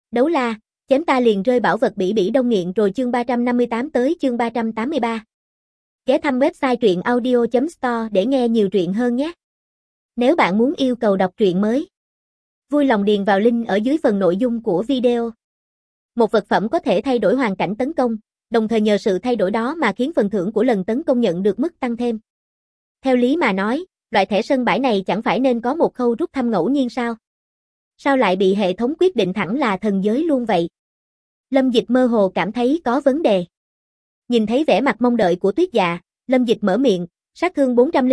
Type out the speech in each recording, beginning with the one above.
Đấu la, chém ta liền rơi bảo vật bỉ bỉ đông nghiện rồi chương 358 tới chương 383. Ghé thăm website truyện audio.store để nghe nhiều truyện hơn nhé. Nếu bạn muốn yêu cầu đọc truyện mới, vui lòng điền vào link ở dưới phần nội dung của video. Một vật phẩm có thể thay đổi hoàn cảnh tấn công, đồng thời nhờ sự thay đổi đó mà khiến phần thưởng của lần tấn công nhận được mức tăng thêm. Theo lý mà nói, loại thẻ sân bãi này chẳng phải nên có một khâu rút thăm ngẫu nhiên sao? Sao lại bị hệ thống quyết định thẳng là thần giới luôn vậy? Lâm Dịch mơ hồ cảm thấy có vấn đề. Nhìn thấy vẻ mặt mong đợi của Tuyết Dạ, Lâm Dịch mở miệng, sát thương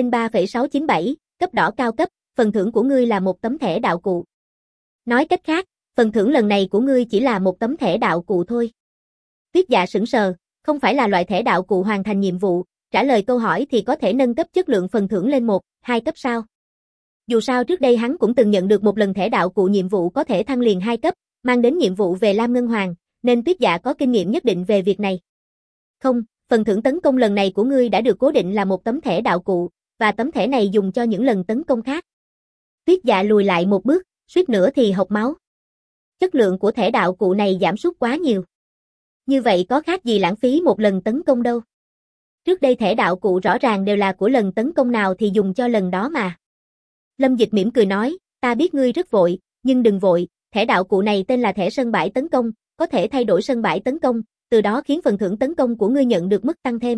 403,697, cấp đỏ cao cấp, phần thưởng của ngươi là một tấm thẻ đạo cụ. Nói cách khác, phần thưởng lần này của ngươi chỉ là một tấm thẻ đạo cụ thôi. Tuyết Dạ sững sờ, không phải là loại thẻ đạo cụ hoàn thành nhiệm vụ, trả lời câu hỏi thì có thể nâng cấp chất lượng phần thưởng lên 1, 2 cấp sao? Dù sao trước đây hắn cũng từng nhận được một lần thẻ đạo cụ nhiệm vụ có thể thăng liền 2 cấp, mang đến nhiệm vụ về Lam Ngân Hoàng, nên Tuyết Dạ có kinh nghiệm nhất định về việc này. Không, phần thưởng tấn công lần này của ngươi đã được cố định là một tấm thẻ đạo cụ, và tấm thẻ này dùng cho những lần tấn công khác. Tuyết Dạ lùi lại một bước, suýt nữa thì hộc máu. Chất lượng của thẻ đạo cụ này giảm sút quá nhiều. Như vậy có khác gì lãng phí một lần tấn công đâu. Trước đây thẻ đạo cụ rõ ràng đều là của lần tấn công nào thì dùng cho lần đó mà. Lâm Dịch mỉm cười nói, ta biết ngươi rất vội, nhưng đừng vội, thẻ đạo cụ này tên là thẻ sân bãi tấn công, có thể thay đổi sân bãi tấn công, từ đó khiến phần thưởng tấn công của ngươi nhận được mức tăng thêm.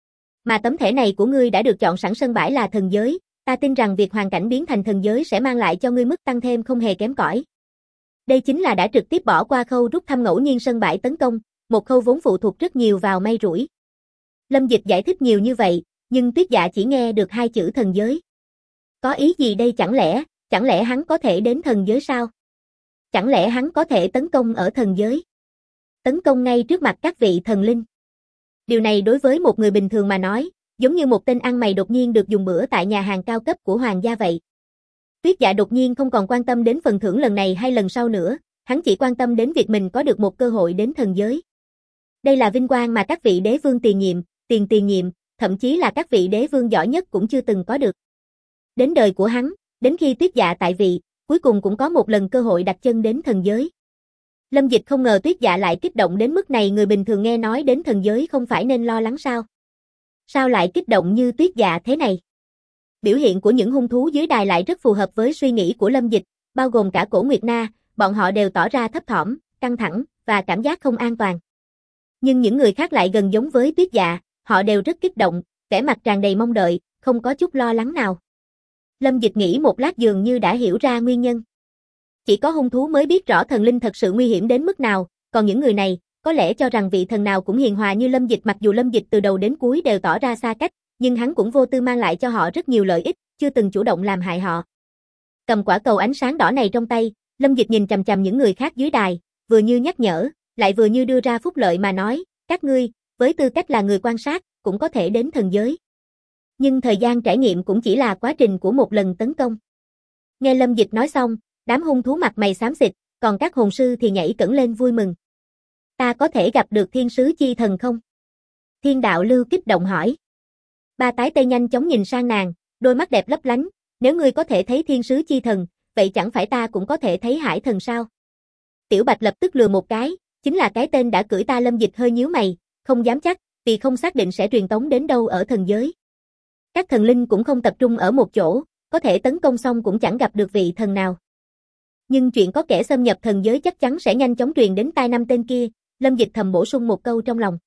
Mà tấm thẻ này của ngươi đã được chọn sẵn sân bãi là thần giới, ta tin rằng việc hoàn cảnh biến thành thần giới sẽ mang lại cho ngươi mức tăng thêm không hề kém cỏi. Đây chính là đã trực tiếp bỏ qua khâu rút thăm ngẫu nhiên sân bãi tấn công, một khâu vốn phụ thuộc rất nhiều vào may rủi. Lâm Dịch giải thích nhiều như vậy, nhưng Tuyết Dạ chỉ nghe được 2 chữ thần giới. Có ý gì đây chẳng lẽ hắn có thể đến thần giới sao? Chẳng lẽ hắn có thể tấn công ở thần giới? Tấn công ngay trước mặt các vị thần linh. Điều này đối với một người bình thường mà nói, giống như một tên ăn mày đột nhiên được dùng bữa tại nhà hàng cao cấp của hoàng gia vậy. Tuyết Dạ đột nhiên không còn quan tâm đến phần thưởng lần này hay lần sau nữa, hắn chỉ quan tâm đến việc mình có được một cơ hội đến thần giới. Đây là vinh quang mà các vị đế vương tiền nhiệm, thậm chí là các vị đế vương giỏi nhất cũng chưa từng có được. Đến đời của hắn, đến khi Tuyết Dạ tại vị, cuối cùng cũng có một lần cơ hội đặt chân đến thần giới. Lâm Dịch không ngờ Tuyết Dạ lại kích động đến mức này, người bình thường nghe nói đến thần giới không phải nên lo lắng sao? Sao lại kích động như Tuyết Dạ thế này? Biểu hiện của những hung thú dưới đài lại rất phù hợp với suy nghĩ của Lâm Dịch, bao gồm cả Cổ Nguyệt Na, bọn họ đều tỏ ra thấp thỏm, căng thẳng, và cảm giác không an toàn. Nhưng những người khác lại gần giống với Tuyết Dạ, họ đều rất kích động, vẻ mặt tràn đầy mong đợi, không có chút lo lắng nào. Lâm Dịch nghĩ một lát dường như đã hiểu ra nguyên nhân. Chỉ có hung thú mới biết rõ thần linh thật sự nguy hiểm đến mức nào, còn những người này, có lẽ cho rằng vị thần nào cũng hiền hòa như Lâm Dịch, mặc dù Lâm Dịch từ đầu đến cuối đều tỏ ra xa cách, nhưng hắn cũng vô tư mang lại cho họ rất nhiều lợi ích, chưa từng chủ động làm hại họ. Cầm quả cầu ánh sáng đỏ này trong tay, Lâm Dịch nhìn chằm chằm những người khác dưới đài, vừa như nhắc nhở, lại vừa như đưa ra phúc lợi mà nói, các ngươi, với tư cách là người quan sát, cũng có thể đến thần giới. Nhưng thời gian trải nghiệm cũng chỉ là quá trình của một lần tấn công. Nghe Lâm Dịch nói xong, đám hung thú mặt mày xám xịt, còn các hồn sư thì nhảy cẫng lên vui mừng. Ta có thể gặp được thiên sứ chi thần không? Thiên đạo lưu kích động hỏi. Ba tái tây nhanh chóng nhìn sang nàng, đôi mắt đẹp lấp lánh, nếu ngươi có thể thấy thiên sứ chi thần, vậy chẳng phải ta cũng có thể thấy hải thần sao? Tiểu Bạch lập tức lừa một cái, chính là cái tên đã cưỡi ta. Lâm Dịch hơi nhíu mày, không dám chắc, vì không xác định sẽ truyền tống đến đâu ở thần giới. Các thần linh cũng không tập trung ở một chỗ, có thể tấn công xong cũng chẳng gặp được vị thần nào. Nhưng chuyện có kẻ xâm nhập thần giới chắc chắn sẽ nhanh chóng truyền đến tai 5 tên kia, Lâm Dịch thầm bổ sung một câu trong lòng.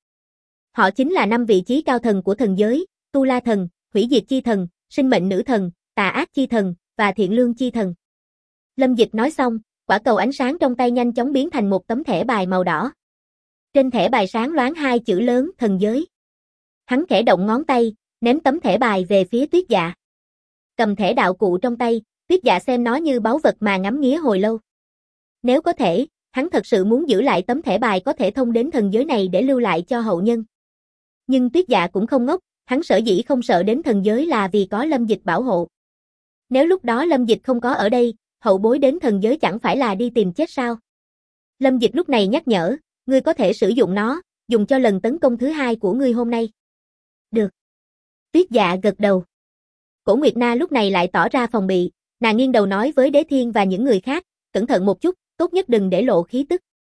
Họ chính là 5 vị trí cao thần của thần giới, Tu La thần, Hủy diệt chi thần, Sinh mệnh nữ thần, Tà ác chi thần, và Thiện lương chi thần. Lâm Dịch nói xong, quả cầu ánh sáng trong tay nhanh chóng biến thành một tấm thẻ bài màu đỏ. Trên thẻ bài sáng loáng 2 chữ lớn thần giới. Hắn khẽ động ngón tay, ném tấm thẻ bài về phía Tuyết Dạ. Cầm thẻ đạo cụ trong tay, Tuyết Dạ xem nó như báu vật mà ngắm nghía hồi lâu. Nếu có thể, hắn thật sự muốn giữ lại tấm thẻ bài có thể thông đến thần giới này để lưu lại cho hậu nhân. Nhưng Tuyết Dạ cũng không ngốc, hắn sở dĩ không sợ đến thần giới là vì có Lâm Dịch bảo hộ. Nếu lúc đó Lâm Dịch không có ở đây, hậu bối đến thần giới chẳng phải là đi tìm chết sao? Lâm Dịch lúc này nhắc nhở, ngươi có thể sử dụng nó, dùng cho lần tấn công thứ 2 của ngươi hôm nay. Được. Tuyết Dạ gật đầu. Cổ Nguyệt Na lúc này lại tỏ ra phòng bị, nàng nghiêng đầu nói với Đế Thiên và những người khác, cẩn thận một chút, tốt nhất đừng để lộ khí tức.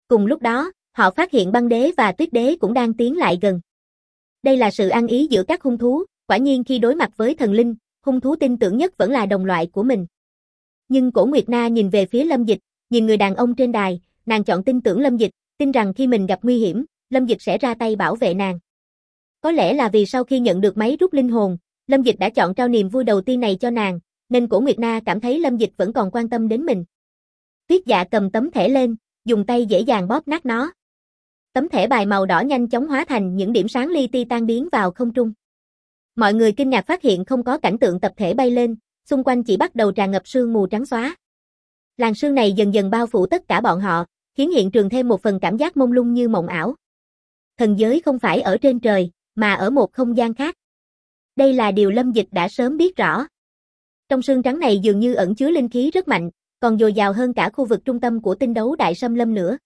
Cùng lúc đó, họ phát hiện băng đế và tuyết đế cũng đang tiến lại gần. Đây là sự ăn ý giữa các hung thú, quả nhiên khi đối mặt với thần linh, hung thú tin tưởng nhất vẫn là đồng loại của mình. Nhưng Cổ Nguyệt Na nhìn về phía Lâm Dịch, nhìn người đàn ông trên đài, nàng chọn tin tưởng Lâm Dịch, tin rằng khi mình gặp nguy hiểm, Lâm Dịch sẽ ra tay bảo vệ nàng. Có lẽ là vì sau khi nhận được máy rút linh hồn, Lâm Dịch đã chọn trao niềm vui đầu tiên này cho nàng, nên Cổ Nguyệt Na cảm thấy Lâm Dịch vẫn còn quan tâm đến mình. Tuyết Dạ cầm tấm thẻ lên, dùng tay dễ dàng bóp nát nó. Tấm thẻ bài màu đỏ nhanh chóng hóa thành những điểm sáng li ti tan biến vào không trung. Mọi người kinh ngạc phát hiện không có cảnh tượng tập thể bay lên, xung quanh chỉ bắt đầu tràn ngập sương mù trắng xóa. Làn sương này dần dần bao phủ tất cả bọn họ, khiến hiện trường thêm một phần cảm giác mông lung như mộng ảo. Thần giới không phải ở trên trời, mà ở một không gian khác. Đây là điều Lâm Dịch đã sớm biết rõ. Trong sương trắng này dường như ẩn chứa linh khí rất mạnh, còn dồi dào hơn cả khu vực trung tâm của tinh đấu đại xâm lâm nữa.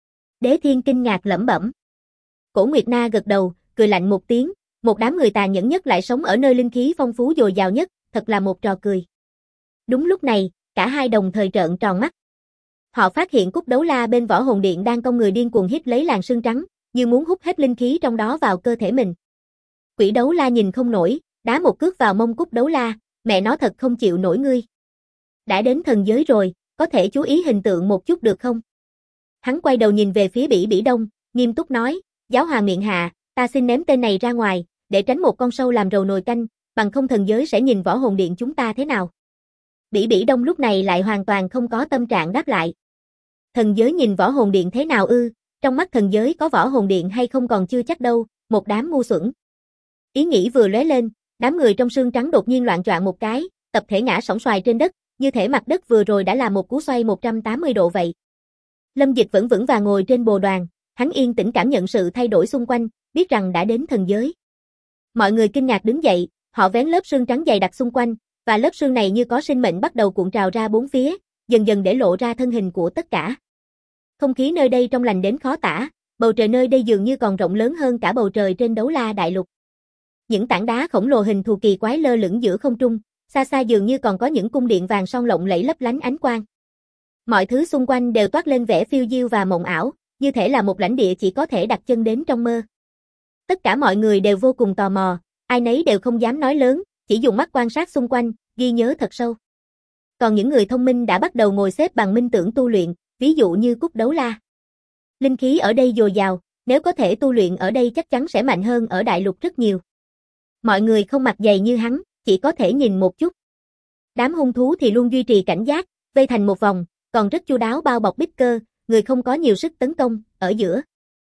Đế Thiên kinh ngạc lẩm bẩm. Cổ Nguyệt Na gật đầu, cười lạnh một tiếng, một đám người tàn nhẫn nhất lại sống ở nơi linh khí phong phú dồi dào nhất, thật là một trò cười. Đúng lúc này, cả hai đồng thời trợn tròn mắt. Họ phát hiện Cúc Đấu La bên Võ Hồn Điện đang cong người điên cuồng hít lấy làn sương trắng, như muốn hút hết linh khí trong đó vào cơ thể mình. Quỷ Đấu La nhìn không nổi, đá một cước vào mông Cúc Đấu La, mẹ nó thật không chịu nổi ngươi. Đã đến thần giới rồi, có thể chú ý hình tượng một chút được không? Hắn quay đầu nhìn về phía Bỉ Bỉ Đông, nghiêm túc nói, Giáo Hoàng miệng hạ, ta xin ném tên này ra ngoài, để tránh một con sâu làm rầu nồi canh, bằng không thần giới sẽ nhìn Võ Hồn Điện chúng ta thế nào. Bỉ Bỉ Đông lúc này lại hoàn toàn không có tâm trạng đáp lại. Thần giới nhìn Võ Hồn Điện thế nào ư, trong mắt thần giới có Võ Hồn Điện hay không còn chưa chắc đâu, một đám ngu xuẩn. Ý nghĩ vừa lóe lên, đám người trong sương trắng đột nhiên loạng choạng một cái, tập thể ngã sóng xoài trên đất, như thể mặt đất vừa rồi đã là một cú xoay 180 độ vậy. Lâm Dịch vẫn vững vàng ngồi trên bồ đoàn, hắn yên tĩnh cảm nhận sự thay đổi xung quanh, biết rằng đã đến thần giới. Mọi người kinh ngạc đứng dậy, họ vén lớp sương trắng dày đặc xung quanh, và lớp sương này như có sinh mệnh bắt đầu cuộn trào ra bốn phía, dần dần để lộ ra thân hình của tất cả. Không khí nơi đây trong lành đến khó tả, bầu trời nơi đây dường như còn rộng lớn hơn cả bầu trời trên Đấu La Đại Lục. Những tảng đá khổng lồ hình thù kỳ quái lơ lửng giữa không trung, xa xa dường như còn có những cung điện vàng son lộng lẫy lấp lánh ánh quang. Mọi thứ xung quanh đều toát lên vẻ phiêu diêu và mộng ảo, như thể là một lãnh địa chỉ có thể đặt chân đến trong mơ. Tất cả mọi người đều vô cùng tò mò, ai nấy đều không dám nói lớn, chỉ dùng mắt quan sát xung quanh, ghi nhớ thật sâu. Còn những người thông minh đã bắt đầu ngồi xếp bằng minh tưởng tu luyện, ví dụ như Cúc Đấu La. Linh khí ở đây dồi dào, nếu có thể tu luyện ở đây chắc chắn sẽ mạnh hơn ở đại lục rất nhiều. Mọi người không mặc giày như hắn, chỉ có thể nhìn một chút. Đám hung thú thì luôn duy trì cảnh giác, vây thành một vòng, còn rất chu đáo bao bọc bích cơ, người không có nhiều sức tấn công, ở giữa.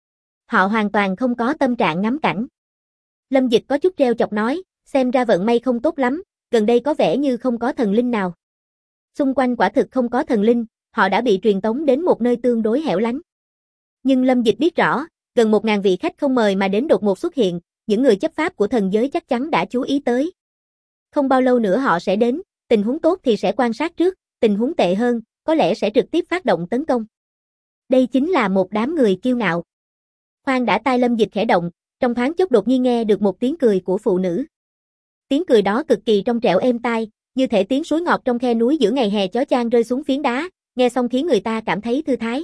Họ hoàn toàn không có tâm trạng ngắm cảnh. Lâm Dịch có chút trêu chọc nói, xem ra vận may không tốt lắm, gần đây có vẻ như không có thần linh nào. Xung quanh quả thực không có thần linh, họ đã bị truyền tống đến một nơi tương đối hẻo lánh. Nhưng Lâm Dịch biết rõ, gần 1000 vị khách không mời mà đến đột ngột xuất hiện, những người chấp pháp của thần giới chắc chắn đã chú ý tới. Không bao lâu nữa họ sẽ đến, tình huống tốt thì sẽ quan sát trước, tình huống tệ hơn, có lẽ sẽ trực tiếp phát động tấn công. Đây chính là một đám người kiêu ngạo. Khoan đã, tai Lâm Dịch khẽ động, trong thoáng chốc đột nhiên nghe được một tiếng cười của phụ nữ. Tiếng cười đó cực kỳ trong trẻo êm tai, như thể tiếng suối ngọt trong khe núi giữa ngày hè chói chang rơi xuống phiến đá, nghe xong khiến người ta cảm thấy thư thái.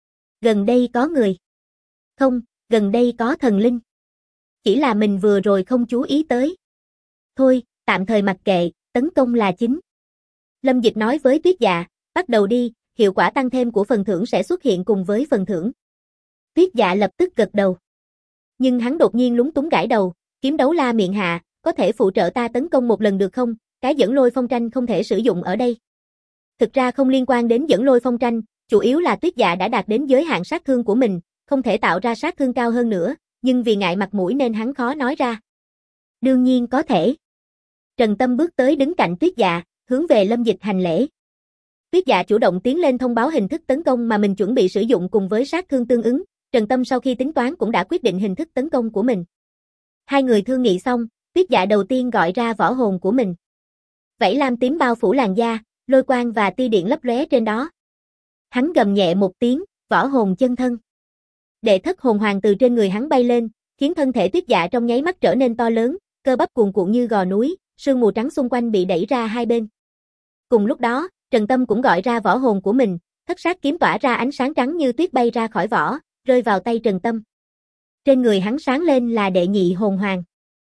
Gần đây có người. Không, gần đây có thần linh. Chỉ là mình vừa rồi không chú ý tới. Thôi, tạm thời mặc kệ, tấn công là chính. Lâm Dịch nói với Tuyết Dạ, bắt đầu đi, hiệu quả tăng thêm của phần thưởng sẽ xuất hiện cùng với phần thưởng. Tuyết Dạ lập tức gật đầu. Nhưng hắn đột nhiên lúng túng gãi đầu, Kiếm Đấu La miệng hạ, có thể phụ trợ ta tấn công một lần được không? Cái dẫn lôi phong tranh không thể sử dụng ở đây. Thực ra không liên quan đến dẫn lôi phong tranh, chủ yếu là Tuyết Dạ đã đạt đến giới hạn sát thương của mình, không thể tạo ra sát thương cao hơn nữa, nhưng vì ngại mặt mũi nên hắn khó nói ra. Đương nhiên có thể. Trần Tâm bước tới đứng cạnh Tuyết Dạ, hướng về Lâm Dịch hành lễ. Tuyết Dạ chủ động tiến lên thông báo hình thức tấn công mà mình chuẩn bị sử dụng cùng với sát thương tương ứng, Trần Tâm sau khi tính toán cũng đã quyết định hình thức tấn công của mình. Hai người thương nghị xong, Tuyết Dạ đầu tiên gọi ra võ hồn của mình. Vảy lam tím bao phủ làn da, lôi quang và tia điện lấp lóe trên đó. Hắn gầm nhẹ một tiếng, võ hồn chân thân. Đệ thất hồn hoàng từ trên người hắn bay lên, khiến thân thể Tuyết Dạ trong nháy mắt trở nên to lớn, cơ bắp cuồn cuộn như gò núi, sương mù trắng xung quanh bị đẩy ra hai bên. Cùng lúc đó, Trần Tâm cũng gọi ra võ hồn của mình, thất sát kiếm tỏa ra ánh sáng trắng như tuyết bay ra khỏi vỏ, rơi vào tay Trần Tâm. Trên người hắn sáng lên là đệ nhị hồn hoàng.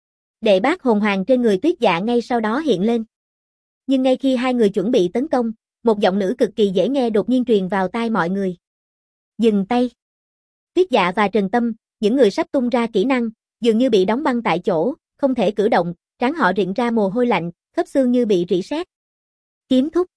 Đệ bát hồn hoàng trên người Tuyết Dạ ngay sau đó hiện lên. Nhưng ngay khi hai người chuẩn bị tấn công, một giọng nữ cực kỳ dễ nghe đột nhiên truyền vào tai mọi người. Dừng tay. Tuyết Dạ và Trần Tâm, những người sắp tung ra kỹ năng, dường như bị đóng băng tại chỗ, không thể cử động, trán họ rịn ra mồ hôi lạnh, khớp xương như bị rỉ sét. Kiếm thúc.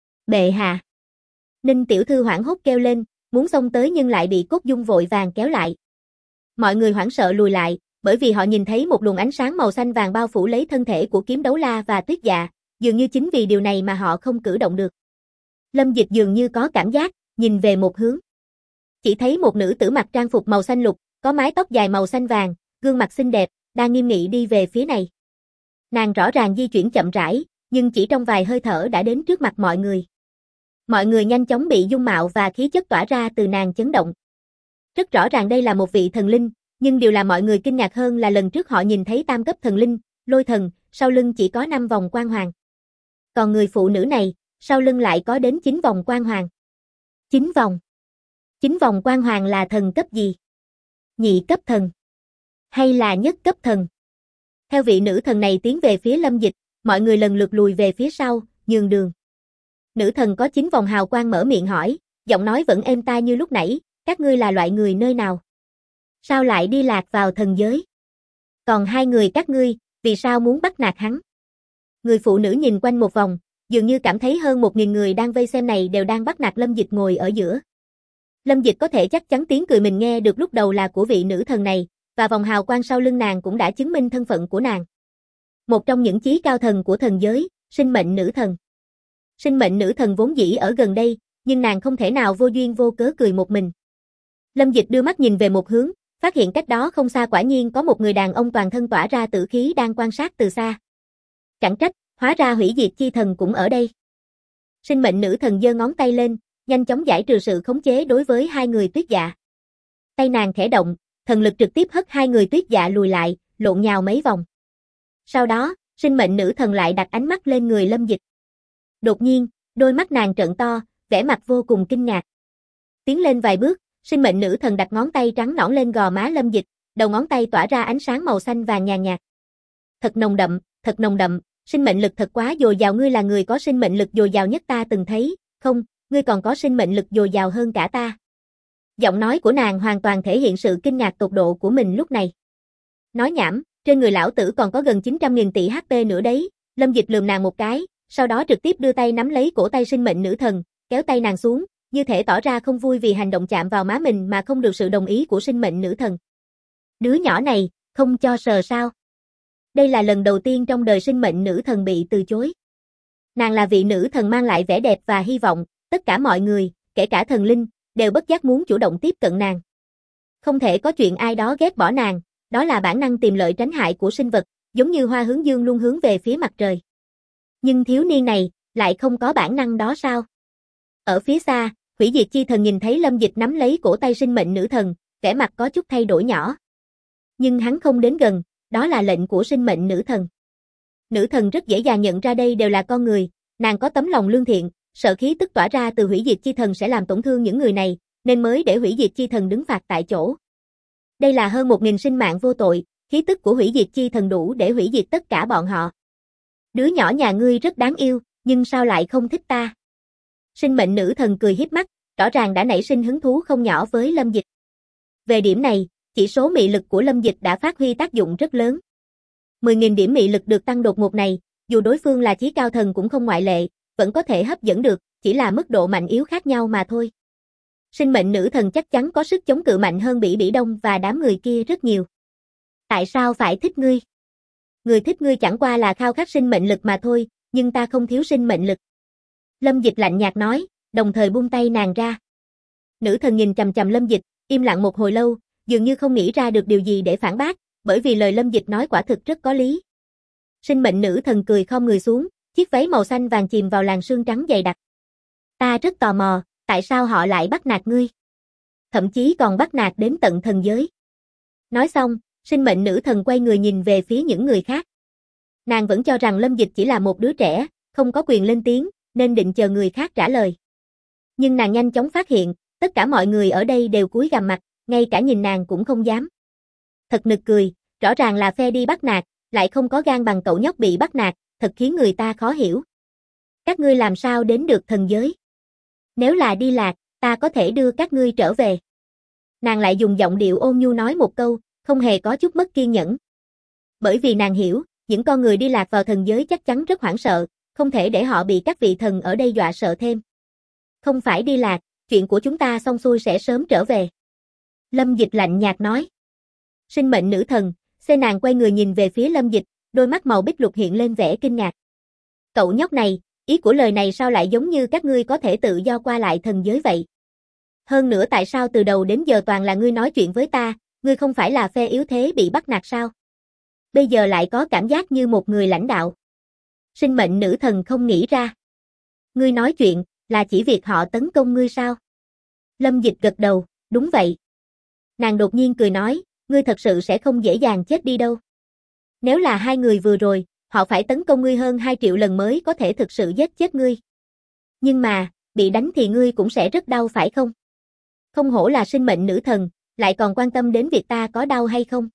Bệ hạ. Ninh tiểu thư hoảng hốt kêu lên, muốn xông tới nhưng lại bị Cốt Dung vội vàng kéo lại. Mọi người hoảng sợ lùi lại, bởi vì họ nhìn thấy một luồng ánh sáng màu xanh vàng bao phủ lấy thân thể của Kiếm Đấu La và Tuyết Dạ, dường như chính vì điều này mà họ không cử động được. Lâm Dịch dường như có cảm giác, nhìn về một hướng. Chỉ thấy một nữ tử mặc trang phục màu xanh lục, có mái tóc dài màu xanh vàng, gương mặt xinh đẹp, đang nghiêm nghị đi về phía này. Nàng rõ ràng di chuyển chậm rãi, nhưng chỉ trong vài hơi thở đã đến trước mặt mọi người. Mọi người nhanh chóng bị dung mạo và khí chất tỏa ra từ nàng chấn động. Rất rõ ràng đây là một vị thần linh, nhưng điều làm mọi người kinh ngạc hơn là lần trước họ nhìn thấy tam cấp thần linh, Lôi Thần, sau lưng chỉ có 5 vòng quang hoàng. Còn người phụ nữ này, sau lưng lại có đến 9 vòng quang hoàng. 9 vòng. 9 vòng quang hoàng là thần cấp gì? Nhị cấp thần? Hay là nhất cấp thần? Theo vị nữ thần này tiến về phía Lâm Dịch, mọi người lần lượt lùi về phía sau, nhường đường. Nữ thần có 9 vòng hào quang mở miệng hỏi, giọng nói vẫn êm tai như lúc nãy, các ngươi là loại người nơi nào? Sao lại đi lạc vào thần giới? Còn hai người các ngươi, vì sao muốn bắt nạt hắn? Người phụ nữ nhìn quanh một vòng, dường như cảm thấy hơn 1.000 người đang vây xem này đều đang bắt nạt Lâm Dịch ngồi ở giữa. Lâm Dịch có thể chắc chắn tiếng cười mình nghe được lúc đầu là của vị nữ thần này, và vòng hào quang sau lưng nàng cũng đã chứng minh thân phận của nàng. Một trong những chí cao thần của thần giới, sinh mệnh nữ thần. Sinh mệnh nữ thần vốn dĩ ở gần đây, nhưng nàng không thể nào vô duyên vô cớ cười một mình. Lâm Dịch đưa mắt nhìn về một hướng, phát hiện cách đó không xa quả nhiên có một người đàn ông toàn thân tỏa ra tử khí đang quan sát từ xa. Chẳng trách, hóa ra hủy diệt chi thần cũng ở đây. Sinh mệnh nữ thần giơ ngón tay lên, nhanh chóng giải trừ sự khống chế đối với hai người Tuyết Dạ. Tay nàng khẽ động, thần lực trực tiếp hất hai người Tuyết Dạ lùi lại, lộn nhào mấy vòng. Sau đó, sinh mệnh nữ thần lại đặt ánh mắt lên người Lâm Dịch. Đột nhiên, đôi mắt nàng trợn to, vẻ mặt vô cùng kinh ngạc. Tiến lên vài bước, sinh mệnh nữ thần đặt ngón tay trắng nõn lên gò má Lâm Dịch, đầu ngón tay tỏa ra ánh sáng màu xanh vàng nhàn nhạt. Thật nồng đậm, sinh mệnh lực thật quá dồi dào, ngươi là người có sinh mệnh lực dồi dào nhất ta từng thấy, không, ngươi còn có sinh mệnh lực dồi dào hơn cả ta. Giọng nói của nàng hoàn toàn thể hiện sự kinh ngạc tột độ của mình lúc này. Nói nhảm, trên người lão tử còn có gần 900.000 tỷ HP nữa đấy, Lâm Dịch lườm nàng một cái, sau đó trực tiếp đưa tay nắm lấy cổ tay sinh mệnh nữ thần, kéo tay nàng xuống, như thể tỏ ra không vui vì hành động chạm vào má mình mà không được sự đồng ý của sinh mệnh nữ thần. Đứa nhỏ này, không cho sờ sao? Đây là lần đầu tiên trong đời sinh mệnh nữ thần bị từ chối. Nàng là vị nữ thần mang lại vẻ đẹp và hy vọng, tất cả mọi người, kể cả thần linh, đều bất giác muốn chủ động tiếp cận nàng. Không thể có chuyện ai đó ghét bỏ nàng, đó là bản năng tìm lợi tránh hại của sinh vật, giống như hoa hướng dương luôn hướng về phía mặt trời. Nhưng thiếu niên này, lại không có bản năng đó sao? Ở phía xa, hủy diệt chi thần nhìn thấy Lâm Dịch nắm lấy cổ tay sinh mệnh nữ thần, vẻ mặt có chút thay đổi nhỏ. Nhưng hắn không đến gần, đó là lệnh của sinh mệnh nữ thần. Nữ thần rất dễ dàng nhận ra đây đều là con người, nàng có tấm lòng lương thiện, sợ khí tức tỏa ra từ hủy diệt chi thần sẽ làm tổn thương những người này, nên mới để hủy diệt chi thần đứng phạt tại chỗ. Đây là hơn 1.000 sinh mạng vô tội, khí tức của hủy diệt chi thần đủ để hủy diệt tất cả bọn họ. Đứa nhỏ nhà ngươi rất đáng yêu, nhưng sao lại không thích ta? Sinh mệnh nữ thần cười hiếp mắt, rõ ràng đã nảy sinh hứng thú không nhỏ với Lâm Dịch. Về điểm này, chỉ số mị lực của Lâm Dịch đã phát huy tác dụng rất lớn. 10.000 điểm mị lực được tăng đột ngột này, dù đối phương là chí cao thần cũng không ngoại lệ, vẫn có thể hấp dẫn được, chỉ là mức độ mạnh yếu khác nhau mà thôi. Sinh mệnh nữ thần chắc chắn có sức chống cự mạnh hơn Bỉ Bỉ Đông và đám người kia rất nhiều. Tại sao phải thích ngươi? Người thích ngươi chẳng qua là khao khát sinh mệnh lực mà thôi, nhưng ta không thiếu sinh mệnh lực. Lâm Dịch lạnh nhạt nói, đồng thời buông tay nàng ra. Nữ thần nhìn chằm chằm Lâm Dịch, im lặng một hồi lâu, dường như không nghĩ ra được điều gì để phản bác, bởi vì lời Lâm Dịch nói quả thực rất có lý. Sinh mệnh nữ thần cười khom người xuống, chiếc váy màu xanh vàng chìm vào làn sương trắng dày đặc. Ta rất tò mò, tại sao họ lại bắt nạt ngươi? Thậm chí còn bắt nạt đến tận thần giới. Nói xong, sinh mệnh nữ thần quay người nhìn về phía những người khác. Nàng vẫn cho rằng Lâm Dịch chỉ là một đứa trẻ, không có quyền lên tiếng, nên định chờ người khác trả lời. Nhưng nàng nhanh chóng phát hiện, tất cả mọi người ở đây đều cúi gằm mặt, ngay cả nhìn nàng cũng không dám. Thật nực cười, rõ ràng là phe đi bắt nạt, lại không có gan bằng cậu nhóc bị bắt nạt, thật khiến người ta khó hiểu. Các ngươi làm sao đến được thần giới? Nếu là đi lạc, ta có thể đưa các ngươi trở về. Nàng lại dùng giọng điệu ôn nhu nói một câu, không hề có chút mất kiên nhẫn. Bởi vì nàng hiểu, những con người đi lạc vào thần giới chắc chắn rất hoảng sợ, không thể để họ bị các vị thần ở đây dọa sợ thêm. Không phải đi lạc, chuyện của chúng ta xong xuôi sẽ sớm trở về. Lâm Dịch lạnh nhạt nói. Sinh mệnh nữ thần, nàng quay người nhìn về phía Lâm Dịch, đôi mắt màu bích lục hiện lên vẻ kinh ngạc. Cậu nhóc này, ý của lời này sao lại giống như các ngươi có thể tự do qua lại thần giới vậy? Hơn nữa tại sao từ đầu đến giờ toàn là ngươi nói chuyện với ta, ngươi không phải là phe yếu thế bị bắt nạt sao? Bây giờ lại có cảm giác như một người lãnh đạo. Sinh mệnh nữ thần không nghĩ ra. Ngươi nói chuyện, là chỉ việc họ tấn công ngươi sao? Lâm Dịch gật đầu, đúng vậy. Nàng đột nhiên cười nói, ngươi thật sự sẽ không dễ dàng chết đi đâu. Nếu là hai người vừa rồi, họ phải tấn công ngươi hơn 2 triệu lần mới có thể thực sự giết chết ngươi. Nhưng mà, bị đánh thì ngươi cũng sẽ rất đau phải không? Không hổ là sinh mệnh nữ thần, lại còn quan tâm đến việc ta có đau hay không.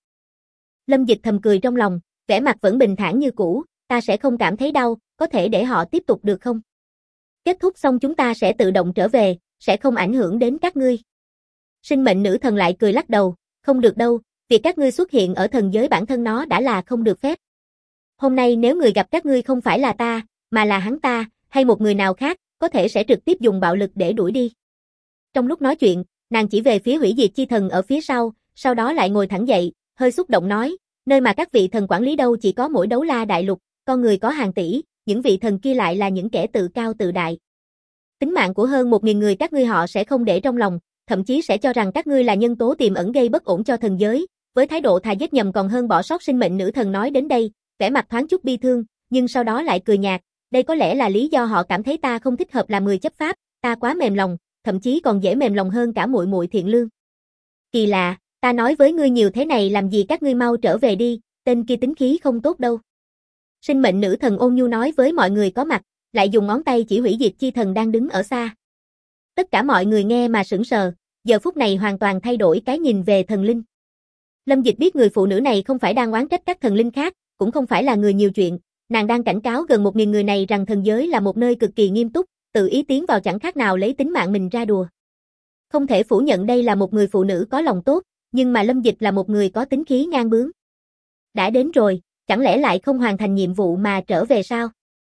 Lâm Dịch thầm cười trong lòng, vẻ mặt vẫn bình thản như cũ, ta sẽ không cảm thấy đau, có thể để họ tiếp tục được không? Kết thúc xong chúng ta sẽ tự động trở về, sẽ không ảnh hưởng đến các ngươi. Sinh mệnh nữ thần lại cười lắc đầu, không được đâu, việc các ngươi xuất hiện ở thần giới bản thân nó đã là không được phép. Hôm nay nếu người gặp các ngươi không phải là ta, mà là hắn ta, hay một người nào khác, có thể sẽ trực tiếp dùng bạo lực để đuổi đi. Trong lúc nói chuyện, nàng chỉ về phía hủy diệt chi thần ở phía sau đó lại ngồi thẳng dậy, hơi xúc động nói, nơi mà các vị thần quản lý đâu chỉ có mỗi đấu la đại lục, con người có hàng tỷ, những vị thần kia lại là những kẻ tự cao tự đại. Tính mạng của hơn 1.000 người các ngươi họ sẽ không để trong lòng, thậm chí sẽ cho rằng các ngươi là nhân tố tiềm ẩn gây bất ổn cho thần giới, với thái độ thà giết nhầm còn hơn bỏ sót. Sinh mệnh nữ thần nói đến đây, vẻ mặt thoáng chút bi thương, nhưng sau đó lại cười nhạt, đây có lẽ là lý do họ cảm thấy ta không thích hợp làm người chấp pháp, ta quá mềm lòng, thậm chí còn dễ mềm lòng hơn cả muội muội thiện lương. Kỳ lạ, ta nói với ngươi nhiều thế này làm gì, các ngươi mau trở về đi, tên kia tính khí không tốt đâu. Sinh mệnh nữ thần ôn nhu nói với mọi người có mặt, lại dùng ngón tay chỉ hủy diệt chi thần đang đứng ở xa. Tất cả mọi người nghe mà sững sờ, giờ phút này hoàn toàn thay đổi cái nhìn về thần linh. Lâm Dịch biết người phụ nữ này không phải đang oán trách các thần linh khác, cũng không phải là người nhiều chuyện, nàng đang cảnh cáo gần 1.000 người này rằng thần giới là một nơi cực kỳ nghiêm túc, tự ý tiến vào chẳng khác nào lấy tính mạng mình ra đùa. Không thể phủ nhận đây là một người phụ nữ có lòng tốt, nhưng mà Lâm Dịch là một người có tính khí ngang bướng. Đã đến rồi, chẳng lẽ lại không hoàn thành nhiệm vụ mà trở về sao?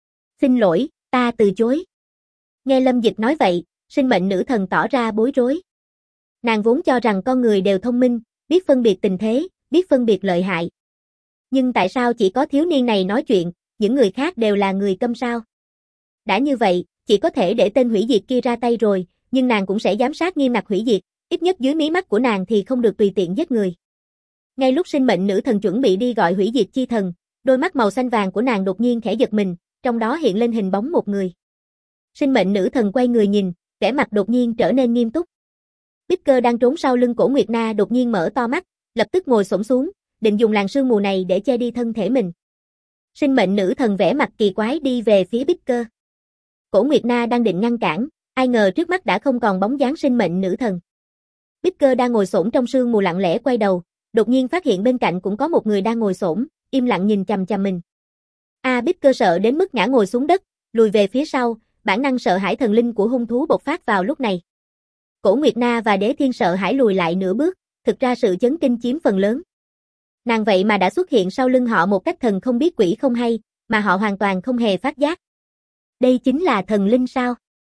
Xin lỗi, ta từ chối. Nghe Lâm Dịch nói vậy, sinh mệnh nữ thần tỏ ra bối rối. Nàng vốn cho rằng con người đều thông minh, biết phân biệt tình thế, biết phân biệt lợi hại. Nhưng tại sao chỉ có thiếu niên này nói chuyện, những người khác đều là người câm sao? Đã như vậy, chỉ có thể để tên hủy diệt kia ra tay rồi, nhưng nàng cũng sẽ giám sát nghiêm ngặt hủy diệt, ít nhất dưới mí mắt của nàng thì không được tùy tiện giết người. Ngay lúc sinh mệnh nữ thần chuẩn bị đi gọi hủy diệt chi thần, đôi mắt màu xanh vàng của nàng đột nhiên khẽ giật mình, trong đó hiện lên hình bóng một người. Sinh mệnh nữ thần quay người nhìn, vẻ mặt đột nhiên trở nên nghiêm túc. Bích Cơ đang trốn sau lưng Cổ Nguyệt Na đột nhiên mở to mắt, lập tức ngồi xổm xuống, định dùng làn sương mù này để che đi thân thể mình. Sinh mệnh nữ thần vẻ mặt kỳ quái đi về phía Bích Cơ. Cổ Nguyệt Na đang định ngăn cản, ai ngờ trước mắt đã không còn bóng dáng sinh mệnh nữ thần. Bích Cơ đang ngồi xổm trong sương mù lặng lẽ quay đầu, đột nhiên phát hiện bên cạnh cũng có một người đang ngồi xổm, im lặng nhìn chằm chằm mình. Bích Cơ sợ đến mức ngã ngồi xuống đất, lùi về phía sau, bản năng sợ hãi thần linh của hung thú bộc phát vào lúc này. Cổ Nguyệt Na và Đế Thiên sợ hãi lùi lại nửa bước, thực ra sự chấn kinh chiếm phần lớn. Nàng vậy mà đã xuất hiện sau lưng họ một cách thần không biết quỷ không hay, mà họ hoàn toàn không hề phát giác. Đây chính là thần linh sao?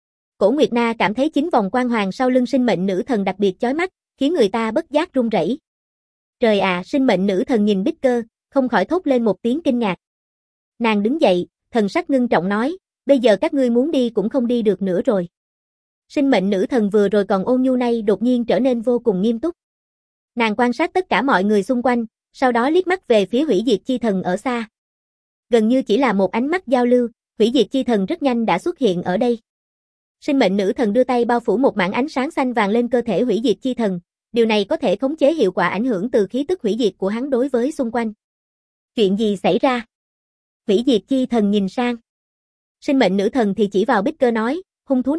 Cổ Nguyệt Na cảm thấy chính vòng quang hoàng sau lưng sinh mệnh nữ thần đặc biệt chói mắt, khiến người ta bất giác run rẩy. Trời ạ, sinh mệnh nữ thần nhìn Bích Cơ, không khỏi thốt lên một tiếng kinh ngạc. Nàng đứng dậy, thần sắc ngưng trọng nói, bây giờ các ngươi muốn đi cũng không đi được nữa rồi. Sinh mệnh nữ thần vừa rồi còn ôn nhu nay đột nhiên trở nên vô cùng nghiêm túc. Nàng quan sát tất cả mọi người xung quanh, sau đó liếc mắt về phía hủy diệt chi thần ở xa. Gần như chỉ là một ánh mắt giao lưu, hủy diệt chi thần rất nhanh đã xuất hiện ở đây. Sinh mệnh nữ thần đưa tay bao phủ một mảng ánh sáng xanh vàng lên cơ thể hủy diệt chi thần, điều này có thể khống chế hiệu quả ảnh hưởng từ khí tức hủy diệt của hắn đối với xung quanh. Chuyện gì xảy ra? Hủy diệt chi thần nhìn sang. Sinh mệnh nữ thần thì chỉ vào Bích Cơ nói, hung thú này,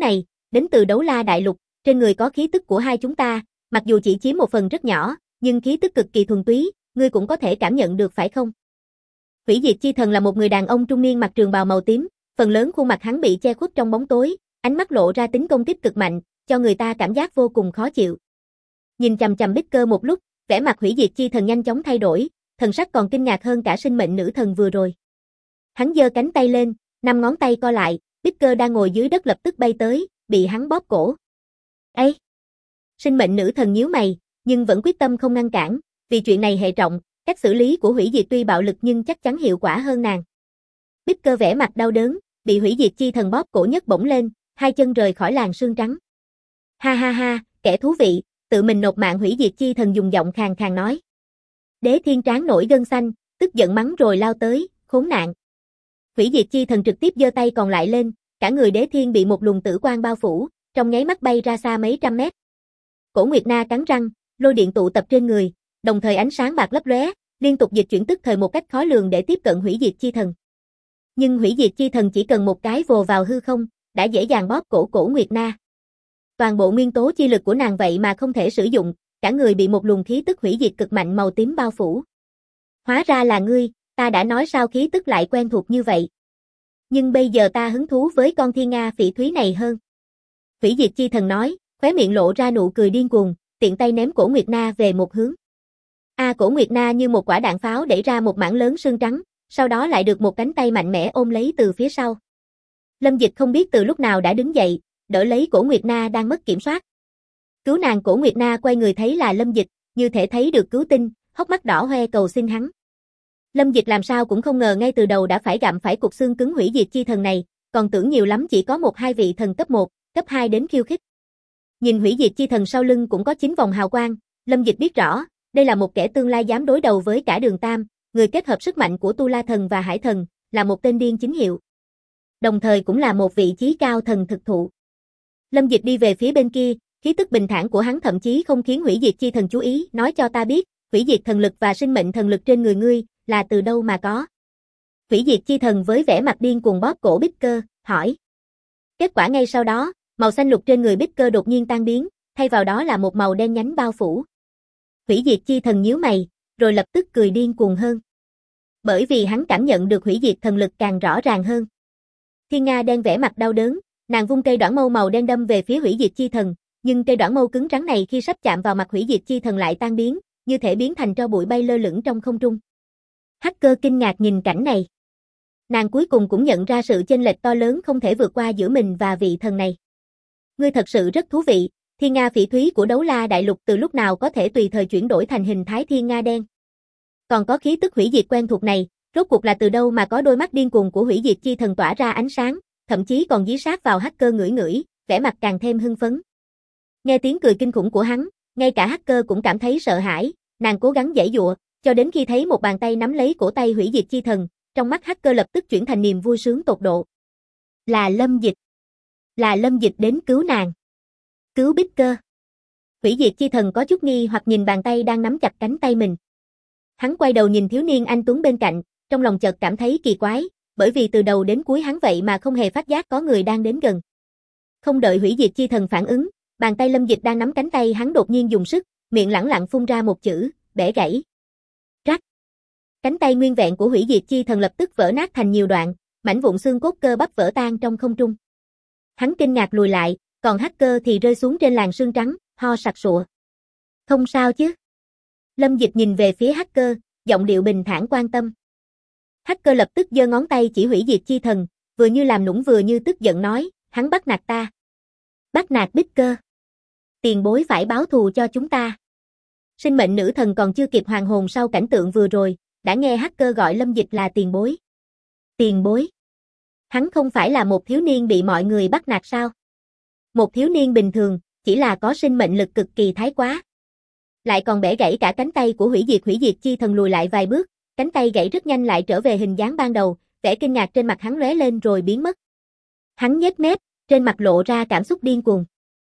đến từ Đấu La Đại Lục, trên người có khí tức của hai chúng ta, mặc dù chỉ chiếm một phần rất nhỏ, nhưng khí tức cực kỳ thuần túy, ngươi cũng có thể cảm nhận được phải không? Hủy Diệt Chi Thần là một người đàn ông trung niên mặc trường bào màu tím, phần lớn khuôn mặt hắn bị che khuất trong bóng tối, ánh mắt lộ ra tính công kích cực mạnh, cho người ta cảm giác vô cùng khó chịu. Nhìn chằm chằm Bicker một lúc, vẻ mặt Hủy Diệt Chi Thần nhanh chóng thay đổi, thần sắc còn kinh ngạc hơn cả sinh mệnh nữ thần vừa rồi. Hắn giơ cánh tay lên, 5 ngón tay co lại, Bicker đang ngồi dưới đất lập tức bay tới, bị hắn bóp cổ. "Ê!" Sinh mệnh nữ thần nhíu mày, nhưng vẫn quyết tâm không ngăn cản, vì chuyện này hệ trọng, cách xử lý của Hủy Diệt tuy bạo lực nhưng chắc chắn hiệu quả hơn nàng. Bicker vẻ mặt đau đớn, bị Hủy Diệt Chi Thần bóp cổ nhấc bổng lên, hai chân rời khỏi làn sương trắng. "Ha ha ha, kẻ thú vị, tự mình nộp mạng." Hủy Diệt Chi Thần dùng giọng khàn khàn nói. Đế Thiên trán nổi gân xanh, tức giận mắng rồi lao tới, khốn nạn. Hủy Diệt Chi Thần trực tiếp giơ tay còn lại lên, cả người Đế Thiên bị một luồng tử quang bao phủ, trong nháy mắt bay ra xa mấy trăm mét. Cổ Nguyệt Na cắn răng, lôi điện tụ tập trên người, đồng thời ánh sáng bạc lấp lóe, liên tục dịch chuyển tức thời một cách khó lường để tiếp cận Hủy Diệt Chi Thần. Nhưng Hủy Diệt Chi Thần chỉ cần một cái vồ vào hư không, đã dễ dàng bóp cổ Cổ Nguyệt Na. Toàn bộ nguyên tố chi lực của nàng vậy mà không thể sử dụng, cả người bị một luồng khí tức hủy diệt cực mạnh màu tím bao phủ. "Hóa ra là ngươi, ta đã nói sao khí tức lại quen thuộc như vậy. Nhưng bây giờ ta hứng thú với con thiên nga phỉ thúy này hơn." Hủy Diệt Chi Thần nói, khóe miệng lộ ra nụ cười điên cuồng, tiện tay ném Cổ Nguyệt Na về một hướng. Cổ Nguyệt Na như một quả đạn pháo đẩy ra một mảng lớn sương trắng, sau đó lại được một cánh tay mạnh mẽ ôm lấy từ phía sau. Lâm Dịch không biết từ lúc nào đã đứng dậy, đỡ lấy Cổ Nguyệt Na đang mất kiểm soát. Cứu nàng. Cổ Nguyệt Na quay người thấy là Lâm Dịch, như thể thấy được cứu tinh, hốc mắt đỏ hoe cầu xin hắn. Lâm Dịch làm sao cũng không ngờ ngay từ đầu đã phải gặm phải cục xương cứng Hủy Diệt Chi Thần này, còn tưởng nhiều lắm chỉ có 1-2 vị thần cấp 1, cấp 2 đến khiêu khích. Nhìn Hủy Diệt Chi Thần sau lưng cũng có 9 vòng hào quang, Lâm Dịch biết rõ, đây là một kẻ tương lai dám đối đầu với cả Đường Tam, người kết hợp sức mạnh của Tu La Thần và Hải Thần, là một tên điên chính hiệu. Đồng thời cũng là một vị chí cao thần thực thụ. Lâm Dịch đi về phía bên kia, khí tức bình thản của hắn thậm chí không khiến Hủy Diệt Chi Thần chú ý, nói cho ta biết, hủy diệt thần lực và sinh mệnh thần lực trên người ngươi, là từ đâu mà có? Hủy Diệt Chi Thần với vẻ mặt điên cuồng bóp cổ Bicker, hỏi. Kết quả ngay sau đó, màu xanh lục trên người Bicker đột nhiên tan biến, thay vào đó là một màu đen nhánh bao phủ. Hủy Diệt Chi Thần nhíu mày, rồi lập tức cười điên cuồng hơn. Bởi vì hắn cảm nhận được hủy diệt thần lực càng rõ ràng hơn. Thiên Nga đen vẻ mặt đau đớn, nàng vung cây đoạn mâu màu đen đâm về phía Hủy Diệt Chi Thần, nhưng cây đoạn mâu cứng rắn này khi sắp chạm vào mặt Hủy Diệt Chi Thần lại tan biến, như thể biến thành tro bụi bay lơ lửng trong không trung. Hacker kinh ngạc nhìn cảnh này. Nàng cuối cùng cũng nhận ra sự chênh lệch to lớn không thể vượt qua giữa mình và vị thần này. Ngươi thật sự rất thú vị, Thiên Nga phỉ thúy của Đấu La Đại Lục từ lúc nào có thể tùy thời chuyển đổi thành hình thái Thiên Nga đen. Còn có khí tức hủy diệt quen thuộc này, rốt cuộc là từ đâu mà có đôi mắt điên cuồng của Hủy Diệt Chi Thần tỏa ra ánh sáng, thậm chí còn dí sát vào hacker ngửi ngửi, vẻ mặt càng thêm hưng phấn. Nghe tiếng cười kinh khủng của hắn, ngay cả hacker cũng cảm thấy sợ hãi, nàng cố gắng giãy giụa, cho đến khi thấy một bàn tay nắm lấy cổ tay Hủy Diệt Chi Thần, trong mắt hacker lập tức chuyển thành niềm vui sướng tột độ. Là Lâm Dịch. Là Lâm Dịch đến cứu nàng. Cứu Bicker. Hủy Diệt Chi Thần có chút nghi hoặc nhìn bàn tay đang nắm chặt cánh tay mình. Hắn quay đầu nhìn thiếu niên anh tuấn bên cạnh, trong lòng chợt cảm thấy kỳ quái, bởi vì từ đầu đến cuối hắn vậy mà không hề phát giác có người đang đến gần. Không đợi Hủy Diệt Chi Thần phản ứng, bàn tay Lâm Dịch đang nắm cánh tay hắn đột nhiên dùng sức, miệng lẳng lặng phun ra một chữ, bẻ gãy. Rắc. Cánh tay nguyên vẹn của Hủy Diệt Chi Thần lập tức vỡ nát thành nhiều đoạn, mảnh vụn xương cốt cơ bắp vỡ tan trong không trung. Hắn kinh ngạc lùi lại, còn hacker thì rơi xuống trên làn sương trắng, ho sặc sụa. Không sao chứ? Lâm Dịch nhìn về phía hacker, giọng điệu bình thản quan tâm. Hacker lập tức giơ ngón tay chỉ Hủy Diệt Chi Thần, vừa như làm nũng vừa như tức giận nói, hắn bắt nạt ta. Bắt nạt Bicker. Tiền bối phải báo thù cho chúng ta. Sinh mệnh nữ thần còn chưa kịp hoàn hồn sau cảnh tượng vừa rồi, đã nghe hacker gọi Lâm Dịch là tiền bối. Tiền bối? Hắn không phải là một thiếu niên bị mọi người bắt nạt sao? Một thiếu niên bình thường, chỉ là có sinh mệnh lực cực kỳ thái quá. Lại còn bẻ gãy cả cánh tay của Hủy Diệt Chi Thần lùi lại vài bước, cánh tay gãy rất nhanh lại trở về hình dáng ban đầu, vẻ kinh ngạc trên mặt hắn lóe lên rồi biến mất. Hắn nhếch mép, trên mặt lộ ra cảm xúc điên cuồng.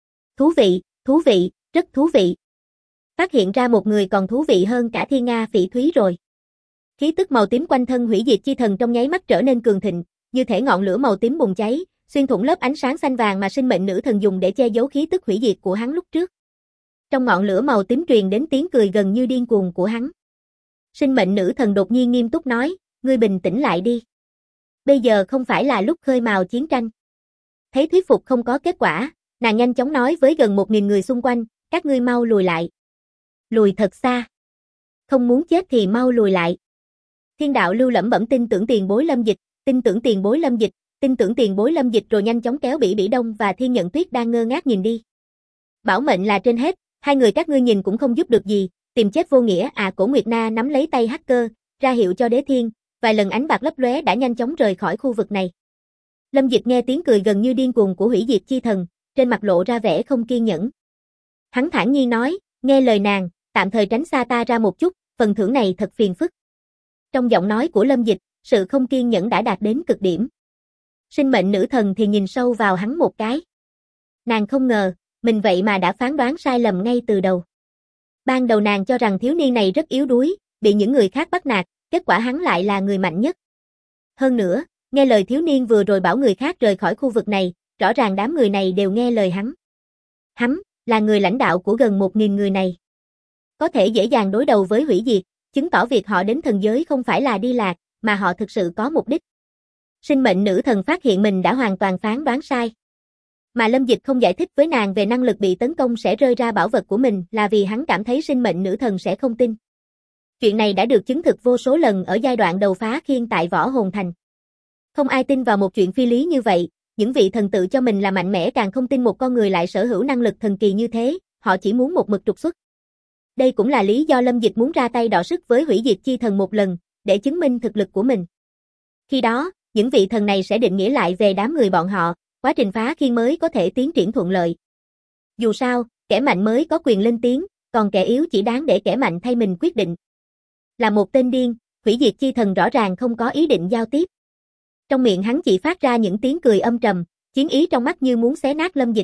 Thú vị, rất thú vị. Phát hiện ra một người còn thú vị hơn cả Thiên Nga phỉ thúy rồi. Khí tức màu tím quanh thân Hủy Diệt Chi Thần trong nháy mắt trở nên cường thịnh, như thể ngọn lửa màu tím bùng cháy, xuyên thủng lớp ánh sáng xanh vàng mà sinh mệnh nữ thần dùng để che giấu khí tức hủy diệt của hắn lúc trước. Trong ngọn lửa màu tím truyền đến tiếng cười gần như điên cuồng của hắn. Sinh mệnh nữ thần đột nhiên nghiêm túc nói, ngươi bình tĩnh lại đi. Bây giờ không phải là lúc khơi mào chiến tranh. Thấy thuyết phục không có kết quả, nàng nhanh chóng nói với gần 1000 người xung quanh, các ngươi mau lùi lại. Lùi thật xa. Không muốn chết thì mau lùi lại. Thiên đạo lưu lẩm bẩm tin tưởng tiền bối Lâm Dịch, tin tưởng tiền bối Lâm Dịch, tin tưởng tiền bối Lâm Dịch rồi nhanh chóng kéo Bỉ Bỉ Đông và Thiên Nhận Tuyết đang ngơ ngác nhìn đi. Bảo mệnh là trên hết, hai người các ngươi nhìn cũng không giúp được gì, tìm chết vô nghĩa à. Cổ Nguyệt Na nắm lấy tay hacker, ra hiệu cho Đế Thiên, vài lần ánh bạc lấp lóe đã nhanh chóng rời khỏi khu vực này. Lâm Dịch nghe tiếng cười gần như điên cuồng của hủy diệt chi thần, trên mặt lộ ra vẻ không kiên nhẫn. Hắn thản nhiên nói, nghe lời nàng, tạm thời tránh xa ta ra một chút, phần thưởng này thật phiền phức. Trong giọng nói của Lâm Dịch, sự không kiên nhẫn đã đạt đến cực điểm. Sinh mệnh nữ thần thì nhìn sâu vào hắn một cái. Nàng không ngờ, mình vậy mà đã phán đoán sai lầm ngay từ đầu. Ban đầu nàng cho rằng thiếu niên này rất yếu đuối, bị những người khác bắt nạt, kết quả hắn lại là người mạnh nhất. Hơn nữa, nghe lời thiếu niên vừa rồi bảo người khác rời khỏi khu vực này, rõ ràng đám người này đều nghe lời hắn. Hắn là người lãnh đạo của gần 1000 người này. Có thể dễ dàng đối đầu với hủy diệt, chứng tỏ việc họ đến thần giới không phải là đi lạc, mà họ thực sự có mục đích. Sinh mệnh nữ thần phát hiện mình đã hoàn toàn phán đoán sai. Mà Lâm Dịch không giải thích với nàng về năng lực bị tấn công sẽ rơi ra bảo vật của mình là vì hắn cảm thấy sinh mệnh nữ thần sẽ không tin. Chuyện này đã được chứng thực vô số lần ở giai đoạn đầu phá khiên tại Võ Hồn Thành. Không ai tin vào một chuyện phi lý như vậy, những vị thần tự cho mình là mạnh mẽ càng không tin một con người lại sở hữu năng lực thần kỳ như thế, họ chỉ muốn một mực trục xuất. Đây cũng là lý do Lâm Dịch muốn ra tay đọ sức với hủy diệt chi thần một lần, để chứng minh thực lực của mình. Khi đó, những vị thần này sẽ định nghĩa lại về đám người bọn họ, quá trình phá khiên mới có thể tiến triển thuận lợi. Dù sao, kẻ mạnh mới có quyền lên tiếng, còn kẻ yếu chỉ đáng để kẻ mạnh thay mình quyết định. Là một tên điên, hủy diệt chi thần rõ ràng không có ý định giao tiếp. Trong miệng hắn chỉ phát ra những tiếng cười âm trầm, chiến ý trong mắt như muốn xé nát Lâm Dịch.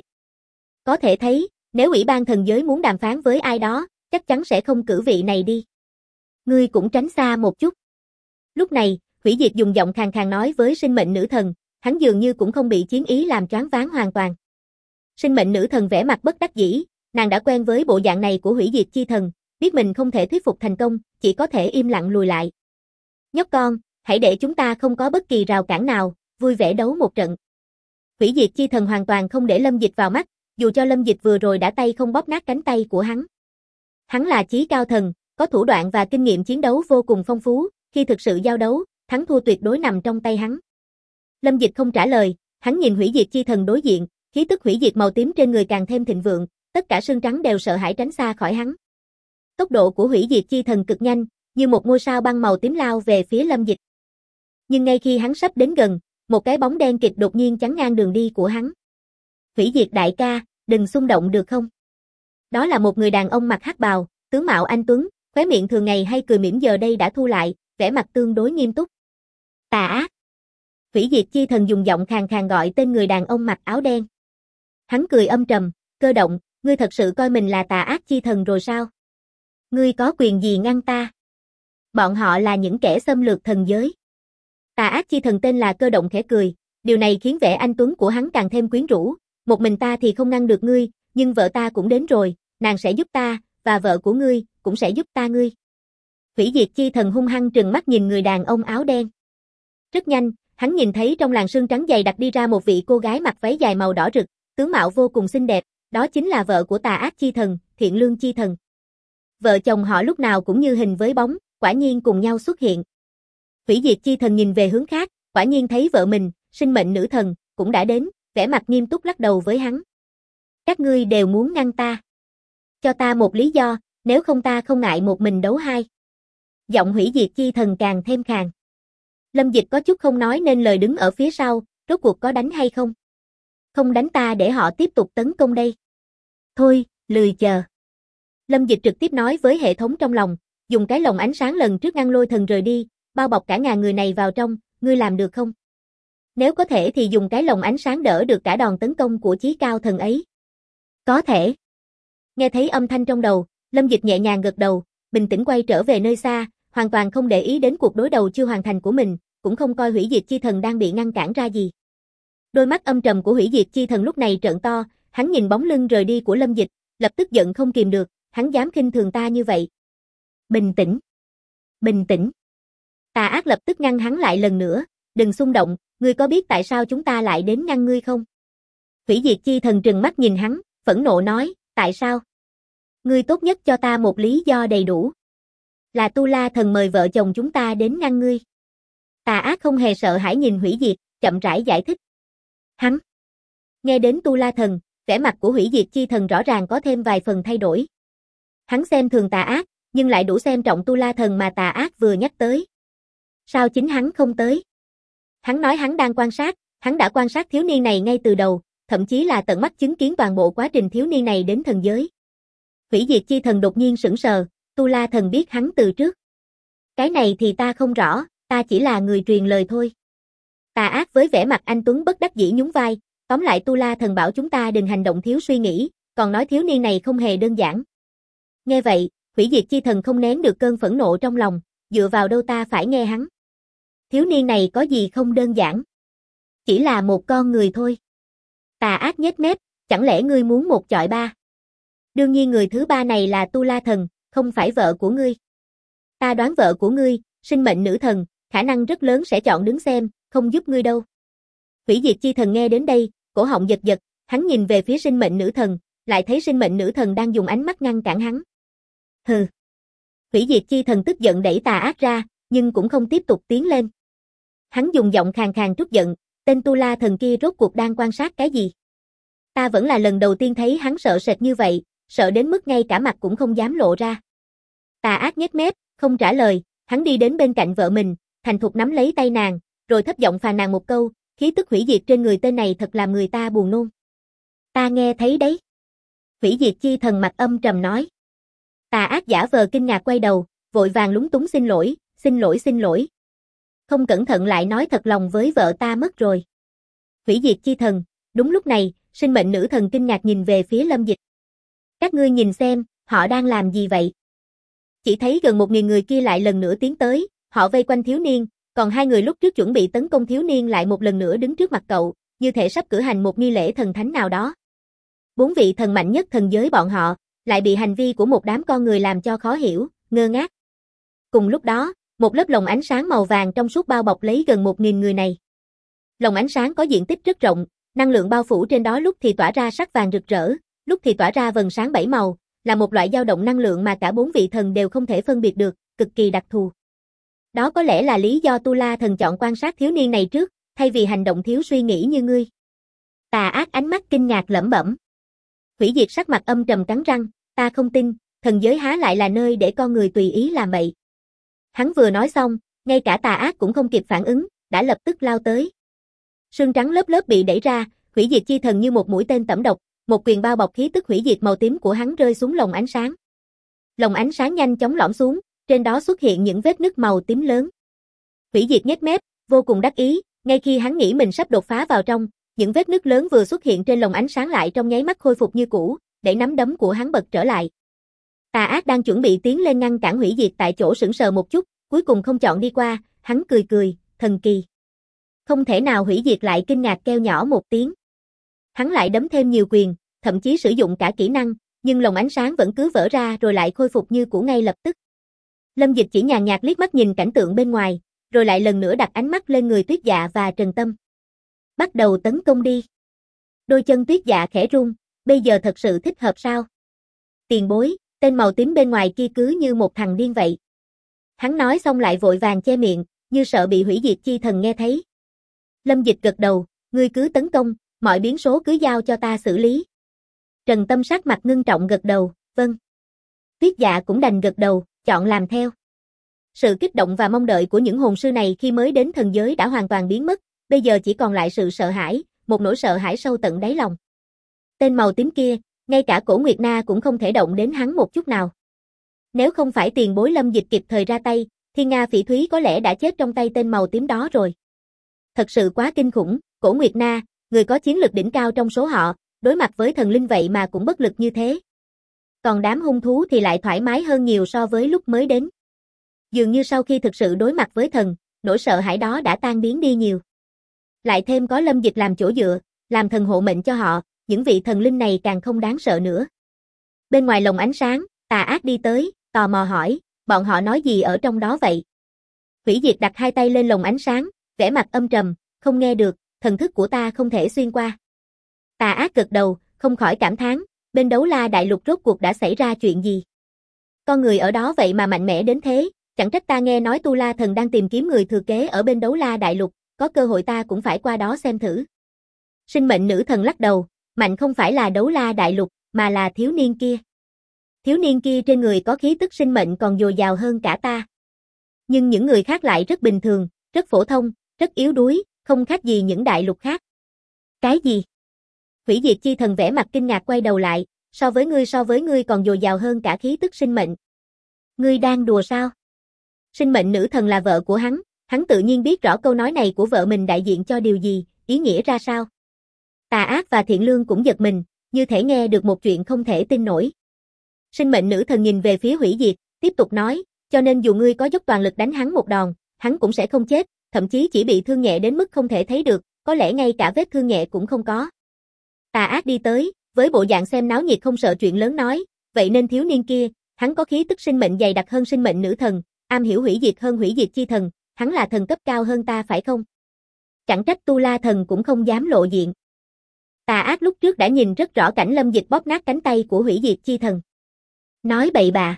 Có thể thấy, nếu Ủy ban thần giới muốn đàm phán với ai đó, chắc chắn sẽ không cử vị này đi. Ngươi cũng tránh xa một chút. Lúc này, hủy diệt dùng giọng khàn khàn nói với sinh mệnh nữ thần, hắn dường như cũng không bị chiến ý làm choáng váng hoàn toàn. Sinh mệnh nữ thần vẻ mặt bất đắc dĩ, nàng đã quen với bộ dạng này của hủy diệt chi thần, biết mình không thể thuyết phục thành công, chỉ có thể im lặng lùi lại. Nhóc con, hãy để chúng ta không có bất kỳ rào cản nào, vui vẻ đấu một trận. Hủy diệt chi thần hoàn toàn không để Lâm Dịch vào mắt, dù cho Lâm Dịch vừa rồi đã tay không bóp nát cánh tay của hắn. Hắn là chí cao thần, có thủ đoạn và kinh nghiệm chiến đấu vô cùng phong phú, khi thực sự giao đấu, thắng thua tuyệt đối nằm trong tay hắn. Lâm Dịch không trả lời, hắn nhìn hủy diệt chi thần đối diện, khí tức hủy diệt màu tím trên người càng thêm thịnh vượng, tất cả xương trắng đều sợ hãi tránh xa khỏi hắn. Tốc độ của hủy diệt chi thần cực nhanh, như một ngôi sao băng màu tím lao về phía Lâm Dịch. Nhưng ngay khi hắn sắp đến gần, một cái bóng đen kịt đột nhiên chắn ngang đường đi của hắn. Hủy diệt đại ca, đừng xung động được không? Đó là một người đàn ông mặc hắc bào, tướng mạo anh tuấn, khóe miệng thường ngày hay cười mỉm giờ đây đã thu lại, vẻ mặt tương đối nghiêm túc. Tà ác. Hủy diệt chi thần dùng giọng khàn khàn gọi tên người đàn ông mặc áo đen. Hắn cười âm trầm, Cơ Động, ngươi thật sự coi mình là tà ác chi thần rồi sao? Ngươi có quyền gì ngăn ta? Bọn họ là những kẻ xâm lược thần giới. Tà ác chi thần tên là Cơ Động khẽ cười, điều này khiến vẻ anh tuấn của hắn càng thêm quyến rũ. Một mình ta thì không ngăn được ngươi, nhưng vợ ta cũng đến rồi, nàng sẽ giúp ta, và vợ của ngươi cũng sẽ giúp ta ngươi. Hủy diệt chi thần hung hăng trừng mắt nhìn người đàn ông áo đen. Rất nhanh, hắn nhìn thấy trong làn sương trắng dày đặc đi ra một vị cô gái mặc váy dài màu đỏ rực, tướng mạo vô cùng xinh đẹp, đó chính là vợ của tà ác chi thần, Thiện Lương chi thần. Vợ chồng họ lúc nào cũng như hình với bóng, quả nhiên cùng nhau xuất hiện. Hủy diệt chi thần nhìn về hướng khác, quả nhiên thấy vợ mình, sinh mệnh nữ thần, cũng đã đến, vẻ mặt nghiêm túc lắc đầu với hắn. Các ngươi đều muốn ngăn ta. Cho ta một lý do, nếu không ta không ngại một mình đấu hai. Giọng hủy diệt chi thần càng thêm khàn. Lâm Dịch có chút không nói nên lời đứng ở phía sau, rốt cuộc có đánh hay không? Không đánh ta để họ tiếp tục tấn công đây. Thôi, lười chờ. Lâm Dịch trực tiếp nói với hệ thống trong lòng, dùng cái lồng ánh sáng lần trước ngăn lôi thần rời đi, bao bọc cả ngàn người này vào trong, ngươi làm được không? Nếu có thể thì dùng cái lồng ánh sáng đỡ được cả đòn tấn công của chí cao thần ấy. Có thể. Nghe thấy âm thanh trong đầu, Lâm Dịch nhẹ nhàng gật đầu, bình tĩnh quay trở về nơi xa, hoàn toàn không để ý đến cuộc đối đầu chưa hoàn thành của mình, cũng không coi hủy diệt chi thần đang bị ngăn cản ra gì. Đôi mắt âm trầm của Hủy Diệt Chi Thần lúc này trợn to, hắn nhìn bóng lưng rời đi của Lâm Dịch, lập tức giận không kìm được, hắn dám khinh thường ta như vậy. Bình tĩnh. Bình tĩnh. Tà Ác lập tức ngăn hắn lại lần nữa, đừng xung động, ngươi có biết tại sao chúng ta lại đến ngăn ngươi không? Hủy Diệt Chi Thần trừng mắt nhìn hắn, phẫn nộ nói, tại sao? Ngươi tốt nhất cho ta một lý do đầy đủ. Là Tu La Thần mời vợ chồng chúng ta đến ngăn ngươi. Tà Ác không hề sợ hãi nhìn Hủy Diệt, chậm rãi giải thích. Hắn. Nghe đến Tu La Thần, vẻ mặt của Hủy Diệt Chi Thần rõ ràng có thêm vài phần thay đổi. Hắn xem thường Tà Ác, nhưng lại đủ xem trọng Tu La Thần mà Tà Ác vừa nhắc tới. Sao chính hắn không tới? Hắn nói hắn đang quan sát, hắn đã quan sát thiếu niên này ngay từ đầu, thậm chí là tận mắt chứng kiến toàn bộ quá trình thiếu niên này đến thần giới. Hủy Diệt Chi Thần đột nhiên sững sờ, Tu La Thần biết hắn từ trước. Cái này thì ta không rõ, ta chỉ là người truyền lời thôi. Tà Ác với vẻ mặt anh tuấn bất đắc dĩ nhún vai, tóm lại Tu La Thần bảo chúng ta đừng hành động thiếu suy nghĩ, còn nói thiếu niên này không hề đơn giản. Nghe vậy, Hủy Diệt Chi Thần không nén được cơn phẫn nộ trong lòng, dựa vào đâu ta phải nghe hắn. Thiếu niên này có gì không đơn giản? Chỉ là một con người thôi. Tà Ác nhếch mép, chẳng lẽ ngươi muốn một chọi ba? Đương nhiên người thứ ba này là Tu La Thần, không phải vợ của ngươi. Ta đoán vợ của ngươi, sinh mệnh nữ thần, khả năng rất lớn sẽ chọn đứng xem, không giúp ngươi đâu. Hủy Diệt Chi Thần nghe đến đây, cổ họng giật giật, hắn nhìn về phía sinh mệnh nữ thần, lại thấy sinh mệnh nữ thần đang dùng ánh mắt ngăn cản hắn. Hừ. Hủy Diệt Chi Thần tức giận đẩy Tà Ác ra, nhưng cũng không tiếp tục tiến lên. Hắn dùng giọng khàn khàn trút giận, tên Tu La Thần kia rốt cuộc đang quan sát cái gì? Ta vẫn là lần đầu tiên thấy hắn sợ sệt như vậy, sợ đến mức ngay cả mặt cũng không dám lộ ra. Tà Ác nhếch mép, không trả lời, hắn đi đến bên cạnh vợ mình, thành thục nắm lấy tay nàng, rồi thấp giọng phàn nàn một câu, khí tức hủy diệt trên người tên này thật làm người ta buồn nôn. Ta nghe thấy đấy. Hủy Diệt Chi Thần mặt âm trầm nói. Tà Ác giả vờ kinh ngạc quay đầu, vội vàng lúng túng xin lỗi, xin lỗi. Không cẩn thận lại nói thật lòng với vợ ta mất rồi. Hủy Diệt Chi Thần, đúng lúc này, sinh mệnh nữ thần kinh ngạc nhìn về phía Lâm Dịch. Các ngươi nhìn xem, họ đang làm gì vậy? Chỉ thấy gần 1000 người kia lại lần nữa tiến tới, họ vây quanh thiếu niên, còn hai người lúc trước chuẩn bị tấn công thiếu niên lại một lần nữa đứng trước mặt cậu, như thể sắp cử hành một nghi lễ thần thánh nào đó. 4 vị thần mạnh nhất thần giới bọn họ, lại bị hành vi của một đám con người làm cho khó hiểu, ngơ ngác. Cùng lúc đó, một lớp lồng ánh sáng màu vàng trong suốt bao bọc lấy gần 1000 người này. Lồng ánh sáng có diện tích rất rộng, năng lượng bao phủ trên đó lúc thì tỏa ra sắc vàng rực rỡ, lúc thì tỏa ra vầng sáng 7 màu, là một loại dao động năng lượng mà cả 4 vị thần đều không thể phân biệt được, cực kỳ đặc thù. Đó có lẽ là lý do Tu La Thần chọn quan sát thiếu niên này trước, thay vì hành động thiếu suy nghĩ như ngươi. Tà Ác ánh mắt kinh ngạc lẩm bẩm. Hủy Diệt sắc mặt âm trầm cắn răng, ta không tin, thần giới há lại là nơi để con người tùy ý làm bậy. Hắn vừa nói xong, ngay cả Tà Ác cũng không kịp phản ứng, đã lập tức lao tới. Sương trắng lớp lớp bị đẩy ra, Hủy Diệt Chi Thần như một mũi tên tẩm độc, một quyền bao bọc khí tức hủy diệt màu tím của hắn rơi xuống lồng ánh sáng. Lồng ánh sáng nhanh chóng lõm xuống, trên đó xuất hiện những vết nứt màu tím lớn. Hủy Diệt nhếch mép, vô cùng đắc ý, ngay khi hắn nghĩ mình sắp đột phá vào trong, những vết nứt lớn vừa xuất hiện trên lồng ánh sáng lại trong nháy mắt khôi phục như cũ, để nắm đấm của hắn bật trở lại. Tà Ác đang chuẩn bị tiến lên ngăn cản Hủy Diệt tại chỗ sững sờ một chút, cuối cùng không chọn đi qua, hắn cười cười, thần kỳ. Không thể nào. Hủy Diệt lại kinh ngạc kêu nhỏ một tiếng. Hắn lại đấm thêm nhiều quyền, thậm chí sử dụng cả kỹ năng, nhưng lồng ánh sáng vẫn cứ vỡ ra rồi lại khôi phục như cũ ngay lập tức. Lâm Dịch chỉ nhàn nhạt liếc mắt nhìn cảnh tượng bên ngoài, rồi lại lần nữa đặt ánh mắt lên người Tuyết Dạ và Trần Tâm. Bắt đầu tấn công đi. Đôi chân Tuyết Dạ khẽ run, bây giờ thật sự thích hợp sao? Tiền bối, tên màu tím bên ngoài kia cứ như một thằng điên vậy. Hắn nói xong lại vội vàng che miệng, như sợ bị Hủy Diệt Chi Thần nghe thấy. Lâm Dịch gật đầu, ngươi cứ tấn công, mọi biến số cứ giao cho ta xử lý. Trần Tâm sắc mặt ngưng trọng gật đầu, vâng. Tuyết Dạ cũng đành gật đầu, chọn làm theo. Sự kích động và mong đợi của những hồn sư này khi mới đến thần giới đã hoàn toàn biến mất, bây giờ chỉ còn lại sự sợ hãi, một nỗi sợ hãi sâu tận đáy lòng. Tên màu tím kia, ngay cả Cổ Nguyệt Na cũng không thể động đến hắn một chút nào. Nếu không phải tiền bối Lâm Dịch kịp thời ra tay, Thiên Nga Phỉ Thúy có lẽ đã chết trong tay tên màu tím đó rồi. Thật sự quá kinh khủng, Cổ Nguyệt Na, người có chiến lực đỉnh cao trong số họ, đối mặt với thần linh vậy mà cũng bất lực như thế. Còn đám hung thú thì lại thoải mái hơn nhiều so với lúc mới đến. Dường như sau khi thực sự đối mặt với thần, nỗi sợ hãi đó đã tan biến đi nhiều. Lại thêm có Lâm Dịch làm chỗ dựa, làm thần hộ mệnh cho họ, những vị thần linh này càng không đáng sợ nữa. Bên ngoài lồng ánh sáng, Tà Ác đi tới, tò mò hỏi, bọn họ nói gì ở trong đó vậy? Hủy Diệt đặt hai tay lên lồng ánh sáng, vẻ mặt âm trầm, không nghe được, thần thức của ta không thể xuyên qua. Tà Ác gật đầu, không khỏi cảm thán, bên Đấu La Đại Lục rốt cuộc đã xảy ra chuyện gì? Con người ở đó vậy mà mạnh mẽ đến thế, chẳng trách ta nghe nói Tu La Thần đang tìm kiếm người thừa kế ở bên Đấu La Đại Lục, có cơ hội ta cũng phải qua đó xem thử. Sinh mệnh nữ thần lắc đầu, mạnh không phải là Đấu La Đại Lục, mà là thiếu niên kia. Thiếu niên kia trên người có khí tức sinh mệnh còn dồi dào hơn cả ta. Nhưng những người khác lại rất bình thường, rất phổ thông, rất yếu đuối, không khác gì những đại lục khác. Cái gì? Hủy Diệt Chi Thần vẻ mặt kinh ngạc quay đầu lại, so với ngươi còn dồi dào hơn cả khí tức sinh mệnh. Ngươi đang đùa sao? Sinh mệnh nữ thần là vợ của hắn tự nhiên biết rõ câu nói này của vợ mình đại diện cho điều gì, ý nghĩa ra sao. Tà Ác và Thiện Lương cũng giật mình, như thể nghe được một chuyện không thể tin nổi. Sinh mệnh nữ thần nhìn về phía Hủy Diệt, tiếp tục nói, cho nên dù ngươi có dốc toàn lực đánh hắn một đòn, hắn cũng sẽ không chết, thậm chí chỉ bị thương nhẹ đến mức không thể thấy được, có lẽ ngay cả vết thương nhẹ cũng không có. Tà Ác đi tới, với bộ dạng xem náo nhiệt không sợ chuyện lớn nói, vậy nên thiếu niên kia, hắn có khí tức sinh mệnh dày đặc hơn sinh mệnh nữ thần, am hiểu hủy diệt hơn Hủy Diệt Chi Thần, hắn là thần cấp cao hơn ta phải không? Chẳng trách Tu La Thần cũng không dám lộ diện. Tà Ác lúc trước đã nhìn rất rõ cảnh Lâm Dịch bóp nát cánh tay của Hủy Diệt Chi Thần. Nói bậy bạ.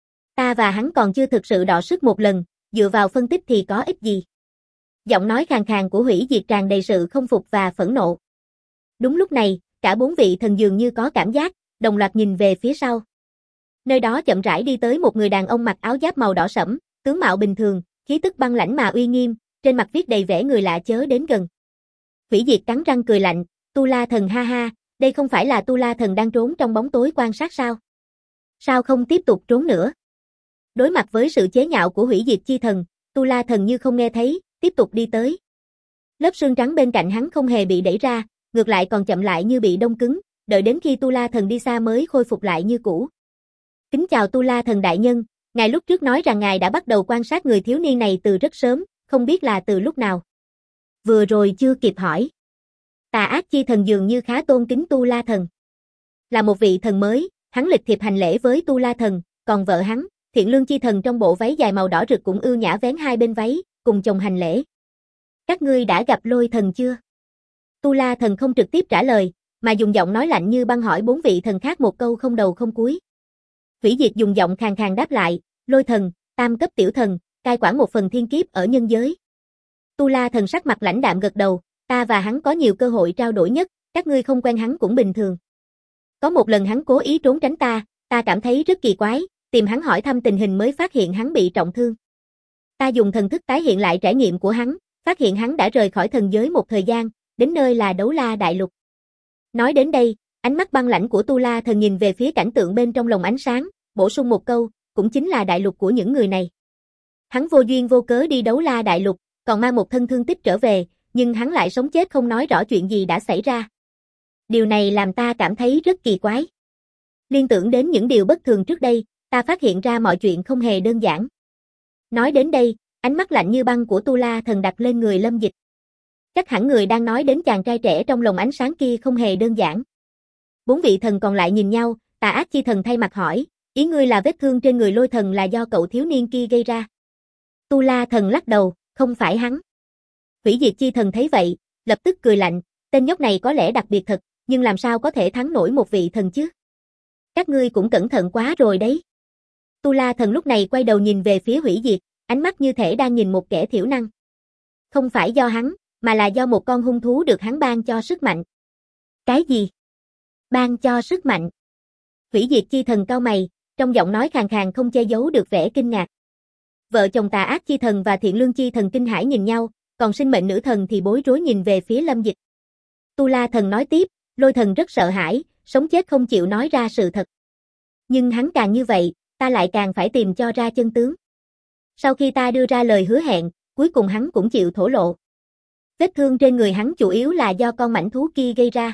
Ta và hắn còn chưa thực sự đọ sức một lần, dựa vào phân tích thì có ích gì. Giọng nói khàn khàn của Hủy Diệt tràn đầy sự không phục và phẫn nộ. Đúng lúc này, cả bốn vị thần dường như có cảm giác, đồng loạt nhìn về phía sau. Nơi đó chậm rãi đi tới một người đàn ông mặc áo giáp màu đỏ sẫm, tướng mạo bình thường, khí tức băng lãnh mà uy nghiêm, trên mặt viết đầy vẻ người lạ chớ đến gần. Hủy Diệt cắn răng cười lạnh, Tu La Thần ha ha, đây không phải là Tu La Thần đang trốn trong bóng tối quan sát sao? Sao không tiếp tục trốn nữa? Đối mặt với sự chế nhạo của Hủy Diệt Chi Thần, Tu La Thần như không nghe thấy, tiếp tục đi tới. Lớp xương trắng bên cạnh hắn không hề bị đẩy ra, ngược lại còn chậm lại như bị đông cứng, đợi đến khi Tu La Thần đi xa mới khôi phục lại như cũ. Kính chào Tu La Thần đại nhân, ngài lúc trước nói rằng ngài đã bắt đầu quan sát người thiếu niên này từ rất sớm, không biết là từ lúc nào. Vừa rồi chưa kịp hỏi. Tà Ác Chi Thần dường như khá tôn kính Tu La Thần. Là một vị thần mới, hắn lịch thiệp hành lễ với Tu La Thần, còn vợ hắn, Thiện Lương Chi Thần trong bộ váy dài màu đỏ rực cũng ưu nhã vén hai bên váy, cùng chồng hành lễ. Các ngươi đã gặp Lôi Thần chưa? Tu La Thần không trực tiếp trả lời, mà dùng giọng nói lạnh như băng hỏi bốn vị thần khác một câu không đầu không cuối. Hủy Diệt dùng giọng khàn khàn đáp lại, Lôi Thần, tam cấp tiểu thần, cai quản một phần thiên kiếp ở nhân giới. Tu La Thần sắc mặt lãnh đạm gật đầu, ta và hắn có nhiều cơ hội trao đổi nhất, các ngươi không quen hắn cũng bình thường. Có một lần hắn cố ý trốn tránh ta cảm thấy rất kỳ quái, tìm hắn hỏi thăm tình hình mới phát hiện hắn bị trọng thương. Ta dùng thần thức tái hiện lại trải nghiệm của hắn, phát hiện hắn đã rời khỏi thần giới một thời gian, đến nơi là Đấu La Đại Lục. Nói đến đây, ánh mắt băng lãnh của Tu La Thần nhìn về phía cảnh tượng bên trong lồng ánh sáng, bổ sung một câu, cũng chính là đại lục của những người này. Hắn vô duyên vô cớ đi Đấu La Đại Lục, còn mang một thân thương tích trở về, nhưng hắn lại sống chết không nói rõ chuyện gì đã xảy ra. Điều này làm ta cảm thấy rất kỳ quái. Liên tưởng đến những điều bất thường trước đây, ta phát hiện ra mọi chuyện không hề đơn giản. Nói đến đây, ánh mắt lạnh như băng của Tu La Thần đặt lên người Lâm Dịch. Chắc hẳn người đang nói đến chàng trai trẻ trong lồng ánh sáng kia không hề đơn giản. Bốn vị thần còn lại nhìn nhau, Tà Ác Chi Thần thay mặt hỏi, ý ngươi là vết thương trên người Lôi Thần là do cậu thiếu niên kia gây ra? Tu La Thần lắc đầu, không phải hắn. Hủy Diệt Chi Thần thấy vậy, lập tức cười lạnh, tên nhóc này có lẽ đặc biệt thật, nhưng làm sao có thể thắng nổi một vị thần chứ? Các ngươi cũng cẩn thận quá rồi đấy. Tu La Thần lúc này quay đầu nhìn về phía Hủy Diệt, ánh mắt như thể đang nhìn một kẻ thiểu năng. Không phải do hắn, mà là do một con hung thú được hắn ban cho sức mạnh. Cái gì? Ban cho sức mạnh? Hủy Diệt Chi Thần cau mày, trong giọng nói khàn khàn không che giấu được vẻ kinh ngạc. Vợ chồng Tà Ác Chi Thần và Thiện Lương Chi Thần kinh hãi nhìn nhau, còn sinh mệnh nữ thần thì bối rối nhìn về phía Lâm Dịch. Tu La Thần nói tiếp, Lôi Thần rất sợ hãi, sống chết không chịu nói ra sự thật. Nhưng hắn càng như vậy, ta lại càng phải tìm cho ra chân tướng. Sau khi ta đưa ra lời hứa hẹn, cuối cùng hắn cũng chịu thổ lộ. Vết thương trên người hắn chủ yếu là do con mãnh thú kia gây ra.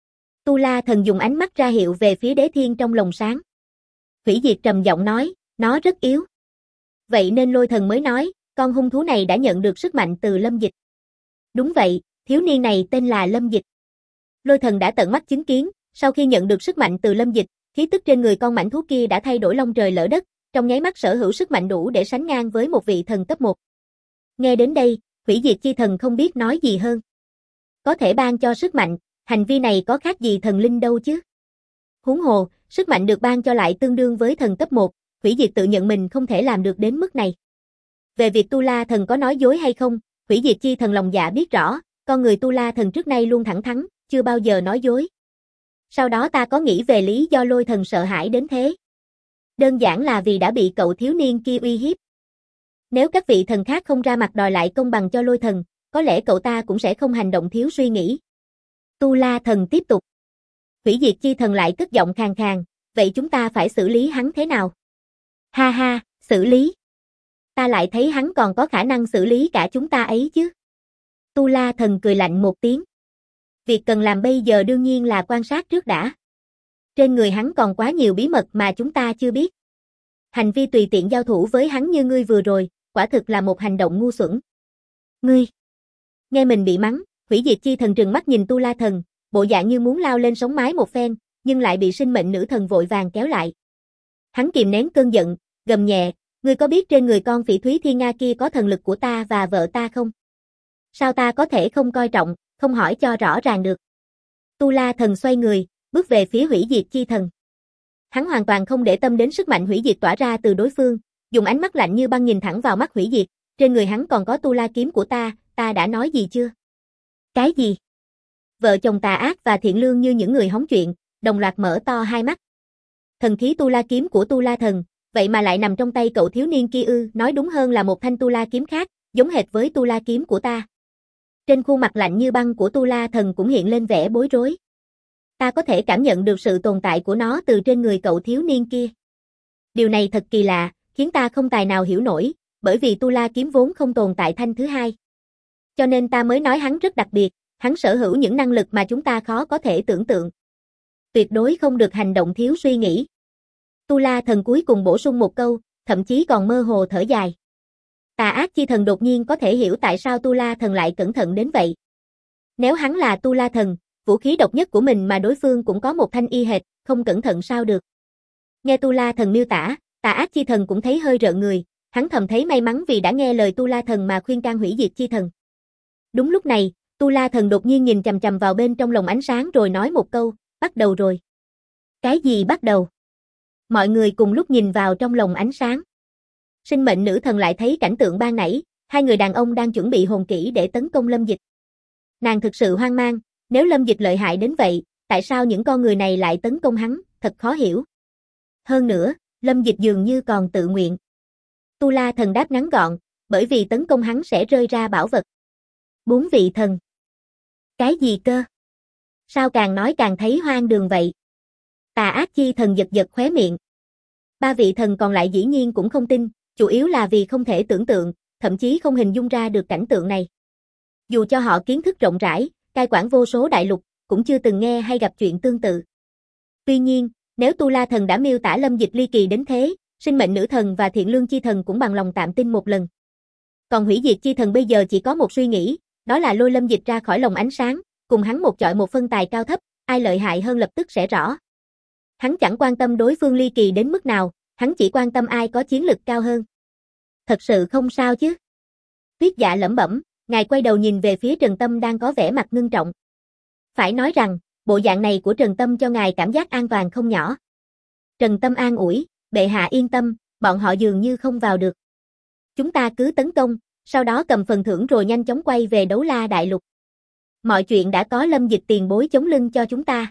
Tu La Thần dùng ánh mắt ra hiệu về phía Đế Thiên trong lồng sáng. Hủy Diệt trầm giọng nói, nó rất yếu. Vậy nên Lôi Thần mới nói, con hung thú này đã nhận được sức mạnh từ Lâm Dịch. Đúng vậy, Thiếu niên này tên là Lâm Dịch. Lôi thần đã tận mắt chứng kiến, sau khi nhận được sức mạnh từ Lâm Dịch, khí tức trên người con mãnh thú kia đã thay đổi long trời lỡ đất, trong nháy mắt sở hữu sức mạnh đủ để sánh ngang với một vị thần cấp 1. Nghe đến đây, Hủy Diệt Chi Thần không biết nói gì hơn. Có thể ban cho sức mạnh, hành vi này có khác gì thần linh đâu chứ. Huống hồ, sức mạnh được ban cho lại tương đương với thần cấp 1, Hủy Diệt tự nhận mình không thể làm được đến mức này. Về việc Tu La Thần có nói dối hay không, Hủy Diệt Chi Thần lòng dạ biết rõ, con người Tu La Thần trước nay luôn thẳng thắn, chưa bao giờ nói dối. Sau đó ta có nghĩ về lý do Lôi Thần sợ hãi đến thế. Đơn giản là vì đã bị cậu thiếu niên kia uy hiếp. Nếu các vị thần khác không ra mặt đòi lại công bằng cho Lôi Thần, có lẽ cậu ta cũng sẽ không hành động thiếu suy nghĩ. Tu La Thần tiếp tục. Hủy Diệt Chi Thần lại cất giọng khàn khàn, vậy chúng ta phải xử lý hắn thế nào? Ha ha, xử lý. Ta lại thấy hắn còn có khả năng xử lý cả chúng ta ấy chứ. Tu La Thần cười lạnh một tiếng. Việc cần làm bây giờ đương nhiên là quan sát trước đã. Trên người hắn còn quá nhiều bí mật mà chúng ta chưa biết. Hành vi tùy tiện giao thủ với hắn như ngươi vừa rồi, quả thực là một hành động ngu xuẩn. Ngươi. Nghe mình bị mắng, Hủy Diệt Chi Thần trừng mắt nhìn Tu La Thần, bộ dạng như muốn lao lên sống mái một phen, nhưng lại bị sinh mệnh nữ thần vội vàng kéo lại. Hắn kìm nén cơn giận, gầm nhẹ, ngươi có biết trên người con phỉ thúy thiên nga kia có thần lực của ta và vợ ta không? Sao ta có thể không coi trọng, không hỏi cho rõ ràng được? Tu La Thần xoay người, bước về phía Hủy Diệt Chi Thần. Hắn hoàn toàn không để tâm đến sức mạnh hủy diệt tỏa ra từ đối phương, dùng ánh mắt lạnh như băng nhìn thẳng vào mắt hủy diệt, trên người hắn còn có Tu La kiếm của ta đã nói gì chưa? Cái gì? Vợ chồng tà ác và thiện lương như những người hóng chuyện, đồng loạt mở to hai mắt. Thần khí Tu La kiếm của Tu La Thần, vậy mà lại nằm trong tay cậu thiếu niên kia ư? Nói đúng hơn là một thanh Tu La kiếm khác, giống hệt với Tu La kiếm của ta. Trên khuôn mặt lạnh như băng của Tu La Thần cũng hiện lên vẻ bối rối. Ta có thể cảm nhận được sự tồn tại của nó từ trên người cậu thiếu niên kia. Điều này thật kỳ lạ, khiến ta không tài nào hiểu nổi, bởi vì Tu La kiếm vốn không tồn tại thanh thứ hai. Cho nên ta mới nói hắn rất đặc biệt, hắn sở hữu những năng lực mà chúng ta khó có thể tưởng tượng. Tuyệt đối không được hành động thiếu suy nghĩ. Tu La Thần cuối cùng bổ sung một câu, thậm chí còn mơ hồ thở dài. Tà ác chi thần đột nhiên có thể hiểu tại sao Tu La Thần lại cẩn thận đến vậy. Nếu hắn là Tu La Thần, vũ khí độc nhất của mình mà đối phương cũng có một thanh y hệt, không cẩn thận sao được. Nghe Tu La Thần miêu tả, Tà ác chi thần cũng thấy hơi rợn người, hắn thầm thấy may mắn vì đã nghe lời Tu La Thần mà khuyên can hủy diệt chi thần. Đúng lúc này, Tu La Thần đột nhiên nhìn chằm chằm vào bên trong lồng ánh sáng rồi nói một câu, bắt đầu rồi. Cái gì bắt đầu? Mọi người cùng lúc nhìn vào trong lồng ánh sáng. Sinh mệnh nữ thần lại thấy cảnh tượng ban nãy, hai người đàn ông đang chuẩn bị hồn kỹ để tấn công Lâm Dịch. Nàng thực sự hoang mang, nếu Lâm Dịch lợi hại đến vậy, tại sao những con người này lại tấn công hắn, thật khó hiểu. Hơn nữa, Lâm Dịch dường như còn tự nguyện. Tu La Thần đáp ngắn gọn, bởi vì tấn công hắn sẽ rơi ra bảo vật. 4 vị thần. Cái gì cơ? Sao càng nói càng thấy hoang đường vậy? Tà ác chi thần giật giật khóe miệng. 3 vị thần còn lại dĩ nhiên cũng không tin, chủ yếu là vì không thể tưởng tượng, thậm chí không hình dung ra được cảnh tượng này. Dù cho họ kiến thức rộng rãi, cai quản vô số đại lục, cũng chưa từng nghe hay gặp chuyện tương tự. Tuy nhiên, nếu Tu La Thần đã miêu tả Lâm Dịch ly kỳ đến thế, sinh mệnh nữ thần và thiện lương chi thần cũng bằng lòng tạm tin một lần. Còn hủy diệt chi thần bây giờ chỉ có một suy nghĩ, đó là lôi Lâm Dịch ra khỏi lồng ánh sáng, cùng hắn một chọi một phân tài cao thấp, ai lợi hại hơn lập tức sẽ rõ. Hắn chẳng quan tâm đối phương ly kỳ đến mức nào, hắn chỉ quan tâm ai có chiến lực cao hơn. Thật sự không sao chứ? Tuyết Dạ lẩm bẩm, ngài quay đầu nhìn về phía Trần Tâm đang có vẻ mặt ngưng trọng. Phải nói rằng, bộ dạng này của Trần Tâm cho ngài cảm giác an toàn không nhỏ. Trần Tâm an ủi, bệ hạ yên tâm, bọn họ dường như không vào được. Chúng ta cứ tấn công, sau đó cầm phần thưởng rồi nhanh chóng quay về Đấu La Đại Lục. Mọi chuyện đã có Lâm Dịch tiền bối chống lưng cho chúng ta.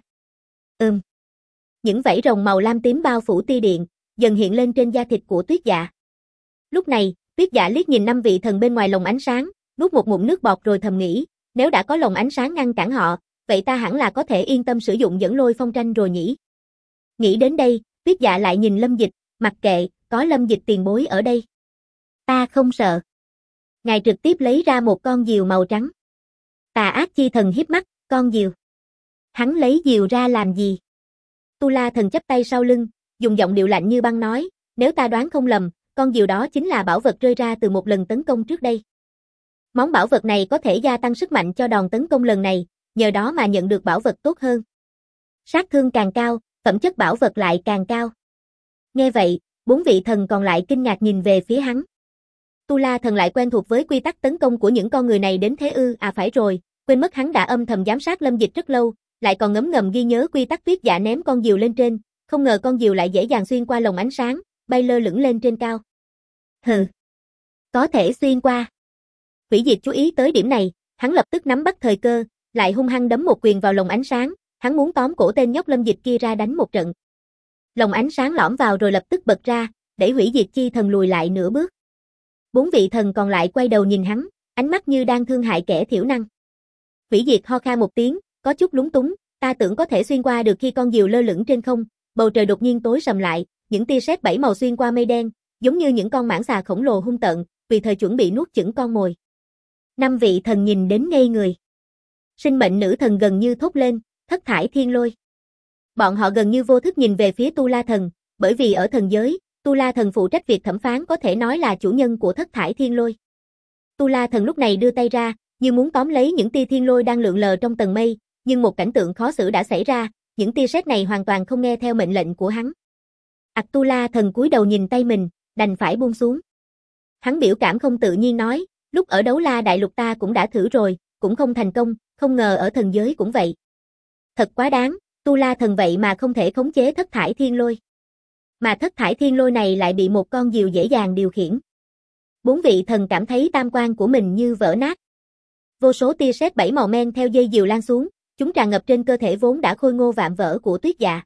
Những vảy rồng màu lam tím bao phủ tia điện, dần hiện lên trên da thịt của Tuyết Dạ. Lúc này, Tuyết Dạ liếc nhìn 5 vị thần bên ngoài lồng ánh sáng, nuốt một ngụm nước bọt rồi thầm nghĩ, nếu đã có lồng ánh sáng ngăn cản họ, vậy ta hẳn là có thể yên tâm sử dụng dẫn lôi phong tranh rồi nhỉ. Nghĩ đến đây, Tuyết Dạ lại nhìn Lâm Dịch, mặc kệ, có Lâm Dịch tiền bối ở đây. Ta không sợ. Ngài trực tiếp lấy ra một con diều màu trắng. Tà ác chi thần híp mắt, con diều. Hắn lấy diều ra làm gì? Tu La Thần chắp tay sau lưng, dùng giọng điệu lạnh như băng nói, nếu ta đoán không lầm, con diều đó chính là bảo vật rơi ra từ một lần tấn công trước đây. Món bảo vật này có thể gia tăng sức mạnh cho đòn tấn công lần này, nhờ đó mà nhận được bảo vật tốt hơn. Sát thương càng cao, phẩm chất bảo vật lại càng cao. Nghe vậy, 4 vị thần còn lại kinh ngạc nhìn về phía hắn. Tu La thần lại quen thuộc với quy tắc tấn công của những con người này đến thế ư? À phải rồi, quên mất hắn đã âm thầm giám sát Lâm Dịch rất lâu, lại còn ngấm ngầm ghi nhớ quy tắc Tuyết Dạ ném con diều lên trên, không ngờ con diều lại dễ dàng xuyên qua lồng ánh sáng, bay lơ lửng lên trên cao. Hừ, có thể xuyên qua. Hủy Diệt chú ý tới điểm này, hắn lập tức nắm bắt thời cơ, lại hung hăng đấm một quyền vào lồng ánh sáng, hắn muốn tóm cổ tên nhóc Lâm Dịch kia ra đánh một trận. Lồng ánh sáng lõm vào rồi lập tức bật ra, đẩy Hủy Diệt chi thần lùi lại nửa bước. 4 vị thần còn lại quay đầu nhìn hắn, ánh mắt như đang thương hại kẻ thiểu năng. Hủy Diệt ho khan một tiếng, có chút lúng túng, ta tưởng có thể xuyên qua được khi con diều lơ lửng trên không, bầu trời đột nhiên tối sầm lại, những tia sét 7 màu xuyên qua mây đen, giống như những con mãng xà khổng lồ hung tợn, vì thời chuẩn bị nuốt chửng con mồi. 5 vị thần nhìn đến ngây người. Sinh mệnh nữ thần gần như thốt lên, Thất Thải Thiên Lôi. Bọn họ gần như vô thức nhìn về phía Tu La thần, bởi vì ở thần giới, Tu La thần phụ trách việc thẩm phán có thể nói là chủ nhân của Thất Thải Thiên Lôi. Tu La thần lúc này đưa tay ra, như muốn tóm lấy những tia thiên lôi đang lượn lờ trong tầng mây, nhưng một cảnh tượng khó xử đã xảy ra, những tia sét này hoàn toàn không nghe theo mệnh lệnh của hắn. Tu La thần cúi đầu nhìn tay mình, đành phải buông xuống. Hắn biểu cảm không tự nhiên nói, lúc ở Đấu La Đại Lục ta cũng đã thử rồi, cũng không thành công, không ngờ ở thần giới cũng vậy. Thật quá đáng, Tu La thần vậy mà không thể khống chế Thất Thải Thiên Lôi. Mà Thất Thải Thiên Lôi này lại bị một con diều dễ dàng điều khiển. 4 vị thần cảm thấy tam quan của mình như vỡ nát. Vô số tia sét 7 màu men theo dây diều lan xuống, chúng tràn ngập trên cơ thể vốn đã khôi ngô vạm vỡ của Tuyết Dạ.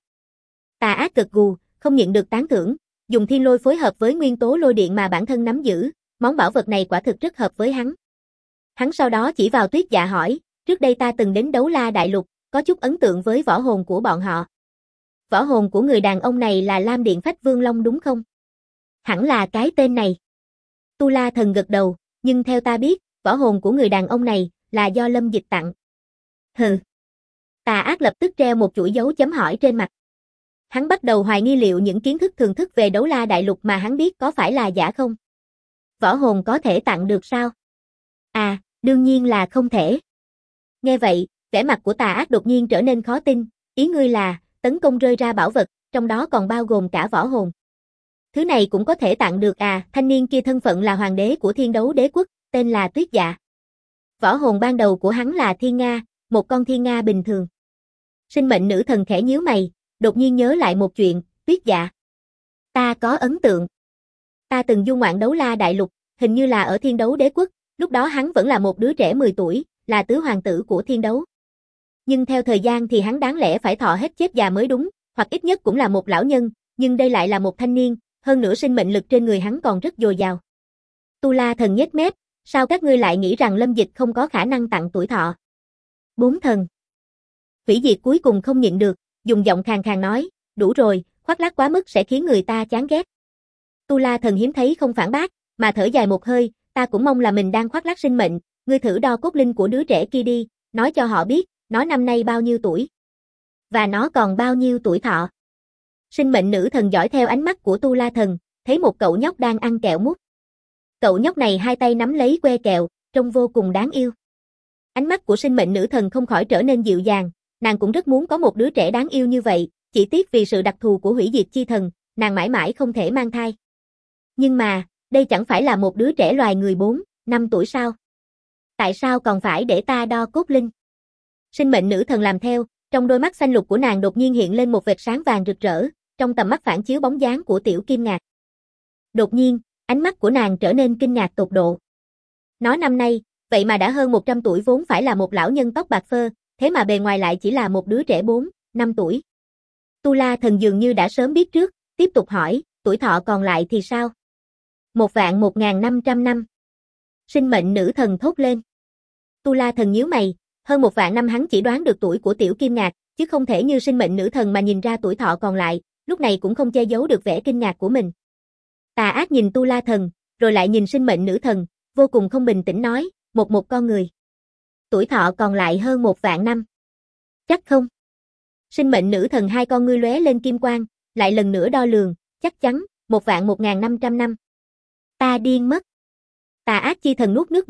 Tà Ác gật gù, không nhận được tán thưởng, dùng thiên lôi phối hợp với nguyên tố lôi điện mà bản thân nắm giữ, món bảo vật này quả thực rất hợp với hắn. Hắn sau đó chỉ vào Tuyết Dạ hỏi, trước đây ta từng đến Đấu La Đại Lục, có chút ấn tượng với võ hồn của bọn họ. Võ hồn của người đàn ông này là Lam Điện Phách Vương Long đúng không? Hẳn là cái tên này. Tu La thần gật đầu, nhưng theo ta biết, võ hồn của người đàn ông này là do Lâm Dịch tặng. Hừ. Tà Ác lập tức treo một chuỗi dấu chấm hỏi trên mặt. Hắn bắt đầu hoài nghi liệu những kiến thức thường thức về Đấu La Đại Lục mà hắn biết có phải là giả không? Võ hồn có thể tặng được sao? À, đương nhiên là không thể. Nghe vậy, vẻ mặt của Tà Ác đột nhiên trở nên khó tin, ý ngươi là tấn công rơi ra bảo vật, trong đó còn bao gồm cả võ hồn. Thứ này cũng có thể tặng được à? Thanh niên kia thân phận là hoàng đế của Thiên Đấu Đế quốc, tên là Tuyết Dạ. Võ hồn ban đầu của hắn là Thiên Nga, một con thiên nga bình thường. Sinh mệnh nữ thần khẽ nhíu mày, đột nhiên nhớ lại một chuyện, Tuyết Dạ. Ta có ấn tượng. Ta từng du ngoạn Đấu La Đại Lục, hình như là ở Thiên Đấu Đế quốc, lúc đó hắn vẫn là một đứa trẻ 10 tuổi, là tứ hoàng tử của Thiên Đấu. Nhưng theo thời gian thì hắn đáng lẽ phải thọ hết chết già mới đúng, hoặc ít nhất cũng là một lão nhân, nhưng đây lại là một thanh niên, hơn nữa sinh mệnh lực trên người hắn còn rất dồi dào. Tu La thần nhếch mép, sao các ngươi lại nghĩ rằng Lâm Dịch không có khả năng tặng tuổi thọ? 4 thần. Hủy Diệt cuối cùng không nhịn được, dùng giọng khàn khàn nói, đủ rồi, khoác lác quá mức sẽ khiến người ta chán ghét. Tu La thần hiếm thấy không phản bác, mà thở dài một hơi, ta cũng mong là mình đang khoác lác sinh mệnh, ngươi thử đo cốt linh của đứa trẻ kia đi, nói cho họ biết, nó năm nay bao nhiêu tuổi. Và nó còn bao nhiêu tuổi thọ. Sinh mệnh nữ thần dõi theo ánh mắt của Tu La thần, thấy một cậu nhóc đang ăn kẹo mút. Cậu nhóc này hai tay nắm lấy que kẹo, trông vô cùng đáng yêu. Ánh mắt của sinh mệnh nữ thần không khỏi trở nên dịu dàng, nàng cũng rất muốn có một đứa trẻ đáng yêu như vậy, chỉ tiếc vì sự đặc thù của Hủy Diệt chi thần, nàng mãi mãi không thể mang thai. Nhưng mà, đây chẳng phải là một đứa trẻ loài người 4, 5 tuổi sao? Tại sao còn phải để ta đo cốt linh? Sinh mệnh nữ thần làm theo, trong đôi mắt xanh lục của nàng đột nhiên hiện lên một vệt sáng vàng rực rỡ, trong tầm mắt phản chiếu bóng dáng của Tiểu Kim Ngạc. Đột nhiên, ánh mắt của nàng trở nên kinh ngạc tột độ. Nó năm nay, vậy mà đã hơn 100 tuổi vốn phải là một lão nhân tóc bạc phơ, thế mà bề ngoài lại chỉ là một đứa trẻ 4, 5 tuổi. Tu La thần dường như đã sớm biết trước, tiếp tục hỏi, tuổi thọ còn lại thì sao? 1.100.500 năm. Sinh mệnh nữ thần thốt lên. Tu La thần nhíu mày, hơn 1 vạn năm hắn chỉ đoán được tuổi của Tiểu Kim Ngạc, chứ không thể như sinh mệnh nữ thần mà nhìn ra tuổi thọ còn lại, lúc này cũng không che giấu được vẻ kinh ngạc của mình. Tà Ác nhìn Tu La thần, rồi lại nhìn sinh mệnh nữ thần, vô cùng không bình tĩnh nói, một con người. Tuổi thọ còn lại hơn 1 vạn năm. Chắc không? Sinh mệnh nữ thần hai con ngươi lóe lên kim quang, lại lần nữa đo lường, chắc chắn, 1.1.500 năm. Ta điên mất. Tà Ác chi thần nuốt nước bọt,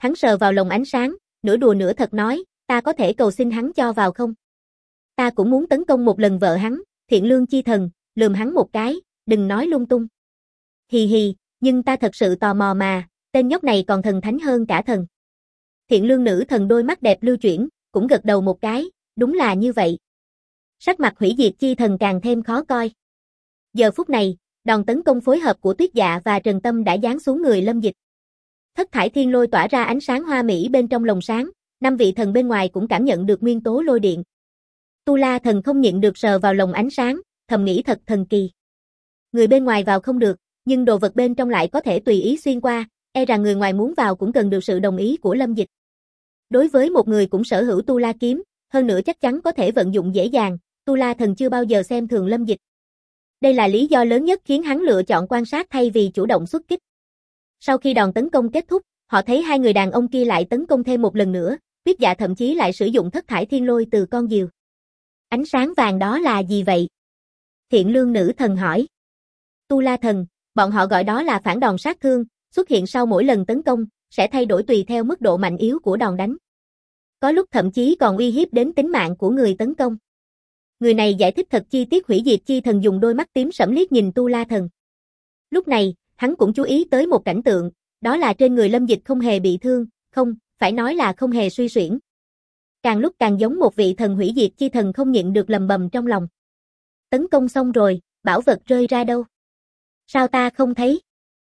Hắn sờ vào lồng ánh sáng, nửa đùa nửa thật nói, ta có thể cầu xin hắn cho vào không? Ta cũng muốn tấn công một lần vợ hắn, Thiện Lương chi thần, lườm hắn một cái, đừng nói lung tung. Hì hì, nhưng ta thật sự tò mò mà, tên nhóc này còn thần thánh hơn cả thần. Thiện Lương nữ thần đôi mắt đẹp lưu chuyển, cũng gật đầu một cái, đúng là như vậy. Sắc mặt hủy diệt chi thần càng thêm khó coi. Giờ phút này, đòn tấn công phối hợp của Tuyết Dạ và Trần Tâm đã giáng xuống người Lâm Dịch. Thất thải thiên lôi tỏa ra ánh sáng hoa mỹ bên trong lồng sáng, 5 vị thần bên ngoài cũng cảm nhận được nguyên tố lôi điện. Tu La thần không nhịn được sờ vào lồng ánh sáng, thầm nghĩ thật thần kỳ. Người bên ngoài vào không được, nhưng đồ vật bên trong lại có thể tùy ý xuyên qua, e rằng người ngoài muốn vào cũng cần được sự đồng ý của Lâm Dịch. Đối với một người cũng sở hữu Tu La kiếm, hơn nữa chắc chắn có thể vận dụng dễ dàng, Tu La thần chưa bao giờ xem thường Lâm Dịch. Đây là lý do lớn nhất khiến hắn lựa chọn quan sát thay vì chủ động xuất kích. Sau khi đòn tấn công kết thúc, họ thấy hai người đàn ông kia lại tấn công thêm một lần nữa, Tuyết Dạ thậm chí lại sử dụng thất thải thiên lôi từ con diều. Ánh sáng vàng đó là gì vậy? Thiện Lương nữ thần hỏi. Tu La thần, bọn họ gọi đó là phản đòn sát thương, xuất hiện sau mỗi lần tấn công, sẽ thay đổi tùy theo mức độ mạnh yếu của đòn đánh. Có lúc thậm chí còn uy hiếp đến tính mạng của người tấn công. Người này giải thích thật chi tiết. Hủy diệt chi thần dùng đôi mắt tím sẫm liếc nhìn Tu La thần. Lúc này, hắn cũng chú ý tới một cảnh tượng, đó là trên người Lâm Dịch không hề bị thương, không, phải nói là không hề suy xuyển. Càng lúc càng giống một vị thần hủy diệt chi thần không nhịn được lầm bầm trong lòng. Tấn công xong rồi, bảo vật rơi ra đâu? Sao ta không thấy?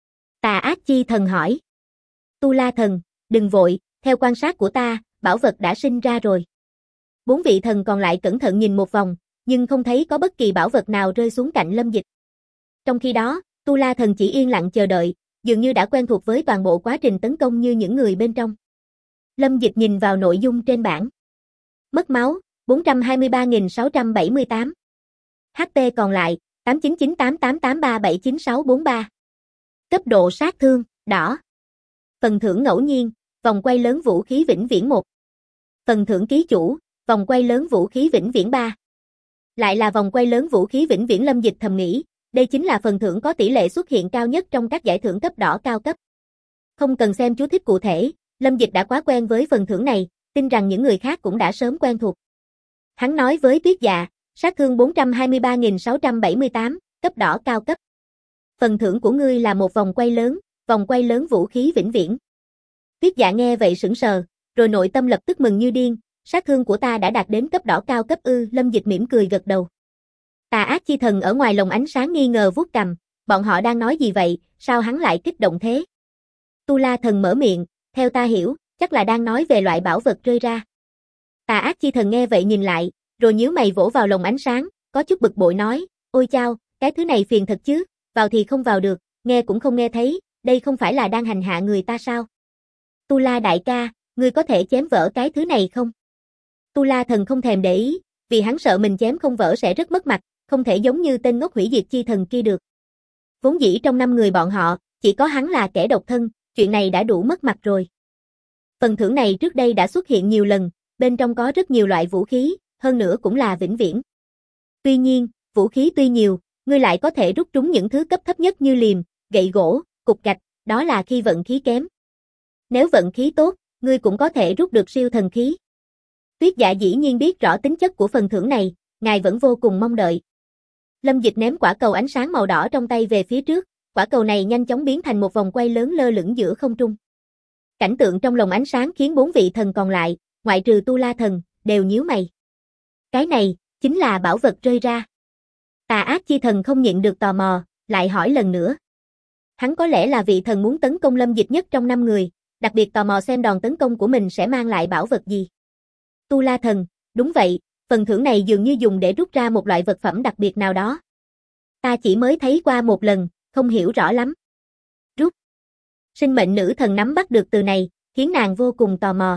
Tà ác chi thần hỏi. Tu La thần, đừng vội, theo quan sát của ta, bảo vật đã sinh ra rồi. 4 vị thần còn lại cẩn thận nhìn một vòng, nhưng không thấy có bất kỳ bảo vật nào rơi xuống cạnh Lâm Dịch. Trong khi đó, Tu La thần chỉ yên lặng chờ đợi, dường như đã quen thuộc với toàn bộ quá trình tấn công như những người bên trong. Lâm Dịch nhìn vào nội dung trên bảng. Mất máu, 423.678. HP còn lại, 8998883796343. Cấp độ sát thương, đỏ. Phần thưởng ngẫu nhiên, vòng quay lớn vũ khí vĩnh viễn 1. Phần thưởng ký chủ, vòng quay lớn vũ khí vĩnh viễn 3. Lại là vòng quay lớn vũ khí vĩnh viễn. Lâm Dịch thầm nghĩ, đây chính là phần thưởng có tỷ lệ xuất hiện cao nhất trong các giải thưởng cấp đỏ cao cấp. Không cần xem chú thích cụ thể, Lâm Dịch đã quá quen với phần thưởng này, tin rằng những người khác cũng đã sớm quen thuộc. Hắn nói với Tuyết Dạ, sát thương 423.678, cấp đỏ cao cấp. Phần thưởng của ngươi là một vòng quay lớn vũ khí vĩnh viễn. Tuyết Dạ nghe vậy sững sờ, rồi nội tâm lập tức mừng như điên, sát thương của ta đã đạt đến cấp đỏ cao cấp ư? Lâm Dịch mỉm cười gật đầu. Tà ác chi thần ở ngoài lồng ánh sáng nghi ngờ vuốt cằm, bọn họ đang nói gì vậy, sao hắn lại kích động thế? Tu La thần mở miệng, theo ta hiểu, chắc là đang nói về loại bảo vật rơi ra. Tà ác chi thần nghe vậy nhìn lại, rồi nhíu mày vỗ vào lồng ánh sáng, có chút bực bội nói, ôi chao, cái thứ này phiền thật chứ, vào thì không vào được, nghe cũng không nghe thấy, đây không phải là đang hành hạ người ta sao? Tu La đại ca, ngươi có thể chém vỡ cái thứ này không? Tu La thần không thèm để ý, vì hắn sợ mình chém không vỡ sẽ rất mất mặt, không thể giống như tên ngốc hủy diệt chi thần kia được. Vốn dĩ trong 5 người bọn họ, chỉ có hắn là kẻ độc thân, chuyện này đã đủ mất mặt rồi. Phần thưởng này trước đây đã xuất hiện nhiều lần, bên trong có rất nhiều loại vũ khí, hơn nữa cũng là vĩnh viễn. Tuy nhiên, vũ khí tuy nhiều, ngươi lại có thể rút trúng những thứ cấp thấp nhất như liềm, gậy gỗ, cục gạch, đó là khi vận khí kém. Nếu vận khí tốt, ngươi cũng có thể rút được siêu thần khí. Tuyết Dạ dĩ nhiên biết rõ tính chất của phần thưởng này, ngài vẫn vô cùng mong đợi. Lâm Dịch ném quả cầu ánh sáng màu đỏ trong tay về phía trước, quả cầu này nhanh chóng biến thành một vòng quay lớn lơ lửng giữa không trung. Cảnh tượng trong lồng ánh sáng khiến 4 vị thần còn lại, ngoại trừ Tu La thần, đều nhíu mày. Cái này, chính là bảo vật rơi ra. Tà ác chi thần không nhịn được tò mò, lại hỏi lần nữa. Hắn có lẽ là vị thần muốn tấn công Lâm Dịch nhất trong 5 người, đặc biệt tò mò xem đòn tấn công của mình sẽ mang lại bảo vật gì. Tu La thần, đúng vậy, phần thưởng này dường như dùng để rút ra một loại vật phẩm đặc biệt nào đó. Ta chỉ mới thấy qua một lần, không hiểu rõ lắm. Rút. Sinh mệnh nữ thần nắm bắt được từ này, khiến nàng vô cùng tò mò.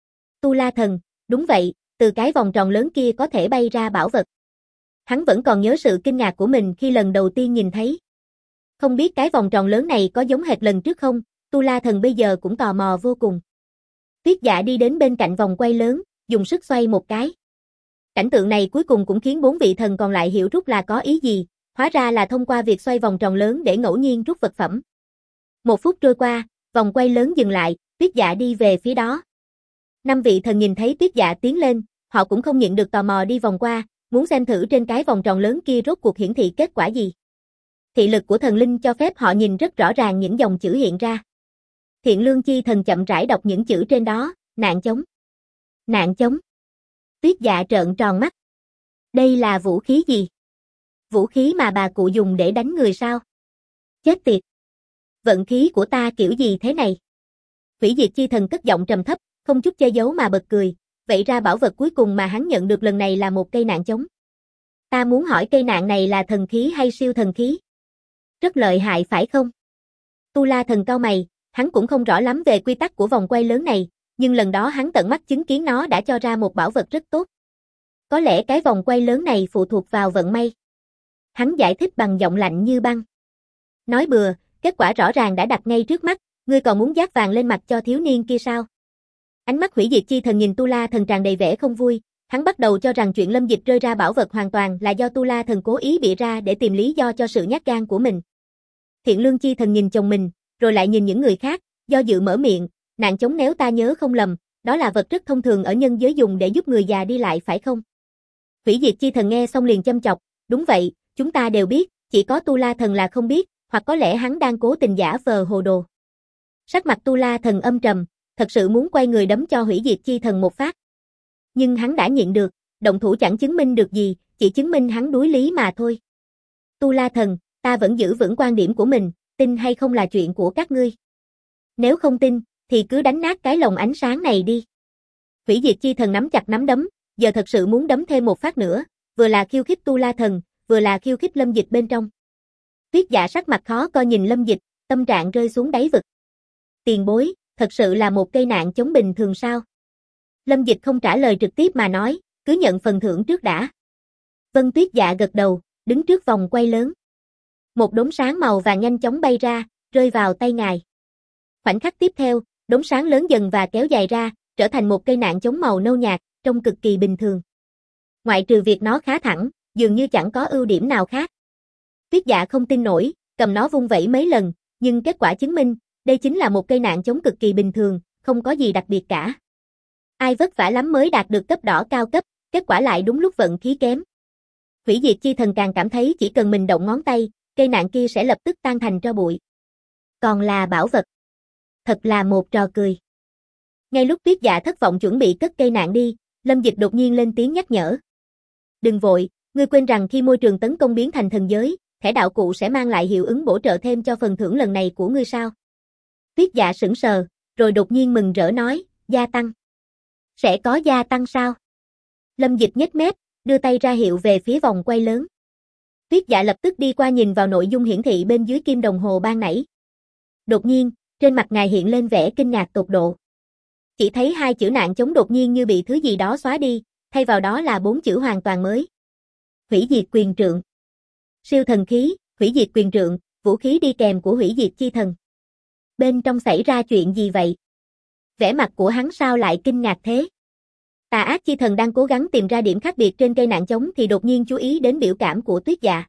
Tu La thần, đúng vậy, từ cái vòng tròn lớn kia có thể bay ra bảo vật. Hắn vẫn còn nhớ sự kinh ngạc của mình khi lần đầu tiên nhìn thấy. Không biết cái vòng tròn lớn này có giống hệt lần trước không, Tu La thần bây giờ cũng tò mò vô cùng. Tuyết Dạ đi đến bên cạnh vòng quay lớn, dùng sức xoay một cái. Cảnh tượng này cuối cùng cũng khiến 4 vị thần còn lại hiểu rút là có ý gì, hóa ra là thông qua việc xoay vòng tròn lớn để ngẫu nhiên rút vật phẩm. 1 phút trôi qua, Vòng quay lớn dừng lại, Tuyết Dạ đi về phía đó. 5 vị thần nhìn thấy Tuyết Dạ tiến lên, họ cũng không nhịn được tò mò đi vòng qua, muốn xem thử trên cái vòng tròn lớn kia rốt cuộc hiển thị kết quả gì. Thị lực của thần linh cho phép họ nhìn rất rõ ràng những dòng chữ hiện ra. Thiện Lương Chi Thần chậm rãi đọc những chữ trên đó, nạn chống. Nạn chống. Tuyết Dạ trợn tròn mắt. Đây là vũ khí gì? Vũ khí mà bà cụ dùng để đánh người sao? Chết tiệt. Vận khí của ta kiểu gì thế này? Hủy Diệt Chi Thần cất giọng trầm thấp, không chút che giấu mà bật cười. Vậy ra bảo vật cuối cùng mà hắn nhận được lần này là một cây nạn chống. Ta muốn hỏi cây nạn này là thần khí hay siêu thần khí? Rất lợi hại phải không? Tu La Thần cau mày, hắn cũng không rõ lắm về quy tắc của vòng quay lớn này, nhưng lần đó hắn tận mắt chứng kiến nó đã cho ra một bảo vật rất tốt. Có lẽ cái vòng quay lớn này phụ thuộc vào vận may. Hắn giải thích bằng giọng lạnh như băng. Nói bừa, kết quả rõ ràng đã đặt ngay trước mắt, ngươi còn muốn dát vàng lên mặt cho thiếu niên kia sao? Ánh mắt Hủy Diệt Chi Thần nhìn Tu La Thần tràn đầy vẻ không vui, hắn bắt đầu cho rằng chuyện Lâm Dịch rơi ra bảo vật hoàn toàn là do Tu La Thần cố ý bịa ra để tìm lý do cho sự nhát gan của mình. Thiện Lương Chi Thần nhìn chồng mình, rồi lại nhìn những người khác, do dự mở miệng, nạn chống nếu ta nhớ không lầm, đó là vật rất thông thường ở nhân giới dùng để giúp người già đi lại phải không? Hủy Diệt Chi Thần nghe xong liền châm chọc, đúng vậy, chúng ta đều biết, chỉ có Tu La Thần là không biết, hoặc có lẽ hắn đang cố tình giả vờ hồ đồ. Sắc mặt Tu La Thần âm trầm, thật sự muốn quay người đấm cho Hủy Diệt Chi Thần một phát. Nhưng hắn đã nhịn được, động thủ chẳng chứng minh được gì, chỉ chứng minh hắn đuối lý mà thôi. Tu La Thần, ta vẫn giữ vững quan điểm của mình, tin hay không là chuyện của các ngươi. Nếu không tin, thì cứ đánh nát cái lồng ánh sáng này đi. Hủy Diệt Chi Thần nắm chặt nắm đấm, giờ thật sự muốn đấm thêm một phát nữa, vừa là khiêu khích Tu La Thần, vừa là khiêu khích Lâm Dịch bên trong. Tuyết Dạ sắc mặt khó coi nhìn Lâm Dịch, tâm trạng rơi xuống đáy vực. Tiền bối, thật sự là một cây nạn chống bình thường sao? Lâm Dịch không trả lời trực tiếp mà nói, cứ nhận phần thưởng trước đã. Vân Tuyết Dạ gật đầu, đứng trước vòng quay lớn. Một đốm sáng màu vàng nhanh chóng bay ra, rơi vào tay ngài. Khoảnh khắc tiếp theo, đốm sáng lớn dần và kéo dài ra, trở thành một cây nạn chống màu nâu nhạt, trông cực kỳ bình thường. Ngoại trừ việc nó khá thẳng, dường như chẳng có ưu điểm nào khác. Tuyết Dạ không tin nổi, cầm nó vung vẩy mấy lần, nhưng kết quả chứng minh, đây chính là một cây nạn chống cực kỳ bình thường, không có gì đặc biệt cả. Ai vất vả lắm mới đạt được cấp đỏ cao cấp, kết quả lại đúng lúc vận khí kém. Hủy Diệt Chi Thần càng cảm thấy chỉ cần mình động ngón tay, cây nạn kia sẽ lập tức tan thành tro bụi. Còn là bảo vật. Thật là một trò cười. Ngay lúc Tuyết Dạ thất vọng chuẩn bị cất cây nạn đi, Lâm Dịch đột nhiên lên tiếng nhắc nhở. Đừng vội, ngươi quên rằng khi môi trường tấn công biến thành thần giới, thẻ đạo cụ sẽ mang lại hiệu ứng bổ trợ thêm cho phần thưởng lần này của ngươi sao? Tuyết Dạ sững sờ, rồi đột nhiên mừng rỡ nói, gia tăng. Sẽ có gia tăng sao? Lâm Dịch nhếch mép, đưa tay ra hiệu về phía vòng quay lớn. Tuyết Dạ lập tức đi qua nhìn vào nội dung hiển thị bên dưới kim đồng hồ ban nãy. Đột nhiên, trên mặt ngài hiện lên vẻ kinh ngạc tột độ. Chỉ thấy 2 chữ nạn chống đột nhiên như bị thứ gì đó xóa đi, thay vào đó là 4 chữ hoàn toàn mới. Hủy Diệt Quyền Trượng. Siêu thần khí, Hủy Diệt Quyền Trượng, vũ khí đi kèm của Hủy Diệt Chi Thần. Bên trong xảy ra chuyện gì vậy? Vẻ mặt của hắn sao lại kinh ngạc thế? Tà Ác Chi Thần đang cố gắng tìm ra điểm khác biệt trên cây nạn chống thì đột nhiên chú ý đến biểu cảm của Tuyết Dạ.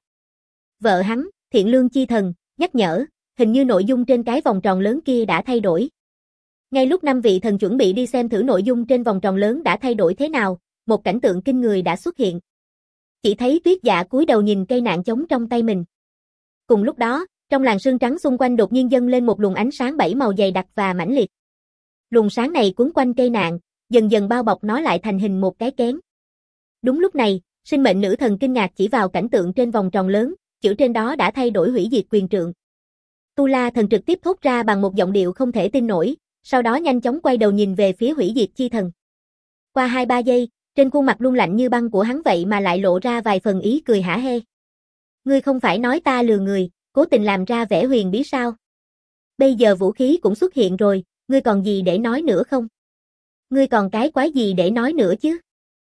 Vợ hắn, Thiện Lương Chi Thần, nhắc nhở, hình như nội dung trên cái vòng tròn lớn kia đã thay đổi. Ngay lúc 5 vị thần chuẩn bị đi xem thử nội dung trên vòng tròn lớn đã thay đổi thế nào, một cảnh tượng kinh người đã xuất hiện. Chỉ thấy Tuyết Dạ cúi đầu nhìn cây nạn chống trong tay mình. Cùng lúc đó, trong làn sương trắng xung quanh đột nhiên dâng lên một luồng ánh sáng 7 màu dày đặc và mãnh liệt. Luồng sáng này cuốn quanh cây nạn, dần dần bao bọc nó lại thành hình một cái kén. Đúng lúc này, sinh mệnh nữ thần kinh ngạc chỉ vào cảnh tượng trên vòng tròn lớn, chữ trên đó đã thay đổi Hủy Diệt Quyền Trượng. Tu La Thần trực tiếp thốt ra bằng một giọng điệu không thể tin nổi, sau đó nhanh chóng quay đầu nhìn về phía Hủy Diệt Chi Thần. Qua 2-3 giây, trên khuôn mặt luôn lạnh như băng của hắn vậy mà lại lộ ra vài phần ý cười hả hê. Ngươi không phải nói ta lừa người, cố tình làm ra vẻ huyền bí sao? Bây giờ vũ khí cũng xuất hiện rồi, ngươi còn gì để nói nữa không? Ngươi còn cái quái gì để nói nữa chứ?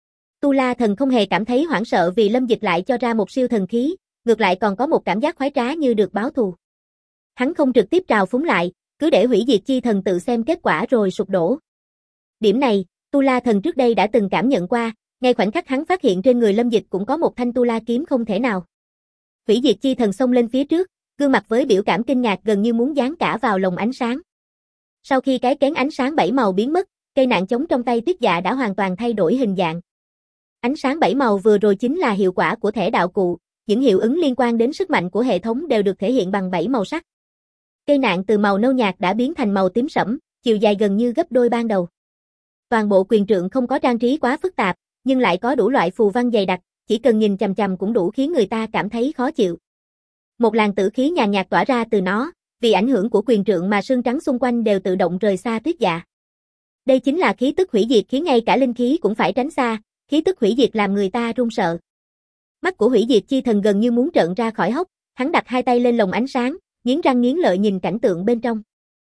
Tu La Thần không hề cảm thấy hoảng sợ vì Lâm Dịch lại cho ra một siêu thần khí, ngược lại còn có một cảm giác khoái trá như được báo thù. Hắn không trực tiếp trào phúng lại, cứ để Hủy Diệt Chi Thần tự xem kết quả rồi sụp đổ. Điểm này, Tu La Thần trước đây đã từng cảm nhận qua, ngay khoảnh khắc hắn phát hiện trên người Lâm Dịch cũng có một thanh Tu La kiếm không thể nào. Hủy Diệt Chi Thần xông lên phía trước, gương mặt với biểu cảm kinh ngạc gần như muốn dán cả vào lồng ánh sáng. Sau khi cái kén ánh sáng 7 màu biến mất, cây nạn chống trong tay Tuyết Dạ đã hoàn toàn thay đổi hình dạng. Ánh sáng 7 màu vừa rồi chính là hiệu quả của thẻ đạo cụ, những hiệu ứng liên quan đến sức mạnh của hệ thống đều được thể hiện bằng 7 màu sắc. Cây nạn từ màu nâu nhạt đã biến thành màu tím sẫm, chiều dài gần như gấp đôi ban đầu. Toàn bộ quyền trượng không có trang trí quá phức tạp, nhưng lại có đủ loại phù văn dày đặc, chỉ cần nhìn chằm chằm cũng đủ khiến người ta cảm thấy khó chịu. Một làn tử khí nhàn nhạt tỏa ra từ nó, vì ảnh hưởng của quyền trượng mà sương trắng xung quanh đều tự động rời xa Tuyết Dạ. Đây chính là khí tức hủy diệt khiến ngay cả linh khí cũng phải tránh xa, khí tức hủy diệt làm người ta run sợ. Mắt của hủy diệt chi thần gần như muốn trợn ra khỏi hốc, hắn đặt hai tay lên lồng ánh sáng, nghiến răng nghiến lợi nhìn cảnh tượng bên trong.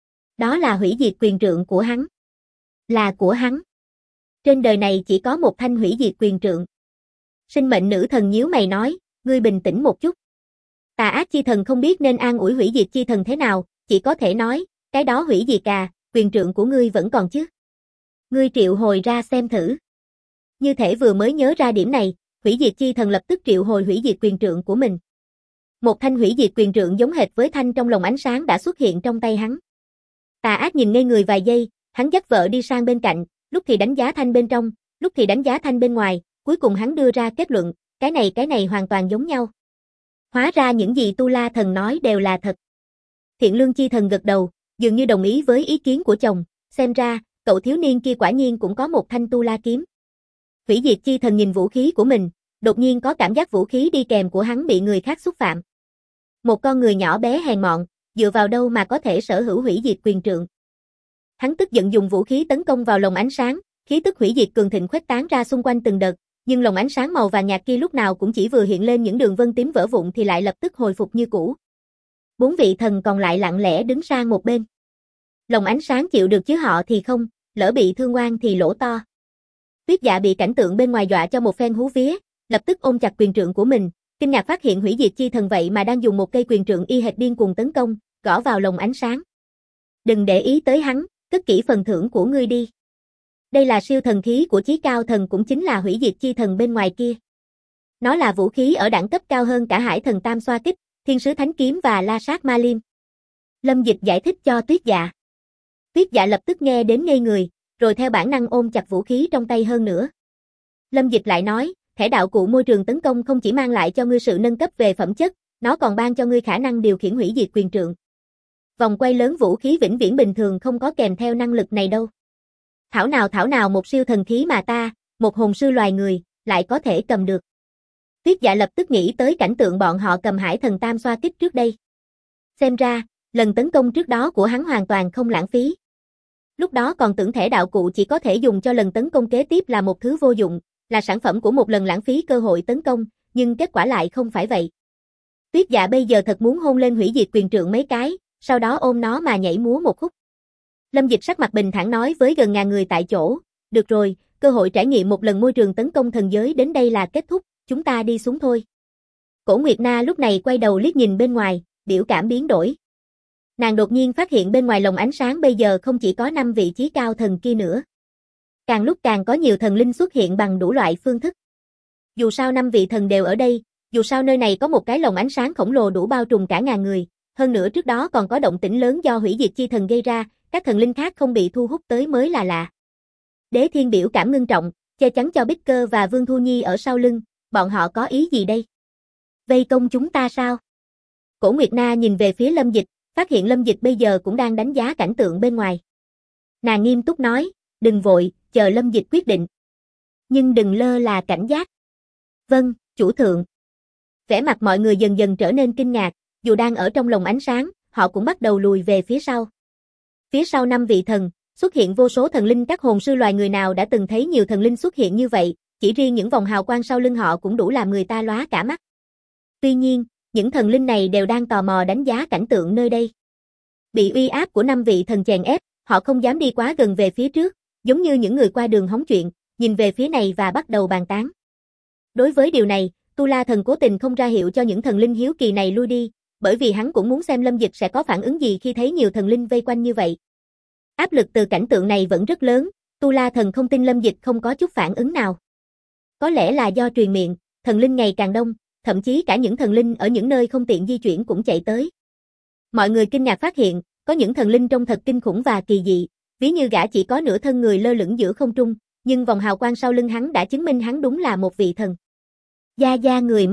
Đó là hủy diệt quyền trượng của hắn. Là của hắn. Trên đời này chỉ có một thanh hủy diệt quyền trượng. Sinh mệnh nữ thần nhíu mày nói, ngươi bình tĩnh một chút. Tà ác chi thần không biết nên an ủi hủy diệt chi thần thế nào, chỉ có thể nói, cái đó hủy diệt à, quyền trượng của ngươi vẫn còn chứ. Ngươi triệu hồi ra xem thử. Như thể vừa mới nhớ ra điểm này, hủy diệt chi thần lập tức triệu hồi hủy diệt quyền trượng của mình. Một thanh hủy diệt quyền trượng giống hệt với thanh trong lồng ánh sáng đã xuất hiện trong tay hắn. Tà ác nhìn ngây người vài giây, hắn dắt vợ đi sang bên cạnh, lúc thì đánh giá thanh bên trong, lúc thì đánh giá thanh bên ngoài, cuối cùng hắn đưa ra kết luận, cái này hoàn toàn giống nhau. Hóa ra những gì Tu La thần nói đều là thật. Thiện Lương chi thần gật đầu, dường như đồng ý với ý kiến của chồng, xem ra, cậu thiếu niên kia quả nhiên cũng có một thanh Tu La kiếm. Hủy diệt chi thần nhìn vũ khí của mình, đột nhiên có cảm giác vũ khí đi kèm của hắn bị người khác xúc phạm. Một con người nhỏ bé hèn mọn, dựa vào đâu mà có thể sở hữu hủy diệt quyền trượng. Hắn tức giận dùng vũ khí tấn công vào lồng ánh sáng, khí tức hủy diệt cường thịnh khuếch tán ra xung quanh từng đợt, nhưng lồng ánh sáng màu vàng nhạt kia lúc nào cũng chỉ vừa hiện lên những đường vân tím vỡ vụn thì lại lập tức hồi phục như cũ. 4 vị thần còn lại lặng lẽ đứng sang một bên. Lồng ánh sáng chịu được chứ họ thì không, lỡ bị thương oan thì lỗ to. Tuyết Dạ bị cảnh tượng bên ngoài dọa cho một phen hú vía, lập tức ôm chặt quyền trượng của mình, kinh ngạc phát hiện hủy diệt chi thần vậy mà đang dùng một cây quyền trượng y hệt điên cuồng tấn công, gõ vào lồng ánh sáng. Đừng để ý tới hắn, cất kỹ phần thưởng của ngươi đi. Đây là siêu thần khí của chí cao thần cũng chính là hủy diệt chi thần bên ngoài kia. Nó là vũ khí ở đẳng cấp cao hơn cả Hải thần Tam Xoa Kích, Thiên sứ Thánh Kiếm và La Sát Ma Liêm. Lâm Dịch giải thích cho Tuyết Dạ. Tuyết Dạ lập tức nghe đến ngây người, rồi theo bản năng ôm chặt vũ khí trong tay hơn nữa. Lâm Dịch lại nói, thẻ đạo cụ môi trường tấn công không chỉ mang lại cho ngươi sự nâng cấp về phẩm chất, nó còn ban cho ngươi khả năng điều khiển hủy diệt quyền trượng. Vòng quay lớn vũ khí vĩnh viễn bình thường không có kèm theo năng lực này đâu. Thảo nào một siêu thần khí mà ta, một hồn sư loài người, lại có thể cầm được. Tuyết Dạ lập tức nghĩ tới cảnh tượng bọn họ cầm Hải thần Tam Xoa Kích trước đây. Xem ra, lần tấn công trước đó của hắn hoàn toàn không lãng phí. Lúc đó còn tưởng thẻ đạo cụ chỉ có thể dùng cho lần tấn công kế tiếp là một thứ vô dụng, là sản phẩm của một lần lãng phí cơ hội tấn công, nhưng kết quả lại không phải vậy. Tuyết Dạ bây giờ thật muốn hôn lên hủy diệt quyền trượng mấy cái, sau đó ôm nó mà nhảy múa một khúc. Lâm Dịch sắc mặt bình thản nói với gần ngàn người tại chỗ, được rồi, cơ hội trải nghiệm một lần môi trường tấn công thần giới đến đây là kết thúc, chúng ta đi xuống thôi. Cổ Nguyệt Na lúc này quay đầu liếc nhìn bên ngoài, biểu cảm biến đổi. Nàng đột nhiên phát hiện bên ngoài lồng ánh sáng bây giờ không chỉ có 5 vị chí cao thần kia nữa. Càng lúc càng có nhiều thần linh xuất hiện bằng đủ loại phương thức. Dù sao 5 vị thần đều ở đây, dù sao nơi này có một cái lồng ánh sáng khổng lồ đủ bao trùm cả ngàn người, hơn nữa trước đó còn có động tĩnh lớn do hủy diệt chi thần gây ra, các thần linh khác không bị thu hút tới mới là lạ. Đế Thiên biểu cảm ngưng trọng, che chắn cho Bích Cơ và Vương Thu Nhi ở sau lưng, bọn họ có ý gì đây? Vây công chúng ta sao? Cổ Nguyệt Na nhìn về phía Lâm Dịch, phát hiện Lâm Dịch bây giờ cũng đang đánh giá cảnh tượng bên ngoài. Nàng nghiêm túc nói, đừng vội, chờ Lâm Dịch quyết định. Nhưng đừng lơ là cảnh giác. Vâng, chủ thượng. Vẻ mặt mọi người dần dần trở nên kinh ngạc, dù đang ở trong lồng ánh sáng, họ cũng bắt đầu lùi về phía sau. Phía sau 5 vị thần, xuất hiện vô số thần linh, các hồn sư loài người nào đã từng thấy nhiều thần linh xuất hiện như vậy, chỉ riêng những vòng hào quang sau lưng họ cũng đủ làm người ta lóa cả mắt. Tuy nhiên, những thần linh này đều đang tò mò đánh giá cảnh tượng nơi đây. Bị uy áp của 5 vị thần chèn ép, họ không dám đi quá gần về phía trước, giống như những người qua đường hóng chuyện, nhìn về phía này và bắt đầu bàn tán. Đối với điều này, Tu La thần cố tình không ra hiệu cho những thần linh hiếu kỳ này lui đi, bởi vì hắn cũng muốn xem Lâm Dịch sẽ có phản ứng gì khi thấy nhiều thần linh vây quanh như vậy. Áp lực từ cảnh tượng này vẫn rất lớn, Tu La thần không tin Lâm Dịch không có chút phản ứng nào. Có lẽ là do truyền miệng, thần linh ngày càng đông, thậm chí cả những thần linh ở những nơi không tiện di chuyển cũng chạy tới. Mọi người kinh ngạc phát hiện, Có những thần linh trông thật kinh khủng và kỳ dị, ví như gã chỉ có nửa thân người lơ lửng giữa không trung, nhưng vòng hào quang sau lưng hắn đã chứng minh hắn đúng là một vị thần. Gia Gia người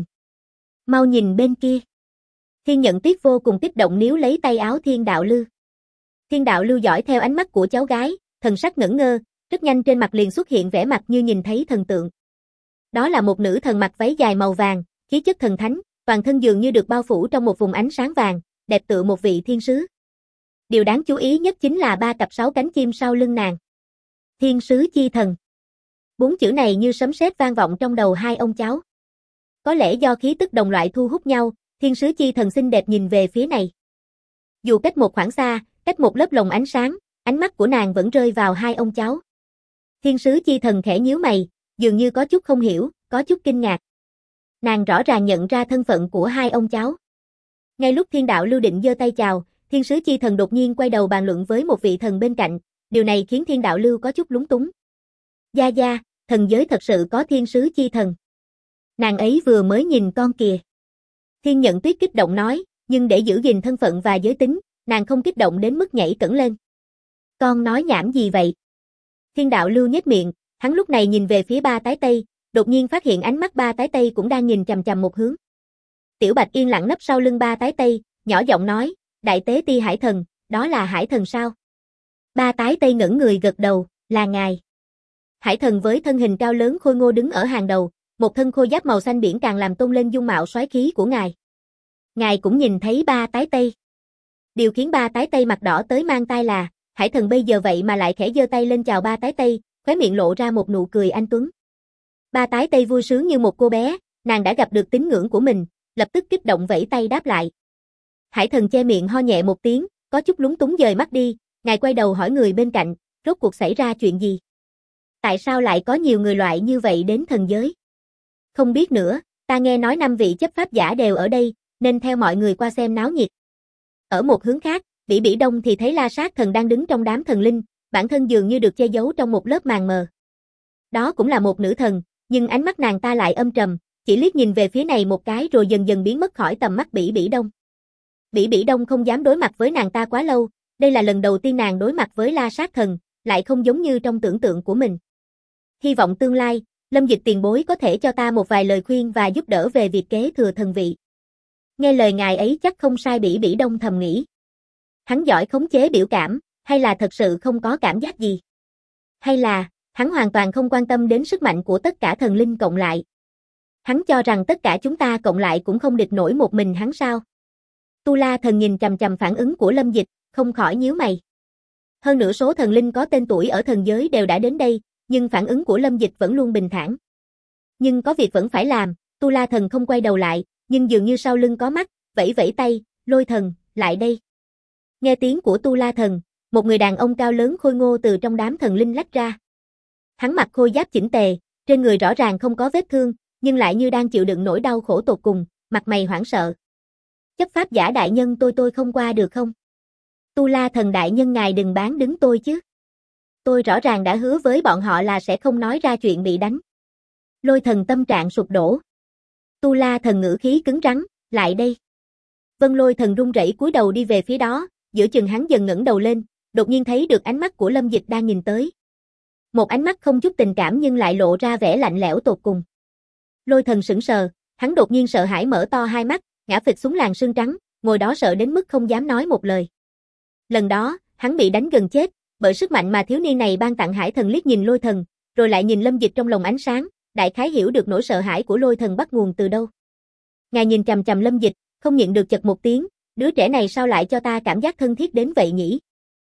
mau nhìn bên kia. Thiên Nhận Tuyết vô cùng kích động níu lấy tay áo Thiên Đạo Lưu. Thiên Đạo Lưu dõi theo ánh mắt của cháu gái, thần sắc ngẩn ngơ, rất nhanh trên mặt liền xuất hiện vẻ mặt như nhìn thấy thần tượng. Đó là một nữ thần mặc váy dài màu vàng, khí chất thần thánh, toàn thân dường như được bao phủ trong một vùng ánh sáng vàng, đẹp tựa một vị thiên sứ. Điều đáng chú ý nhất chính là 3 cặp 6 cánh chim sau lưng nàng. Thiên sứ chi thần. 4 chữ này như sấm sét vang vọng trong đầu hai ông cháu. Có lẽ do khí tức đồng loại thu hút nhau, thiên sứ chi thần xinh đẹp nhìn về phía này. Dù cách một khoảng xa, cách một lớp lồng ánh sáng, ánh mắt của nàng vẫn rơi vào hai ông cháu. Thiên sứ chi thần khẽ nhíu mày, dường như có chút không hiểu, có chút kinh ngạc. Nàng rõ ràng nhận ra thân phận của hai ông cháu. Ngay lúc Thiên Đạo Lưu định giơ tay chào, thiên sứ chi thần đột nhiên quay đầu bàn luận với một vị thần bên cạnh, điều này khiến Thiên Đạo Lưu có chút lúng túng. Gia Gia, thần giới thật sự có thiên sứ chi thần. Nàng ấy vừa mới nhìn con kìa. Thiên Nhận Tuyết kích động nói, nhưng để giữ gìn thân phận và giới tính, nàng không kích động đến mức nhảy cẫng lên. Con nói nhảm gì vậy? Thiên Đạo Lưu nhếch miệng, hắn lúc này nhìn về phía Ba Tái Tây, đột nhiên phát hiện ánh mắt Ba Tái Tây cũng đang nhìn chằm chằm một hướng. Tiểu Bạch yên lặng nấp sau lưng Ba Tái Tây, nhỏ giọng nói, Đại Tế Ti Hải Thần, đó là Hải Thần sao? Ba Tái Tây ngẩng người gật đầu, là ngài. Hải Thần với thân hình cao lớn khôi ngô đứng ở hàng đầu, một thân khôi giáp màu xanh biển càng làm tôn lên dung mạo soái khí của ngài. Ngài cũng nhìn thấy Ba Tái Tây. Điều khiến Ba Tái Tây mặt đỏ tới mang tai là, Hải Thần bây giờ vậy mà lại khẽ giơ tay lên chào Ba Tái Tây, khóe miệng lộ ra một nụ cười anh tuấn. Ba Tái Tây vui sướng như một cô bé, nàng đã gặp được tín ngưỡng của mình, lập tức kích động vẫy tay đáp lại. Hải Thần che miệng ho nhẹ một tiếng, có chút lúng túng dời mắt đi, ngài quay đầu hỏi người bên cạnh, rốt cuộc xảy ra chuyện gì? Tại sao lại có nhiều người loại như vậy đến thần giới? Không biết nữa, ta nghe nói 5 vị chấp pháp giả đều ở đây, nên theo mọi người qua xem náo nhiệt. Ở một hướng khác, Bỉ Bỉ Đông thì thấy La Sát Thần đang đứng trong đám thần linh, bản thân dường như được che giấu trong một lớp màn mờ. Đó cũng là một nữ thần, nhưng ánh mắt nàng ta lại âm trầm, chỉ liếc nhìn về phía này một cái rồi dần dần biến mất khỏi tầm mắt Bỉ Bỉ Đông. Bỉ Bỉ Đông không dám đối mặt với nàng ta quá lâu, đây là lần đầu tiên nàng đối mặt với La Sát Thần, lại không giống như trong tưởng tượng của mình. Hy vọng tương lai, Lâm Dịch tiền bối có thể cho ta một vài lời khuyên và giúp đỡ về việc kế thừa thần vị. Nghe lời ngài ấy chắc không sai, Bỉ Bỉ Đông thầm nghĩ. Hắn giỏi khống chế biểu cảm, hay là thật sự không có cảm giác gì? Hay là, hắn hoàn toàn không quan tâm đến sức mạnh của tất cả thần linh cộng lại? Hắn cho rằng tất cả chúng ta cộng lại cũng không địch nổi một mình hắn sao? Tu La Thần nhìn chằm chằm phản ứng của Lâm Dịch, không khỏi nhíu mày. Hơn nửa số thần linh có tên tuổi ở thần giới đều đã đến đây, nhưng phản ứng của Lâm Dịch vẫn luôn bình thản. Nhưng có việc vẫn phải làm, Tu La Thần không quay đầu lại, nhưng dường như sau lưng có mắt, vẫy vẫy tay, Lôi Thần, lại đây. Nghe tiếng của Tu La Thần, một người đàn ông cao lớn khôi ngô từ trong đám thần linh lách ra. Hắn mặc khôi giáp chỉnh tề, trên người rõ ràng không có vết thương, nhưng lại như đang chịu đựng nỗi đau khổ tột cùng, mặt mày hoảng sợ. Chấp pháp giả đại nhân, tôi không qua được không? Tu La Thần đại nhân, ngài đừng bán đứng tôi chứ. Tôi rõ ràng đã hứa với bọn họ là sẽ không nói ra chuyện bị đánh. Lôi Thần tâm trạng sụp đổ. Tu La Thần ngữ khí cứng rắn, lại đây. Vân Lôi Thần run rẩy cúi đầu đi về phía đó, giữa chừng hắn dần ngẩng đầu lên, đột nhiên thấy được ánh mắt của Lâm Dịch đang nhìn tới. Một ánh mắt không chút tình cảm nhưng lại lộ ra vẻ lạnh lẽo tột cùng. Lôi Thần sững sờ, hắn đột nhiên sợ hãi mở to hai mắt, ngã phịch xuống làn sương trắng, ngồi đó sợ đến mức không dám nói một lời. Lần đó, hắn bị đánh gần chết, bởi sức mạnh mà thiếu niên này ban tặng. Hải Thần liếc nhìn Lôi Thần, rồi lại nhìn Lâm Dịch trong lồng ánh sáng, đại khái hiểu được nỗi sợ hãi của Lôi Thần bắt nguồn từ đâu. Ngài nhìn chằm chằm Lâm Dịch, không nhịn được chật một tiếng, đứa trẻ này sao lại cho ta cảm giác thân thiết đến vậy nhỉ?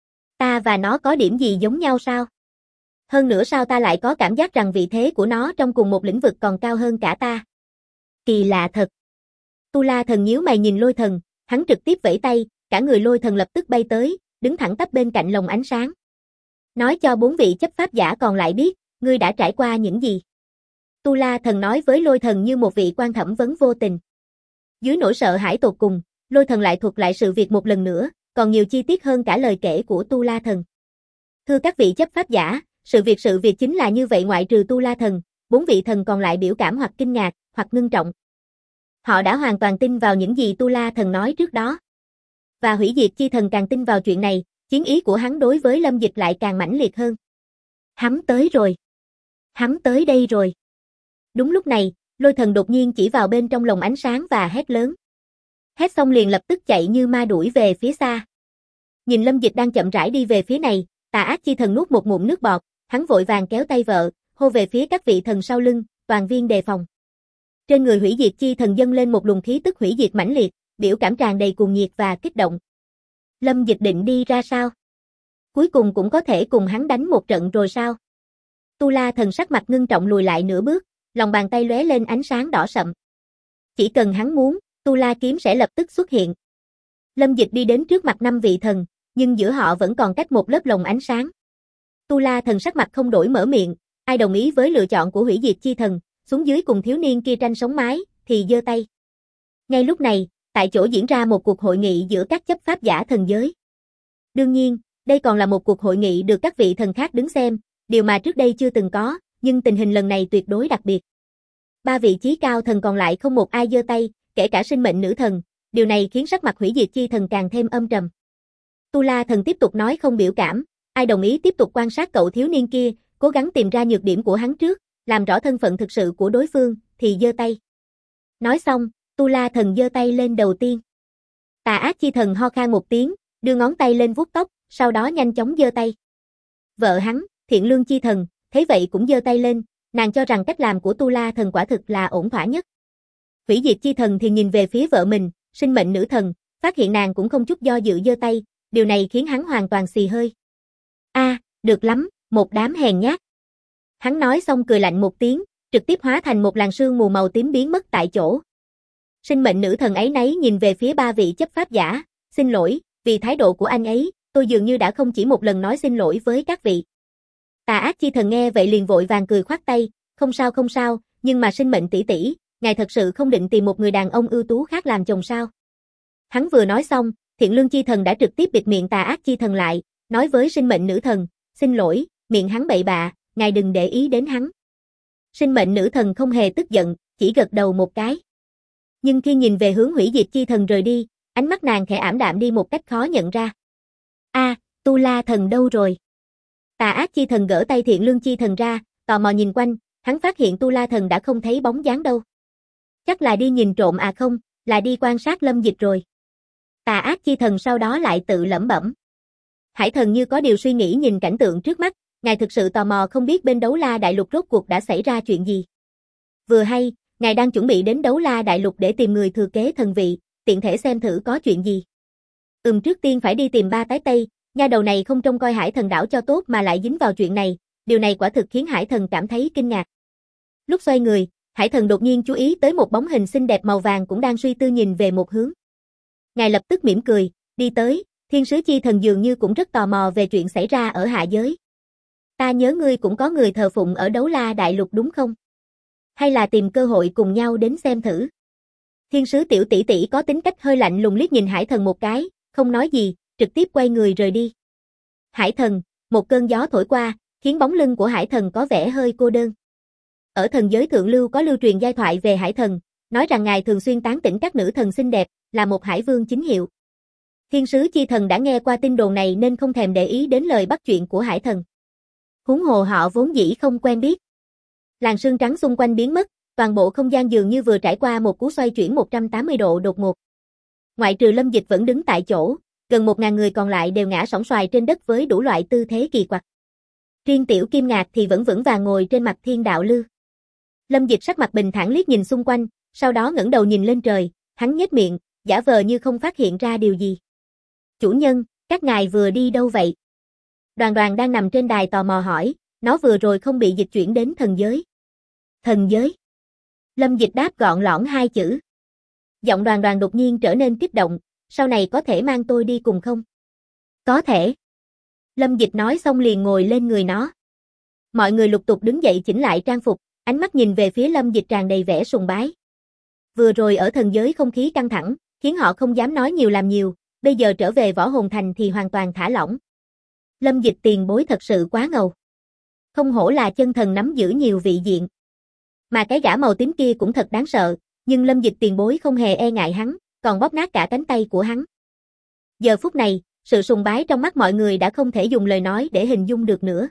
Ta và nó có điểm gì giống nhau sao? Hơn nữa sao ta lại có cảm giác rằng vị thế của nó trong cùng một lĩnh vực còn cao hơn cả ta? Kỳ lạ thật. Tu La Thần nhíu mày nhìn Lôi Thần, hắn trực tiếp vẫy tay, cả người Lôi Thần lập tức bay tới, đứng thẳng tắp bên cạnh lồng ánh sáng. Nói cho 4 vị chấp pháp giả còn lại biết, ngươi đã trải qua những gì. Tu La Thần nói với Lôi Thần như một vị quan thẩm vấn vô tình. Dưới nỗi sợ hãi tột cùng, Lôi Thần lại thuật lại sự việc một lần nữa, còn nhiều chi tiết hơn cả lời kể của Tu La Thần. Thưa các vị chấp pháp giả, sự việc chính là như vậy, ngoại trừ Tu La Thần, 4 vị thần còn lại biểu cảm hoặc kinh ngạc, hoặc ngưng trọng. Họ đã hoàn toàn tin vào những gì Tu La Thần nói trước đó. Và hủy diệt chi thần càng tin vào chuyện này, chiến ý của hắn đối với Lâm Dịch lại càng mãnh liệt hơn. Hắn tới rồi. Hắn tới đây rồi. Đúng lúc này, Lôi Thần đột nhiên chỉ vào bên trong lồng ánh sáng và hét lớn. Hét xong liền lập tức chạy như ma đuổi về phía xa. Nhìn Lâm Dịch đang chậm rãi đi về phía này, Tà Ác chi thần nuốt một ngụm nước bọt, hắn vội vàng kéo tay vợ, hô về phía các vị thần sau lưng, toàn viên đề phòng. Trên người hủy diệt chi thần dâng lên một luồng khí tức hủy diệt mãnh liệt, biểu cảm tràn đầy cuồng nhiệt và kích động. Lâm Dịch định đi ra sao? Cuối cùng cũng có thể cùng hắn đánh một trận rồi sao? Tu La thần sắc mặt ngưng trọng lùi lại nửa bước, lòng bàn tay lóe lên ánh sáng đỏ sậm. Chỉ cần hắn muốn, Tu La kiếm sẽ lập tức xuất hiện. Lâm Dịch đi đến trước mặt 5 vị thần, nhưng giữa họ vẫn còn cách một lớp lồng ánh sáng. Tu La thần sắc mặt không đổi mở miệng, ai đồng ý với lựa chọn của hủy diệt chi thần, xuống dưới cùng thiếu niên kia tranh sống mái, thì giơ tay. Ngay lúc này, tại chỗ diễn ra một cuộc hội nghị giữa các chấp pháp giả thần giới. Đương nhiên, đây còn là một cuộc hội nghị được các vị thần khác đứng xem, điều mà trước đây chưa từng có, nhưng tình hình lần này tuyệt đối đặc biệt. 3 vị chí cao thần còn lại không một ai giơ tay, kể cả sinh mệnh nữ thần, điều này khiến sắc mặt hủy diệt chi thần càng thêm âm trầm. Tu La thần tiếp tục nói không biểu cảm, ai đồng ý tiếp tục quan sát cậu thiếu niên kia, cố gắng tìm ra nhược điểm của hắn trước, làm rõ thân phận thực sự của đối phương, thì giơ tay. Nói xong, Tu La thần giơ tay lên đầu tiên. Tà Ác chi thần ho khan một tiếng, đưa ngón tay lên vuốt tóc, sau đó nhanh chóng giơ tay. Vợ hắn, Thiện Lương chi thần, thấy vậy cũng giơ tay lên, nàng cho rằng cách làm của Tu La thần quả thực là ổn thỏa nhất. Hủy diệt chi thần thì nhìn về phía vợ mình, sinh mệnh nữ thần, phát hiện nàng cũng không chút do dự giơ tay, điều này khiến hắn hoàn toàn xì hơi. Được lắm, một đám hèn nhát. Hắn nói xong cười lạnh một tiếng, trực tiếp hóa thành một làn sương mù màu tím biến mất tại chỗ. Sinh mệnh nữ thần ấy nấy nhìn về phía 3 vị chấp pháp giả, xin lỗi, vì thái độ của anh ấy, tôi dường như đã không chỉ một lần nói xin lỗi với các vị. Tà Ác chi thần nghe vậy liền vội vàng cười khoát tay, không sao, nhưng mà sinh mệnh tỷ tỷ, ngài thật sự không định tìm một người đàn ông ưu tú khác làm chồng sao? Hắn vừa nói xong, Thiện Lương chi thần đã trực tiếp bịt miệng Tà Ác chi thần lại, nói với sinh mệnh nữ thần, xin lỗi, miệng hắn bậy bạ, ngài đừng để ý đến hắn. Sinh mệnh nữ thần không hề tức giận, chỉ gật đầu một cái. Nhưng khi nhìn về hướng hủy diệt chi thần rời đi, ánh mắt nàng khẽ ảm đạm đi một cách khó nhận ra. Tu La thần đâu rồi? Tà Ác chi thần gỡ tay Thiện Lương chi thần ra, tò mò nhìn quanh, hắn phát hiện Tu La thần đã không thấy bóng dáng đâu. Chắc là đi nhìn trộm không, là đi quan sát Lâm Dịch rồi. Tà Ác chi thần sau đó lại tự lẩm bẩm. Hải thần như có điều suy nghĩ nhìn cảnh tượng trước mắt, ngài thực sự tò mò không biết bên Đấu La Đại Lục rốt cuộc đã xảy ra chuyện gì. Vừa hay, ngài đang chuẩn bị đến Đấu La Đại Lục để tìm người thừa kế thần vị, tiện thể xem thử có chuyện gì. Trước tiên phải đi tìm 3 tái Tây, nha đầu này không trông coi Hải thần đảo cho tốt mà lại dính vào chuyện này, điều này quả thực khiến Hải thần cảm thấy kinh ngạc. Lúc xoay người, Hải thần đột nhiên chú ý tới một bóng hình xinh đẹp màu vàng cũng đang suy tư nhìn về một hướng. Ngài lập tức mỉm cười, đi tới, Thiên sứ chi thần dường như cũng rất tò mò về chuyện xảy ra ở hạ giới. Ta nhớ ngươi cũng có người thờ phụng ở Đấu La Đại Lục đúng không? Hay là tìm cơ hội cùng nhau đến xem thử? Thiên sứ tiểu tỷ tỷ có tính cách hơi lạnh lùng liếc nhìn Hải thần một cái, không nói gì, trực tiếp quay người rời đi. Hải thần, một cơn gió thổi qua, khiến bóng lưng của Hải thần có vẻ hơi cô đơn. Ở thần giới thượng lưu có lưu truyền giai thoại về Hải thần, nói rằng ngài thường xuyên tán tỉnh các nữ thần xinh đẹp, là một hải vương chính hiệu. Thiên sứ chi thần đã nghe qua tin đồn này nên không thèm để ý đến lời bắt chuyện của Hải thần. Huống hồ họ vốn dĩ không quen biết. Làn sương trắng xung quanh biến mất, toàn bộ không gian dường như vừa trải qua một cú xoay chuyển 180 độ đột ngột. Ngoại trừ Lâm Dịch vẫn đứng tại chỗ, gần 1000 người còn lại đều ngã sóng xoài trên đất với đủ loại tư thế kỳ quặc. Riêng Tiểu Kim Ngạc thì vẫn vững vàng ngồi trên mặt thiên đạo lư. Lâm Dịch sắc mặt bình thản liếc nhìn xung quanh, sau đó ngẩng đầu nhìn lên trời, hắn nhếch miệng, giả vờ như không phát hiện ra điều gì. Chủ nhân, các ngài vừa đi đâu vậy? Đoàn Đoàn đang nằm trên đài tò mò hỏi, nó vừa rồi không bị dịch chuyển đến thần giới. Thần giới? Lâm Dịch đáp gọn lõn 2 chữ. Giọng Đoàn Đoàn đột nhiên trở nên kích động, sau này có thể mang tôi đi cùng không? Có thể. Lâm Dịch nói xong liền ngồi lên người nó. Mọi người lục tục đứng dậy chỉnh lại trang phục, ánh mắt nhìn về phía Lâm Dịch tràn đầy vẻ sùng bái. Vừa rồi ở thần giới không khí căng thẳng, khiến họ không dám nói nhiều làm nhiều, bây giờ trở về Võ Hồn Thành thì hoàn toàn thả lỏng. Lâm Dịch tiền bối thật sự quá ngầu. Không hổ là chân thần nắm giữ nhiều vị diện. Mà cái gã màu tím kia cũng thật đáng sợ, nhưng Lâm Dịch tiền bối không hề e ngại hắn, còn bóp nát cả cánh tay của hắn. Giờ phút này, sự sùng bái trong mắt mọi người đã không thể dùng lời nói để hình dung được nữa.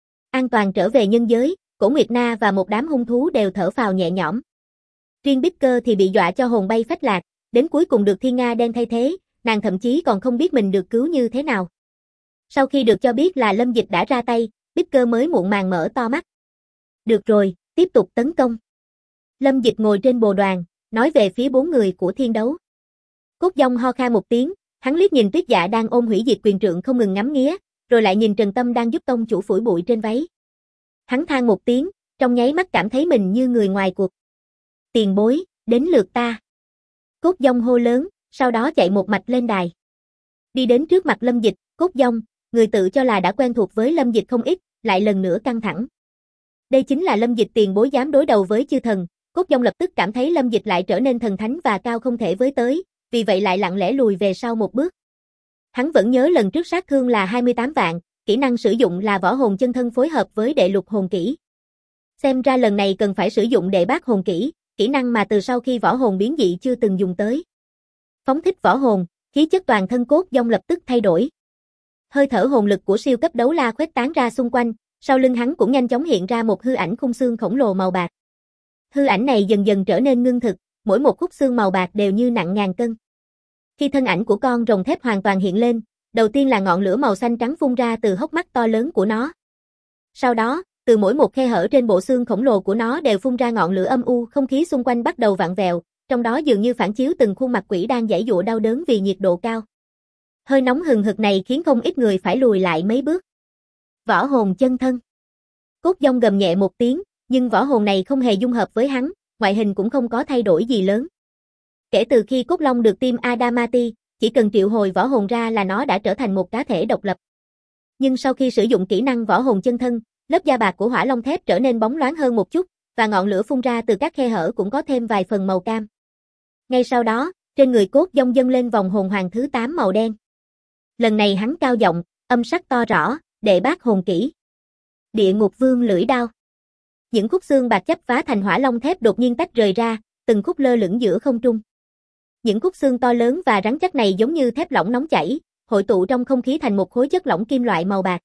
An toàn trở về nhân giới, Cổ Nguyệt Na và một đám hung thú đều thở phào nhẹ nhõm. Riêng Bích Cơ thì bị dọa cho hồn bay phách lạc, đến cuối cùng được Thiên Nga đen thay thế, nàng thậm chí còn không biết mình được cứu như thế nào. Sau khi được cho biết là Lâm Dịch đã ra tay, Bích Cơ mới muộn màng mở to mắt. Được rồi, tiếp tục tấn công. Lâm Dịch ngồi trên bồ đoàn, nói về phía 4 người của thiên đấu. Cốt Dông ho khan một tiếng, hắn liếc nhìn Tuyết Dạ đang ôm hủy diệt quyền trượng không ngừng ngắm nghía, rồi lại nhìn Trần Tâm đang giúp tông chủ phủi bụi trên váy. Hắn than một tiếng, trong nháy mắt cảm thấy mình như người ngoài cuộc. Tiền bối, đến lượt ta. Cốt Dông hô lớn, sau đó chạy một mạch lên đài. Đi đến trước mặt Lâm Dịch, Cốt Dông, người tự cho là đã quen thuộc với Lâm Dịch không ít, lại lần nữa căng thẳng. Đây chính là Lâm Dịch tiền bối dám đối đầu với chư thần. Cốt Dông lập tức cảm thấy Lâm Dịch lại trở nên thần thánh và cao không thể với tới, vì vậy lại lặng lẽ lùi về sau một bước. Hắn vẫn nhớ lần trước sát thương là 28 vạn, kỹ năng sử dụng là võ hồn chân thân phối hợp với đệ lục hồn kỹ. Xem ra lần này cần phải sử dụng đệ bát hồn kỹ, kỹ năng mà từ sau khi võ hồn biến dị chưa từng dùng tới. Phóng thích võ hồn, khí chất toàn thân Cốt Dông lập tức thay đổi. Hơi thở hồn lực của siêu cấp đấu la khuếch tán ra xung quanh, sau lưng hắn cũng nhanh chóng hiện ra một hư ảnh khung xương khổng lồ màu bạc. Hư ảnh này dần dần trở nên ngưng thực, mỗi một khúc xương màu bạc đều như nặng ngàn cân. Khi thân ảnh của con rồng thép hoàn toàn hiện lên, đầu tiên là ngọn lửa màu xanh trắng phun ra từ hốc mắt to lớn của nó. Sau đó, từ mỗi một khe hở trên bộ xương khổng lồ của nó đều phun ra ngọn lửa âm u, không khí xung quanh bắt đầu vặn vẹo, trong đó dường như phản chiếu từng khuôn mặt quỷ đang giãy giụa đau đớn vì nhiệt độ cao. Hơi nóng hừng hực này khiến không ít người phải lùi lại mấy bước. Võ hồn chân thân. Cốt Dông gầm nhẹ một tiếng, nhưng võ hồn này không hề dung hợp với hắn, ngoại hình cũng không có thay đổi gì lớn. Kể từ khi Cốt Long được tiêm Adamati, chỉ cần triệu hồi võ hồn ra là nó đã trở thành một cá thể độc lập. Nhưng sau khi sử dụng kỹ năng võ hồn chân thân, lớp da bạc của hỏa long thép trở nên bóng loáng hơn một chút, và ngọn lửa phun ra từ các khe hở cũng có thêm vài phần màu cam. Ngay sau đó, trên người Cốt Dông dâng lên vòng hồn hoàng thứ 8 màu đen. Lần này hắn cao giọng, âm sắc to rõ, đệ bát hồn kỹ. Địa ngục vương lưỡi đao. Những khúc xương bạc chấp phá thành hỏa long thép đột nhiên tách rời ra, từng khúc lơ lửng giữa không trung. Những khúc xương to lớn và rắn chắc này giống như thép lỏng nóng chảy, hội tụ trong không khí thành một khối chất lỏng kim loại màu bạc.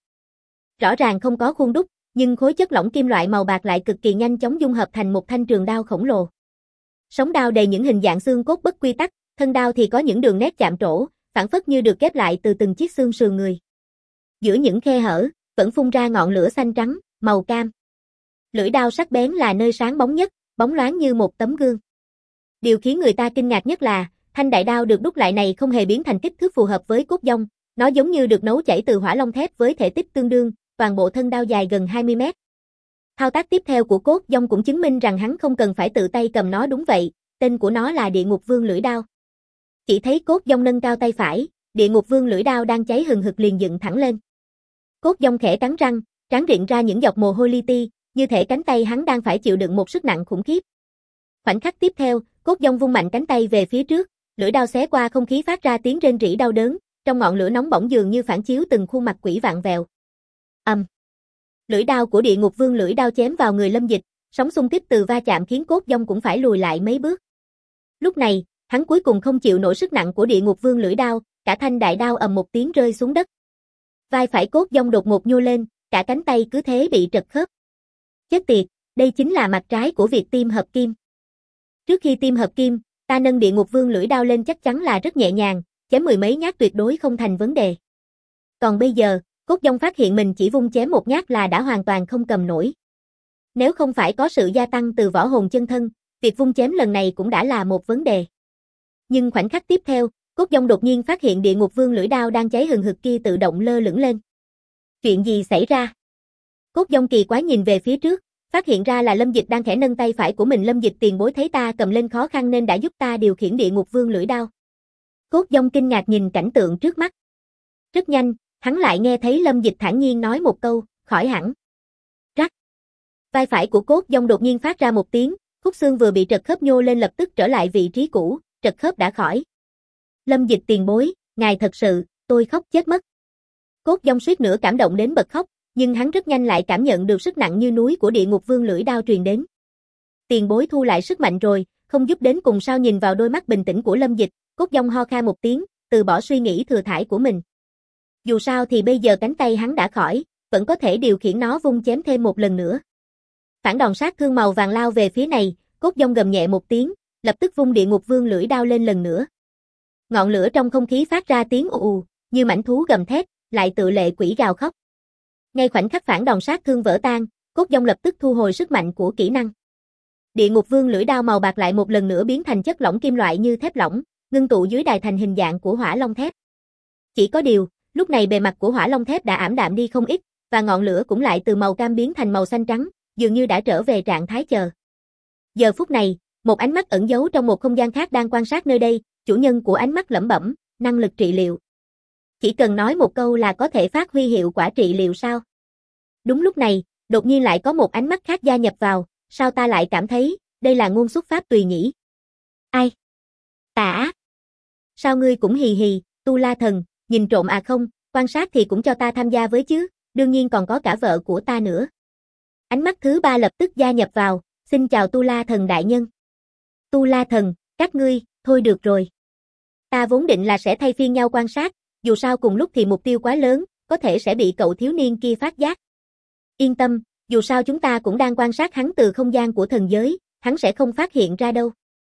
Rõ ràng không có khuôn đúc, nhưng khối chất lỏng kim loại màu bạc lại cực kỳ nhanh chóng dung hợp thành một thanh trường đao khổng lồ. Sống đao đầy những hình dạng xương cốt bất quy tắc, thân đao thì có những đường nét chạm trổ, phảng phất như được ghép lại từ từng chiếc xương sườn người. Giữa những khe hở, vẫn phun ra ngọn lửa xanh trắng, màu cam. Lưỡi đao sắc bén là nơi sáng bóng nhất, bóng loáng như một tấm gương. Điều khiến người ta kinh ngạc nhất là, thanh đại đao được đúc lại này không hề biến thành kích thước phù hợp với Cốt Dông, nó giống như được nấu chảy từ hỏa long thép với thể tích tương đương, toàn bộ thân đao dài gần 20 mét. Thao tác tiếp theo của Cốt Dông cũng chứng minh rằng hắn không cần phải tự tay cầm nó đúng vậy, tên của nó là Địa Ngục Vương lưỡi đao. Chỉ thấy Cốt Dông nâng cao tay phải, Địa Ngục Vương lưỡi đao đang cháy hừng hực liền dựng thẳng lên. Cốt Dông khẽ cắn răng, trán rịn ra những giọt mồ hôi li ti, như thể cánh tay hắn đang phải chịu đựng một sức nặng khủng khiếp. Khoảnh khắc tiếp theo, Cốt Dông vung mạnh cánh tay về phía trước, lưỡi đao xé qua không khí phát ra tiếng rên rỉ đau đớn, trong ngọn lửa nóng bỏng dường như phản chiếu từng khuôn mặt quỷ vặn vẹo. Lưỡi đao của Địa Ngục Vương lưỡi đao chém vào người Lâm Dịch, sóng xung kích từ va chạm khiến Cốt Dông cũng phải lùi lại mấy bước. Lúc này, hắn cuối cùng không chịu nổi sức nặng của Địa Ngục Vương lưỡi đao, cả thanh đại đao ầm một tiếng rơi xuống đất. Vai phải Cốt Dông đột ngột nhô lên, cả cánh tay cứ thế bị trật khớp. Chết tiệt, đây chính là mặt trái của việc tiêm hợp kim. Trước khi tiêm hợp kim, ta nâng Địa Ngục Vương lưỡi đao lên chắc chắn là rất nhẹ nhàng, chém mười mấy nhát tuyệt đối không thành vấn đề. Còn bây giờ, Cốt Dông phát hiện mình chỉ vung chém một nhát là đã hoàn toàn không cầm nổi. Nếu không phải có sự gia tăng từ võ hồn chân thân, việc vung chém lần này cũng đã là một vấn đề. Nhưng khoảnh khắc tiếp theo, Cốt Dông đột nhiên phát hiện Địa Ngục Vương lưỡi đao đang cháy hừng hực kia tự động lơ lửng lên. Chuyện gì xảy ra? Cốt Dông kỳ quái nhìn về phía trước, phát hiện ra là Lâm Dịch đang khẽ nâng tay phải của mình. Lâm Dịch tiền bối thấy ta cầm lên khó khăn nên đã giúp ta điều khiển Địa Ngục Vương lưỡi đao. Cốt Dông kinh ngạc nhìn cảnh tượng trước mắt. Rất nhanh, hắn lại nghe thấy Lâm Dịch thản nhiên nói một câu, khỏi hẳn. Rắc. Vai phải của Cốt Dông đột nhiên phát ra một tiếng, khúc xương vừa bị trật khớp nhô lên lập tức trở lại vị trí cũ, trật khớp đã khỏi. Lâm Dịch tiền bối, ngài thật sự, tôi khóc chết mất. Cốt Dông suýt nữa cảm động đến bật khóc, nhưng hắn rất nhanh lại cảm nhận được sức nặng như núi của Địa Ngục Vương lưỡi đao truyền đến. Tiền bối thu lại sức mạnh rồi, không giúp đến cùng sao? Nhìn vào đôi mắt bình tĩnh của Lâm Dịch, Cốt Dông ho khan một tiếng, từ bỏ suy nghĩ thừa thãi của mình. Dù sao thì bây giờ cánh tay hắn đã khỏi, vẫn có thể điều khiển nó vung chém thêm một lần nữa. Phản đòn sát thương màu vàng lao về phía này, Cốt Dông gầm nhẹ một tiếng, lập tức vung Địa Ngục Vương lưỡi đao lên lần nữa. Ngọn lửa trong không khí phát ra tiếng ù ù, như mãnh thú gầm thét, lại tự lệ quỷ gào khóc. Ngay khoảnh khắc phản đòn sát thương vỡ tan, Cốt Dông lập tức thu hồi sức mạnh của kỹ năng. Địa Ngục Vương lưỡi đao màu bạc lại một lần nữa biến thành chất lỏng kim loại như thép lỏng, ngưng tụ dưới đài thành hình dạng của hỏa long thép. Chỉ có điều, lúc này bề mặt của hỏa long thép đã ảm đạm đi không ít, và ngọn lửa cũng lại từ màu cam biến thành màu xanh trắng, dường như đã trở về trạng thái chờ. Giờ phút này, một ánh mắt ẩn giấu trong một không gian khác đang quan sát nơi đây, chủ nhân của ánh mắt lẩm bẩm, năng lực trị liệu. Chỉ cần nói một câu là có thể phát huy hiệu quả trị liệu sao? Đúng lúc này, đột nhiên lại có một ánh mắt khác gia nhập vào, sao ta lại cảm thấy, đây là ngôn xuất pháp tùy nhỉ? Ai? Tà ác. Sao ngươi cũng hì hì, Tu La Thần, nhìn trộm à không, quan sát thì cũng cho ta tham gia với chứ, đương nhiên còn có cả vợ của ta nữa. Ánh mắt thứ ba lập tức gia nhập vào, xin chào Tu La Thần đại nhân. Tu La Thần, các ngươi, thôi được rồi. Ta vốn định là sẽ thay phiên nhau quan sát, dù sao cùng lúc thì mục tiêu quá lớn, có thể sẽ bị cậu thiếu niên kia phát giác. Yên tâm, dù sao chúng ta cũng đang quan sát hắn từ không gian của thần giới, hắn sẽ không phát hiện ra đâu.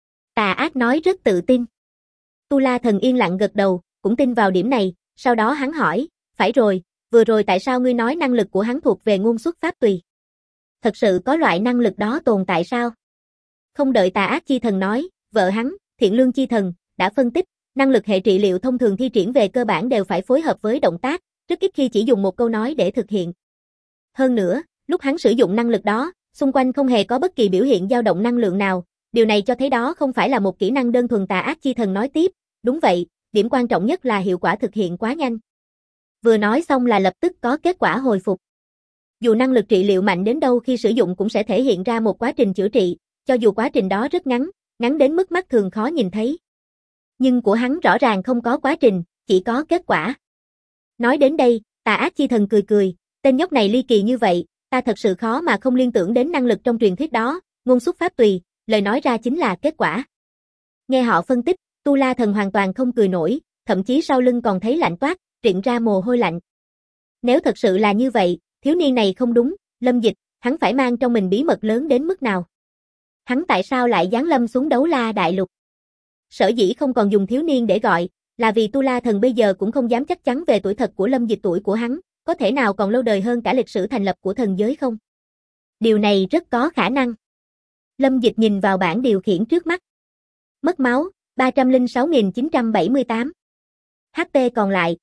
Tà ác nói rất tự tin. Tu La Thần yên lặng gật đầu, cũng tin vào điểm này, sau đó hắn hỏi, phải rồi, vừa rồi tại sao ngươi nói năng lực của hắn thuộc về ngôn xuất pháp tùy? Thật sự có loại năng lực đó tồn tại sao? Không đợi Tà ác chi thần nói, vợ hắn, Thiện Lương chi thần, đã phân tích, năng lực hệ trị liệu thông thường thi triển về cơ bản đều phải phối hợp với động tác, rất ít khi chỉ dùng một câu nói để thực hiện. Hơn nữa, lúc hắn sử dụng năng lực đó, xung quanh không hề có bất kỳ biểu hiện dao động năng lượng nào, điều này cho thấy đó không phải là một kỹ năng đơn thuần. Tà ác chi thần nói tiếp, đúng vậy, điểm quan trọng nhất là hiệu quả thực hiện quá nhanh. Vừa nói xong là lập tức có kết quả hồi phục. Dù năng lực trị liệu mạnh đến đâu khi sử dụng cũng sẽ thể hiện ra một quá trình chữa trị, cho dù quá trình đó rất ngắn, ngắn đến mức mắt thường khó nhìn thấy. Nhưng của hắn rõ ràng không có quá trình, chỉ có kết quả. Nói đến đây, Tà ác chi thần cười cười, tên nhóc này ly kỳ như vậy, ta thật sự khó mà không liên tưởng đến năng lực trong truyền thuyết đó, ngôn xuất pháp tùy, lời nói ra chính là kết quả. Nghe họ phân tích, Tu La Thần hoàn toàn không cười nổi, thậm chí sau lưng còn thấy lạnh toát, triện ra mồ hôi lạnh. Nếu thật sự là như vậy, thiếu niên này không đúng, Lâm Dịch, hắn phải mang trong mình bí mật lớn đến mức nào? Hắn tại sao lại giáng lâm xuống Đấu La Đại Lục? Sở dĩ không còn dùng thiếu niên để gọi, là vì Tu La Thần bây giờ cũng không dám chắc chắn về tuổi thật của Lâm Dịch. Tuổi của hắn, có thể nào còn lâu đời hơn cả lịch sử thành lập của thần giới không? Điều này rất có khả năng. Lâm Dịch nhìn vào bảng điều khiển trước mắt. Mất máu, 306.978. HP còn lại,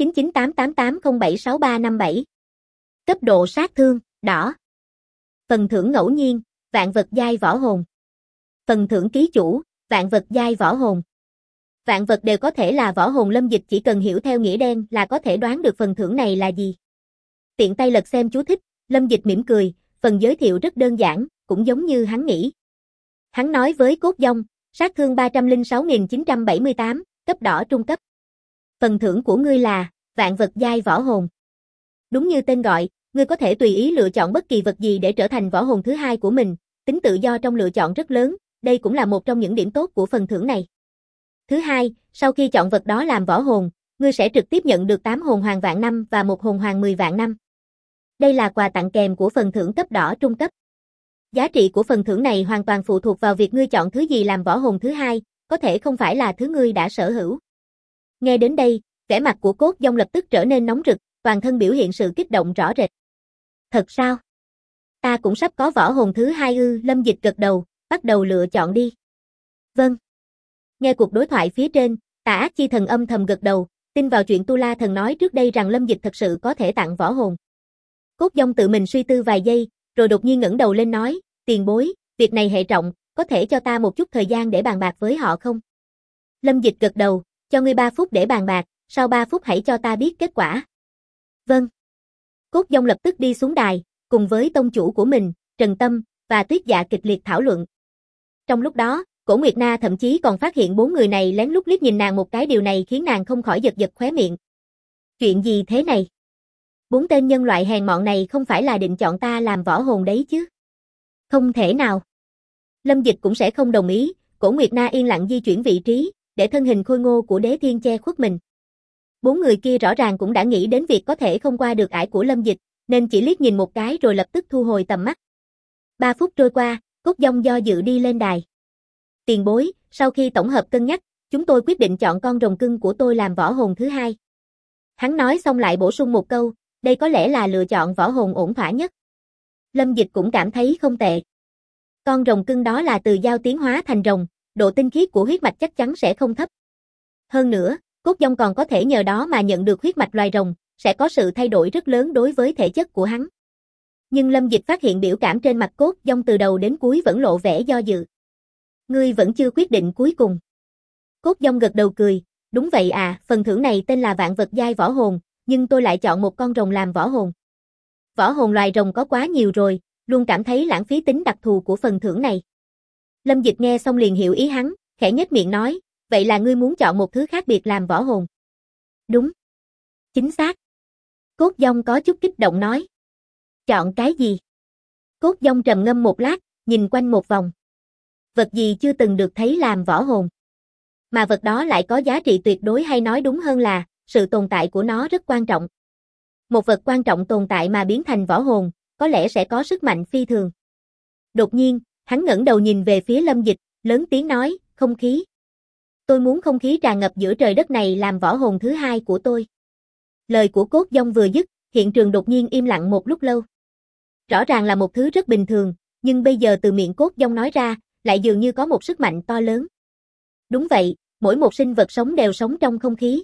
8998880763757. Cấp độ sát thương, đỏ. Phần thưởng ngẫu nhiên, vạn vật giai võ hồn. Phần thưởng ký chủ, vạn vật giai võ hồn. Vạn vật đều có thể là võ hồn. Lâm Dịch chỉ cần hiểu theo nghĩa đen là có thể đoán được phần thưởng này là gì. Tiện tay lật xem chú thích, Lâm Dịch mỉm cười, phần giới thiệu rất đơn giản, cũng giống như hắn nghĩ. Hắn nói với Cốt Dông, sát thương 306.978, cấp đỏ trung cấp. Phần thưởng của ngươi là, vạn vật giai võ hồn. Đúng như tên gọi, ngươi có thể tùy ý lựa chọn bất kỳ vật gì để trở thành võ hồn thứ hai của mình, tính tự do trong lựa chọn rất lớn, đây cũng là một trong những điểm tốt của phần thưởng này. Thứ hai, sau khi chọn vật đó làm võ hồn, ngươi sẽ trực tiếp nhận được 8 hồn hoàng vạn năm và 1 hồn hoàng 10 vạn năm. Đây là quà tặng kèm của phần thưởng cấp đỏ trung cấp. Giá trị của phần thưởng này hoàn toàn phụ thuộc vào việc ngươi chọn thứ gì làm võ hồn thứ hai, có thể không phải là thứ ngươi đã sở hữu. Nghe đến đây, vẻ mặt của Cốt Dông lập tức trở nên nóng rực, toàn thân biểu hiện sự kích động rõ rệt. Thật sao? Ta cũng sắp có võ hồn thứ hai ư? Lâm Dịch gật đầu, bắt đầu lựa chọn đi. Vâng. Nghe cuộc đối thoại phía trên, Tà ác chi thần âm thầm gật đầu, tin vào chuyện Tu La Thần nói trước đây rằng Lâm Dịch thật sự có thể tặng võ hồn. Cốt Dông tự mình suy tư vài giây, rồi đột nhiên ngẩng đầu lên nói, tiền bối, việc này hệ trọng, có thể cho ta một chút thời gian để bàn bạc với họ không? Lâm Dịch gật đầu, cho ngươi 3 phút để bàn bạc, sau 3 phút hãy cho ta biết kết quả. Vâng. Cốt Dông lập tức đi xuống đài, cùng với tông chủ của mình, Trần Tâm, và Tuyết Dạ kịch liệt thảo luận. Trong lúc đó, Cổ Nguyệt Na thậm chí còn phát hiện 4 người này lén lút liếc nhìn nàng một cái, điều này khiến nàng không khỏi giật giật khóe miệng. Chuyện gì thế này? 4 tên nhân loại hèn mọn này không phải là định chọn ta làm võ hồn đấy chứ? Không thể nào. Lâm Dịch cũng sẽ không đồng ý, Cổ Nguyệt Na yên lặng di chuyển vị trí, để thân hình khôi ngô của Đế Thiên che khuất mình. Bốn người kia rõ ràng cũng đã nghĩ đến việc có thể không qua được ải của Lâm Dịch, nên chỉ liếc nhìn một cái rồi lập tức thu hồi tầm mắt. 3 phút trôi qua, Cốt Dông do dự đi lên đài. Tiền bối, sau khi tổng hợp cân nhắc, chúng tôi quyết định chọn con rồng cưng của tôi làm võ hồn thứ hai. Hắn nói xong lại bổ sung một câu, đây có lẽ là lựa chọn võ hồn ổn thỏa nhất. Lâm Dịch cũng cảm thấy không tệ. Con rồng cưng đó là từ dao tiến hóa thành rồng, độ tinh khiết của huyết mạch chắc chắn sẽ không thấp. Hơn nữa, Cốt Dông còn có thể nhờ đó mà nhận được huyết mạch loài rồng, sẽ có sự thay đổi rất lớn đối với thể chất của hắn. Nhưng Lâm Dịch phát hiện biểu cảm trên mặt Cốt Dông từ đầu đến cuối vẫn lộ vẻ do dự. Ngươi vẫn chưa quyết định cuối cùng. Cốt Dông gật đầu cười, đúng vậy à, phần thưởng này tên là vạn vật giai võ hồn, nhưng tôi lại chọn một con rồng làm võ hồn. Võ hồn loài rồng có quá nhiều rồi, luôn cảm thấy lãng phí tính đặc thù của phần thưởng này. Lâm Dịch nghe xong liền hiểu ý hắn, khẽ nhếch miệng nói, vậy là ngươi muốn chọn một thứ khác biệt làm võ hồn. Đúng. Chính xác. Cốt Dông có chút kích động nói. Chọn cái gì? Cốt Dông trầm ngâm một lát, nhìn quanh một vòng. Vật gì chưa từng được thấy làm võ hồn. Mà vật đó lại có giá trị tuyệt đối, hay nói đúng hơn là, sự tồn tại của nó rất quan trọng. Một vật quan trọng tồn tại mà biến thành võ hồn, có lẽ sẽ có sức mạnh phi thường. Đột nhiên, hắn ngẩng đầu nhìn về phía Lâm Dịch, lớn tiếng nói, không khí. Tôi muốn không khí tràn ngập giữa trời đất này làm võ hồn thứ hai của tôi. Lời của Cốt Dông vừa dứt, hiện trường đột nhiên im lặng một lúc lâu. Rõ ràng là một thứ rất bình thường, nhưng bây giờ từ miệng Cốt Dông nói ra, lại dường như có một sức mạnh to lớn. Đúng vậy, mỗi một sinh vật sống đều sống trong không khí.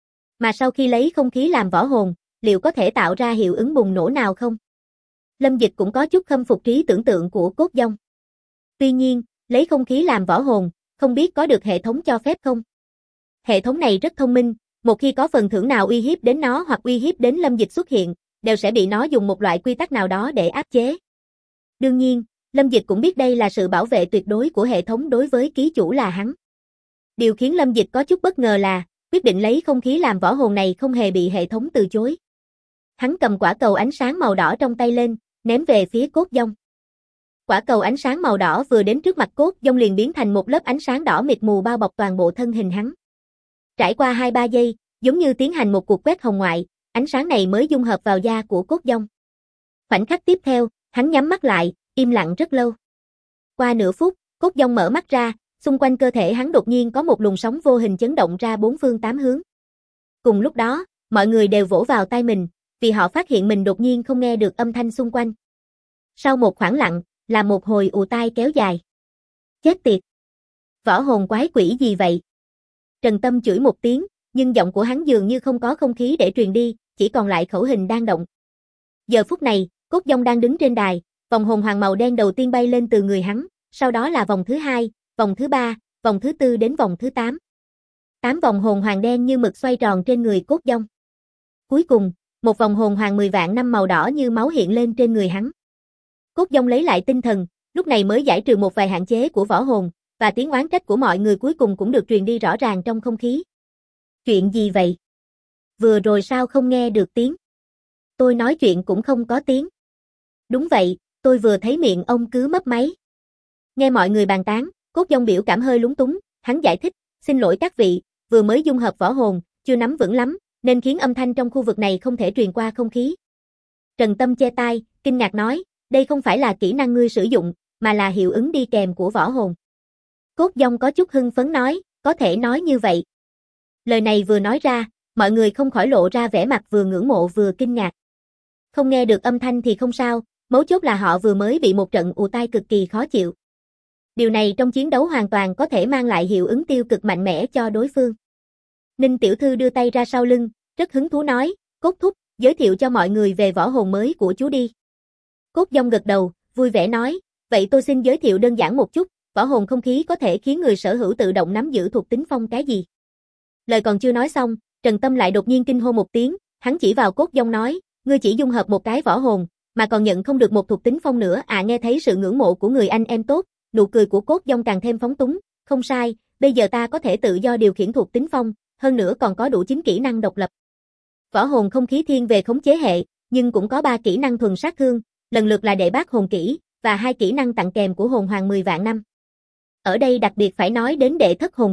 Mà sau khi lấy không khí làm võ hồn, liệu có thể tạo ra hiệu ứng bùng nổ nào không? Lâm Dịch cũng có chút khâm phục trí tưởng tượng của Cốt Dông. Tuy nhiên, lấy không khí làm võ hồn, không biết có được hệ thống cho phép không? Hệ thống này rất thông minh, một khi có phần thưởng nào uy hiếp đến nó hoặc uy hiếp đến Lâm Dịch xuất hiện, đều sẽ bị nó dùng một loại quy tắc nào đó để áp chế. Đương nhiên, Lâm Dịch cũng biết đây là sự bảo vệ tuyệt đối của hệ thống đối với ký chủ là hắn. Điều khiến Lâm Dịch có chút bất ngờ là, quyết định lấy không khí làm võ hồn này không hề bị hệ thống từ chối. Hắn cầm quả cầu ánh sáng màu đỏ trong tay lên, ném về phía Cốt Dông. Quả cầu ánh sáng màu đỏ vừa đến trước mặt Cốt Dông liền biến thành một lớp ánh sáng đỏ mịt mù bao bọc toàn bộ thân hình hắn. Trải qua 2-3 giây, giống như tiến hành một cuộc quét hồng ngoại, ánh sáng này mới dung hợp vào da của Cốt Dông. Khoảnh khắc tiếp theo, hắn nhắm mắt lại, im lặng rất lâu. Qua nửa phút, Cốt Dông mở mắt ra, xung quanh cơ thể hắn đột nhiên có một luồng sóng vô hình chấn động ra bốn phương tám hướng. Cùng lúc đó, mọi người đều vỗ vào tai mình, vì họ phát hiện mình đột nhiên không nghe được âm thanh xung quanh. Sau một khoảng lặng, là một hồi ù tai kéo dài. Chết tiệt! Võ hồn quái quỷ gì vậy? Trần Tâm chửi một tiếng, nhưng giọng của hắn dường như không có không khí để truyền đi, chỉ còn lại khẩu hình đang động. Giờ phút này, Cốt Dông đang đứng trên đài, vòng hồn hoàng màu đen đầu tiên bay lên từ người hắn, sau đó là vòng thứ 2, vòng thứ 3, vòng thứ 4 đến vòng thứ 8. 8 vòng hồn hoàng đen như mực xoay tròn trên người Cốt Dông. Cuối cùng, một vòng hồn hoàng 10 vạn năm màu đỏ như máu hiện lên trên người hắn. Cốt Dông lấy lại tinh thần, lúc này mới giải trừ một vài hạn chế của võ hồn, và tiếng oán trách của mọi người cuối cùng cũng được truyền đi rõ ràng trong không khí. Chuyện gì vậy? Vừa rồi sao không nghe được tiếng? Tôi nói chuyện cũng không có tiếng. Đúng vậy, tôi vừa thấy miệng ông cứ mấp máy. Nghe mọi người bàn tán, Cốt Dông biểu cảm hơi lúng túng, hắn giải thích, xin lỗi các vị, vừa mới dung hợp võ hồn, chưa nắm vững lắm, nên khiến âm thanh trong khu vực này không thể truyền qua không khí. Trần Tâm che tai, kinh ngạc nói, đây không phải là kỹ năng ngươi sử dụng, mà là hiệu ứng đi kèm của võ hồn. Cốt Dông có chút hưng phấn nói, có thể nói như vậy. Lời này vừa nói ra, mọi người không khỏi lộ ra vẻ mặt vừa ngưỡng mộ vừa kinh ngạc. Không nghe được âm thanh thì không sao, mấu chốt là họ vừa mới bị một trận ù tai cực kỳ khó chịu. Điều này trong chiến đấu hoàn toàn có thể mang lại hiệu ứng tiêu cực mạnh mẽ cho đối phương. Ninh tiểu thư đưa tay ra sau lưng, rất hứng thú nói, Cốt thúc, giới thiệu cho mọi người về võ hồn mới của chú đi. Cốt Dông gật đầu, vui vẻ nói, vậy tôi xin giới thiệu đơn giản một chút, võ hồn không khí có thể khiến người sở hữu tự động nắm giữ thuộc tính phong cái gì. Lời còn chưa nói xong, Trần Tâm lại đột nhiên kinh hô một tiếng, hắn chỉ vào Cốt Dông nói, ngươi chỉ dung hợp một cái võ hồn, mà còn nhận không được một thuộc tính phong nữa à. Nghe thấy sự ngưỡng mộ của người anh em tốt, nụ cười của Cốt Dông càng thêm phóng túng, không sai, bây giờ ta có thể tự do điều khiển thuộc tính phong, hơn nữa còn có đủ 9 kỹ năng độc lập. Võ hồn không khí thiên về khống chế hệ, nhưng cũng có 3 kỹ năng thuần sát thương, lần lượt là đệ bát hồn kỹ, và 2 kỹ năng tặng kèm của hồn hoàng 10 vạn năm. Ở đây đặc biệt phải nói đến đệ thất hồn kỹ,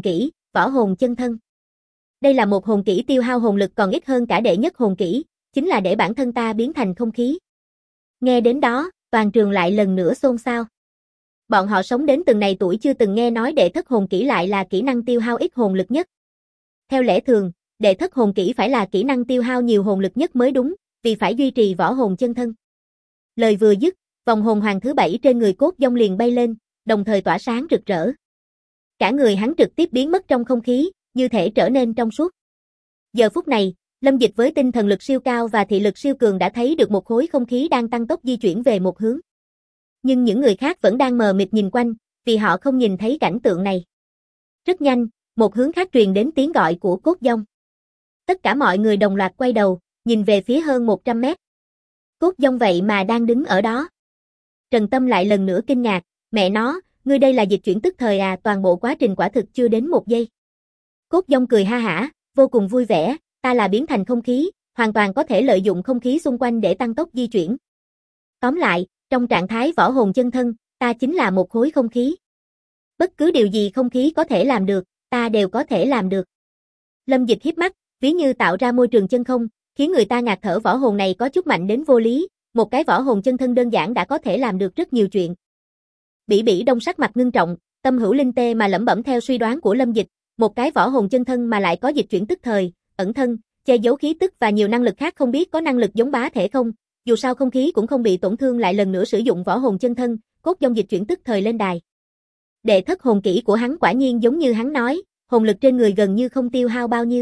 võ hồn chân thân. Đây là một hồn kỹ tiêu hao hồn lực còn ít hơn cả đệ nhất hồn kỹ, chính là để bản thân ta biến thành không khí. Nghe đến đó, toàn trường lại lần nữa xôn xao. Bọn họ sống đến từng này tuổi chưa từng nghe nói đệ thất hồn kỹ lại là kỹ năng tiêu hao ít hồn lực nhất. Theo lẽ thường, đệ thất hồn kỹ phải là kỹ năng tiêu hao nhiều hồn lực nhất mới đúng, vì phải duy trì võ hồn chân thân. Lời vừa dứt, vòng hồn hoàng thứ 7 trên người Cốt Dông liền bay lên, đồng thời tỏa sáng rực rỡ. Cả người hắn trực tiếp biến mất trong không khí, như thể trở nên trong suốt. Giờ phút này, Lâm Dịch với tinh thần lực siêu cao và thị lực siêu cường đã thấy được một khối không khí đang tăng tốc di chuyển về một hướng. Nhưng những người khác vẫn đang mờ mịt nhìn quanh, vì họ không nhìn thấy cảnh tượng này. Rất nhanh, một hướng khác truyền đến tiếng gọi của Cốt Dông. Tất cả mọi người đồng loạt quay đầu, nhìn về phía hơn 100 mét. Cốt Dông vậy mà đang đứng ở đó. Trần Tâm lại lần nữa kinh ngạc, mẹ nó, ngươi đây là dịch chuyển tức thời à, toàn bộ quá trình quả thực chưa đến 1 giây. Cốt Dông cười ha hả, vô cùng vui vẻ, ta là biến thành không khí, hoàn toàn có thể lợi dụng không khí xung quanh để tăng tốc di chuyển. Tóm lại, trong trạng thái võ hồn chân thân, ta chính là một khối không khí. Bất cứ điều gì không khí có thể làm được, ta đều có thể làm được. Lâm Dịch híp mắt, ví như tạo ra môi trường chân không, khiến người ta ngạt thở. Võ hồn này có chút mạnh đến vô lý, một cái võ hồn chân thân đơn giản đã có thể làm được rất nhiều chuyện. Bỉ Bỉ Đông sắc mặt ngưng trọng, tâm hữu linh tê mà lẩm bẩm theo suy đoán của Lâm Dịch, một cái võ hồn chân thân mà lại có dịch chuyển tức thời, ẩn thân, che giấu khí tức và nhiều năng lực khác, không biết có năng lực giống bá thể không, dù sao không khí cũng không bị tổn thương. Lại lần nữa sử dụng võ hồn chân thân, Cốt Dông dịch chuyển tức thời lên đài. Đệ thất hồn kỹ của hắn quả nhiên giống như hắn nói, hồn lực trên người gần như không tiêu hao bao nhiêu.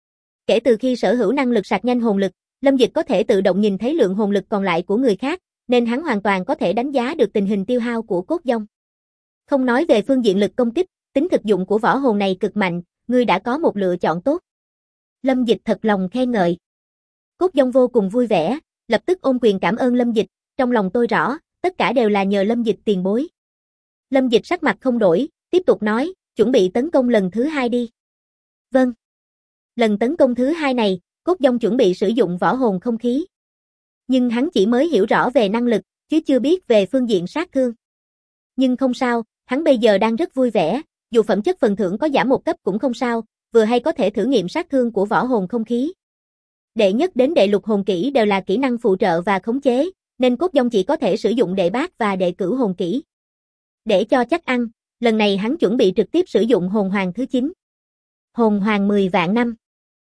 Kể từ khi sở hữu năng lực sạc nhanh hồn lực, Lâm Dịch có thể tự động nhìn thấy lượng hồn lực còn lại của người khác, nên hắn hoàn toàn có thể đánh giá được tình hình tiêu hao của Cốt Dông. Không nói về phương diện lực công kích, tính thực dụng của võ hồn này cực mạnh, ngươi đã có một lựa chọn tốt. Lâm Dịch thật lòng khen ngợi. Cốt Dông vô cùng vui vẻ, lập tức ôm quyền cảm ơn Lâm Dịch, trong lòng tôi rõ, tất cả đều là nhờ Lâm Dịch tiền bối. Lâm Dịch sắc mặt không đổi, tiếp tục nói, chuẩn bị tấn công lần thứ 2 đi. Vâng. Lần tấn công thứ 2 này, Cốt Dông chuẩn bị sử dụng võ hồn không khí. Nhưng hắn chỉ mới hiểu rõ về năng lực, chứ chưa biết về phương diện sát thương. Nhưng không sao, hắn bây giờ đang rất vui vẻ, dù phẩm chất phần thưởng có giảm 1 cấp cũng không sao, vừa hay có thể thử nghiệm sát thương của võ hồn không khí. Đệ nhất đến đệ lục hồn kỹ đều là kỹ năng phụ trợ và khống chế, nên Cốt Dông chỉ có thể sử dụng đệ bát và đệ cửu hồn kỹ. Để cho chắc ăn, lần này hắn chuẩn bị trực tiếp sử dụng hồn hoàng thứ 9. Hồn hoàng 10 vạn năm.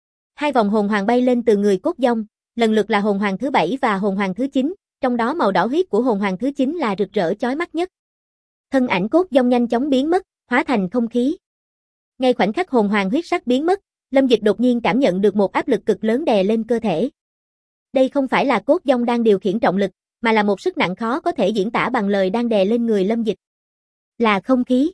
2 vòng hồn hoàng bay lên từ người Cốt Dông, lần lượt là hồn hoàng thứ 7 và hồn hoàng thứ 9, trong đó màu đỏ huyết của hồn hoàng thứ 9 là rực rỡ chói mắt nhất. Thân ảnh Cốt Dông nhanh chóng biến mất, hóa thành không khí. Ngay khoảnh khắc hồn hoàng huyết sắc biến mất, Lâm Dịch đột nhiên cảm nhận được một áp lực cực lớn đè lên cơ thể. Đây không phải là Cốt Dông đang điều khiển trọng lực, mà là một sức nặng khó có thể diễn tả bằng lời đang đè lên người Lâm Dịch. Là không khí.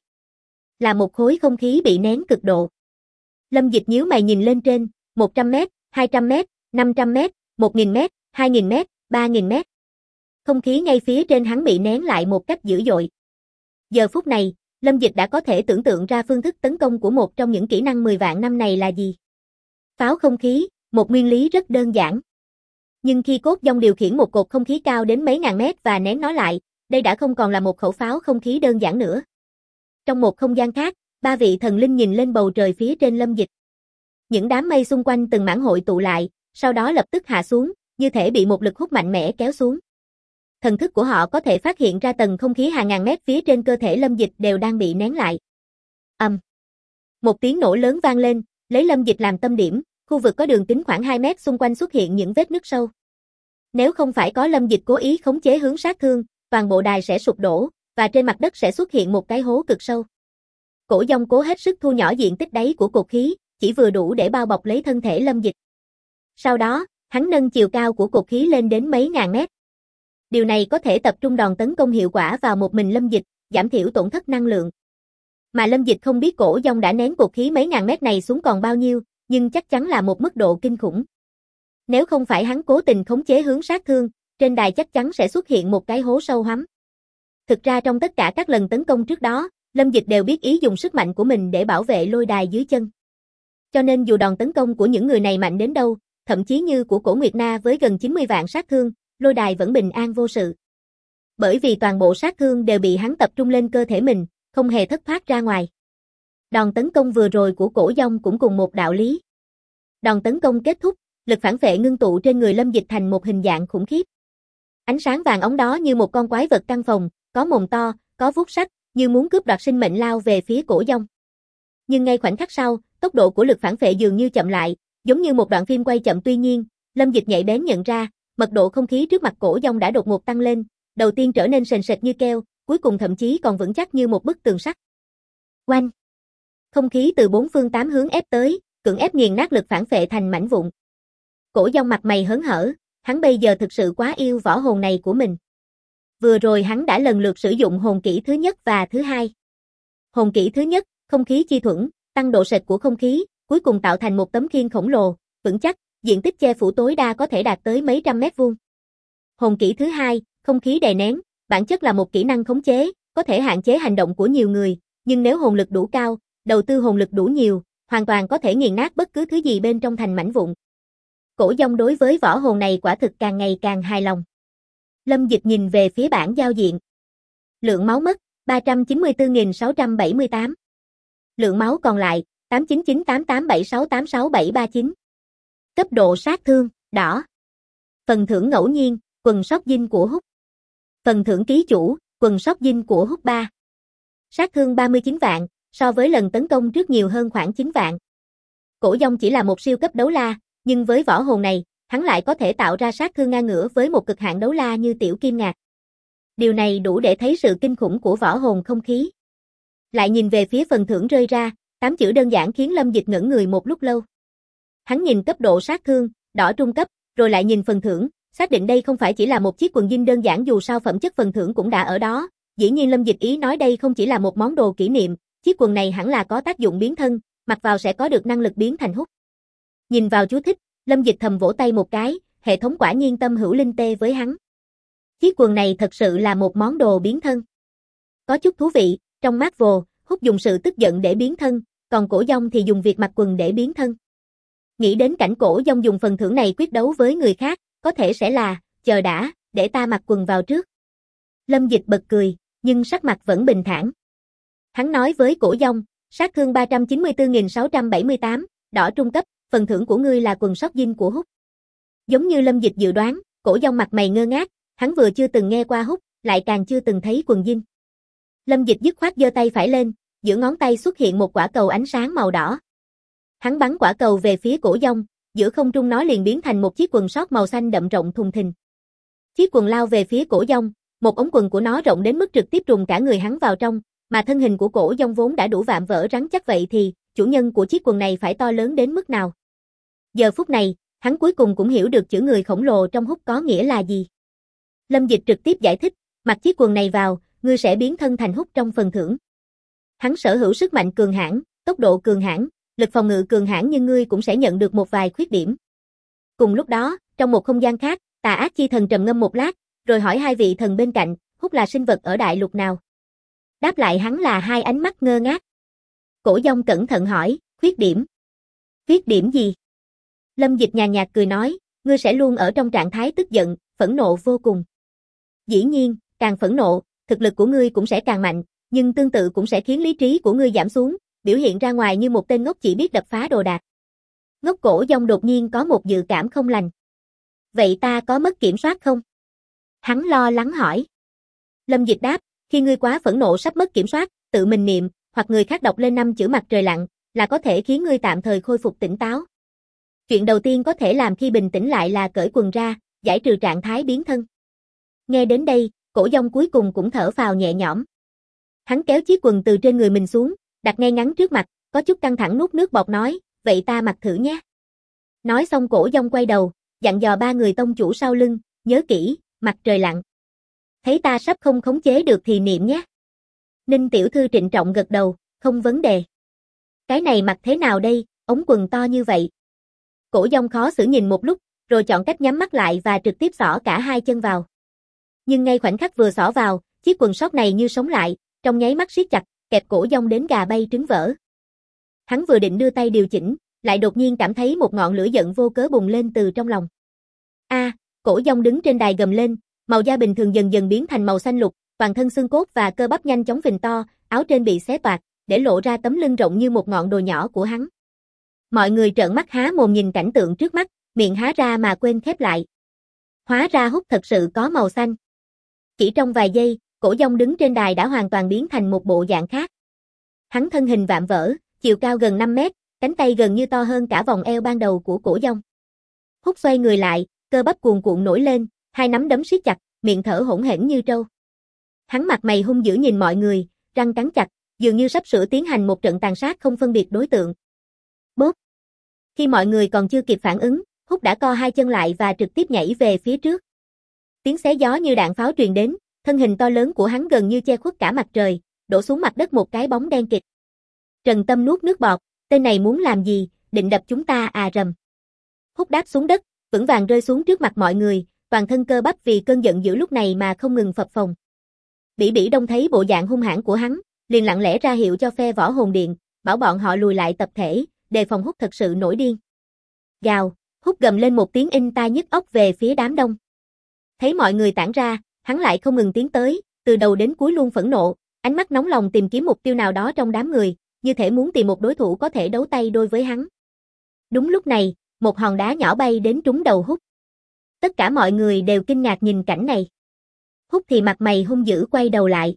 Là một khối không khí bị nén cực độ. Lâm Dịch nhíu mày nhìn lên trên, 100 mét, 200 mét, 500 mét, 1000 mét, 2000 mét, 3000 mét. Không khí ngay phía trên hắn bị nén lại một cách dữ dội. Giờ phút này, Lâm Dịch đã có thể tưởng tượng ra phương thức tấn công của một trong những kỹ năng 10 vạn năm này là gì. Pháo không khí, một nguyên lý rất đơn giản. Nhưng khi Cốt Dông điều khiển một cột không khí cao đến mấy ngàn mét và nén nó lại, đây đã không còn là một khẩu pháo không khí đơn giản nữa. Trong một không gian khác, 3 vị thần linh nhìn lên bầu trời phía trên Lâm Dịch. Những đám mây xung quanh từng mảng hội tụ lại, sau đó lập tức hạ xuống, như thể bị một lực hút mạnh mẽ kéo xuống. Thần thức của họ có thể phát hiện ra tầng không khí hàng ngàn mét phía trên cơ thể Lâm Dịch đều đang bị nén lại. Một tiếng nổ lớn vang lên, lấy Lâm Dịch làm tâm điểm, khu vực có đường kính khoảng 2 mét xung quanh xuất hiện những vết nứt sâu. Nếu không phải có Lâm Dịch cố ý khống chế hướng sát thương, toàn bộ đài sẽ sụp đổ, và trên mặt đất sẽ xuất hiện một cái hố cực sâu. Cổ Dông cố hết sức thu nhỏ diện tích đáy của cột khí, chỉ vừa đủ để bao bọc lấy thân thể Lâm Dịch. Sau đó, hắn nâng chiều cao của cột khí lên đến mấy ngàn mét. Điều này có thể tập trung đòn tấn công hiệu quả vào một mình Lâm Dịch, giảm thiểu tổn thất năng lượng. Mà Lâm Dịch không biết Cổ Dông đã nén cột khí mấy ngàn mét này xuống còn bao nhiêu, nhưng chắc chắn là một mức độ kinh khủng. Nếu không phải hắn cố tình khống chế hướng sát thương, trên đài chắc chắn sẽ xuất hiện một cái hố sâu hoắm. Thực ra trong tất cả các lần tấn công trước đó, Lâm Dịch đều biết ý dùng sức mạnh của mình để bảo vệ lôi đài dưới chân. Cho nên dù đòn tấn công của những người này mạnh đến đâu, thậm chí như của Cổ Nguyệt Na với gần 90 vạn sát thương, lôi đài vẫn bình an vô sự. Bởi vì toàn bộ sát thương đều bị hắn tập trung lên cơ thể mình, không hề thất thoát ra ngoài. Đòn tấn công vừa rồi của Cổ Dông cũng cùng một đạo lý. Đòn tấn công kết thúc, lực phản phệ ngưng tụ trên người Lâm Dịch thành một hình dạng khủng khiếp. Ánh sáng vàng óng đó như một con quái vật căng phòng, có mồm to, có vuốt sắc, như muốn cướp đoạt sinh mệnh lao về phía Cổ Dông. Nhưng ngay khoảnh khắc sau, tốc độ của lực phản phệ dường như chậm lại, giống như một đoạn phim quay chậm, tuy nhiên, Lâm Dịch nhạy bén nhận ra, mật độ không khí trước mặt Cổ Dông đã đột ngột tăng lên, đầu tiên trở nên sền sệt như keo, cuối cùng thậm chí còn vững chắc như một bức tường sắt. Oanh! Không khí từ bốn phương tám hướng ép tới, cưỡng ép nghiền nát lực phản phệ thành mảnh vụn. Cổ Dông mặt mày hớn hở, hắn bây giờ thực sự quá yêu võ hồn này của mình. Vừa rồi hắn đã lần lượt sử dụng hồn kỹ thứ nhất và thứ hai. Hồn kỹ thứ nhất, không khí chi thuẫn, tăng độ sệt của không khí, cuối cùng tạo thành một tấm khiên khổng lồ, vững chắc, diện tích che phủ tối đa có thể đạt tới mấy trăm mét vuông. Hồn kỹ thứ hai, không khí đè nén, bản chất là một kỹ năng khống chế, có thể hạn chế hành động của nhiều người, nhưng nếu hồn lực đủ cao, đầu tư hồn lực đủ nhiều, hoàn toàn có thể nghiền nát bất cứ thứ gì bên trong thành mảnh vụn. Cổ Dông đối với võ hồn này quả thực càng ngày càng hài lòng. Lâm Dịch nhìn về phía bảng giao diện. Lượng máu mất, 394.678. Lượng máu còn lại, 8998876863739. Cấp độ sát thương, đỏ. Phần thưởng ngẫu nhiên, quần sóc dinh của Húc. Phần thưởng ký chủ, quần sóc dinh của Húc 3. Sát thương 39 vạn, so với lần tấn công trước nhiều hơn khoảng 9 vạn. Cổ Dông chỉ là một siêu cấp đấu la, nhưng với võ hồn này, hắn lại có thể tạo ra sát thương ngang ngửa với một cực hạn đấu la như Tiểu Kim Ngạc. Điều này đủ để thấy sự kinh khủng của võ hồn không khí. Lại nhìn về phía phần thưởng rơi ra, 8 chữ đơn giản khiến Lâm Dịch ngẩn người một lúc lâu. Hắn nhìn cấp độ sát thương, đỏ trung cấp, rồi lại nhìn phần thưởng, xác định đây không phải chỉ là một chiếc quần jean đơn giản, dù sao phẩm chất phần thưởng cũng đã ở đó. Dĩ nhiên Lâm Dịch ý nói đây không chỉ là một món đồ kỷ niệm, chiếc quần này hẳn là có tác dụng biến thân, mặc vào sẽ có được năng lực biến thành Húc. Nhìn vào chú thích, Lâm Dịch thầm vỗ tay một cái, hệ thống quả nhiên tâm hữu linh tê với hắn. Chiếc quần này thật sự là một món đồ biến thân. Có chút thú vị, trong Marvel, Húc dùng sự tức giận để biến thân, còn Cổ Dông thì dùng việc mặc quần để biến thân. Nghĩ đến cảnh Cổ Dông dùng phần thưởng này quyết đấu với người khác, có thể sẽ là, chờ đã, để ta mặc quần vào trước. Lâm Dịch bật cười, nhưng sắc mặt vẫn bình thản. Hắn nói với Cổ Dông, sát thương 394.678, đỏ trung cấp, phần thưởng của ngươi là quần sóc dinh của Húc. Giống như Lâm Dịch dự đoán, Cổ Dông mặt mày ngơ ngác, hắn vừa chưa từng nghe qua Húc, lại càng chưa từng thấy quần jean. Lâm Dịch dứt khoát giơ tay phải lên, giữa ngón tay xuất hiện một quả cầu ánh sáng màu đỏ. Hắn bắn quả cầu về phía Cổ Dông, giữa không trung nó liền biến thành một chiếc quần sót màu xanh đậm rộng thùng thình. Chiếc quần lao về phía Cổ Dông, một ống quần của nó rộng đến mức trực tiếp trùm cả người hắn vào trong, mà thân hình của Cổ Dông vốn đã đủ vạm vỡ rắn chắc, vậy thì chủ nhân của chiếc quần này phải to lớn đến mức nào. Giờ phút này, hắn cuối cùng cũng hiểu được chữ người khổng lồ trong Húc có nghĩa là gì. Lâm Dịch trực tiếp giải thích, mặc chiếc quần này vào, ngươi sẽ biến thân thành Húc trong phần thưởng. Hắn sở hữu sức mạnh cường hãn, tốc độ cường hãn, lực phòng ngự cường hãn, nhưng ngươi cũng sẽ nhận được một vài khuyết điểm. Cùng lúc đó, trong một không gian khác, Tà Ác Chi Thần trầm ngâm một lát, rồi hỏi hai vị thần bên cạnh, Húc là sinh vật ở đại lục nào? Đáp lại hắn là hai ánh mắt ngơ ngác. Cổ Dông cẩn thận hỏi, khuyết điểm? Khuyết điểm gì? Lâm Dịch nhàn nhạt cười nói, ngươi sẽ luôn ở trong trạng thái tức giận, phẫn nộ vô cùng. Dĩ nhiên, càng phẫn nộ, thực lực của ngươi cũng sẽ càng mạnh, nhưng tương tự cũng sẽ khiến lý trí của ngươi giảm xuống, biểu hiện ra ngoài như một tên ngốc chỉ biết đập phá đồ đạc. Ngốc Cổ Dông đột nhiên có một dự cảm không lành. Vậy ta có mất kiểm soát không? Hắn lo lắng hỏi. Lâm Dịch đáp, khi ngươi quá phẫn nộ sắp mất kiểm soát, tự mình niệm, hoặc người khác đọc lên 5 chữ mặt trời lặn, là có thể khiến ngươi tạm thời khôi phục tỉnh táo. Chuyện đầu tiên có thể làm khi bình tĩnh lại là cởi quần ra, giải trừ trạng thái biến thân. Nghe đến đây, Cổ Dông cuối cùng cũng thở phào nhẹ nhõm. Hắn kéo chiếc quần từ trên người mình xuống, đặt ngay ngắn trước mặt, có chút căng thẳng nuốt nước bọt nói, vậy ta mặc thử nhé. Nói xong Cổ Dông quay đầu, dặn dò ba người tông chủ sau lưng, nhớ kỹ, mặt trời lặn. Thấy ta sắp không khống chế được thì niệm nhé. Ninh tiểu thư trịnh trọng gật đầu, không vấn đề. Cái này mặc thế nào đây, ống quần to như vậy. Cổ Dông khó xử nhìn một lúc, rồi chọn cách nhắm mắt lại và trực tiếp xỏ cả hai chân vào. Nhưng ngay khoảnh khắc vừa xỏ vào, chiếc quần sót này như sống lại, trong nháy mắt siết chặt, kẹp Cổ Dông đến gà bay trứng vỡ. Hắn vừa định đưa tay điều chỉnh, lại đột nhiên cảm thấy một ngọn lửa giận vô cớ bùng lên từ trong lòng. Cổ Dông đứng trên đài gầm lên, màu da bình thường dần dần biến thành màu xanh lục, toàn thân xương cốt và cơ bắp nhanh chóng phình to, áo trên bị xé toạc, để lộ ra tấm lưng rộng như một ngọn đồi nhỏ của hắn. Mọi người trợn mắt há mồm nhìn cảnh tượng trước mắt, miệng há ra mà quên khép lại. Hóa ra Húc thật sự có màu xanh. Chỉ trong vài giây, Cổ Dông đứng trên đài đã hoàn toàn biến thành một bộ dạng khác. Hắn thân hình vạm vỡ, chiều cao gần 5 mét, cánh tay gần như to hơn cả vòng eo ban đầu của Cổ Dông. Húc xoay người lại, cơ bắp cuồn cuộn nổi lên, hai nắm đấm siết chặt, miệng thở hổn hển như trâu. Hắn mặt mày hung dữ nhìn mọi người, răng cắn chặt, dường như sắp sửa tiến hành một trận tàn sát không phân biệt đối tượng. Bốp! Khi mọi người còn chưa kịp phản ứng, Húc đã co hai chân lại và trực tiếp nhảy về phía trước. Tiếng xé gió như đạn pháo truyền đến, thân hình to lớn của hắn gần như che khuất cả mặt trời, đổ xuống mặt đất một cái bóng đen kịt. Trần Tâm nuốt nước bọt, tên này muốn làm gì, định đập chúng ta à rầm. Húc đáp xuống đất, vững vàng rơi xuống trước mặt mọi người, toàn thân cơ bắp vì cơn giận dữ lúc này mà không ngừng phập phồng. Bỉ Bỉ Đông thấy bộ dạng hung hãn của hắn, liền lặng lẽ ra hiệu cho phe Võ Hồn Điện, bảo bọn họ lùi lại tập thể, đề phòng Húc thật sự nổi điên. Gào, Húc gầm lên một tiếng inh tai nhức óc về phía đám đông. Thấy mọi người tản ra, hắn lại không ngừng tiến tới, từ đầu đến cuối luôn phẫn nộ, ánh mắt nóng lòng tìm kiếm mục tiêu nào đó trong đám người, như thể muốn tìm một đối thủ có thể đấu tay đôi với hắn. Đúng lúc này, một hòn đá nhỏ bay đến trúng đầu Húc. Tất cả mọi người đều kinh ngạc nhìn cảnh này. Húc thì mặt mày hung dữ quay đầu lại.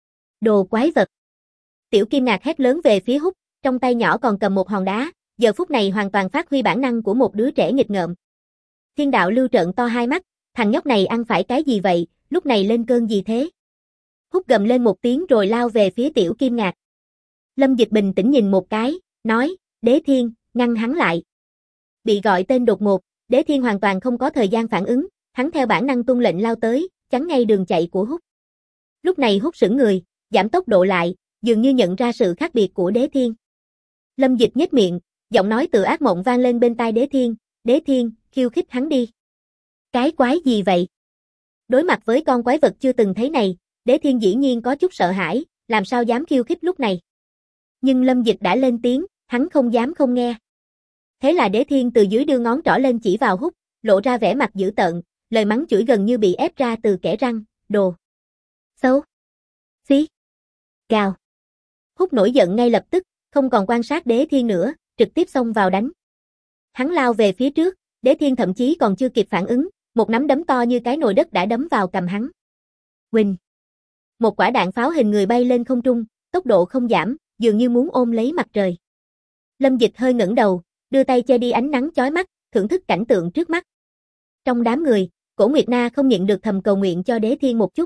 Đồ quái vật. Tiểu Kim Ngạc hét lớn về phía Húc, trong tay nhỏ còn cầm một hòn đá, giờ phút này hoàn toàn phát huy bản năng của một đứa trẻ nghịch ngợm. Thiên Đạo Lưu trợn to hai mắt, thằng nhóc này ăn phải cái gì vậy, lúc này lên cơn gì thế? Húc gầm lên một tiếng rồi lao về phía Tiểu Kim Ngạc. Lâm Dịch bình tĩnh nhìn một cái, nói, Đế Thiên, ngăn hắn lại. Bị gọi tên đột ngột, Đế Thiên hoàn toàn không có thời gian phản ứng, hắn theo bản năng tuân lệnh lao tới, chắn ngay đường chạy của Húc. Lúc này Húc sững người, giảm tốc độ lại, dường như nhận ra sự khác biệt của Đế Thiên. Lâm Dịch nhếch miệng, giọng nói từ ác mộng vang lên bên tai Đế Thiên, khiêu khích hắn đi. Cái quái gì vậy? Đối mặt với con quái vật chưa từng thấy này, Đế Thiên dĩ nhiên có chút sợ hãi, làm sao dám khiêu khích lúc này. Nhưng Lâm Dịch đã lên tiếng, hắn không dám không nghe. Thế là Đế Thiên từ dưới đưa ngón trỏ lên chỉ vào Húc, lộ ra vẻ mặt dữ tợn, lời mắng chửi gần như bị ép ra từ kẽ răng, đồ xấu, phí, gào. Húc nổi giận ngay lập tức, không còn quan sát Đế Thiên nữa, trực tiếp xông vào đánh. Hắn lao về phía trước, Đế Thiên thậm chí còn chưa kịp phản ứng, một nắm đấm to như cái nồi đất đã đấm vào cằm hắn. Huỳnh. Một quả đạn pháo hình người bay lên không trung, tốc độ không giảm, dường như muốn ôm lấy mặt trời. Lâm Dịch hơi ngẩng đầu, đưa tay che đi ánh nắng chói mắt, thưởng thức cảnh tượng trước mắt. Trong đám người, Cổ Nguyệt Na không nhịn được thầm cầu nguyện cho Đế Thiên một chút.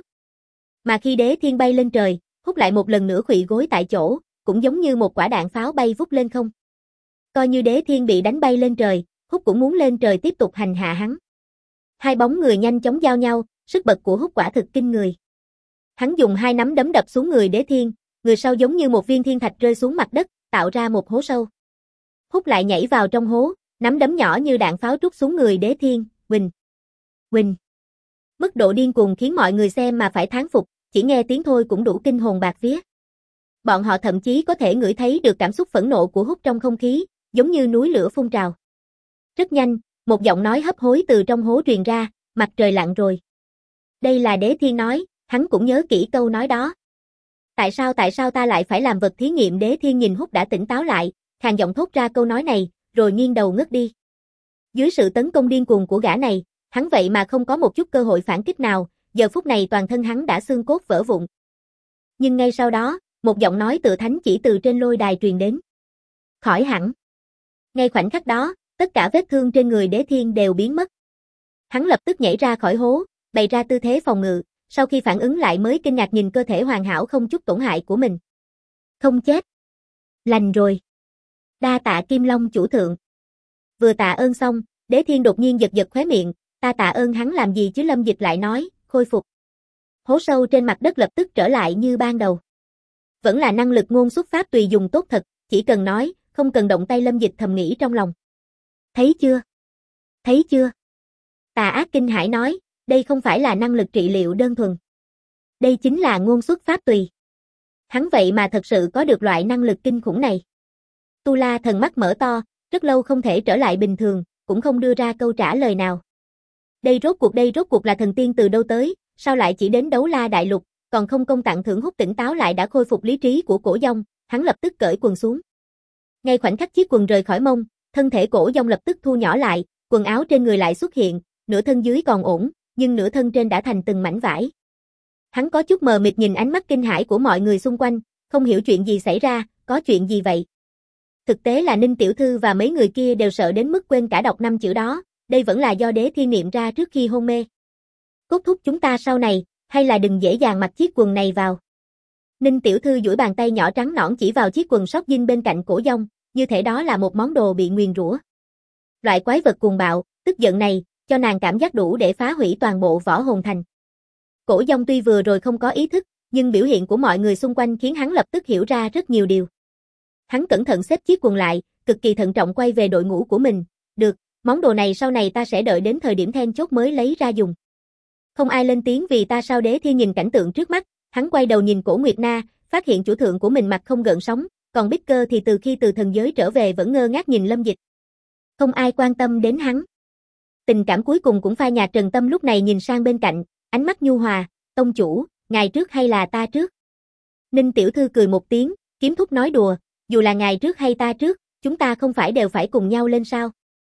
Mà khi Đế Thiên bay lên trời, Húc lại một lần nữa khuỵu gối tại chỗ, cũng giống như một quả đạn pháo bay vút lên không. Coi như Đế Thiên bị đánh bay lên trời, Húc cũng muốn lên trời tiếp tục hành hạ hắn. Hai bóng người nhanh chóng giao nhau, sức bật của Húc quả thực kinh người. Hắn dùng hai nắm đấm đập xuống người Đế Thiên, người sau giống như một viên thiên thạch rơi xuống mặt đất, tạo ra một hố sâu. Húc lại nhảy vào trong hố, nắm đấm nhỏ như đạn pháo trút xuống người Đế Thiên, huỳnh, huỳnh. Mức độ điên cuồng khiến mọi người xem mà phải thán phục, chỉ nghe tiếng thôi cũng đủ kinh hồn bạt vía. Bọn họ thậm chí có thể ngửi thấy được cảm xúc phẫn nộ của Húc trong không khí, giống như núi lửa phun trào. Rất nhanh, một giọng nói hấp hối từ trong hố truyền ra, mặt trời lặn rồi. Đây là Đế Thiên nói, hắn cũng nhớ kỹ câu nói đó. Tại sao ta lại phải làm vật thí nghiệm? Đế Thiên nhìn Húc đã tỉnh táo lại, khàn giọng thốt ra câu nói này, rồi nghiêng đầu ngất đi. Dưới sự tấn công điên cuồng của gã này, hắn vậy mà không có một chút cơ hội phản kích nào, giờ phút này toàn thân hắn đã xương cốt vỡ vụn. Nhưng ngay sau đó, một giọng nói tự thánh chỉ từ trên lôi đài truyền đến. Khỏi hẳn. Ngay khoảnh khắc đó, tất cả vết thương trên người Đế Thiên đều biến mất. Hắn lập tức nhảy ra khỏi hố, bày ra tư thế phòng ngự, sau khi phản ứng lại mới kinh ngạc nhìn cơ thể hoàn hảo không chút tổn hại của mình. Không chết. Lành rồi. Đa tạ Kim Long chủ thượng. Vừa tạ ơn xong, Đế Thiên đột nhiên giật giật khóe miệng, ta tạ ơn hắn làm gì chứ? Lâm Dịch lại nói, khôi phục. Hố sâu trên mặt đất lập tức trở lại như ban đầu. Vẫn là năng lực ngôn xuất pháp tùy dùng tốt thật, chỉ cần nói, không cần động tay. Lâm Dịch thầm nghĩ trong lòng. Thấy chưa? Thấy chưa? Tà ác kinh hãi nói, đây không phải là năng lực trị liệu đơn thuần. Đây chính là ngôn xuất pháp tùy. Hắn vậy mà thật sự có được loại năng lực kinh khủng này. Tu La Thần mắt mở to, rất lâu không thể trở lại bình thường, cũng không đưa ra câu trả lời nào. Đây rốt cuộc là thần tiên từ đâu tới, sao lại chỉ đến Đấu La Đại Lục, còn không công tặng thưởng? Húc tỉnh táo lại đã khôi phục lý trí của Cổ Dông, hắn lập tức cởi quần xuống. Ngay khoảnh khắc chiếc quần rời khỏi mông, thân thể Cổ Dông lập tức thu nhỏ lại, quần áo trên người lại xuất hiện, nửa thân dưới còn ổn, nhưng nửa thân trên đã thành từng mảnh vải. Hắn có chút mờ mịt nhìn ánh mắt kinh hãi của mọi người xung quanh, không hiểu chuyện gì xảy ra, có chuyện gì vậy? Thực tế là Ninh tiểu thư và mấy người kia đều sợ đến mức quên cả đọc 5 chữ đó, đây vẫn là do Đế Thiên niệm ra trước khi hôn mê. Cốt thúc chúng ta sau này, hay là đừng dễ dàng mặc chiếc quần này vào. Ninh tiểu thư duỗi bàn tay nhỏ trắng nõn chỉ vào chiếc quần sóc dinh bên cạnh Cổ Dông, như thể đó là một món đồ bị nguyền rủa. Loại quái vật cuồng bạo, tức giận này, cho nàng cảm giác đủ để phá hủy toàn bộ Võ Hồn Thành. Cổ Dông tuy vừa rồi không có ý thức, nhưng biểu hiện của mọi người xung quanh khiến hắn lập tức hiểu ra rất nhiều điều. Hắn cẩn thận xếp chiếc quần lại, cực kỳ thận trọng quay về đội ngũ của mình. Được, món đồ này sau này ta sẽ đợi đến thời điểm then chốt mới lấy ra dùng. Không ai lên tiếng vì ta sao. Đế Thiên nhìn cảnh tượng trước mắt, hắn quay đầu nhìn Cổ Nguyệt Na, phát hiện chủ thượng của mình mặt không gợn sóng, còn Bích Cơ thì từ khi từ thần giới trở về vẫn ngơ ngác nhìn Lâm Dịch. Không ai quan tâm đến hắn. Tình cảm cuối cùng cũng phai nhạt. Trần Tâm lúc này nhìn sang bên cạnh, ánh mắt nhu hòa, tông chủ, ngài trước hay là ta trước? Ninh tiểu thư cười một tiếng, Kiếm thúc nói đùa, dù là ngài trước hay ta trước, chúng ta không phải đều phải cùng nhau lên sao?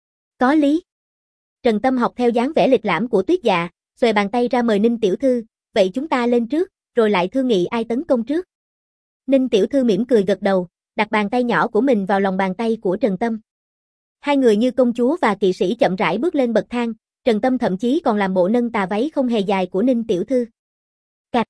Có lý. Trần Tâm học theo dáng vẻ lịch lãm của Tuyết Dạ, xuề bàn tay ra mời Ninh tiểu thư, vậy chúng ta lên trước, rồi lại thương nghị ai tấn công trước. Ninh tiểu thư mỉm cười gật đầu, đặt bàn tay nhỏ của mình vào lòng bàn tay của Trần Tâm. Hai người như công chúa và kỵ sĩ chậm rãi bước lên bậc thang, Trần Tâm thậm chí còn làm bộ nâng tà váy không hề dài của Ninh tiểu thư. Cạch.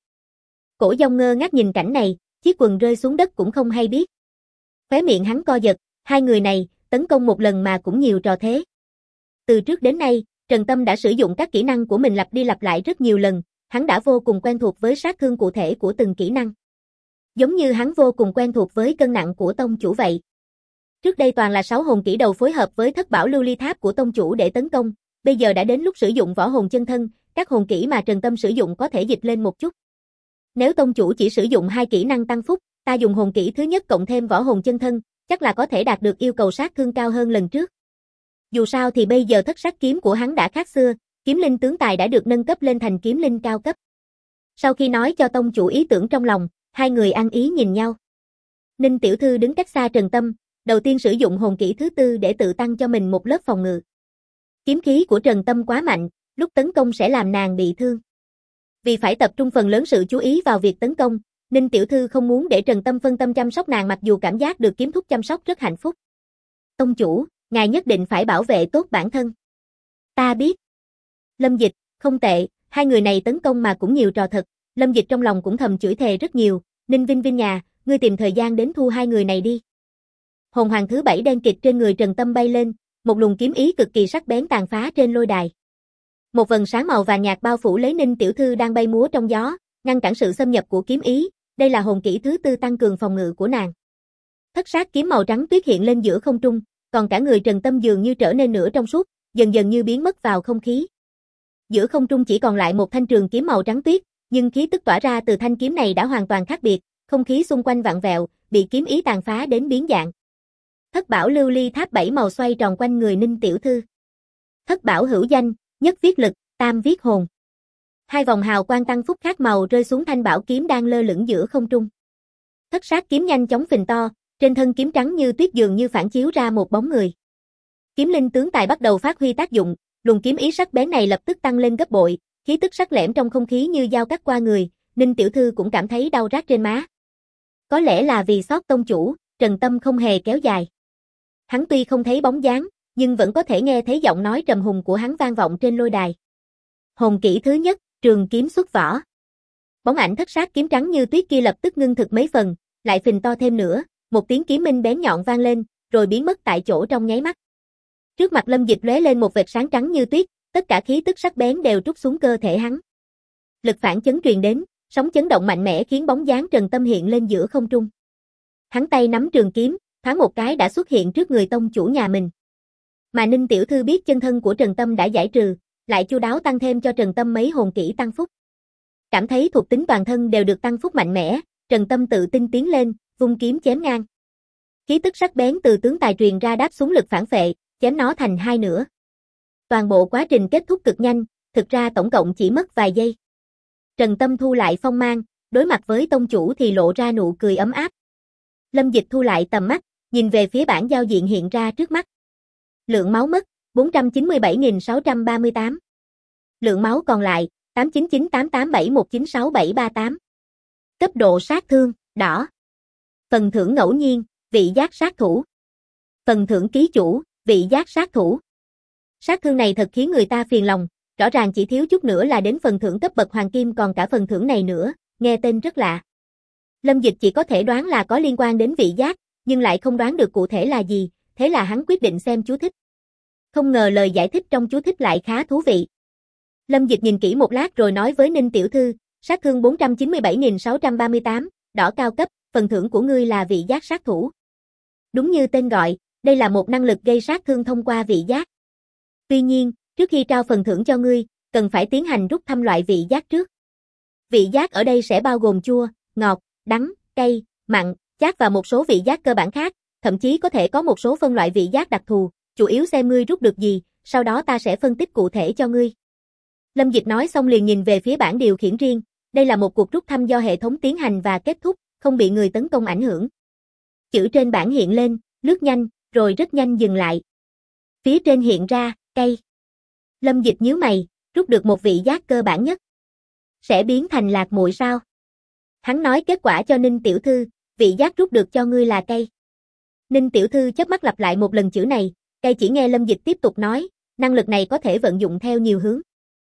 Cổ Dông ngơ ngác nhìn cảnh này, chiếc quần rơi xuống đất cũng không hay biết. Khóe miệng hắn co giật, hai người này, tấn công một lần mà cũng nhiều trò thế. Từ trước đến nay, Trần Tâm đã sử dụng các kỹ năng của mình lặp đi lặp lại rất nhiều lần, hắn đã vô cùng quen thuộc với sát thương cụ thể của từng kỹ năng. Giống như hắn vô cùng quen thuộc với cân nặng của tông chủ vậy. Trước đây toàn là 6 hồn kỹ đầu phối hợp với thất bảo lưu ly tháp của tông chủ để tấn công, bây giờ đã đến lúc sử dụng võ hồn chân thân, các hồn kỹ mà Trần Tâm sử dụng có thể dịch lên một chút. Nếu tông chủ chỉ sử dụng 2 kỹ năng tăng phúc, ta dùng hồn kỹ thứ nhất cộng thêm võ hồn chân thân, chắc là có thể đạt được yêu cầu sát thương cao hơn lần trước. Dù sao thì bây giờ thất sát kiếm của hắn đã khác xưa, kiếm linh tướng tài đã được nâng cấp lên thành kiếm linh cao cấp. Sau khi nói cho tông chủ ý tưởng trong lòng, hai người ăn ý nhìn nhau. Ninh tiểu thư đứng cách xa Trần Tâm, đầu tiên sử dụng hồn kỹ thứ tư để tự tăng cho mình một lớp phòng ngự. Kiếm khí của Trần Tâm quá mạnh, lúc tấn công sẽ làm nàng bị thương. Vì phải tập trung phần lớn sự chú ý vào việc tấn công, Ninh tiểu thư không muốn để Trần Tâm phân tâm chăm sóc nàng mặc dù cảm giác được kiếm thúc chăm sóc rất hạnh phúc. Tông chủ, ngài nhất định phải bảo vệ tốt bản thân. Ta biết. Lâm Dịch, không tệ, hai người này tấn công mà cũng nhiều trò thật. Lâm Dịch trong lòng cũng thầm chửi thề rất nhiều. Ninh Vinh Vinh nhà, ngươi tìm thời gian đến thu hai người này đi. Hồn hoàng thứ 7 đen kịt trên người Trần Tâm bay lên, một luồng kiếm ý cực kỳ sắc bén tàn phá trên lôi đài. Một vầng sáng màu vàng nhạt bao phủ lấy Ninh tiểu thư đang bay múa trong gió, ngăn cản sự xâm nhập của kiếm ý, đây là hồn kỹ thứ tư tăng cường phòng ngự của nàng. Thất sát kiếm màu trắng tuyết hiện lên giữa không trung, còn cả người Trần Tâm dường như trở nên nửa trong suốt, dần dần như biến mất vào không khí. Giữa không trung chỉ còn lại một thanh trường kiếm màu trắng tuyết, nhưng khí tức tỏa ra từ thanh kiếm này đã hoàn toàn khác biệt, không khí xung quanh vặn vẹo, bị kiếm ý tàn phá đến biến dạng. Thất bảo lưu ly tháp 7 màu xoay tròn quanh người Ninh tiểu thư. Thất bảo hữu danh, nhất viết lực, tam viết hồn. Hai vòng hào quang tăng phúc khác màu rơi xuống thanh bảo kiếm đang lơ lửng giữa không trung. Thất sát kiếm nhanh chóng phình to, trên thân kiếm trắng như tuyết dường như phản chiếu ra một bóng người. Kiếm linh tướng tài bắt đầu phát huy tác dụng, luồng kiếm ý sắc bén này lập tức tăng lên gấp bội, khí tức sắc lẻm trong không khí như dao cắt qua người, Ninh tiểu thư cũng cảm thấy đau rát trên má. Có lẽ là vì xót tông chủ, Trần Tâm không hề kéo dài. Hắn tuy không thấy bóng dáng, nhưng vẫn có thể nghe thấy giọng nói trầm hùng của hắn vang vọng trên lôi đài. Hồn kỹ thứ nhất, trường kiếm xuất vỏ. Bóng ảnh thất sát kiếm trắng như tuyết kia lập tức ngưng thực mấy phần, lại phình to thêm nữa, một tiếng kiếm minh bén nhọn vang lên, rồi biến mất tại chỗ trong nháy mắt. Trước mặt Lâm Dịch lóe lên một vệt sáng trắng như tuyết, tất cả khí tức sắc bén đều trút xuống cơ thể hắn. Lực phản chấn truyền đến, sóng chấn động mạnh mẽ khiến bóng dáng Trần Tâm hiện lên giữa không trung. Hắn tay nắm trường kiếm, thoáng một cái đã xuất hiện trước người tông chủ nhà mình. Mà Ninh tiểu thư biết chân thân của Trần Tâm đã giải trừ, lại chu đáo tăng thêm cho Trần Tâm mấy hồn kỹ tăng phúc. Cảm thấy thuộc tính toàn thân đều được tăng phúc mạnh mẽ, Trần Tâm tự tin tiến lên, vung kiếm chém ngang. Khí tức sắc bén từ tướng tài truyền ra đáp xuống lực phản phệ, chém nó thành hai nửa. Toàn bộ quá trình kết thúc cực nhanh, thực ra tổng cộng chỉ mất vài giây. Trần Tâm thu lại phong mang, đối mặt với tông chủ thì lộ ra nụ cười ấm áp. Lâm Dịch thu lại tầm mắt, nhìn về phía bảng giao diện hiện ra trước mắt. Lượng máu mất, 497.638. Lượng máu còn lại, 8998871967738. Cấp độ sát thương, đỏ. Phần thưởng ngẫu nhiên, vị giác sát thủ. Phần thưởng ký chủ, vị giác sát thủ. Sát thương này thật khiến người ta phiền lòng, rõ ràng chỉ thiếu chút nữa là đến phần thưởng cấp bậc hoàng kim còn cả phần thưởng này nữa, nghe tên rất lạ. Lâm Dịch chỉ có thể đoán là có liên quan đến vị giác, nhưng lại không đoán được cụ thể là gì, thế là hắn quyết định xem chú thích. Không ngờ lời giải thích trong chú thích lại khá thú vị. Lâm Dịch nhìn kỹ một lát rồi nói với Ninh tiểu thư, sát thương 497.638, đỏ cao cấp, phần thưởng của ngươi là vị giác sát thủ. Đúng như tên gọi, đây là một năng lực gây sát thương thông qua vị giác. Tuy nhiên, trước khi trao phần thưởng cho ngươi, cần phải tiến hành rút thăm loại vị giác trước. Vị giác ở đây sẽ bao gồm chua, ngọt, đắng, cay, mặn, chát và một số vị giác cơ bản khác, thậm chí có thể có một số phân loại vị giác đặc thù, chủ yếu xem ngươi rút được gì, sau đó ta sẽ phân tích cụ thể cho ngươi. Lâm Dịch nói xong liền nhìn về phía bảng điều khiển riêng, đây là một cuộc rút thăm do hệ thống tiến hành và kết thúc, không bị người tấn công ảnh hưởng. Chữ trên bảng hiện lên, lướt nhanh, rồi rất nhanh dừng lại. Phía trên hiện ra, cay. Lâm Dịch nhíu mày, rút được một vị giác cơ bản nhất. Sẽ biến thành lạc muội sao? Hắn nói kết quả cho Ninh tiểu thư, vị giác rút được cho ngươi là cay. Ninh tiểu thư chớp mắt lặp lại một lần chữ này, cay chỉ nghe Lâm Dịch tiếp tục nói, năng lực này có thể vận dụng theo nhiều hướng.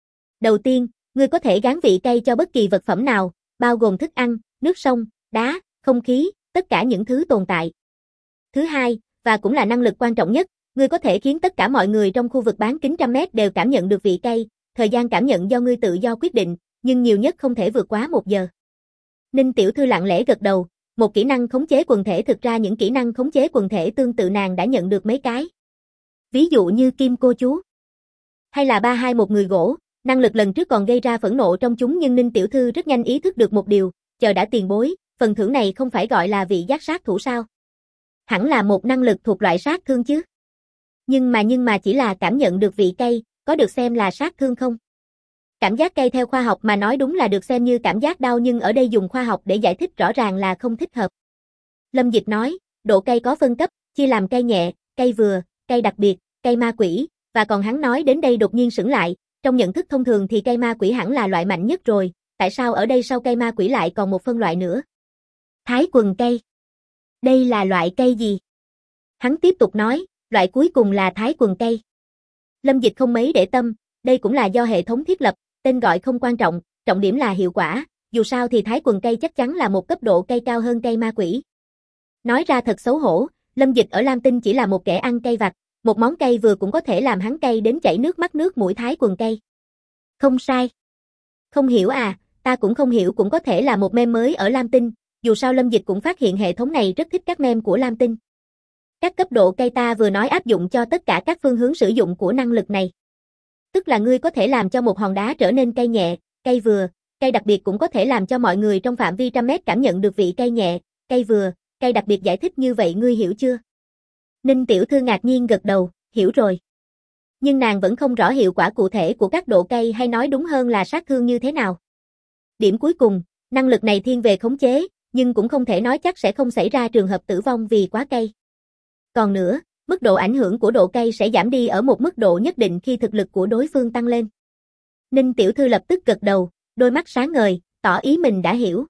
Đầu tiên, ngươi có thể gán vị cay cho bất kỳ vật phẩm nào, bao gồm thức ăn, nước sông, đá, không khí, tất cả những thứ tồn tại. Thứ hai, và cũng là năng lực quan trọng nhất, ngươi có thể khiến tất cả mọi người trong khu vực bán kính trăm mét đều cảm nhận được vị cay, thời gian cảm nhận do ngươi tự do quyết định, nhưng nhiều nhất không thể vượt quá 1 giờ. Ninh tiểu thư lặng lẽ gật đầu, một kỹ năng khống chế quần thể, thực ra những kỹ năng khống chế quần thể tương tự nàng đã nhận được mấy cái. Ví dụ như Kim cô chú, hay là 321 người gỗ, năng lực lần trước còn gây ra phẫn nộ trong chúng nhưng Ninh tiểu thư rất nhanh ý thức được một điều, chờ đã tiền bối, phần thưởng này không phải gọi là vị giác sát thủ sao? Hẳn là một năng lực thuộc loại sát thương chứ. Nhưng mà chỉ là cảm nhận được vị cay, có được xem là sát thương không? Cảm giác cay theo khoa học mà nói đúng là được xem như cảm giác đau nhưng ở đây dùng khoa học để giải thích rõ ràng là không thích hợp. Lâm Dịch nói, độ cay có phân cấp, chia làm cay nhẹ, cay vừa, cay đặc biệt, cay ma quỷ, và còn hắn nói đến đây đột nhiên sững lại, trong nhận thức thông thường thì cay ma quỷ hẳn là loại mạnh nhất rồi, tại sao ở đây sau cay ma quỷ lại còn một phân loại nữa? Thái quần cay. Đây là loại cay gì? Hắn tiếp tục nói, loại cuối cùng là thái quần cay. Lâm Dịch không mấy để tâm, đây cũng là do hệ thống thiết lập, tên gọi không quan trọng, trọng điểm là hiệu quả, dù sao thì thái quần cay chắc chắn là một cấp độ cay cao hơn cay ma quỷ. Nói ra thật xấu hổ, Lâm Dịch ở Lam Tinh chỉ là một kẻ ăn cay vặt, một món cay vừa cũng có thể làm hắn cay đến chảy nước mắt nước mũi thái quần cay. Không sai. Không hiểu à, ta cũng không hiểu, cũng có thể là một meme mới ở Lam Tinh, dù sao Lâm Dịch cũng phát hiện hệ thống này rất thích các meme của Lam Tinh. Các cấp độ cay ta vừa nói áp dụng cho tất cả các phương hướng sử dụng của năng lực này. Tức là ngươi có thể làm cho một hòn đá trở nên cay nhẹ, cay vừa, cay đặc biệt cũng có thể làm cho mọi người trong phạm vi trăm mét cảm nhận được vị cay nhẹ, cay vừa, cay đặc biệt, giải thích như vậy ngươi hiểu chưa? Ninh tiểu thư ngạc nhiên gật đầu, hiểu rồi. Nhưng nàng vẫn không rõ hiệu quả cụ thể của các độ cay, hay nói đúng hơn là sát thương như thế nào. Điểm cuối cùng, năng lực này thiên về khống chế, nhưng cũng không thể nói chắc sẽ không xảy ra trường hợp tử vong vì quá cay. Còn nữa, mức độ ảnh hưởng của độ cay sẽ giảm đi ở một mức độ nhất định khi thực lực của đối phương tăng lên. Ninh tiểu thư lập tức gật đầu, đôi mắt sáng ngời, tỏ ý mình đã hiểu.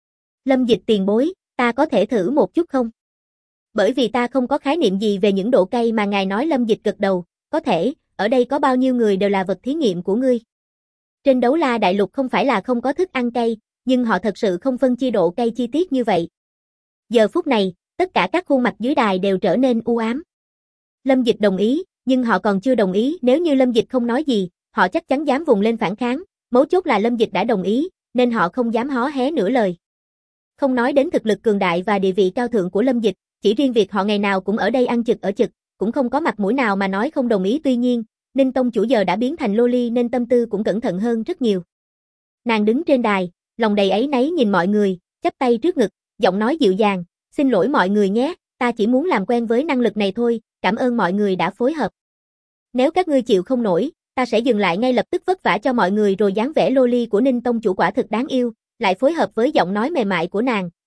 Lâm Dịch tiền bối, ta có thể thử một chút không? Bởi vì ta không có khái niệm gì về những độ cay mà ngài nói. Lâm Dịch gật đầu, có thể, ở đây có bao nhiêu người đều là vật thí nghiệm của ngươi. Trên Đấu La Đại Lục không phải là không có thức ăn cay, nhưng họ thật sự không phân chia độ cay chi tiết như vậy. Giờ phút này, tất cả các khuôn mặt dưới đài đều trở nên u ám. Lâm Dịch đồng ý, nhưng họ còn chưa đồng ý, nếu như Lâm Dịch không nói gì, họ chắc chắn dám vùng lên phản kháng, mấu chốt là Lâm Dịch đã đồng ý, nên họ không dám hó hé nửa lời. Không nói đến thực lực cường đại và địa vị cao thượng của Lâm Dịch, chỉ riêng việc họ ngày nào cũng ở đây ăn chực ở chực, cũng không có mặt mũi nào mà nói không đồng ý. Tuy nhiên, Ninh tông chủ giờ đã biến thành loli nên tâm tư cũng cẩn thận hơn rất nhiều. Nàng đứng trên đài, lòng đầy áy náy nhìn mọi người, chắp tay trước ngực, giọng nói dịu dàng, xin lỗi mọi người nhé, ta chỉ muốn làm quen với năng lực này thôi, cảm ơn mọi người đã phối hợp. Nếu các ngươi chịu không nổi, ta sẽ dừng lại ngay lập tức, vất vả cho mọi người rồi. Dáng vẻ loli của Ninh tông chủ quả thực đáng yêu, lại phối hợp với giọng nói mềm mại của nàng,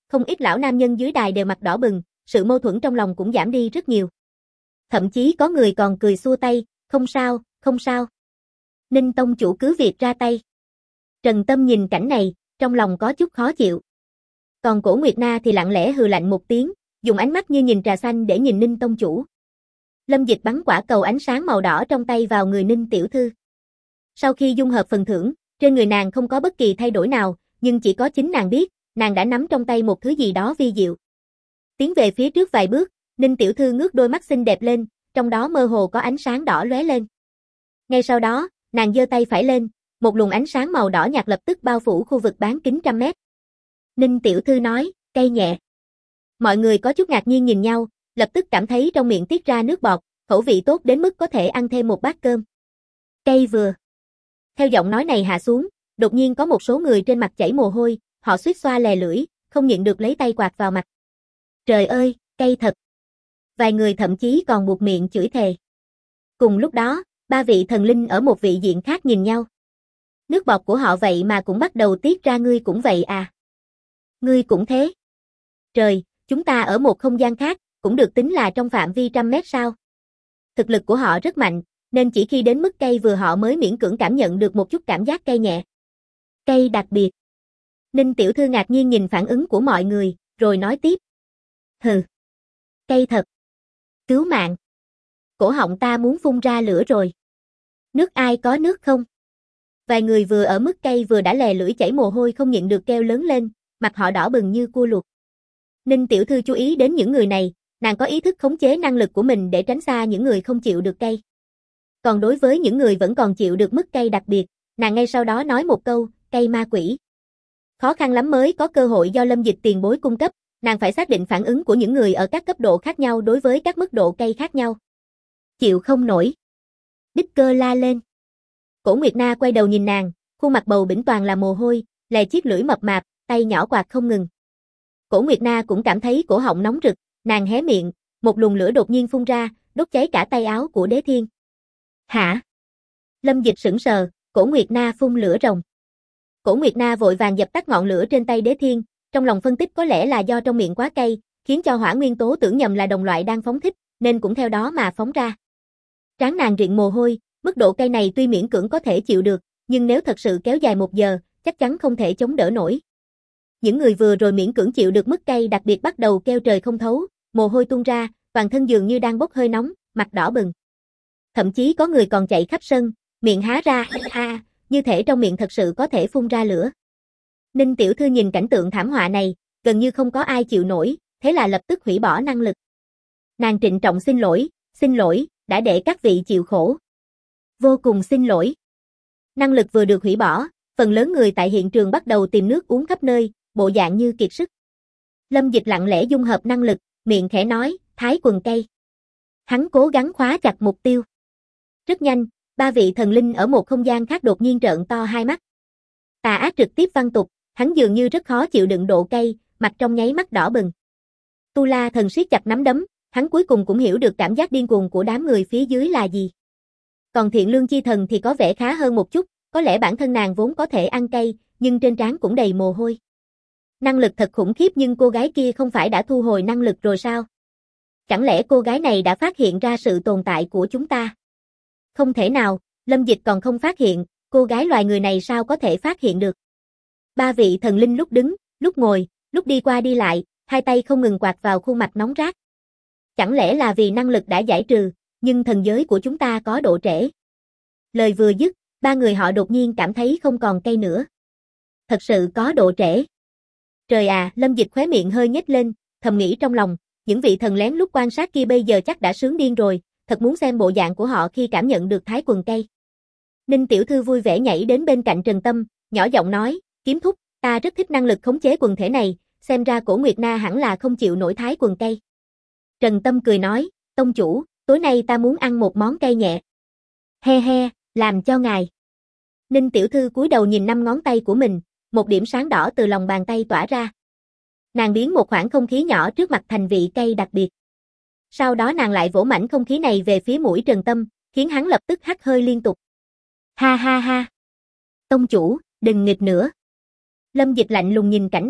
không ít lão nam nhân dưới đài đều mặt đỏ bừng, sự mâu thuẫn trong lòng cũng giảm đi rất nhiều. Thậm chí có người còn cười xua tay, không sao, không sao. Ninh tông chủ cứ việc ra tay. Trần Tâm nhìn cảnh này, trong lòng có chút khó chịu. Còn Cổ Nguyệt Na thì lặng lẽ hừ lạnh một tiếng, dùng ánh mắt như nhìn trà xanh để nhìn Ninh tông chủ. Lâm Dịch bắn quả cầu ánh sáng màu đỏ trong tay vào người Ninh tiểu thư. Sau khi dung hợp phần thưởng, trên người nàng không có bất kỳ thay đổi nào, nhưng chỉ có chính nàng biết, nàng đã nắm trong tay một thứ gì đó vi diệu. Tiến về phía trước vài bước, Ninh tiểu thư ngước đôi mắt xinh đẹp lên, trong đó mơ hồ có ánh sáng đỏ lóe lên. Ngay sau đó, nàng giơ tay phải lên, một luồng ánh sáng màu đỏ nhạt lập tức bao phủ khu vực bán kính trăm mét. Ninh tiểu thư nói, cay nhẹ. Mọi người có chút ngạc nhiên nhìn nhau, lập tức cảm thấy trong miệng tiết ra nước bọt, khẩu vị tốt đến mức có thể ăn thêm một bát cơm. Cay vừa. Theo giọng nói này hạ xuống, đột nhiên có một số người trên mặt chảy mồ hôi, họ suýt xoa lè lưỡi, không nhịn được lấy tay quạt vào mặt. Trời ơi, cay thật. Vài người thậm chí còn buột miệng chửi thề. Cùng lúc đó, ba vị thần linh ở một vị diện khác nhìn nhau. Nước bọt của họ vậy mà cũng bắt đầu tiết ra, ngươi cũng vậy à? Ngươi cũng thế. Trời, chúng ta ở một không gian khác, cũng được tính là trong phạm vi trăm mét sao? Thực lực của họ rất mạnh, nên chỉ khi đến mức cay vừa họ mới miễn cưỡng cảm nhận được một chút cảm giác cay nhẹ. Cay đặc biệt. Ninh tiểu thư ngạc nhiên nhìn phản ứng của mọi người, rồi nói tiếp. Hừ. Cay thật. Cứu mạng. Cổ họng ta muốn phun ra lửa rồi. Nước ai có nước không? Vài người vừa ở mức cay vừa đã lè lưỡi chảy mồ hôi không nhịn được kêu lớn lên, mặt họ đỏ bừng như cua luộc. Ninh tiểu thư chú ý đến những người này, nàng có ý thức khống chế năng lực của mình để tránh xa những người không chịu được cay. Còn đối với những người vẫn còn chịu được mức cay đặc biệt, nàng ngay sau đó nói một câu, cay ma quỷ. Khó khăn lắm mới có cơ hội do Lâm Dịch tiền bối cung cấp, nàng phải xác định phản ứng của những người ở các cấp độ khác nhau đối với các mức độ cay khác nhau. Chịu không nổi. Đích Cơ la lên. Cổ Nguyệt Na quay đầu nhìn nàng, khuôn mặt bầu bĩnh toàn là mồ hôi, lè chiếc lưỡi mập mạp, tay nhỏ quạt không ngừng. Cổ Nguyệt Na cũng cảm thấy cổ họng nóng rực, nàng hé miệng, một luồng lửa đột nhiên phun ra, đốt cháy cả tay áo của Đế Thiên. Hả? Lâm Dịch sững sờ, Cổ Nguyệt Na phun lửa rồng. Cổ Nguyệt Na vội vàng dập tắt ngọn lửa trên tay Đế Thiên, trong lòng phân tích có lẽ là do trong miệng quá cay, khiến cho hỏa nguyên tố tưởng nhầm là đồng loại đang phóng thích, nên cũng theo đó mà phóng ra. Trán nàng rịn mồ hôi, mức độ cay này tuy miễn cưỡng có thể chịu được, nhưng nếu thật sự kéo dài 1 giờ, chắc chắn không thể chống đỡ nổi. Những người vừa rồi miễn cưỡng chịu được mức cay đặc biệt bắt đầu kêu trời không thấu, mồ hôi tuôn ra, toàn thân dường như đang bốc hơi nóng, mặt đỏ bừng. Thậm chí có người còn chạy khắp sân, miệng há ra, như thể trong miệng thật sự có thể phun ra lửa. Ninh tiểu thư nhìn cảnh tượng thảm họa này, gần như không có ai chịu nổi, thế là lập tức hủy bỏ năng lực. Nàng trịnh trọng xin lỗi, đã để các vị chịu khổ. Vô cùng xin lỗi. Năng lực vừa được hủy bỏ, phần lớn người tại hiện trường bắt đầu tìm nước uống khắp nơi, bộ dạng như kiệt sức. Lâm Dịch lặng lẽ dung hợp năng lực, miệng khẽ nói, thái quần cây. Hắn cố gắng khóa chặt mục tiêu. Rất nhanh, ba vị thần linh ở một không gian khác đột nhiên trợn to hai mắt. Tà ác trực tiếp văng tục, hắn dường như rất khó chịu đựng độ cay, mặt trong nháy mắt đỏ bừng. Tu La thần siết chặt nắm đấm, hắn cuối cùng cũng hiểu được cảm giác điên cuồng của đám người phía dưới là gì. Còn Thiện Lương Chi Thần thì có vẻ khá hơn một chút, có lẽ bản thân nàng vốn có thể ăn cay, nhưng trên trán cũng đầy mồ hôi. Năng lực thật khủng khiếp, nhưng cô gái kia không phải đã thu hồi năng lực rồi sao? Chẳng lẽ cô gái này đã phát hiện ra sự tồn tại của chúng ta? Không thể nào, Lâm Dịch còn không phát hiện, cô gái loài người này sao có thể phát hiện được? Ba vị thần linh lúc đứng, lúc ngồi, lúc đi qua đi lại, hai tay không ngừng quạt vào khuôn mặt nóng rát. Chẳng lẽ là vì năng lực đã giải trừ, nhưng thần giới của chúng ta có độ trễ? Lời vừa dứt, ba người họ đột nhiên cảm thấy không còn cay nữa. Thật sự có độ trễ. Trời à, Lâm Dịch khóe miệng hơi nhếch lên, thầm nghĩ trong lòng, những vị thần lén lút quan sát kia bây giờ chắc đã sướng điên rồi, thật muốn xem bộ dạng của họ khi cảm nhận được thái quần cay. Ninh tiểu thư vui vẻ nhảy đến bên cạnh Trần Tâm, nhỏ giọng nói, Kiếm thúc, ta rất thích năng lực khống chế quần thể này, xem ra Cổ Nguyệt Na hẳn là không chịu nổi thái quần cay. Trần Tâm cười nói, tông chủ, tối nay ta muốn ăn một món cay nhẹ. He he, làm cho ngài. Ninh tiểu thư cúi đầu nhìn 5 ngón tay của mình, một điểm sáng đỏ từ lòng bàn tay tỏa ra. Nàng biến một khoảng không khí nhỏ trước mặt thành vị cay đặc biệt. Sau đó nàng lại vỗ mảnh không khí này về phía mũi Trần Tâm, khiến hắn lập tức hắt hơi liên tục. Ha ha ha. Tông chủ, đừng nghịch nữa. Lâm Dịch lạnh lùng nhìn cảnh này,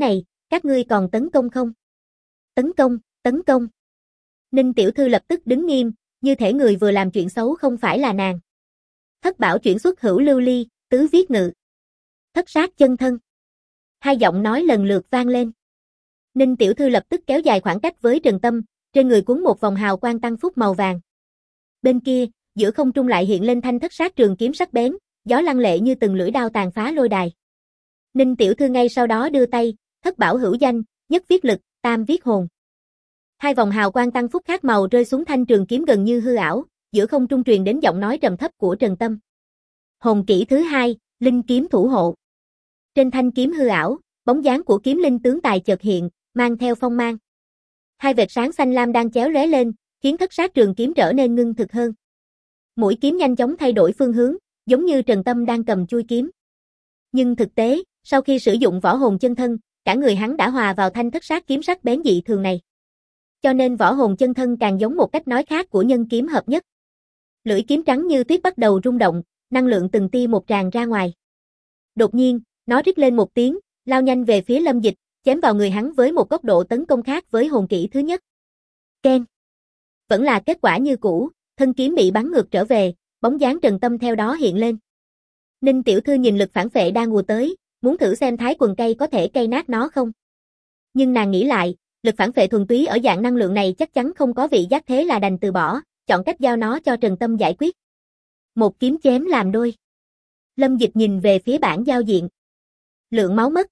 các ngươi còn tấn công không? Tấn công, tấn công. Ninh tiểu thư lập tức đứng nghiêm, như thể người vừa làm chuyện xấu không phải là nàng. Thất bảo chuyển xuất hữu lưu ly, tứ viết ngự. Thất sát chân thân. Hai giọng nói lần lượt vang lên. Ninh tiểu thư lập tức kéo dài khoảng cách với Trần Tâm, trên người cuốn một vòng hào quang tăng phúc màu vàng. Bên kia, giữa không trung lại hiện lên thanh thất sát trường kiếm sắc bén, gió lăng lệ như từng lưỡi đao tàn phá lôi đài. Ninh tiểu thư ngay sau đó đưa tay, thất bảo hữu danh, nhất viết lực, tam viết hồn. Hai vòng hào quang tăng phúc khác màu rơi xuống thanh trường kiếm gần như hư ảo, giữa không trung truyền đến giọng nói trầm thấp của Trần Tâm. Hồn kỹ thứ 2, linh kiếm thủ hộ. Trên thanh kiếm hư ảo, bóng dáng của kiếm linh tướng tài chợt hiện, mang theo phong mang. Hai vệt sáng xanh lam đang chéo lóe lên, khiến thất sát trường kiếm trở nên ngưng thực hơn. Mũi kiếm nhanh chóng thay đổi phương hướng, giống như Trần Tâm đang cầm chuôi kiếm. Nhưng thực tế, sau khi sử dụng võ hồn chân thân, cả người hắn đã hòa vào thanh thất sát kiếm sắc bén dị thường này. Cho nên võ hồn chân thân càng giống một cách nói khác của nhân kiếm hợp nhất. Lưỡi kiếm trắng như tuyết bắt đầu rung động, năng lượng từng tia một tràn ra ngoài. Đột nhiên, nó rít lên một tiếng, lao nhanh về phía Lâm Dịch, chém vào người hắn với một góc độ tấn công khác với hồn kỹ thứ nhất. Keng. Vẫn là kết quả như cũ, thân kiếm bị bắn ngược trở về, bóng dáng Trần Tâm theo đó hiện lên. Ninh tiểu thư nhìn lực phản phệ đang ùa tới, muốn thử xem thái quần cây có thể cây nát nó không. Nhưng nàng nghĩ lại, lực phản phệ thuần túy ở dạng năng lượng này chắc chắn không có vị giác, thế là đành từ bỏ, chọn cách giao nó cho Trần Tâm giải quyết. Một kiếm chém làm đôi. Lâm Dịch nhìn về phía bảng giao diện. Lượng máu mất,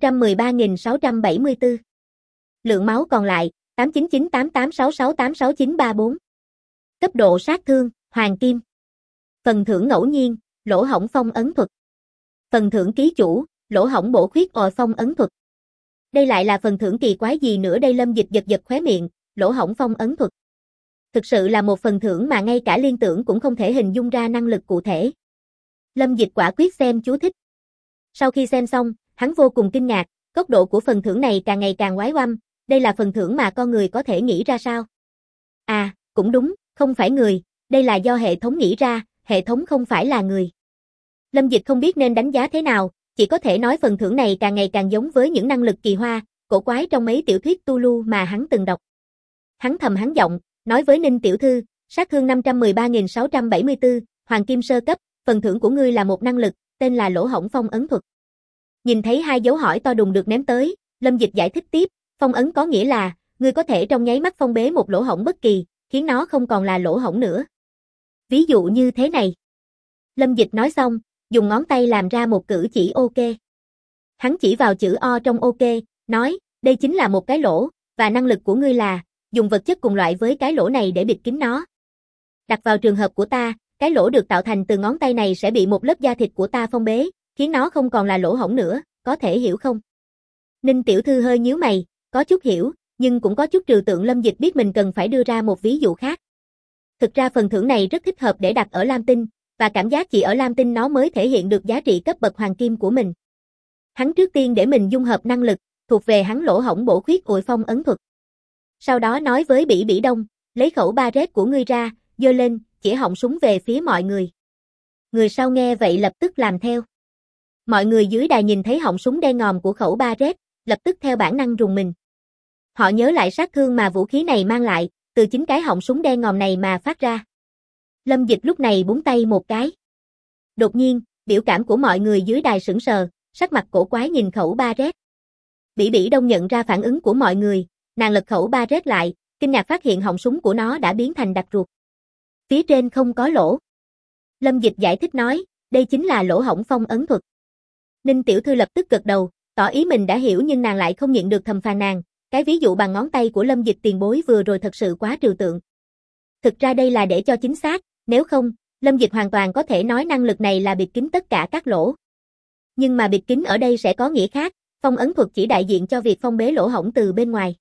513.674. Lượng máu còn lại, 89988668634. Cấp độ sát thương, hoàng kim. Phần thưởng ngẫu nhiên, lỗ hổng phong ấn thuật. Phần thưởng ký chủ, lỗ hổng bổ khuyết ồi phong ấn thuật. Đây lại là phần thưởng kỳ quái gì nữa đây? Lâm Dịch giật giật khóe miệng, lỗ hổng phong ấn thuật. Thực sự là một phần thưởng mà ngay cả liên tưởng cũng không thể hình dung ra năng lực cụ thể. Lâm Dịch quả quyết xem chú thích. Sau khi xem xong, hắn vô cùng kinh ngạc, góc độ của phần thưởng này càng ngày càng oái oăm, đây là phần thưởng mà con người có thể nghĩ ra sao? À, cũng đúng, không phải người, đây là do hệ thống nghĩ ra, hệ thống không phải là người. Lâm Dịch không biết nên đánh giá thế nào, chỉ có thể nói phần thưởng này càng ngày càng giống với những năng lực kỳ hoa, cổ quái trong mấy tiểu thuyết Tulu mà hắn từng đọc. Hắn thầm hắn giọng, nói với Ninh tiểu thư, sát thương 513.674, hoàng kim sơ cấp, phần thưởng của ngươi là một năng lực, tên là lỗ hổng phong ấn thuật. Nhìn thấy hai dấu hỏi to đùng được ném tới, Lâm Dịch giải thích tiếp, phong ấn có nghĩa là, ngươi có thể trong nháy mắt phong bế một lỗ hổng bất kỳ, khiến nó không còn là lỗ hổng nữa. Ví dụ như thế này. Lâm Dịch nói xong, dùng ngón tay làm ra một cử chỉ OK. Hắn chỉ vào chữ O trong OK, nói, đây chính là một cái lỗ, và năng lực của ngươi là, dùng vật chất cùng loại với cái lỗ này để bịt kín nó. Đặt vào trường hợp của ta, cái lỗ được tạo thành từ ngón tay này sẽ bị một lớp da thịt của ta phong bế, khiến nó không còn là lỗ hổng nữa, có thể hiểu không? Ninh tiểu thư hơi nhíu mày, có chút hiểu, nhưng cũng có chút trừu tượng. Lâm Dịch biết mình cần phải đưa ra một ví dụ khác. Thực ra phần thưởng này rất thích hợp để đặt ở Lam Tinh, và cảm giác chỉ ở Lam Tinh nó mới thể hiện được giá trị cấp bậc hoàng kim của mình. Hắn trước tiên để mình dung hợp năng lực, thuộc về hắn lỗ hổng bổ khuyết ùi phong ấn thuật. Sau đó nói với Bỉ Bỉ Đông, lấy khẩu ba rét của ngươi ra, giơ lên, chỉ họng súng về phía mọi người. Người sau nghe vậy lập tức làm theo. Mọi người dưới đài nhìn thấy họng súng đen ngòm của khẩu ba rét, lập tức theo bản năng rùng mình. Họ nhớ lại sát thương mà vũ khí này mang lại, từ chính cái họng súng đen ngòm này mà phát ra. Lâm Dịch lúc này búng tay một cái. Đột nhiên, biểu cảm của mọi người dưới đài sững sờ, sắc mặt cổ quái nhìn khẩu ba rét. Bỉ Bỉ Đông nhận ra phản ứng của mọi người, nàng lật khẩu ba rét lại, kinh ngạc phát hiện họng súng của nó đã biến thành đặc ruột. Phía trên không có lỗ. Lâm Dịch giải thích nói, đây chính là lỗ hổng phong ấn thuật. Ninh tiểu thư lập tức gật đầu, tỏ ý mình đã hiểu, nhưng nàng lại không nhịn được thầm phàn nàn, cái ví dụ bằng ngón tay của Lâm Dịch tiền bối vừa rồi thật sự quá trừu tượng. Thực ra đây là để cho chính xác, nếu không, Lâm Dịch hoàn toàn có thể nói năng lực này là bịt kín tất cả các lỗ. Nhưng mà bịt kín ở đây sẽ có nghĩa khác, phong ấn thuật chỉ đại diện cho việc phong bế lỗ hổng từ bên ngoài.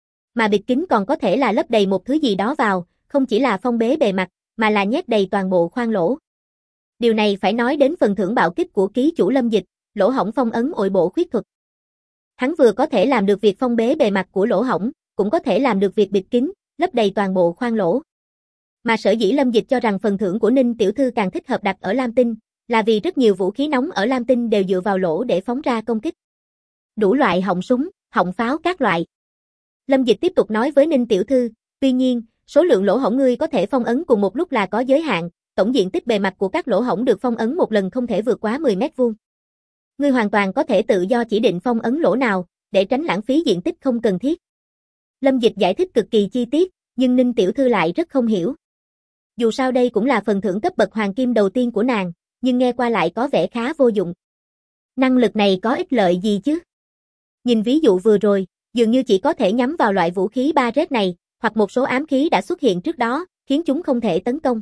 Mà bịt kín còn có thể là lấp đầy một thứ gì đó vào, không chỉ là phong bế bề mặt, mà là nhét đầy toàn bộ khoang lỗ. Điều này phải nói đến phần thưởng bạo kích của ký chủ Lâm Dịch, lỗ hổng phong ấn ội bổ khuyết thuật. Hắn vừa có thể làm được việc phong bế bề mặt của lỗ hổng, cũng có thể làm được việc bịt kín, lấp đầy toàn bộ khoang lỗ. Mà sở dĩ Lâm Dịch cho rằng phần thưởng của Ninh tiểu thư càng thích hợp đặt ở Lam Tinh, là vì rất nhiều vũ khí nóng ở Lam Tinh đều dựa vào lỗ để phóng ra công kích. Đủ loại họng súng, họng pháo các loại. Lâm Dịch tiếp tục nói với Ninh tiểu thư, tuy nhiên, số lượng lỗ hổng ngươi có thể phong ấn cùng một lúc là có giới hạn, tổng diện tích bề mặt của các lỗ hổng được phong ấn một lần không thể vượt quá 10 mét vuông. Ngươi hoàn toàn có thể tự do chỉ định phong ấn lỗ nào, để tránh lãng phí diện tích không cần thiết. Lâm Dịch giải thích cực kỳ chi tiết, nhưng Ninh tiểu thư lại rất không hiểu. Dù sao đây cũng là phần thưởng cấp bậc hoàng kim đầu tiên của nàng, nhưng nghe qua lại có vẻ khá vô dụng. Năng lực này có ích lợi gì chứ? Nhìn ví dụ vừa rồi, dường như chỉ có thể nhắm vào loại vũ khí 3 red này, hoặc một số ám khí đã xuất hiện trước đó, khiến chúng không thể tấn công.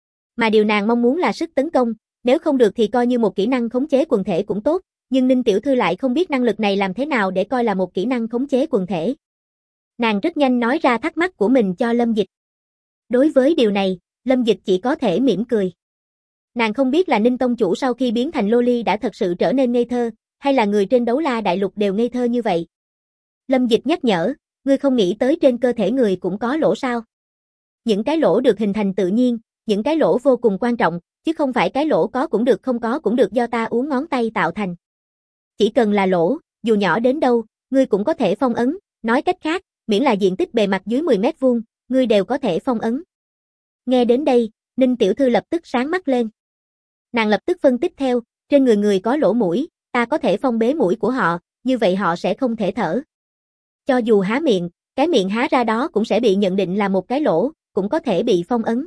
Mà điều nàng mong muốn là sức tấn công, nếu không được thì coi như một kỹ năng khống chế quần thể cũng tốt, nhưng Ninh tiểu thư lại không biết năng lực này làm thế nào để coi là một kỹ năng khống chế quần thể. Nàng rất nhanh nói ra thắc mắc của mình cho Lâm Dịch. Đối với điều này, Lâm Dịch chỉ có thể mỉm cười. Nàng không biết là Ninh tông chủ sau khi biến thành loli đã thật sự trở nên ngây thơ, hay là người trên Đấu La Đại Lục đều ngây thơ như vậy. Lâm Dịch nhắc nhở, ngươi không nghĩ tới trên cơ thể người cũng có lỗ sao? Những cái lỗ được hình thành tự nhiên, những cái lỗ vô cùng quan trọng, chứ không phải cái lỗ có cũng được không có cũng được do ta uốn ngón tay tạo thành. Chỉ cần là lỗ, dù nhỏ đến đâu, ngươi cũng có thể phong ấn, nói cách khác, miễn là diện tích bề mặt dưới 10 mét vuông, ngươi đều có thể phong ấn. Nghe đến đây, Ninh tiểu thư lập tức sáng mắt lên. Nàng lập tức phân tích theo, trên người người có lỗ mũi, ta có thể phong bế mũi của họ, như vậy họ sẽ không thể thở. Cho dù há miệng, cái miệng há ra đó cũng sẽ bị nhận định là một cái lỗ, cũng có thể bị phong ấn.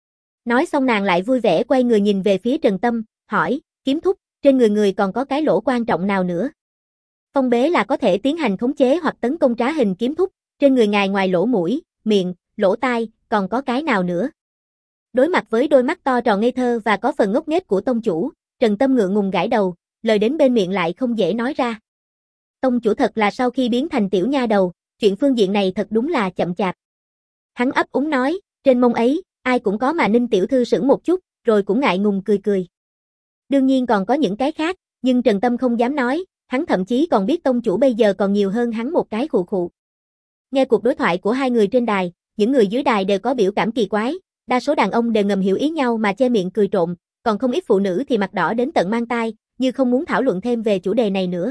Nói xong nàng lại vui vẻ quay người nhìn về phía Trần Tâm, hỏi, kiếm thúc, trên người người còn có cái lỗ quan trọng nào nữa? Phong bế là có thể tiến hành khống chế hoặc tấn công trá hình kiếm thúc, trên người ngài ngoài lỗ mũi, miệng, lỗ tai, còn có cái nào nữa? Đối mặt với đôi mắt to tròn ngây thơ và có phần ngốc nghếch của tông chủ, Trần Tâm ngượng ngùng gãi đầu, lời đến bên miệng lại không dễ nói ra. Tông chủ thật là sau khi biến thành tiểu nha đầu, chuyện phương diện này thật đúng là chậm chạp. Hắn ấp úng nói, trên mông ấy, ai cũng có mà. Ninh tiểu thư sững một chút, rồi cũng ngại ngùng cười cười. Đương nhiên còn có những cái khác, nhưng Trần Tâm không dám nói, hắn thậm chí còn biết tông chủ bây giờ còn nhiều hơn hắn một cái khụ khụ. Nghe cuộc đối thoại của hai người trên đài, những người dưới đài đều có biểu cảm kỳ quái, đa số đàn ông đều ngầm hiểu ý nhau mà che miệng cười trộm, còn không ít phụ nữ thì mặt đỏ đến tận mang tai, như không muốn thảo luận thêm về chủ đề này nữa.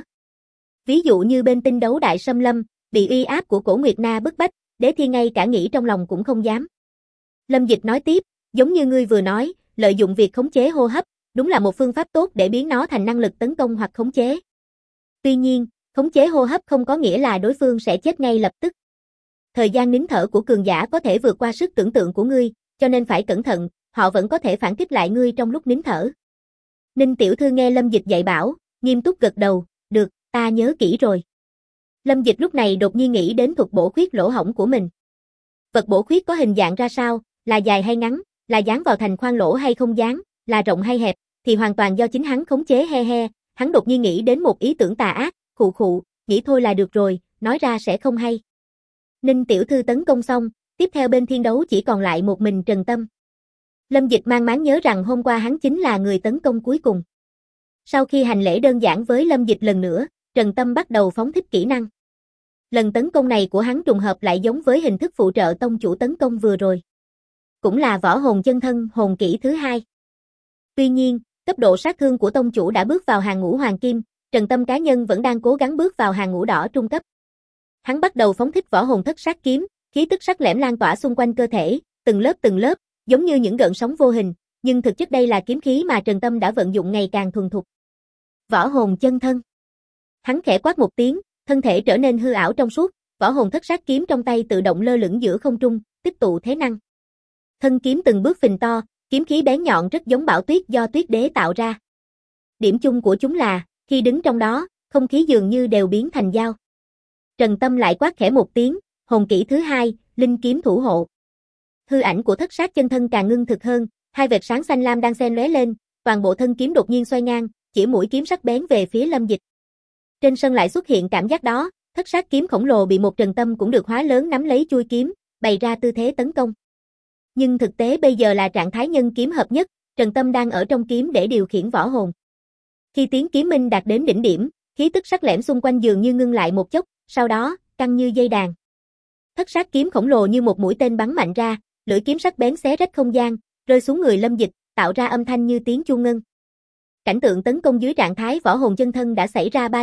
Ví dụ như bên Tinh Đấu Đại Xâm Lâm, bị uy áp của Cổ Nguyệt Na bức bách, Đế Thi ngay cả nghĩ trong lòng cũng không dám. Lâm Dịch nói tiếp, giống như ngươi vừa nói, lợi dụng việc khống chế hô hấp, đúng là một phương pháp tốt để biến nó thành năng lực tấn công hoặc khống chế. Tuy nhiên, khống chế hô hấp không có nghĩa là đối phương sẽ chết ngay lập tức. Thời gian nín thở của cường giả có thể vượt qua sức tưởng tượng của ngươi, cho nên phải cẩn thận, họ vẫn có thể phản kích lại ngươi trong lúc nín thở. Ninh tiểu thư nghe Lâm Dịch dạy bảo, nghiêm túc gật đầu, được, ta nhớ kỹ rồi. Lâm Dịch lúc này đột nhiên nghĩ đến thuật bổ khuyết lỗ hổng của mình. Vật bổ khuyết có hình dạng ra sao, là dài hay ngắn, là dán vào thành khoan lỗ hay không dán, là rộng hay hẹp, thì hoàn toàn do chính hắn khống chế he he. Hắn đột nhiên nghĩ đến một ý tưởng tà ác, khụ khụ, nghĩ thôi là được rồi, nói ra sẽ không hay. Ninh tiểu thư tấn công xong, tiếp theo bên thiên đấu chỉ còn lại một mình Trần Tâm. Lâm Dịch mang máng nhớ rằng hôm qua hắn chính là người tấn công cuối cùng. Sau khi hành lễ đơn giản với Lâm Dịch lần nữa, Trần Tâm bắt đầu phóng thích kỹ năng. Lần tấn công này của hắn trùng hợp lại giống với hình thức phụ trợ tông chủ tấn công vừa rồi. Cũng là võ hồn chân thân hồn kỹ thứ 2. Tuy nhiên, cấp độ sát thương của tông chủ đã bước vào hàng ngũ hoàng kim, Trần Tâm cá nhân vẫn đang cố gắng bước vào hàng ngũ đỏ trung cấp. Hắn bắt đầu phóng thích võ hồn thất sát kiếm, khí tức sắc lẻm lan tỏa xung quanh cơ thể, từng lớp, giống như những gợn sóng vô hình, nhưng thực chất đây là kiếm khí mà Trần Tâm đã vận dụng ngày càng thuần thục. Võ hồn chân thân. Hắn khẽ quát một tiếng, thân thể trở nên hư ảo trong suốt, võ hồn thất sát kiếm trong tay tự động lơ lửng giữa không trung, tích tụ thế năng. Thân kiếm từng bước phình to, kiếm khí bén nhọn rất giống bão tuyết do tuyết đế tạo ra. Điểm chung của chúng là, khi đứng trong đó, không khí dường như đều biến thành dao. Trần Tâm lại quát khẽ một tiếng, hồn kỹ thứ 2, linh kiếm thủ hộ. Hư ảnh của thất sát chân thân càng ngưng thực hơn, hai vệt sáng xanh lam đang xen lóe lên, toàn bộ thân kiếm đột nhiên xoay ngang, chỉ mũi kiếm sắc bén về phía Lâm Dịch. Trên sân lại xuất hiện cảm giác đó, thất sát kiếm khổng lồ bị một Trần Tâm cũng được hóa lớn nắm lấy chui kiếm, bày ra tư thế tấn công. Nhưng thực tế bây giờ là trạng thái nhân kiếm hợp nhất, Trần Tâm đang ở trong kiếm để điều khiển võ hồn. Khi tiếng kiếm minh đạt đến đỉnh điểm, khí tức sắc lẻm xung quanh dường như ngưng lại một chốc, sau đó, căng như dây đàn. Thất sát kiếm khổng lồ như một mũi tên bắn mạnh ra, lưỡi kiếm sắc bén xé rách không gian, rơi xuống người Lâm Dịch, tạo ra âm thanh như tiếng chuông ngân. Cảnh tượng tấn công dưới trạng thái võ hồn chân thân đã xảy ra 3 lần,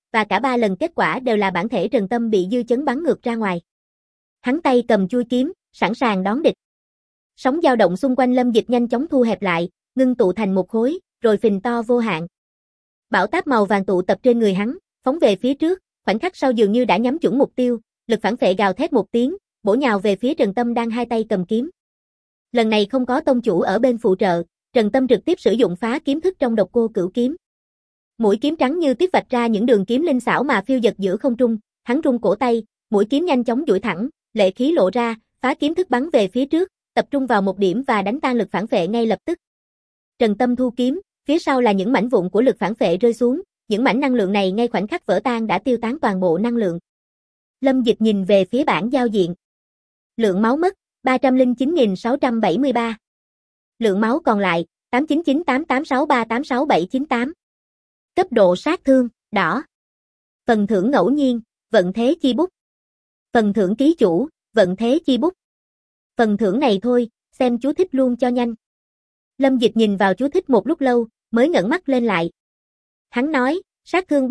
và cả 3 lần kết quả đều là bản thể Trần Tâm bị dư chấn bắn ngược ra ngoài. Hắn tay cầm chui kiếm, sẵn sàng đón địch. Sóng dao động xung quanh Lâm Dịch nhanh chóng thu hẹp lại, ngưng tụ thành một khối, rồi phình to vô hạn. Bão táp màu vàng tụ tập trên người hắn, phóng về phía trước, khoảnh khắc sau dường như đã nhắm chuẩn mục tiêu, lực phản phệ gào thét một tiếng, bổ nhào về phía Trần Tâm đang hai tay cầm kiếm. Lần này không có tông chủ ở bên phụ trợ, Trần Tâm trực tiếp sử dụng phá kiếm thức trong Độc Cô Cửu kiếm. Mũi kiếm trắng như tuyết vạch ra những đường kiếm linh xảo mà phiêu dật giữa không trung, hắn rung cổ tay, mũi kiếm nhanh chóng duỗi thẳng, lệ khí lộ ra, phá kiếm thức bắn về phía trước, tập trung vào một điểm và đánh tan lực phản phệ ngay lập tức. Trần Tâm thu kiếm, phía sau là những mảnh vụn của lực phản phệ rơi xuống, những mảnh năng lượng này ngay khoảnh khắc vỡ tan đã tiêu tán toàn bộ năng lượng. Lâm Dịch nhìn về phía bảng giao diện. Lượng máu mất, 309.673. Lượng máu còn lại, 8998863867898. Cấp độ sát thương, đỏ. Phần thưởng ngẫu nhiên, vận thế chi bút. Phần thưởng ký chủ, vận thế chi bút. Phần thưởng này thôi, xem chú thích luôn cho nhanh. Lâm Dịch nhìn vào chú thích một lúc lâu, mới ngẩng mắt lên lại. Hắn nói, sát thương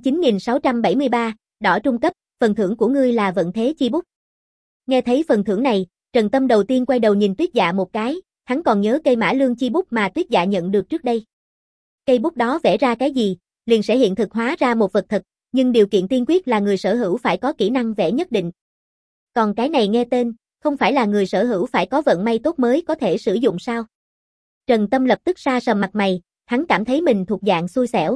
309.673, đỏ trung cấp, phần thưởng của ngươi là vận thế chi bút. Nghe thấy phần thưởng này, Trần Tâm đầu tiên quay đầu nhìn Tuyết Dạ một cái, hắn còn nhớ cây mã lương chi bút mà Tuyết Dạ nhận được trước đây. Cây bút đó vẽ ra cái gì, liền sẽ hiện thực hóa ra một vật thật, nhưng điều kiện tiên quyết là người sở hữu phải có kỹ năng vẽ nhất định. Còn cái này nghe tên, không phải là người sở hữu phải có vận may tốt mới có thể sử dụng sao? Trần Tâm lập tức sa sầm mặt mày, hắn cảm thấy mình thuộc dạng xui xẻo.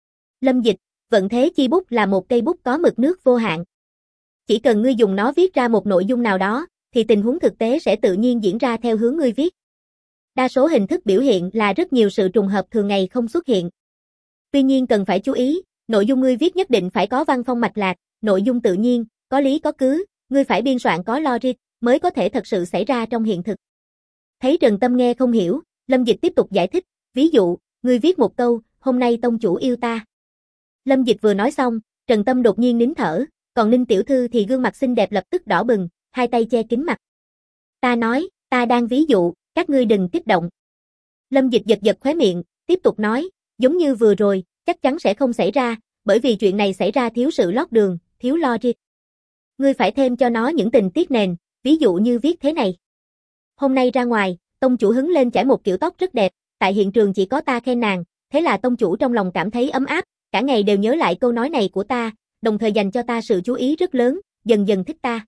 Lâm Dịch, vận thế chi bút là một cây bút có mực nước vô hạn. Chỉ cần ngươi dùng nó viết ra một nội dung nào đó, thì tình huống thực tế sẽ tự nhiên diễn ra theo hướng ngươi viết. Đa số hình thức biểu hiện là rất nhiều sự trùng hợp thường ngày không xuất hiện. Tuy nhiên cần phải chú ý, nội dung ngươi viết nhất định phải có văn phong mạch lạc, nội dung tự nhiên, có lý có cứ, ngươi phải biên soạn có logic, mới có thể thật sự xảy ra trong hiện thực. Thấy Trần Tâm nghe không hiểu, Lâm Dịch tiếp tục giải thích, ví dụ, ngươi viết một câu, hôm nay tông chủ yêu ta. Lâm Dịch vừa nói xong, Trần Tâm đột nhiên nín thở, còn Ninh tiểu thư thì gương mặt xinh đẹp lập tức đỏ bừng, hai tay che kín mặt. Ta nói, ta đang ví dụ, các ngươi đừng kích động. Lâm Dịch giật giật khóe miệng, tiếp tục nói, giống như vừa rồi, chắc chắn sẽ không xảy ra, bởi vì chuyện này xảy ra thiếu sự lót đường, thiếu logic. Ngươi phải thêm cho nó những tình tiết nền, ví dụ như viết thế này. Hôm nay ra ngoài, tông chủ hứng lên chải một kiểu tóc rất đẹp, tại hiện trường chỉ có ta khen nàng, thế là tông chủ trong lòng cảm thấy ấm áp, cả ngày đều nhớ lại câu nói này của ta, đồng thời dành cho ta sự chú ý rất lớn, dần dần thích ta.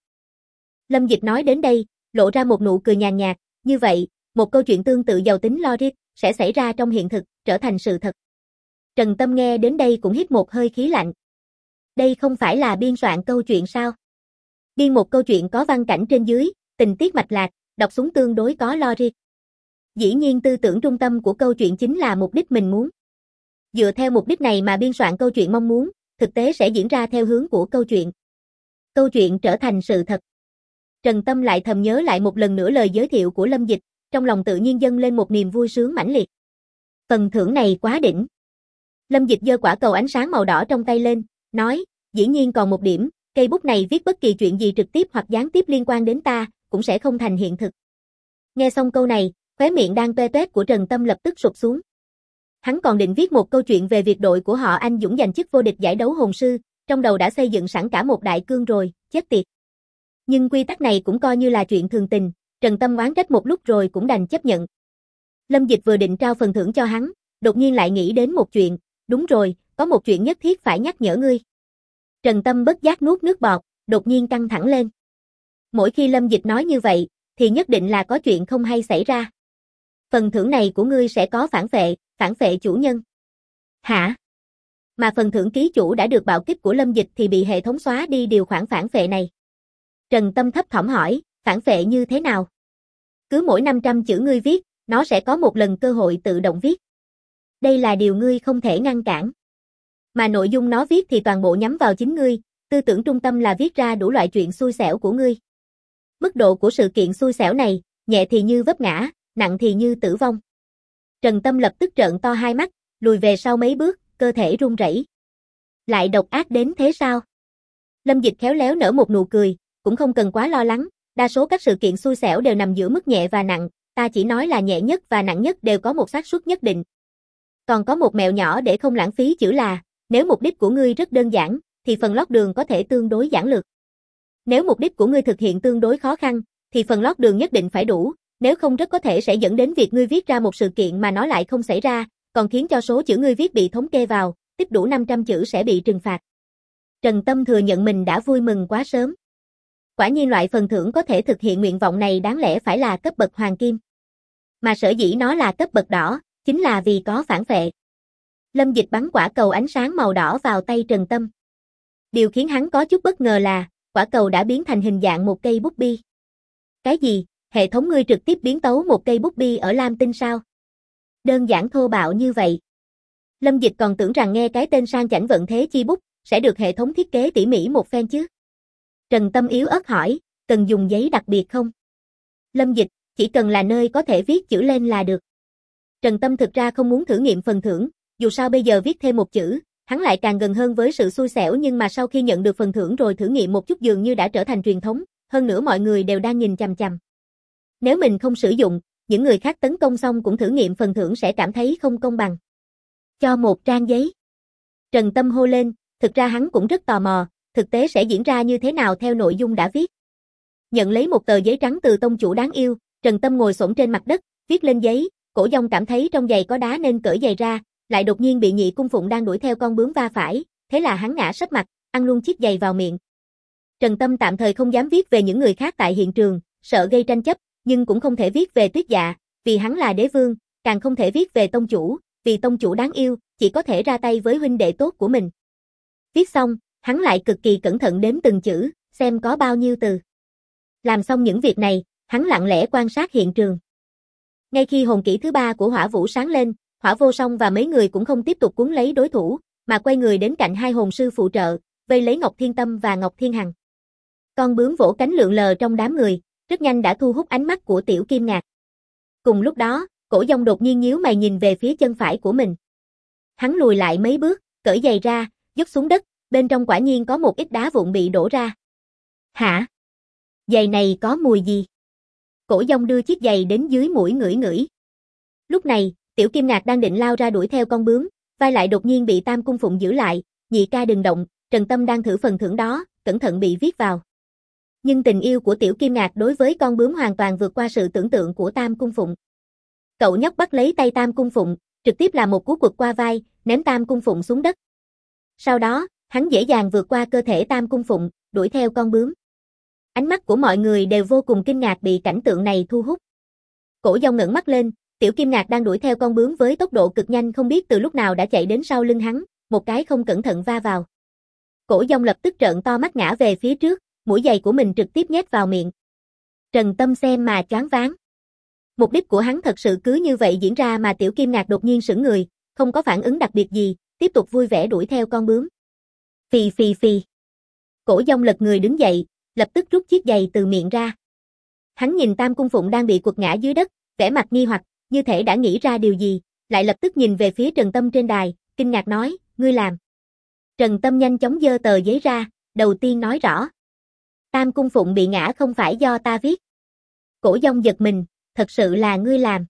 Lâm Dịch nói đến đây, lộ ra một nụ cười nhàn nhạt, như vậy, một câu chuyện tương tự giàu tính logic, sẽ xảy ra trong hiện thực, trở thành sự thật. Trần Tâm nghe đến đây cũng hít một hơi khí lạnh. Đây không phải là biên soạn câu chuyện sao? Biên một câu chuyện có văn cảnh trên dưới, tình tiết mạch lạc, đọc xuống tương đối có logic. Dĩ nhiên tư tưởng trung tâm của câu chuyện chính là mục đích mình muốn. Dựa theo mục đích này mà biên soạn câu chuyện mong muốn, thực tế sẽ diễn ra theo hướng của câu chuyện. Câu chuyện trở thành sự thật. Trần Tâm lại thầm nhớ lại một lần nữa lời giới thiệu của Lâm Dịch, trong lòng tự nhiên dâng lên một niềm vui sướng mãnh liệt. Phần thưởng này quá đỉnh. Lâm Dịch giơ quả cầu ánh sáng màu đỏ trong tay lên, nói, dĩ nhiên còn một điểm, cây bút này viết bất kỳ chuyện gì trực tiếp hoặc gián tiếp liên quan đến ta, cũng sẽ không thành hiện thực. Nghe xong câu này, khóe miệng đang toe toét của Trần Tâm lập tức sụp xuống. Hắn còn định viết một câu chuyện về việc đội của họ anh dũng giành chức vô địch giải đấu hồn sư, trong đầu đã xây dựng sẵn cả một đại cương rồi, chết tiệt. Nhưng quy tắc này cũng coi như là chuyện thường tình, Trần Tâm oán trách một lúc rồi cũng đành chấp nhận. Lâm Dịch vừa định trao phần thưởng cho hắn, đột nhiên lại nghĩ đến một chuyện, đúng rồi, có một chuyện nhất thiết phải nhắc nhở ngươi. Trần Tâm bất giác nuốt nước bọt, đột nhiên căng thẳng lên. Mỗi khi Lâm Dịch nói như vậy, thì nhất định là có chuyện không hay xảy ra. Phần thưởng này của ngươi sẽ có phản phệ chủ nhân. Hả? Mà phần thưởng ký chủ đã được bạo kích của Lâm Dịch thì bị hệ thống xóa đi điều khoản phản phệ này. Trần Tâm thấp thỏm hỏi, phản phệ như thế nào? Cứ mỗi 500 chữ ngươi viết, nó sẽ có một lần cơ hội tự động viết. Đây là điều ngươi không thể ngăn cản. Mà nội dung nó viết thì toàn bộ nhắm vào chính ngươi, tư tưởng trung tâm là viết ra đủ loại chuyện xui xẻo của ngươi. Mức độ của sự kiện xui xẻo này, nhẹ thì như vấp ngã, nặng thì như tử vong. Trần Tâm lập tức trợn to hai mắt, lùi về sau mấy bước, cơ thể run rẩy. Lại độc ác đến thế sao? Lâm Dịch khéo léo nở một nụ cười, cũng không cần quá lo lắng, đa số các sự kiện xui xẻo đều nằm giữa mức nhẹ và nặng, ta chỉ nói là nhẹ nhất và nặng nhất đều có một xác suất nhất định. Còn có một mẹo nhỏ để không lãng phí chữ là, Nếu mục đích của ngươi rất đơn giản, thì phần lót đường có thể tương đối giản lược. Nếu mục đích của ngươi thực hiện tương đối khó khăn, thì phần lót đường nhất định phải đủ, nếu không rất có thể sẽ dẫn đến việc ngươi viết ra một sự kiện mà nó lại không xảy ra, còn khiến cho số chữ ngươi viết bị thống kê vào, tích đủ 500 chữ sẽ bị trừng phạt. Trần Tâm thừa nhận mình đã vui mừng quá sớm. Quả nhiên loại phần thưởng có thể thực hiện nguyện vọng này đáng lẽ phải là cấp bậc hoàng kim. Mà sở dĩ nó là cấp bậc đỏ, chính là vì có phản phệ. Lâm Dịch bắn quả cầu ánh sáng màu đỏ vào tay Trần Tâm. Điều khiến hắn có chút bất ngờ là, quả cầu đã biến thành hình dạng một cây bút bi. Cái gì? Hệ thống ngươi trực tiếp biến tấu một cây bút bi ở Lam Tinh sao? Đơn giản thô bạo như vậy. Lâm Dịch còn tưởng rằng nghe cái tên sang chảnh vận thế chi bút, sẽ được hệ thống thiết kế tỉ mỉ một phen chứ. Trần Tâm yếu ớt hỏi, cần dùng giấy đặc biệt không? Lâm Dịch, chỉ cần là nơi có thể viết chữ lên là được. Trần Tâm thực ra không muốn thử nghiệm phần thưởng, dù sao bây giờ viết thêm một chữ, hắn lại càng gần hơn với sự xui xẻo, nhưng mà sau khi nhận được phần thưởng rồi thử nghiệm một chút dường như đã trở thành truyền thống, hơn nữa mọi người đều đang nhìn chằm chằm. Nếu mình không sử dụng, những người khác tấn công xong cũng thử nghiệm phần thưởng sẽ cảm thấy không công bằng. Cho một trang giấy. Trần Tâm hô lên, thực ra hắn cũng rất tò mò, thực tế sẽ diễn ra như thế nào theo nội dung đã viết. Nhận lấy một tờ giấy trắng từ tông chủ đáng yêu, Trần Tâm ngồi xổm trên mặt đất, viết lên giấy, Cổ Dông cảm thấy trong giày có đá nên cởi giày ra, lại đột nhiên bị Nhị Cung Phụng đang đuổi theo con bướm va phải, thế là hắn ngã sấp mặt, ăn luôn chiếc giày vào miệng. Trần Tâm tạm thời không dám viết về những người khác tại hiện trường, sợ gây tranh chấp, nhưng cũng không thể viết về Tuyết Dạ, vì hắn là đế vương, càng không thể viết về tông chủ, vì tông chủ đáng yêu, chỉ có thể ra tay với huynh đệ tốt của mình. Viết xong, hắn lại cực kỳ cẩn thận đếm từng chữ, xem có bao nhiêu từ. Làm xong những việc này, hắn lặng lẽ quan sát hiện trường. Ngay khi hồn kỹ thứ 3 của Hỏa Vũ sáng lên, Hỏa Vô Song và mấy người cũng không tiếp tục cuốn lấy đối thủ, mà quay người đến cạnh hai hồn sư phụ trợ, vây lấy Ngọc Thiên Tâm và Ngọc Thiên Hằng. Con bướm vỗ cánh lượn lờ trong đám người, rất nhanh đã thu hút ánh mắt của Tiểu Kim Ngạc. Cùng lúc đó, Cổ Dông đột nhiên nhíu mày nhìn về phía chân phải của mình. Hắn lùi lại mấy bước, cởi giày ra, dốc xuống đất, bên trong quả nhiên có một ít đá vụn bị đổ ra. Hả? Giày này có mùi gì? Cổ Dông đưa chiếc giày đến dưới mũi ngửi ngửi. Lúc này, Tiểu Kim Ngạc đang định lao ra đuổi theo con bướm, vai lại đột nhiên bị Tam Cung Phụng giữ lại, nhị ca đừng động, Trần Tâm đang thử phần thưởng đó, cẩn thận bị viết vào. Nhưng tình yêu của Tiểu Kim Ngạc đối với con bướm hoàn toàn vượt qua sự tưởng tượng của Tam Cung Phụng. Cậu nhóc bắt lấy tay Tam Cung Phụng, trực tiếp là một cú quật qua vai, ném Tam Cung Phụng xuống đất. Sau đó, hắn dễ dàng vượt qua cơ thể Tam Cung Phụng, đuổi theo con bướm. Ánh mắt của mọi người đều vô cùng kinh ngạc bị cảnh tượng này thu hút. Cổ Dông ngẩng mắt lên, Tiểu Kim Ngạc đang đuổi theo con bướm với tốc độ cực nhanh không biết từ lúc nào đã chạy đến sau lưng hắn, một cái không cẩn thận va vào. Cổ Dông lập tức trợn to mắt ngã về phía trước, mũi giày của mình trực tiếp nhét vào miệng. Trần Tâm xem mà choáng váng. Mục đích của hắn thật sự cứ như vậy diễn ra mà Tiểu Kim Ngạc đột nhiên sững người, không có phản ứng đặc biệt gì, tiếp tục vui vẻ đuổi theo con bướm. Phì phì phì. Cổ Dông lật người đứng dậy, lập tức rút chiếc giày từ miệng ra. Hắn nhìn Tam Cung Phụng đang bị quật ngã dưới đất, vẻ mặt nghi hoặc, như thể đã nghĩ ra điều gì, lại lập tức nhìn về phía Trần Tâm trên đài, kinh ngạc nói, ngươi làm. Trần Tâm nhanh chóng giơ tờ giấy ra, đầu tiên nói rõ. Tam Cung Phụng bị ngã không phải do ta viết. Cổ Dông giật mình, thật sự là ngươi làm.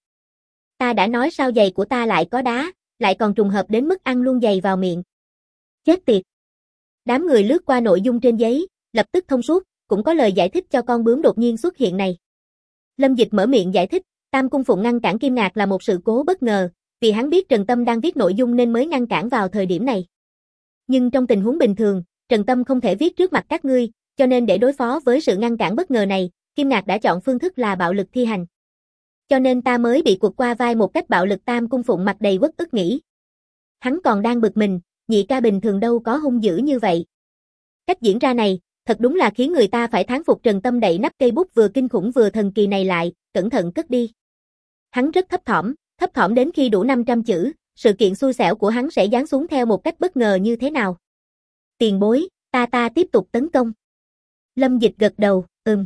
Ta đã nói sao giày của ta lại có đá, lại còn trùng hợp đến mức ăn luôn giày vào miệng. Chết tiệt. Đám người lướt qua nội dung trên giấy, lập tức thông suốt, cũng có lời giải thích cho con bướm đột nhiên xuất hiện này. Lâm Dịch mở miệng giải thích, Tam Cung Phụng ngăn cản Kim Ngạc là một sự cố bất ngờ, vì hắn biết Trần Tâm đang viết nội dung nên mới ngăn cản vào thời điểm này. Nhưng trong tình huống bình thường, Trần Tâm không thể viết trước mặt các ngươi, cho nên để đối phó với sự ngăn cản bất ngờ này, Kim Ngạc đã chọn phương thức là bạo lực thi hành. Cho nên ta mới bị quật qua vai một cách bạo lực. Tam Cung Phụng mặt đầy uất ức nghĩ. Hắn còn đang bực mình, nhị ca bình thường đâu có hung dữ như vậy. Cách diễn ra này, thật đúng là khiến người ta phải thán phục. Trần Tâm đậy nắp cây bút vừa kinh khủng vừa thần kỳ này lại, cẩn thận cất đi. Hắn rất thấp thỏm đến khi đủ 500 chữ, sự kiện xui xẻo của hắn sẽ giáng xuống theo một cách bất ngờ như thế nào. Tiền bối, ta tiếp tục tấn công. Lâm Dịch gật đầu,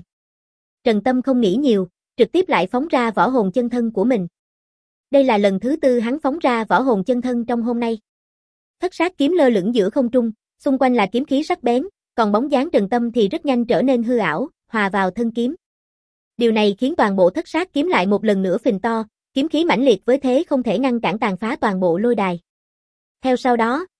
Trần Tâm không nghĩ nhiều, trực tiếp lại phóng ra võ hồn chân thân của mình. Đây là lần thứ 4 hắn phóng ra võ hồn chân thân trong hôm nay. Thất sát kiếm lơ lửng giữa không trung, xung quanh là kiếm khí sắc bén, còn bóng dáng Trần Tâm thì rất nhanh trở nên hư ảo, hòa vào thân kiếm. Điều này khiến toàn bộ thất sát kiếm lại một lần nữa phình to, kiếm khí mãnh liệt với thế không thể ngăn cản tàn phá toàn bộ lôi đài. Theo sau đó,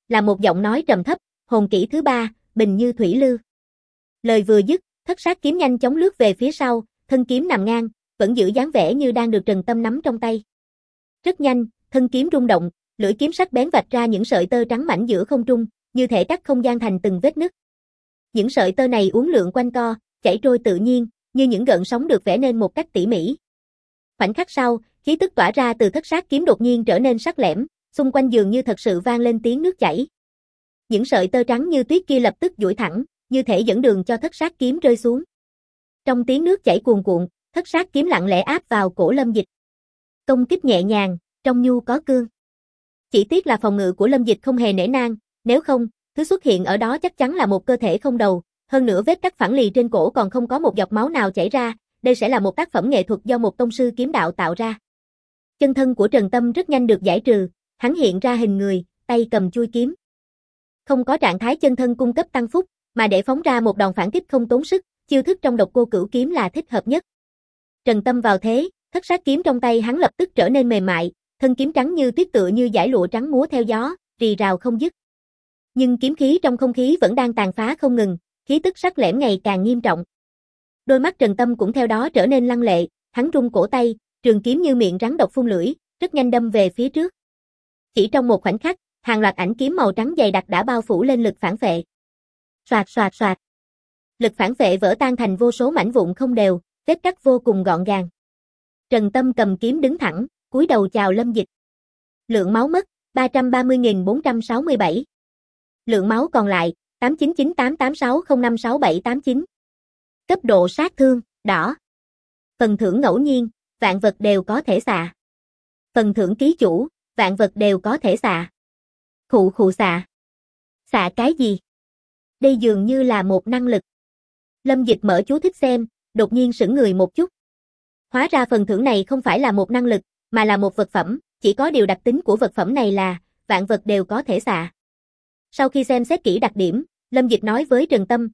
là một giọng nói trầm thấp, hồn kỹ thứ 3, bình như thủy lưu. Lời vừa dứt, thất sát kiếm nhanh chóng lướt về phía sau, thân kiếm nằm ngang, vẫn giữ dáng vẻ như đang được Trần Tâm nắm trong tay. Rất nhanh, thân kiếm rung động, lưỡi kiếm sắc bén vạch ra những sợi tơ trắng mảnh giữa không trung, như thể cắt không gian thành từng vết nứt. Những sợi tơ này uốn lượn quanh co, chảy trôi tự nhiên, như những gợn sóng được vẽ nên một cách tỉ mỉ. Khoảnh khắc sau, khí tức tỏa ra từ thất sát kiếm đột nhiên trở nên sắc lẻm, xung quanh dường như thật sự vang lên tiếng nước chảy. Những sợi tơ trắng như tuyết kia lập tức duỗi thẳng, như thể dẫn đường cho thất sát kiếm rơi xuống. Trong tiếng nước chảy cuồn cuộn, thất sát kiếm lặng lẽ áp vào cổ Lâm Dịch. Công kích nhẹ nhàng, trong nhu có cương. Chỉ tiếc là phòng ngự của Lâm Dịch không hề nể nang, nếu không, thứ xuất hiện ở đó chắc chắn là một cơ thể không đầu, hơn nữa vết cắt phẳng lì trên cổ còn không có một giọt máu nào chảy ra, đây sẽ là một tác phẩm nghệ thuật do một tông sư kiếm đạo tạo ra. Chân thân của Trần Tâm rất nhanh được giải trừ, hắn hiện ra hình người, tay cầm chuôi kiếm. Không có trạng thái chân thân cung cấp tăng phúc, mà để phóng ra một đòn phản kích không tốn sức, chiêu thức trong Độc Cô Cửu kiếm là thích hợp nhất. Trần Tâm vào thế, thất sát kiếm trong tay hắn lập tức trở nên mềm mại, thân kiếm trắng như tuyết tựa như dải lụa trắng múa theo gió, rì rào không dứt. Nhưng kiếm khí trong không khí vẫn đang tàn phá không ngừng, khí tức sắc lẻm ngày càng nghiêm trọng. Đôi mắt Trần Tâm cũng theo đó trở nên lăng lệ, hắn rung cổ tay, trường kiếm như miệng rắn độc phun lưỡi, rất nhanh đâm về phía trước. Chỉ trong một khoảnh khắc, hàng loạt ảnh kiếm màu trắng dày đặc đã bao phủ lên lực phản phệ. Soạt soạt soạt. Lực phản phệ vỡ tan thành vô số mảnh vụn không đều, vết cắt vô cùng gọn gàng. Trần Tâm cầm kiếm đứng thẳng, cúi đầu chào Lâm Dịch. Lượng máu mất, 330.467. Lượng máu còn lại, 899886056789. Cấp độ sát thương, đỏ. Phần thưởng ngẫu nhiên, vạn vật đều có thể xạ. Phần thưởng ký chủ, vạn vật đều có thể xạ. Khụ khụ xạ. Xạ cái gì? Đây dường như là một năng lực. Lâm Dịch mở chú thích xem, đột nhiên sững người một chút. Hóa ra phần thưởng này không phải là một năng lực, mà là một vật phẩm, chỉ có điều đặc tính của vật phẩm này là, vạn vật đều có thể xạ. Sau khi xem xét kỹ đặc điểm, Lâm Dịch nói với Trần Tâm,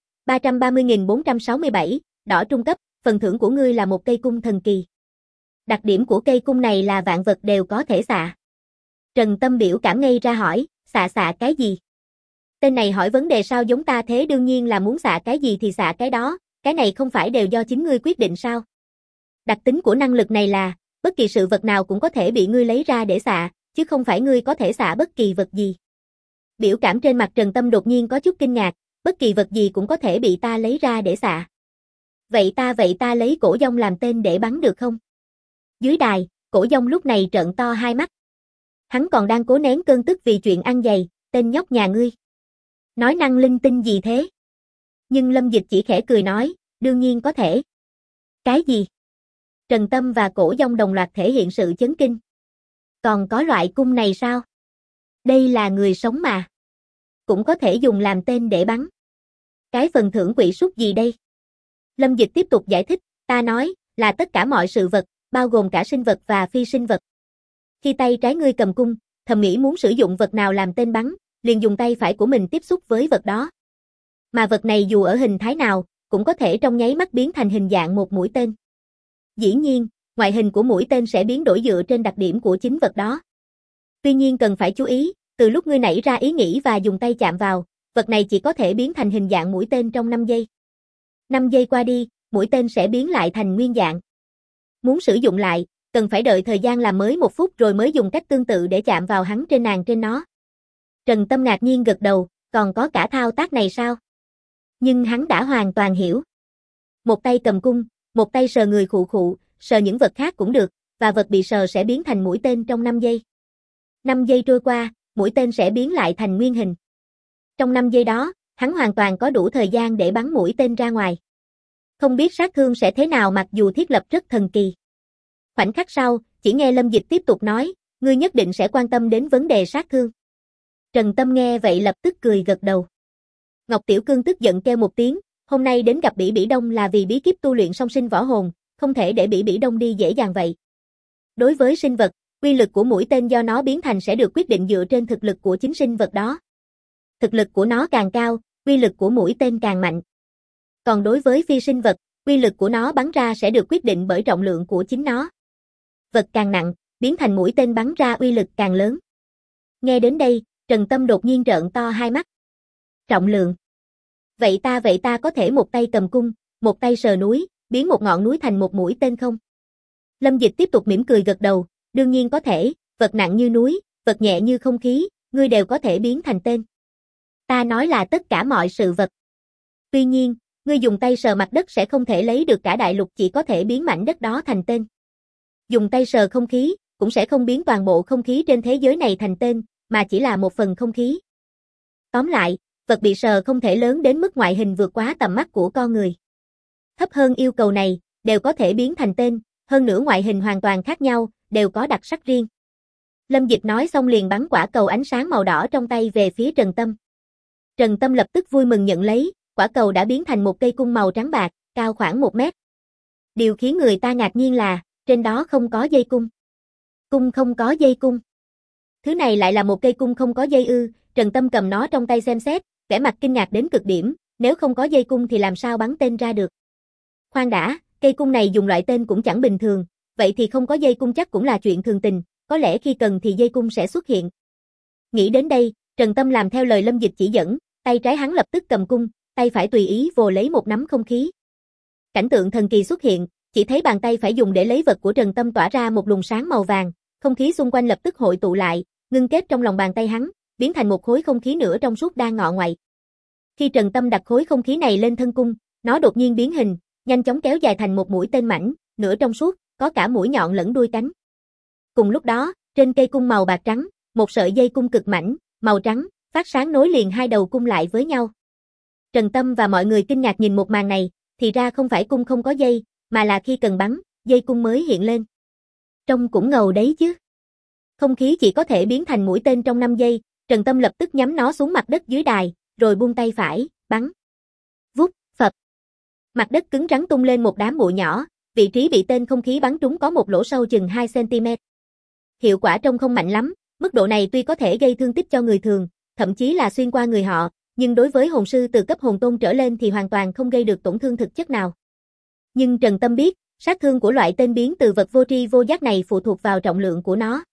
330.467, đỏ trung cấp, phần thưởng của ngươi là một cây cung thần kỳ. Đặc điểm của cây cung này là vạn vật đều có thể xạ. Trần Tâm biểu cảm ngây ra hỏi, xạ cái gì? Tên này hỏi vấn đề sao giống ta thế, đương nhiên là muốn xạ cái gì thì xạ cái đó, cái này không phải đều do chính ngươi quyết định sao? Đặc tính của năng lực này là, bất kỳ sự vật nào cũng có thể bị ngươi lấy ra để xạ, chứ không phải ngươi có thể xạ bất kỳ vật gì. Biểu cảm trên mặt Trần Tâm đột nhiên có chút kinh ngạc, bất kỳ vật gì cũng có thể bị ta lấy ra để xạ. Vậy ta lấy cổ dông làm tên để bắn được không? Dưới đài, cổ dông lúc này trợn to hai mắt. Hắn còn đang cố nén cơn tức vì chuyện ăn giày, tên nhóc nhà ngươi. Nói năng linh tinh gì thế? Nhưng Lâm Dịch chỉ khẽ cười nói, đương nhiên có thể. Cái gì? Trần Tâm và cổ dông đồng loạt thể hiện sự chấn kinh. Còn có loại cung này sao? Đây là người sống mà. Cũng có thể dùng làm tên để bắn. Cái phần thưởng quỷ súc gì đây? Lâm Dịch tiếp tục giải thích, ta nói, là tất cả mọi sự vật, bao gồm cả sinh vật và phi sinh vật. Khi tay trái ngươi cầm cung, thầm nghĩ muốn sử dụng vật nào làm tên bắn, liền dùng tay phải của mình tiếp xúc với vật đó. Mà vật này dù ở hình thái nào, cũng có thể trong nháy mắt biến thành hình dạng một mũi tên. Dĩ nhiên, ngoại hình của mũi tên sẽ biến đổi dựa trên đặc điểm của chính vật đó. Tuy nhiên cần phải chú ý, từ lúc ngươi nảy ra ý nghĩ và dùng tay chạm vào, vật này chỉ có thể biến thành hình dạng mũi tên trong 5 giây. 5 giây qua đi, mũi tên sẽ biến lại thành nguyên dạng. Muốn sử dụng lại, cần phải đợi thời gian làm mới 1 phút rồi mới dùng cách tương tự để chạm vào hắn trên nàng trên nó. Trần Tâm ngạc nhiên gật đầu, còn có cả thao tác này sao? Nhưng hắn đã hoàn toàn hiểu. Một tay cầm cung, một tay sờ người khụ khụ, sờ những vật khác cũng được, và vật bị sờ sẽ biến thành mũi tên trong 5 giây. 5 giây trôi qua, mũi tên sẽ biến lại thành nguyên hình. Trong 5 giây đó, hắn hoàn toàn có đủ thời gian để bắn mũi tên ra ngoài. Không biết sát thương sẽ thế nào mặc dù thiết lập rất thần kỳ. Khoảnh khắc sau, chỉ nghe Lâm Dịch tiếp tục nói, ngươi nhất định sẽ quan tâm đến vấn đề sát thương. Trần Tâm nghe vậy lập tức cười gật đầu. Ngọc Tiểu Cương tức giận kêu một tiếng, hôm nay đến gặp Bỉ Bỉ Đông là vì bí kíp tu luyện song sinh võ hồn, không thể để Bỉ Bỉ Đông đi dễ dàng vậy. Đối với sinh vật, uy lực của mũi tên do nó biến thành sẽ được quyết định dựa trên thực lực của chính sinh vật đó. Thực lực của nó càng cao, uy lực của mũi tên càng mạnh. Còn đối với phi sinh vật, uy lực của nó bắn ra sẽ được quyết định bởi trọng lượng của chính nó. Vật càng nặng, biến thành mũi tên bắn ra uy lực càng lớn. Nghe đến đây, Trần Tâm đột nhiên trợn to hai mắt. Trọng lượng. Vậy ta có thể một tay cầm cung, một tay sờ núi, biến một ngọn núi thành một mũi tên không? Lâm Dịch tiếp tục mỉm cười gật đầu, đương nhiên có thể, vật nặng như núi, vật nhẹ như không khí, ngươi đều có thể biến thành tên. Ta nói là tất cả mọi sự vật. Tuy nhiên, ngươi dùng tay sờ mặt đất sẽ không thể lấy được cả đại lục, chỉ có thể biến mảnh đất đó thành tên. Dùng tay sờ không khí, cũng sẽ không biến toàn bộ không khí trên thế giới này thành tên, mà chỉ là một phần không khí. Tóm lại, vật bị sờ không thể lớn đến mức ngoại hình vượt quá tầm mắt của con người. Thấp hơn yêu cầu này, đều có thể biến thành tên, hơn nữa ngoại hình hoàn toàn khác nhau, đều có đặc sắc riêng. Lâm Dịch nói xong liền bắn quả cầu ánh sáng màu đỏ trong tay về phía Trần Tâm. Trần Tâm lập tức vui mừng nhận lấy, quả cầu đã biến thành một cây cung màu trắng bạc, cao khoảng 1 mét. Điều khiến người ta ngạc nhiên là, trên đó không có dây cung. Cung không có dây cung. Thứ này lại là một cây cung không có dây ư? Trần Tâm cầm nó trong tay xem xét, vẻ mặt kinh ngạc đến cực điểm, nếu không có dây cung thì làm sao bắn tên ra được? Khoan đã, cây cung này dùng loại tên cũng chẳng bình thường, vậy thì không có dây cung chắc cũng là chuyện thường tình, có lẽ khi cần thì dây cung sẽ xuất hiện. Nghĩ đến đây, Trần Tâm làm theo lời Lâm Dịch chỉ dẫn, tay trái hắn lập tức cầm cung, tay phải tùy ý vồ lấy một nắm không khí. Cảnh tượng thần kỳ xuất hiện, chỉ thấy bàn tay phải dùng để lấy vật của Trần Tâm tỏa ra một luồng sáng màu vàng, không khí xung quanh lập tức hội tụ lại, ngưng kết trong lòng bàn tay hắn, biến thành một khối không khí nửa trong suốt đang ngọ ngoại. Khi Trần Tâm đặt khối không khí này lên thân cung, nó đột nhiên biến hình, nhanh chóng kéo dài thành một mũi tên mảnh, nửa trong suốt, có cả mũi nhọn lẫn đuôi cánh. Cùng lúc đó, trên cây cung màu bạc trắng, một sợi dây cung cực mảnh, màu trắng, phát sáng nối liền hai đầu cung lại với nhau. Trần Tâm và mọi người kinh ngạc nhìn một màn này, thì ra không phải cung không có dây, mà là khi cần bắn, dây cung mới hiện lên. Trông cũng ngầu đấy chứ. Không khí chỉ có thể biến thành mũi tên trong 5 giây, Trần Tâm lập tức nhắm nó xuống mặt đất dưới đài, rồi buông tay phải, bắn. Vút, phập. Mặt đất cứng rắn tung lên một đám bụi nhỏ, vị trí bị tên không khí bắn trúng có một lỗ sâu chừng 2 cm. Hiệu quả trông không mạnh lắm, mức độ này tuy có thể gây thương tích cho người thường, thậm chí là xuyên qua người họ, nhưng đối với hồn sư từ cấp hồn tôn trở lên thì hoàn toàn không gây được tổn thương thực chất nào. Nhưng Trần Tâm biết, sát thương của loại tên biến từ vật vô tri vô giác này phụ thuộc vào trọng lượng của nó.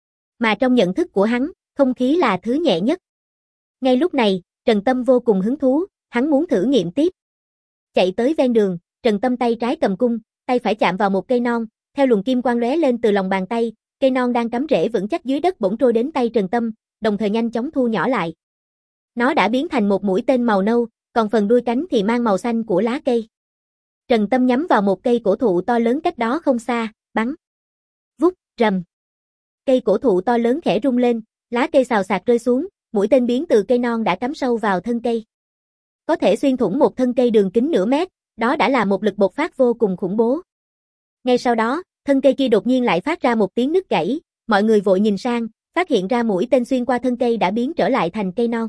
Mà trong nhận thức của hắn, không khí là thứ nhẹ nhất. Ngay lúc này, Trần Tâm vô cùng hứng thú, hắn muốn thử nghiệm tiếp. Chạy tới ven đường, Trần Tâm tay trái cầm cung, tay phải chạm vào một cây non, theo luồng kim quang lóe lên từ lòng bàn tay, cây non đang cắm rễ vững chắc dưới đất bỗng trôi đến tay Trần Tâm, đồng thời nhanh chóng thu nhỏ lại. Nó đã biến thành một mũi tên màu nâu, còn phần đuôi cánh thì mang màu xanh của lá cây. Trần Tâm nhắm vào một cây cổ thụ to lớn cách đó không xa, bắn. Vút, rầm. Cây cổ thụ to lớn khẽ rung lên, lá cây xào xạc rơi xuống, mũi tên biến từ cây non đã cắm sâu vào thân cây. Có thể xuyên thủng một thân cây đường kính nửa mét, đó đã là một lực bộc phát vô cùng khủng bố. Ngay sau đó, thân cây kia đột nhiên lại phát ra một tiếng nứt gãy, mọi người vội nhìn sang, phát hiện ra mũi tên xuyên qua thân cây đã biến trở lại thành cây non.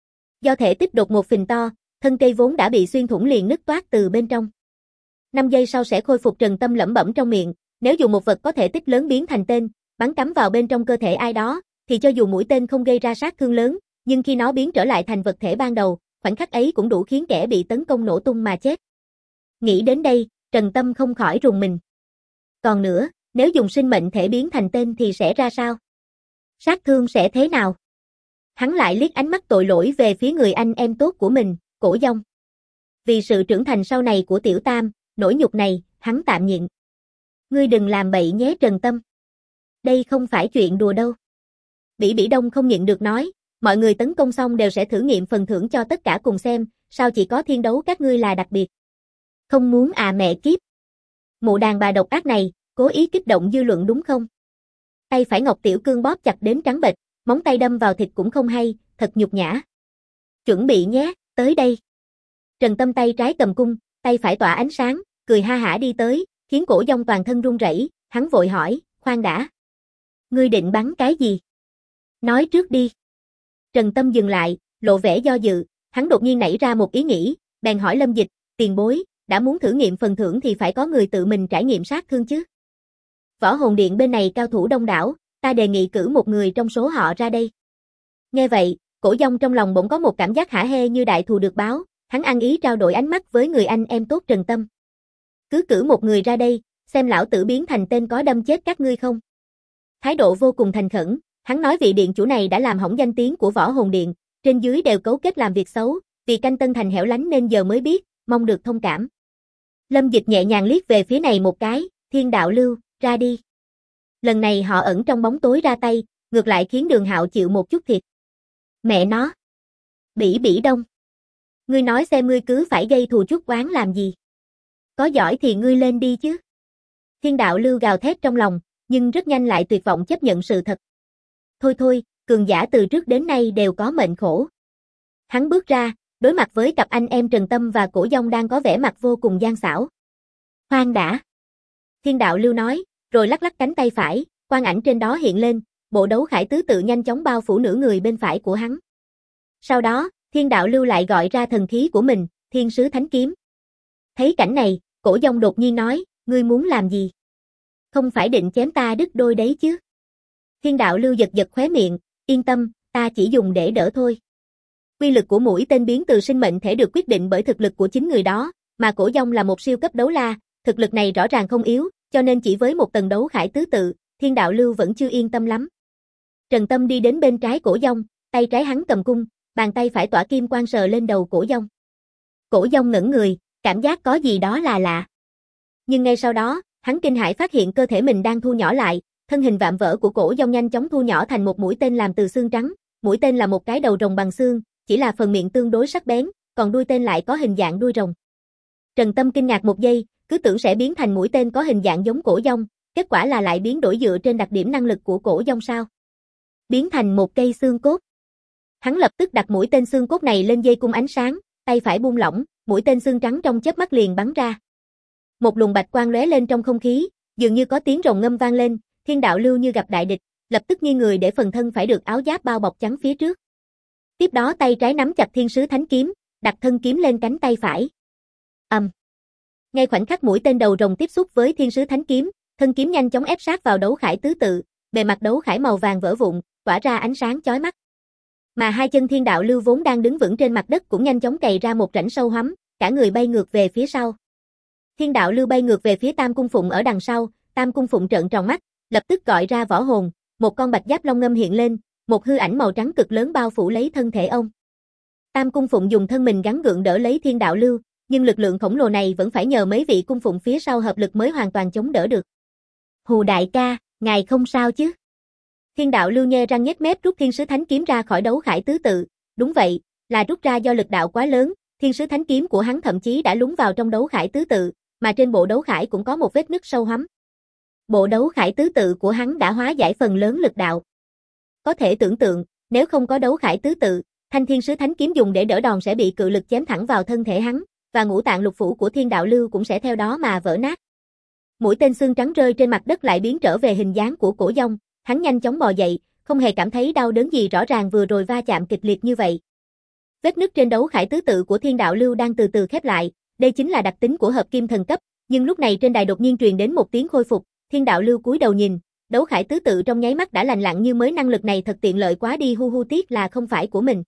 Do thể tích đột ngột phình to, thân cây vốn đã bị xuyên thủng liền nứt toác từ bên trong. 5 giây sau sẽ khôi phục. Trần Tâm lẩm bẩm trong miệng, nếu dùng một vật có thể tích lớn biến thành tên, bắn cắm vào bên trong cơ thể ai đó, thì cho dù mũi tên không gây ra sát thương lớn, nhưng khi nó biến trở lại thành vật thể ban đầu, khoảnh khắc ấy cũng đủ khiến kẻ bị tấn công nổ tung mà chết. Nghĩ đến đây, Trần Tâm không khỏi rùng mình. Còn nữa, nếu dùng sinh mệnh thể biến thành tên thì sẽ ra sao? Sát thương sẽ thế nào? Hắn lại liếc ánh mắt tội lỗi về phía người anh em tốt của mình, Cổ Dông. Vì sự trưởng thành sau này của Tiểu Tam, nỗi nhục này, hắn tạm nhịn. Ngươi đừng làm bậy nhé Trần Tâm. Đây không phải chuyện đùa đâu. Bỉ Bỉ Đông không nhịn được nói, mọi người tấn công xong đều sẽ thử nghiệm phần thưởng cho tất cả cùng xem, sao chỉ có thiên đấu các ngươi là đặc biệt. Không muốn à mẹ kiếp. Mụ đàn bà độc ác này, cố ý kích động dư luận đúng không? Tay phải Ngọc Tiểu Cương bóp chặt đến trắng bệch, móng tay đâm vào thịt cũng không hay, thật nhục nhã. Chuẩn bị nhé, tới đây. Trần Tâm tay trái cầm cung, tay phải tỏa ánh sáng, cười ha hả đi tới, khiến Cổ Dông toàn thân run rẩy, hắn vội hỏi, khoan đã. Ngươi định bắn cái gì? Nói trước đi. Trần Tâm dừng lại, lộ vẻ do dự, hắn đột nhiên nảy ra một ý nghĩ, bèn hỏi Lâm Dịch, tiền bối, đã muốn thử nghiệm phần thưởng thì phải có người tự mình trải nghiệm sát thương chứ. Võ Hồn Điện bên này cao thủ đông đảo, ta đề nghị cử một người trong số họ ra đây. Nghe vậy, Cổ Dông trong lòng bỗng có một cảm giác hả hê như đại thù được báo, hắn ăn ý trao đổi ánh mắt với người anh em tốt Trần Tâm. Cứ cử một người ra đây, xem lão tử biến thành tên có đâm chết các ngươi không. Thái độ vô cùng thành khẩn, Hắn nói vị điện chủ này đã làm hỏng danh tiếng của Võ Hồn Điện, trên dưới đều cấu kết làm việc xấu, vì canh Tân Thành hẻo lánh nên giờ mới biết, mong được thông cảm. Lâm Dịch nhẹ nhàng liếc về phía này một cái, Thiên Đạo Lưu, ra đi. Lần này họ ẩn trong bóng tối ra tay, ngược lại khiến Đường Hạo chịu một chút thiệt. Mẹ nó. Bỉ Bỉ Đông. Ngươi nói xem ngươi cứ phải gây thù chuốc oán làm gì. Có giỏi thì ngươi lên đi chứ. Thiên Đạo Lưu gào thét trong lòng, nhưng rất nhanh lại tuyệt vọng chấp nhận sự thật. Thôi thôi, cường giả từ trước đến nay đều có mệnh khổ. Hắn bước ra, đối mặt với cặp anh em Trần Tâm và Cổ Dông đang có vẻ mặt vô cùng gian xảo. Khoan đã. Thiên Đạo Lưu nói, rồi lắc lắc cánh tay phải, quang ảnh trên đó hiện lên, bộ đấu khải tứ tự nhanh chóng bao phủ nửa người bên phải của hắn. Sau đó, Thiên Đạo Lưu lại gọi ra thần khí của mình, Thiên Sứ Thánh Kiếm. Thấy cảnh này, Cổ Dông đột nhiên nói, ngươi muốn làm gì? Không phải định chém ta đứt đôi đấy chứ? Thiên Đạo Lưu giật giật khóe miệng, yên tâm, ta chỉ dùng để đỡ thôi. Quy lực của mũi tên biến từ sinh mệnh thể được quyết định bởi thực lực của chính người đó, mà Cổ Dông là một siêu cấp đấu la, thực lực này rõ ràng không yếu, cho nên chỉ với một tầng đấu khải tứ tự, Thiên Đạo Lưu vẫn chưa yên tâm lắm. Trần Tâm đi đến bên trái Cổ Dông, tay trái hắn cầm cung, bàn tay phải tỏa kim quang sờ lên đầu Cổ Dông. Cổ Dông ngẩn người, cảm giác có gì đó là lạ. Nhưng ngay sau đó, hắn kinh hãi phát hiện cơ thể mình đang thu nhỏ lại, thân hình vạm vỡ của Cổ Dông nhanh chóng thu nhỏ thành một mũi tên làm từ xương trắng, mũi tên là một cái đầu rồng bằng xương, chỉ là phần miệng tương đối sắc bén, còn đuôi tên lại có hình dạng đuôi rồng. Trần Tâm kinh ngạc một giây, cứ tưởng sẽ biến thành mũi tên có hình dạng giống Cổ Dông, kết quả là lại biến đổi dựa trên đặc điểm năng lực của Cổ Dông sao? Biến thành một cây xương cốt. Hắn lập tức đặt mũi tên xương cốt này lên dây cung ánh sáng, tay phải buông lỏng, mũi tên xương trắng trong chớp mắt liền bắn ra. Một luồng bạch quang lóe lên trong không khí, dường như có tiếng rồng ngâm vang lên, Thiên Đạo Lưu như gặp đại địch, lập tức nghiêng người để phần thân phải được áo giáp bao bọc chắn phía trước. Tiếp đó tay trái nắm chặt Thiên Sứ Thánh Kiếm, đặt thân kiếm lên cánh tay phải. Ngay khoảnh khắc mũi tên đầu rồng tiếp xúc với Thiên Sứ Thánh Kiếm, thân kiếm nhanh chóng ép sát vào đấu khải tứ tự, bề mặt đấu khải màu vàng vỡ vụn, tỏa ra ánh sáng chói mắt. Mà hai chân Thiên Đạo Lưu vốn đang đứng vững trên mặt đất cũng nhanh chóng cày ra một rãnh sâu hoắm, cả người bay ngược về phía sau. Thiên Đạo Lưu bay ngược về phía Tam Cung Phụng ở đằng sau, Tam Cung Phụng trợn tròn mắt, lập tức gọi ra võ hồn, một con bạch giáp long ngâm hiện lên, một hư ảnh màu trắng cực lớn bao phủ lấy thân thể ông. Tam Cung Phụng dùng thân mình gắng gượng đỡ lấy Thiên Đạo Lưu, nhưng lực lượng khổng lồ này vẫn phải nhờ mấy vị cung phụng phía sau hợp lực mới hoàn toàn chống đỡ được. Hù đại ca, ngài không sao chứ? Thiên Đạo Lưu nhe răng nhếch mép rút Thiên Sứ Thánh Kiếm ra khỏi đấu khải tứ tự, đúng vậy, là rút ra do lực đạo quá lớn, Thiên Sứ Thánh Kiếm của hắn thậm chí đã lún vào trong đấu khải tứ tự, mà trên bộ đấu khải cũng có một vết nứt sâu hoắm. Bộ đấu khải tứ tự của hắn đã hóa giải phần lớn lực đạo. Có thể tưởng tượng, nếu không có đấu khải tứ tự, thanh Thiên Sứ Thánh Kiếm dùng để đỡ đòn sẽ bị cự lực chém thẳng vào thân thể hắn, và ngũ tạng lục phủ của Thiên Đạo Lưu cũng sẽ theo đó mà vỡ nát. Mũi tên xương trắng rơi trên mặt đất lại biến trở về hình dáng của Cổ Dông, hắn nhanh chóng bò dậy, không hề cảm thấy đau đớn gì, rõ ràng vừa rồi va chạm kịch liệt như vậy. Vết nứt trên đấu khải tứ tự của Thiên Đạo Lưu đang từ từ khép lại, đây chính là đặc tính của hợp kim thần cấp, nhưng lúc này trên đài đột nhiên truyền đến một tiếng khôi phục, Thiên Đạo Lưu cúi đầu nhìn, đấu khải tứ tự trong nháy mắt đã lành lặn như mới, năng lực này thật tiện lợi quá đi, hu tiếc là không phải của mình.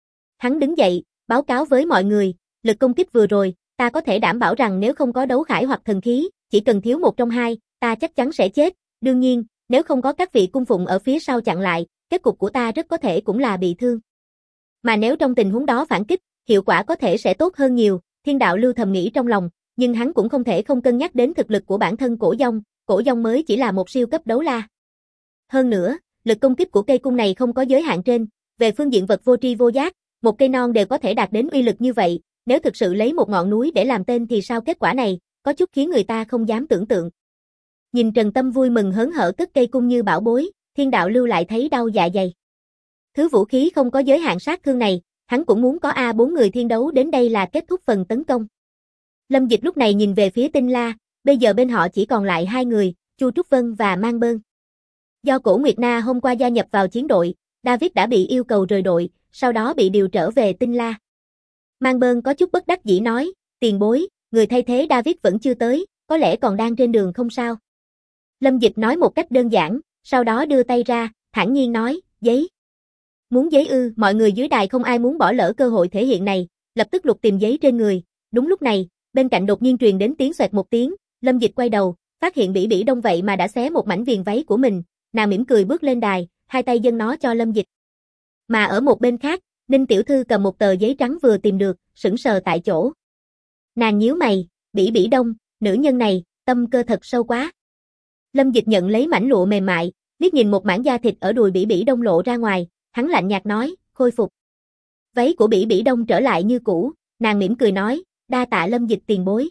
Hắn đứng dậy, báo cáo với mọi người, lực công kích vừa rồi, ta có thể đảm bảo rằng nếu không có đấu khải hoặc thần khí, chỉ cần thiếu một trong hai, ta chắc chắn sẽ chết, đương nhiên, nếu không có các vị cung phụng ở phía sau chặn lại, kết cục của ta rất có thể cũng là bị thương. Mà nếu trong tình huống đó phản kích, hiệu quả có thể sẽ tốt hơn nhiều, Thiên Đạo Lưu thầm nghĩ trong lòng, nhưng hắn cũng không thể không cân nhắc đến thực lực của bản thân Cổ Dông mới chỉ là một siêu cấp đấu la. Hơn nữa, lực công kích của cây cung này không có giới hạn trên, về phương diện vật vô tri vô giác, một cây non đều có thể đạt đến uy lực như vậy, nếu thực sự lấy một ngọn núi để làm tên thì sao, kết quả này, có chút khiến người ta không dám tưởng tượng. Nhìn Trần Tâm vui mừng hớn hở cất cây cung như bảo bối, Thiên Đạo Lưu lại thấy đau dạ dày. Thứ vũ khí không có giới hạn sát thương này, hắn cũng muốn có, bốn người thiên đấu đến đây là kết thúc phần tấn công. Lâm Dịch lúc này nhìn về phía Tinh La, bây giờ bên họ chỉ còn lại hai người, Chu Trúc Vân và Mang Bơn. Do Cổ Nguyệt Na hôm qua gia nhập vào chiến đội, David đã bị yêu cầu rời đội, sau đó bị điều trở về Tinh La. Mang Bơn có chút bất đắc dĩ nói, tiền bối, người thay thế David vẫn chưa tới, có lẽ còn đang trên đường không sao. Lâm Dịch nói một cách đơn giản, sau đó đưa tay ra, thản nhiên nói, giấy. Muốn giấy ư? Mọi người dưới đài không ai muốn bỏ lỡ cơ hội thể hiện này, lập tức lục tìm giấy trên người. Đúng lúc này, bên cạnh đột nhiên truyền đến tiếng xoẹt một tiếng, Lâm Dịch quay đầu, phát hiện Bỉ Bỉ Đông vậy mà đã xé một mảnh viền váy của mình, nàng mỉm cười bước lên đài, hai tay dâng nó cho Lâm Dịch. Mà ở một bên khác, Ninh tiểu thư cầm một tờ giấy trắng vừa tìm được, sững sờ tại chỗ. Nàng nhíu mày, Bỉ Bỉ Đông, nữ nhân này, tâm cơ thật sâu quá. Lâm Dịch nhận lấy mảnh lụa mềm mại, liếc nhìn một mảng da thịt ở đùi Bỉ Bỉ Đông lộ ra ngoài, hắn lạnh nhạt nói, khôi phục. Váy của Bỉ Bỉ Đông trở lại như cũ, nàng mỉm cười nói, đa tạ Lâm Dịch tiền bối.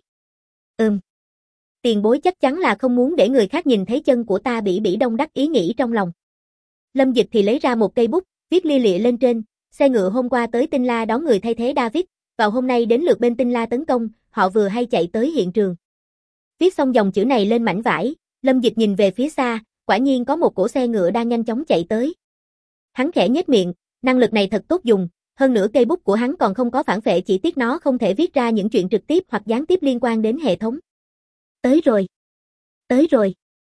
Tiền bối chắc chắn là không muốn để người khác nhìn thấy chân của ta. Bỉ Bỉ Đông đắc ý nghĩ trong lòng. Lâm Dịch thì lấy ra một cây bút, viết lia lịa lên trên, xe ngựa hôm qua tới Tinh La đón người thay thế David, vào hôm nay đến lượt bên Tinh La tấn công, họ vừa hay chạy tới hiện trường. Viết xong dòng chữ này lên mảnh vải, Lâm Dịch nhìn về phía xa, quả nhiên có một cỗ xe ngựa đang nhanh chóng chạy tới. Hắn khẽ nhếch miệng, năng lực này thật tốt dùng, hơn nữa cây bút của hắn còn không có phản phệ, chỉ tiếc nó không thể viết ra những chuyện trực tiếp hoặc gián tiếp liên quan đến hệ thống. Tới rồi. Tới rồi.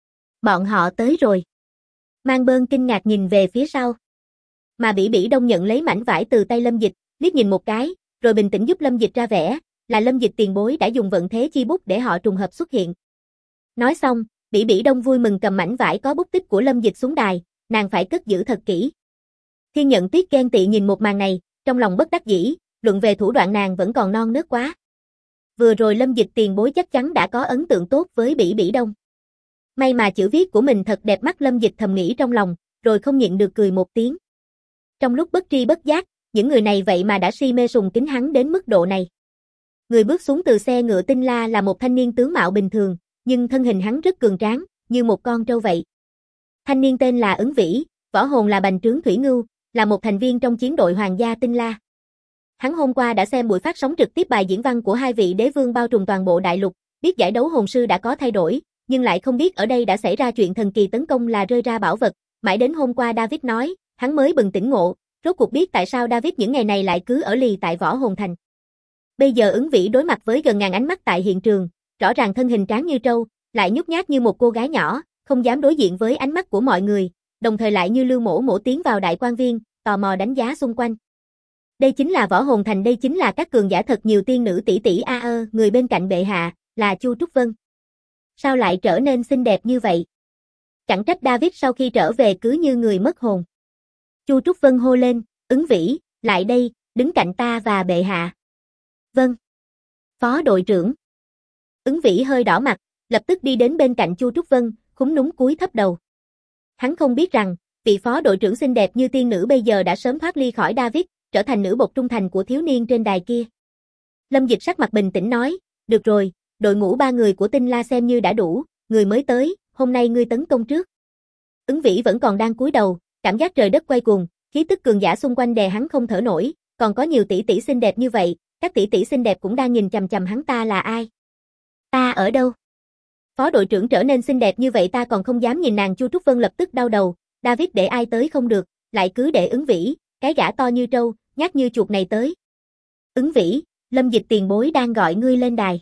Bọn họ tới rồi. Mang Bơn kinh ngạc nhìn về phía sau. Mà Bỉ Bỉ Đông nhận lấy mảnh vải từ tay Lâm Dịch, liếc nhìn một cái, rồi bình tĩnh giúp Lâm Dịch ra vẻ, là Lâm Dịch tiền bối đã dùng vận thế chi bút để họ trùng hợp xuất hiện. Nói xong, Bỉ Bỉ Đông vui mừng cầm mảnh vải có bút tích của Lâm Dịch xuống đài, nàng phải cất giữ thật kỹ. Thiên Nhận Tuyết ghen tị nhìn một màn này, trong lòng bất đắc dĩ, luận về thủ đoạn nàng vẫn còn non nớt quá. Vừa rồi Lâm Dịch tiền bối chắc chắn đã có ấn tượng tốt với Bỉ Bỉ Đông. May mà chữ viết của mình thật đẹp mắt, Lâm Dịch thầm nghĩ trong lòng, rồi không nhịn được cười một tiếng. Trong lúc bất tri bất giác, những người này vậy mà đã si mê sùng kính hắn đến mức độ này. Người bước xuống từ xe ngựa Tinh La là một thanh niên tướng mạo bình thường, nhưng thân hình hắn rất cường tráng, như một con trâu vậy. Thanh niên tên là Ứng Vĩ, võ hồn là bành trướng thủy ngưu, là một thành viên trong chiến đội hoàng gia Tinh La. Hắn hôm qua đã xem buổi phát sóng trực tiếp bài diễn văn của hai vị đế vương bao trùm toàn bộ đại lục, biết giải đấu hồn sư đã có thay đổi, nhưng lại không biết ở đây đã xảy ra chuyện thần kỳ tấn công là rơi ra bảo vật, mãi đến hôm qua David nói, hắn mới bừng tỉnh ngộ, rốt cuộc biết tại sao David những ngày này lại cứ ở lì tại võ hồn thành. Bây giờ Ứng Vĩ đối mặt với gần ngàn ánh mắt tại hiện trường, rõ ràng thân hình tráng như trâu, lại nhút nhát như một cô gái nhỏ, không dám đối diện với ánh mắt của mọi người, đồng thời lại như Lưu Mổ Mổ tiến vào đại quan viên, tò mò đánh giá xung quanh. Đây chính là võ hồn thành, đây chính là các cường giả thật nhiều tiên nữ tỷ tỷ người bên cạnh bệ hạ, là Chu Trúc Vân. Sao lại trở nên xinh đẹp như vậy? Chẳng trách David sau khi trở về cứ như người mất hồn. Chu Trúc Vân hô lên, Ứng Vĩ, lại đây, đứng cạnh ta và bệ hạ. Vâng. Phó đội trưởng. Ứng Vĩ hơi đỏ mặt, lập tức đi đến bên cạnh Chu Trúc Vân, khúm núm cúi thấp đầu. Hắn không biết rằng, vị phó đội trưởng xinh đẹp như tiên nữ bây giờ đã sớm thoát ly khỏi David, trở thành nữ bột trung thành của thiếu niên trên đài kia. Lâm Dịch sắc mặt bình tĩnh nói, được rồi, đội ngũ 3 người của Tinh La xem như đã đủ, người mới tới, hôm nay ngươi tấn công trước. Ứng Vĩ vẫn còn đang cúi đầu, cảm giác trời đất quay cuồng, khí tức cường giả xung quanh đè hắn không thở nổi, còn có nhiều tỷ tỷ xinh đẹp như vậy, các tỷ tỷ xinh đẹp cũng đang nhìn chằm chằm hắn. Ta là ai? Ta ở đâu? Phó đội trưởng trở nên xinh đẹp như vậy ta còn không dám nhìn nàng. Chu Trúc Vân lập tức đau đầu, David để ai tới không được, lại cứ để Ứng Vĩ, cái gã to như trâu, nhát như chuột này tới. Ứng Vĩ, Lâm Dịch tiền bối đang gọi ngươi lên đài.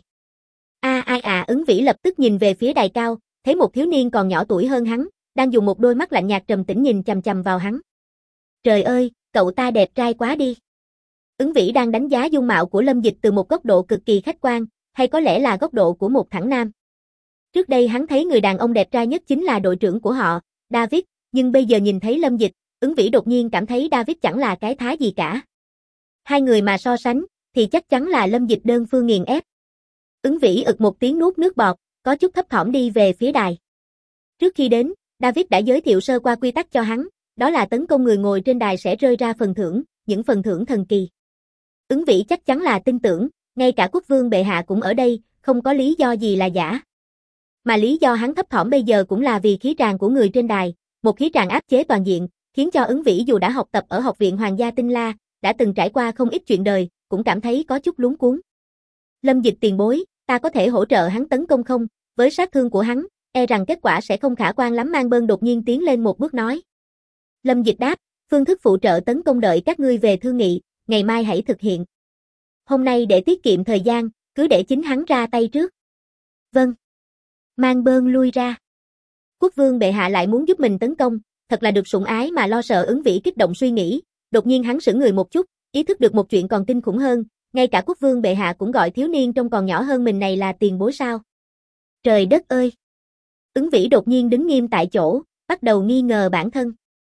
Ứng Vĩ lập tức nhìn về phía đài cao, thấy một thiếu niên còn nhỏ tuổi hơn hắn, đang dùng một đôi mắt lạnh nhạt trầm tĩnh nhìn chằm chằm vào hắn. Trời ơi, cậu ta đẹp trai quá đi. Ứng Vĩ đang đánh giá dung mạo của Lâm Dịch từ một góc độ cực kỳ khách quan, hay có lẽ là góc độ của một thẳng nam. Trước đây hắn thấy người đàn ông đẹp trai nhất chính là đội trưởng của họ, David, nhưng bây giờ nhìn thấy Lâm Dịch, Ứng Vĩ đột nhiên cảm thấy David chẳng là cái thá gì cả. Hai người mà so sánh, thì chắc chắn là Lâm Dịch đơn phương nghiền ép. Ứng Vĩ ực một tiếng nuốt nước bọt, có chút thấp thỏm đi về phía đài. Trước khi đến, David đã giới thiệu sơ qua quy tắc cho hắn, đó là tấn công người ngồi trên đài sẽ rơi ra phần thưởng, những phần thưởng thần kỳ. Ứng Vĩ chắc chắn là tin tưởng, ngay cả quốc vương bệ hạ cũng ở đây, không có lý do gì là giả. Mà lý do hắn thấp thỏm bây giờ cũng là vì khí tràng của người trên đài, một khí tràng áp chế toàn diện, khiến cho Ứng Vĩ dù đã học tập ở học viện Hoàng gia Tinh La, đã từng trải qua không ít chuyện đời, cũng cảm thấy có chút luống cuống. Lâm Dịch tiền bối, ta có thể hỗ trợ hắn tấn công không? Với sát thương của hắn, e rằng kết quả sẽ không khả quan lắm. Mang Bơn đột nhiên tiến lên một bước nói. Lâm Dịch đáp, phương thức phụ trợ tấn công đợi các ngươi về thương nghị, ngày mai hãy thực hiện. Hôm nay để tiết kiệm thời gian, cứ để chính hắn ra tay trước. Vâng. Mang Bơn lui ra. Quốc vương bệ hạ lại muốn giúp mình tấn công, thật là được sủng ái mà lo sợ. Ứng Vĩ kích động suy nghĩ, đột nhiên hắn sững người một chút, ý thức được một chuyện còn kinh khủng hơn, ngay cả quốc vương bệ hạ cũng gọi thiếu niên trông còn nhỏ hơn mình này là tiền bối sao? Trời đất ơi! Ứng Vĩ đột nhiên đứng nghiêm tại chỗ, bắt đầu nghi ngờ bản thân.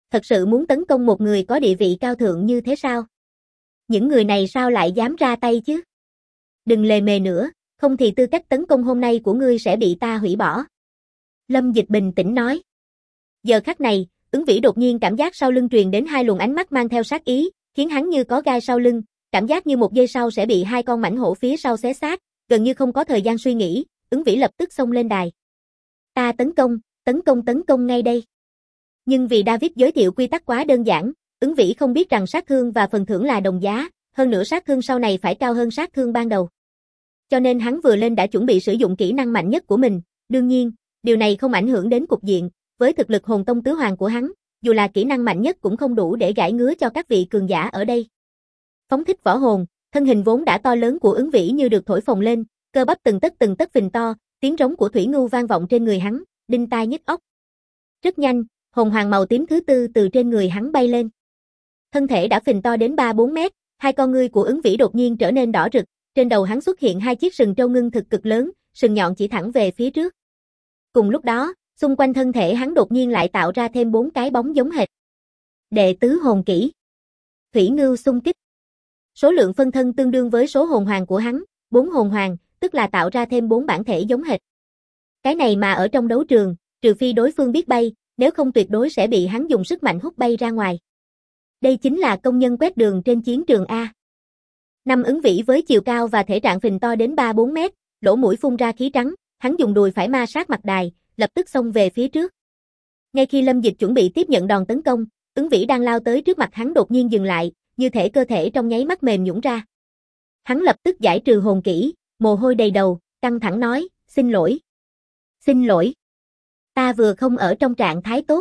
Thật sự muốn tấn công một người có địa vị cao thượng như thế sao? Những người này sao lại dám ra tay chứ? Đừng lề mề nữa, không thì tư cách tấn công hôm nay của ngươi sẽ bị ta hủy bỏ. Lâm Dịch bình tĩnh nói. Giờ khắc này, Ứng Vĩ đột nhiên cảm giác sau lưng truyền đến hai luồng ánh mắt mang theo sát ý, khiến hắn như có gai sau lưng, cảm giác như một giây sau sẽ bị hai con mãnh hổ phía sau xé xác, gần như không có thời gian suy nghĩ, Ứng Vĩ lập tức xông lên đài. Ta tấn công ngay đây. Nhưng vì David giới thiệu quy tắc quá đơn giản, Ứng Vĩ không biết rằng sát thương và phần thưởng là đồng giá, hơn nữa sát thương sau này phải cao hơn sát thương ban đầu. Cho nên hắn vừa lên đã chuẩn bị sử dụng kỹ năng mạnh nhất của mình, đương nhiên, điều này không ảnh hưởng đến cục diện, với thực lực hồn tông tứ hoàng của hắn, dù là kỹ năng mạnh nhất cũng không đủ để gãi ngứa cho các vị cường giả ở đây. Phóng thích võ hồn, thân hình vốn đã to lớn của Ứng Vĩ như được thổi phồng lên, cơ bắp từng tấc phình to, tiếng rống của thủy ngưu vang vọng trên người hắn, đinh tai nhức óc. Rất nhanh, hồn hoàng màu tím thứ tư từ trên người hắn bay lên. Thân thể đã phình to đến 3-4 mét, hai con ngươi của Ứng Vĩ đột nhiên trở nên đỏ rực, trên đầu hắn xuất hiện hai chiếc sừng trâu ngưng thực cực lớn, sừng nhọn chỉ thẳng về phía trước. Cùng lúc đó, xung quanh thân thể hắn đột nhiên lại tạo ra thêm 4 cái bóng giống hệt. Đệ tứ hồn kỹ. Thủy ngưu xung kích. Số lượng phân thân tương đương với số hồn hoàng của hắn, 4 hồn hoàng, tức là tạo ra thêm 4 bản thể giống hệt. Cái này mà ở trong đấu trường, trừ phi đối phương biết bay, nếu không tuyệt đối sẽ bị hắn dùng sức mạnh hút bay ra ngoài. Đây chính là công nhân quét đường trên chiến trường A. Năm Ứng Vĩ với chiều cao và thể trạng phình to đến 3-4 mét, lỗ mũi phun ra khí trắng, hắn dùng đùi phải ma sát mặt đài, lập tức xông về phía trước. Ngay khi Lâm Dịch chuẩn bị tiếp nhận đòn tấn công, Ứng Vĩ đang lao tới trước mặt hắn đột nhiên dừng lại, như thể cơ thể trong nháy mắt mềm nhũn ra. Hắn lập tức giải trừ hồn kỹ, mồ hôi đầy đầu, căng thẳng nói, xin lỗi. Xin lỗi. Ta vừa không ở trong trạng thái tốt.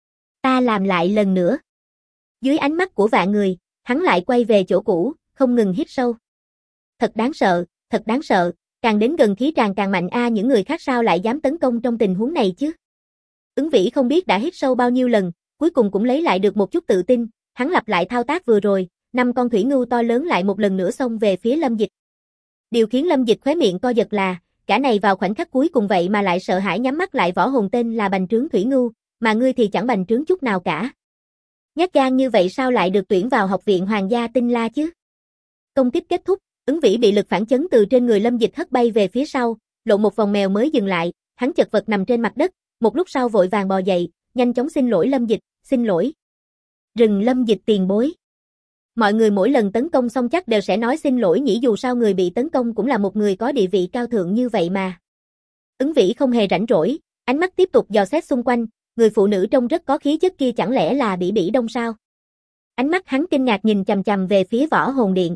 Ta làm lại lần nữa. Dưới ánh mắt của vạn người, hắn lại quay về chỗ cũ, không ngừng hít sâu. Thật đáng sợ, càng đến gần khí tràng càng mạnh a, những người khác sao lại dám tấn công trong tình huống này chứ? Ứng Vĩ không biết đã hít sâu bao nhiêu lần, cuối cùng cũng lấy lại được một chút tự tin, hắn lặp lại thao tác vừa rồi, 5 con thủy ngưu to lớn lại một lần nữa xông về phía Lâm Dịch. Điều khiến Lâm Dịch khóe miệng co giật là, cả này vào khoảnh khắc cuối cùng vậy mà lại sợ hãi nhắm mắt lại, võ hồn tên là bành trướng thủy ngưu, mà ngươi thì chẳng bành trướng chút nào cả. Nhát gan như vậy sao lại được tuyển vào học viện Hoàng gia Tinh La chứ? Công kích kết thúc, Ứng Vĩ bị lực phản chấn từ trên người Lâm Dịch hất bay về phía sau, lộn một vòng mèo mới dừng lại, hắn chật vật nằm trên mặt đất, một lúc sau vội vàng bò dậy, nhanh chóng xin lỗi Lâm Dịch, xin lỗi. Rừng Lâm Dịch tiền bối. Mọi người mỗi lần tấn công xong chắc đều sẽ nói xin lỗi nhỉ, dù sao người bị tấn công cũng là một người có địa vị cao thượng như vậy mà. Ứng Vĩ không hề rảnh rỗi, ánh mắt tiếp tục dò xét xung quanh, người phụ nữ trông rất có khí chất kia chẳng lẽ là Bỉ Bỉ Đông sao? Ánh mắt hắn kinh ngạc nhìn chằm chằm về phía võ hồn điện.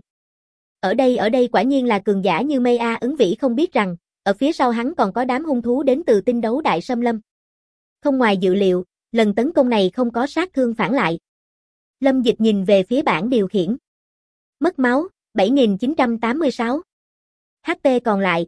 Ở đây quả nhiên là cường giả như mây a. Ứng Vĩ không biết rằng, ở phía sau hắn còn có đám hung thú đến từ tinh đấu đại xâm lâm. Không ngoài dự liệu, lần tấn công này không có sát thương phản lại. Lâm Dịch nhìn về phía bảng điều khiển. Mất máu, 7.986. HP còn lại,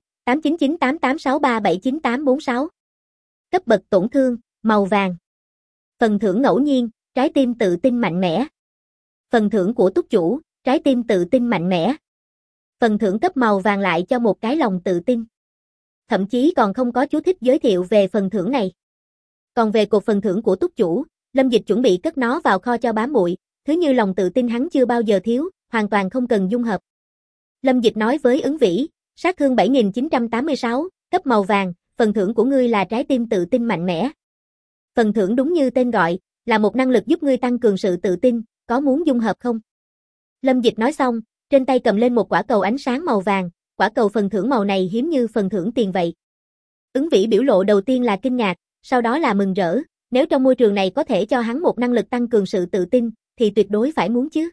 8998863798846. Cấp bậc tổn thương, màu vàng. Phần thưởng ngẫu nhiên, trái tim tự tin mạnh mẽ. Phần thưởng của túc chủ, trái tim tự tin mạnh mẽ. Phần thưởng cấp màu vàng lại cho một cái lòng tự tin. Thậm chí còn không có chú thích giới thiệu về phần thưởng này. Còn về cột phần thưởng của túc chủ, Lâm Dịch chuẩn bị cất nó vào kho cho bám bụi, thứ như lòng tự tin hắn chưa bao giờ thiếu, hoàn toàn không cần dung hợp. Lâm Dịch nói với Ứng Vĩ, sát thương 7.986, cấp màu vàng, phần thưởng của ngươi là trái tim tự tin mạnh mẽ. Phần thưởng đúng như tên gọi, là một năng lực giúp ngươi tăng cường sự tự tin, có muốn dung hợp không? Lâm Dịch nói xong, trên tay cầm lên một quả cầu ánh sáng màu vàng, quả cầu phần thưởng màu này hiếm như phần thưởng tiền vậy. Ứng Vĩ biểu lộ đầu tiên là kinh ngạc, sau đó là mừng rỡ, nếu trong môi trường này có thể cho hắn một năng lực tăng cường sự tự tin, thì tuyệt đối phải muốn chứ.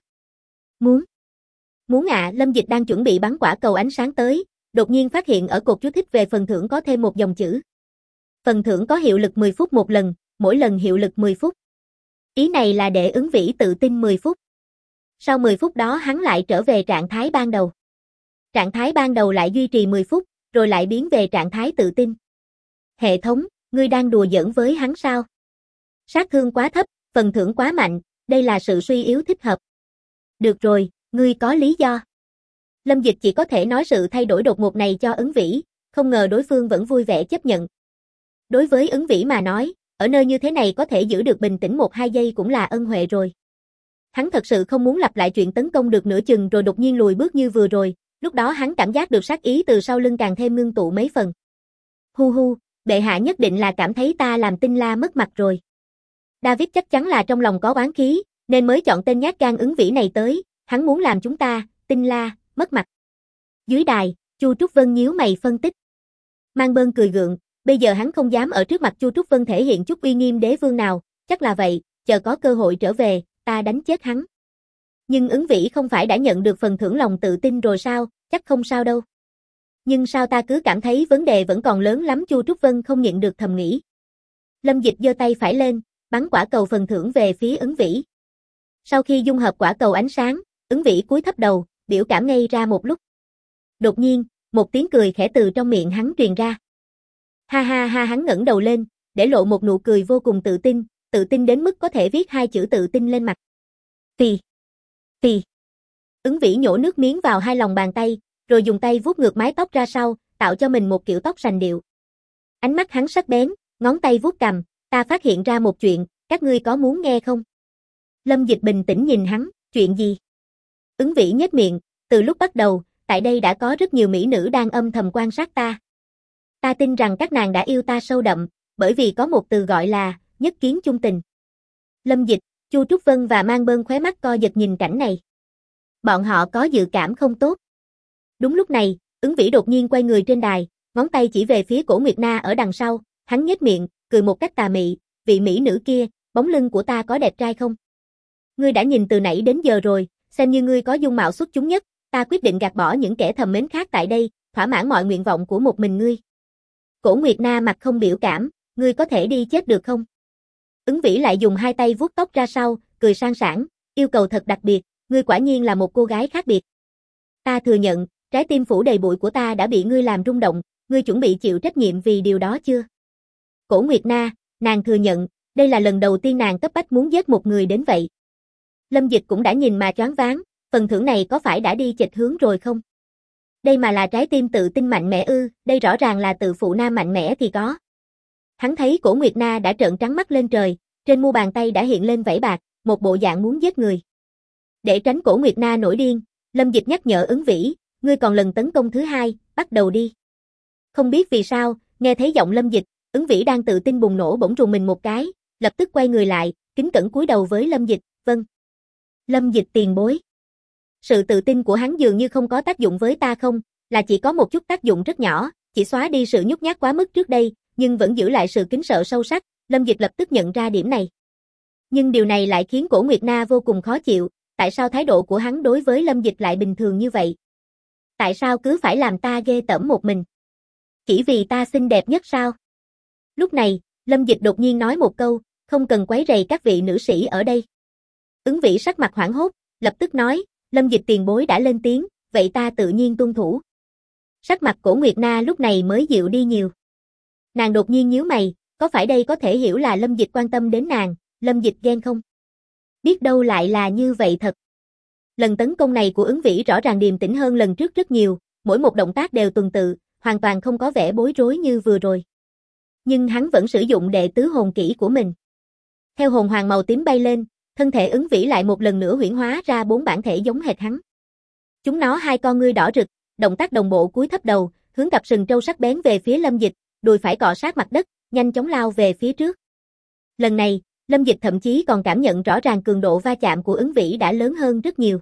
Muốn ạ. Lâm Dịch đang chuẩn bị bắn quả cầu ánh sáng tới, đột nhiên phát hiện ở cột chú thích về phần thưởng có thêm một dòng chữ. Phần thưởng có hiệu lực 10 phút một lần, mỗi lần hiệu lực 10 phút. Ý này là để Ứng Vĩ tự tin 10 phút. Sau 10 phút đó hắn lại trở về trạng thái ban đầu. Trạng thái ban đầu lại duy trì 10 phút, rồi lại biến về trạng thái tự tin. Hệ thống, ngươi đang đùa giỡn với hắn sao? Sát thương quá thấp, phần thưởng quá mạnh, đây là sự suy yếu thích hợp. Được rồi, ngươi có lý do. Lâm Dịch chỉ có thể nói sự thay đổi đột ngột này cho Ứng Vĩ, không ngờ đối phương vẫn vui vẻ chấp nhận. Đối với Ứng Vĩ mà nói, ở nơi như thế này có thể giữ được bình tĩnh 1-2 giây cũng là ân huệ rồi. Hắn thật sự không muốn lặp lại chuyện tấn công được nửa chừng rồi đột nhiên lùi bước như vừa rồi, lúc đó hắn cảm giác được sát ý từ sau lưng càng thêm ngưng tụ mấy phần. Hu hu, bệ hạ nhất định là cảm thấy ta làm Tinh La mất mặt rồi. David chắc chắn là trong lòng có oán khí, nên mới chọn tên nhát gan Ứng Vĩ này tới, hắn muốn làm chúng ta, Tinh La, mất mặt. Dưới đài, Chu Trúc Vân nhíu mày phân tích. Mang Bơn cười gượng, bây giờ hắn không dám ở trước mặt Chu Trúc Vân thể hiện chút uy nghiêm đế vương nào, chắc là vậy, chờ có cơ hội trở về, ta đánh chết hắn. Nhưng Ứng Vĩ không phải đã nhận được phần thưởng lòng tự tin rồi sao, chắc không sao đâu. Nhưng sao ta cứ cảm thấy vấn đề vẫn còn lớn lắm, Chu Trúc Vân không nhịn được thầm nghĩ. Lâm Dịch giơ tay phải lên, bắn quả cầu phần thưởng về phía Ứng Vĩ. Sau khi dung hợp quả cầu ánh sáng, Ứng Vĩ cúi thấp đầu, biểu cảm ngây ra một lúc. Đột nhiên, một tiếng cười khẽ từ trong miệng hắn truyền ra. Ha ha ha, hắn ngẩng đầu lên, để lộ một nụ cười vô cùng tự tin đến mức có thể viết 2 chữ tự tin lên mặt. Phì, phì. Ứng Vĩ nhổ nước miếng vào 2 lòng bàn tay, rồi dùng tay vuốt ngược mái tóc ra sau, tạo cho mình một kiểu tóc sành điệu. Ánh mắt hắn sắc bén, ngón tay vuốt cằm, ta phát hiện ra một chuyện, các ngươi có muốn nghe không? Lâm Dịch bình tĩnh nhìn hắn, chuyện gì? Ứng Vĩ nhếch miệng, từ lúc bắt đầu, tại đây đã có rất nhiều mỹ nữ đang âm thầm quan sát ta. Ta tin rằng các nàng đã yêu ta sâu đậm, bởi vì có một từ gọi là nhất kiến chung tình. Lâm Dịch, Chu Trúc Vân và Mang Bơn khóe mắt co giật nhìn cảnh này. Bọn họ có dự cảm không tốt. Đúng lúc này, Ứng Vĩ đột nhiên quay người trên đài, ngón tay chỉ về phía Cổ Nguyệt Na ở đằng sau, hắn nhếch miệng, cười một cách tà mị, vị mỹ nữ kia, bóng lưng của ta có đẹp trai không? Ngươi đã nhìn từ nãy đến giờ rồi, xem như ngươi có dung mạo xuất chúng nhất, ta quyết định gạt bỏ những kẻ thầm mến khác tại đây, thỏa mãn mọi nguyện vọng của một mình ngươi. Cổ Nguyệt Na mặt không biểu cảm, ngươi có thể đi chết được không? Ứng Vĩ lại dùng 2 tay vuốt tóc ra sau, cười sang sảng, yêu cầu thật đặc biệt, ngươi quả nhiên là một cô gái khác biệt. Ta thừa nhận, trái tim phủ đầy bụi của ta đã bị ngươi làm rung động, ngươi chuẩn bị chịu trách nhiệm vì điều đó chưa? Cổ Nguyệt Na, nàng thừa nhận, đây là lần đầu tiên nàng cấp bách muốn giết một người đến vậy. Lâm Dịch cũng đã nhìn mà choáng váng, phần thưởng này có phải đã đi chệch hướng rồi không? Đây mà là trái tim tự tin mạnh mẽ ư, đây rõ ràng là tự phụ nam mạnh mẽ thì có. Hắn thấy Cổ Nguyệt Na đã trợn trắng mắt lên trời, trên mu bàn tay đã hiện lên vảy bạc, một bộ dạng muốn giết người. Để tránh Cổ Nguyệt Na nổi điên, Lâm Dịch nhắc nhở Ứng Vĩ, ngươi còn lần tấn công thứ 2, bắt đầu đi. Không biết vì sao, nghe thấy giọng Lâm Dịch, Ứng Vĩ đang tự tin bùng nổ bỗng rùng mình một cái, lập tức quay người lại, kính cẩn cúi đầu với Lâm Dịch, vâng. Lâm Dịch tiền bối. Sự tự tin của hắn dường như không có tác dụng với ta không, là chỉ có một chút tác dụng rất nhỏ, chỉ xóa đi sự nhút nhát quá mức trước đây, nhưng vẫn giữ lại sự kính sợ sâu sắc, Lâm Dịch lập tức nhận ra điểm này. Nhưng điều này lại khiến Cổ Nguyệt Na vô cùng khó chịu, tại sao thái độ của hắn đối với Lâm Dịch lại bình thường như vậy? Tại sao cứ phải làm ta ghê tởm một mình? Chỉ vì ta xinh đẹp nhất sao? Lúc này, Lâm Dịch đột nhiên nói một câu, không cần quấy rầy các vị nữ sĩ ở đây. Ứng Vĩ sắc mặt hoảng hốt, lập tức nói, Lâm Dịch tiền bối đã lên tiếng, vậy ta tự nhiên tuân thủ. Sắc mặt Cổ Nguyệt Na lúc này mới dịu đi nhiều. Nàng đột nhiên nhíu mày, có phải đây có thể hiểu là Lâm Dịch quan tâm đến nàng, Lâm Dịch ghen không? Biết đâu lại là như vậy thật. Lần tấn công này của Ứng Vĩ rõ ràng điềm tĩnh hơn lần trước rất nhiều, mỗi một động tác đều tuần tự, hoàn toàn không có vẻ bối rối như vừa rồi. Nhưng hắn vẫn sử dụng đệ tứ hồn kỹ của mình. Theo hồn hoàng màu tím bay lên, thân thể Ứng Vĩ lại một lần nữa huyễn hóa ra 4 bản thể giống hệt hắn. Chúng nó 2 con ngươi đỏ rực, động tác đồng bộ cúi thấp đầu, hướng cặp sừng trâu sắc bén về phía Lâm Dịch, đùi phải cọ sát mặt đất, nhanh chóng lao về phía trước. Lần này, Lâm Dịch thậm chí còn cảm nhận rõ ràng cường độ va chạm của Ứng Vĩ đã lớn hơn rất nhiều.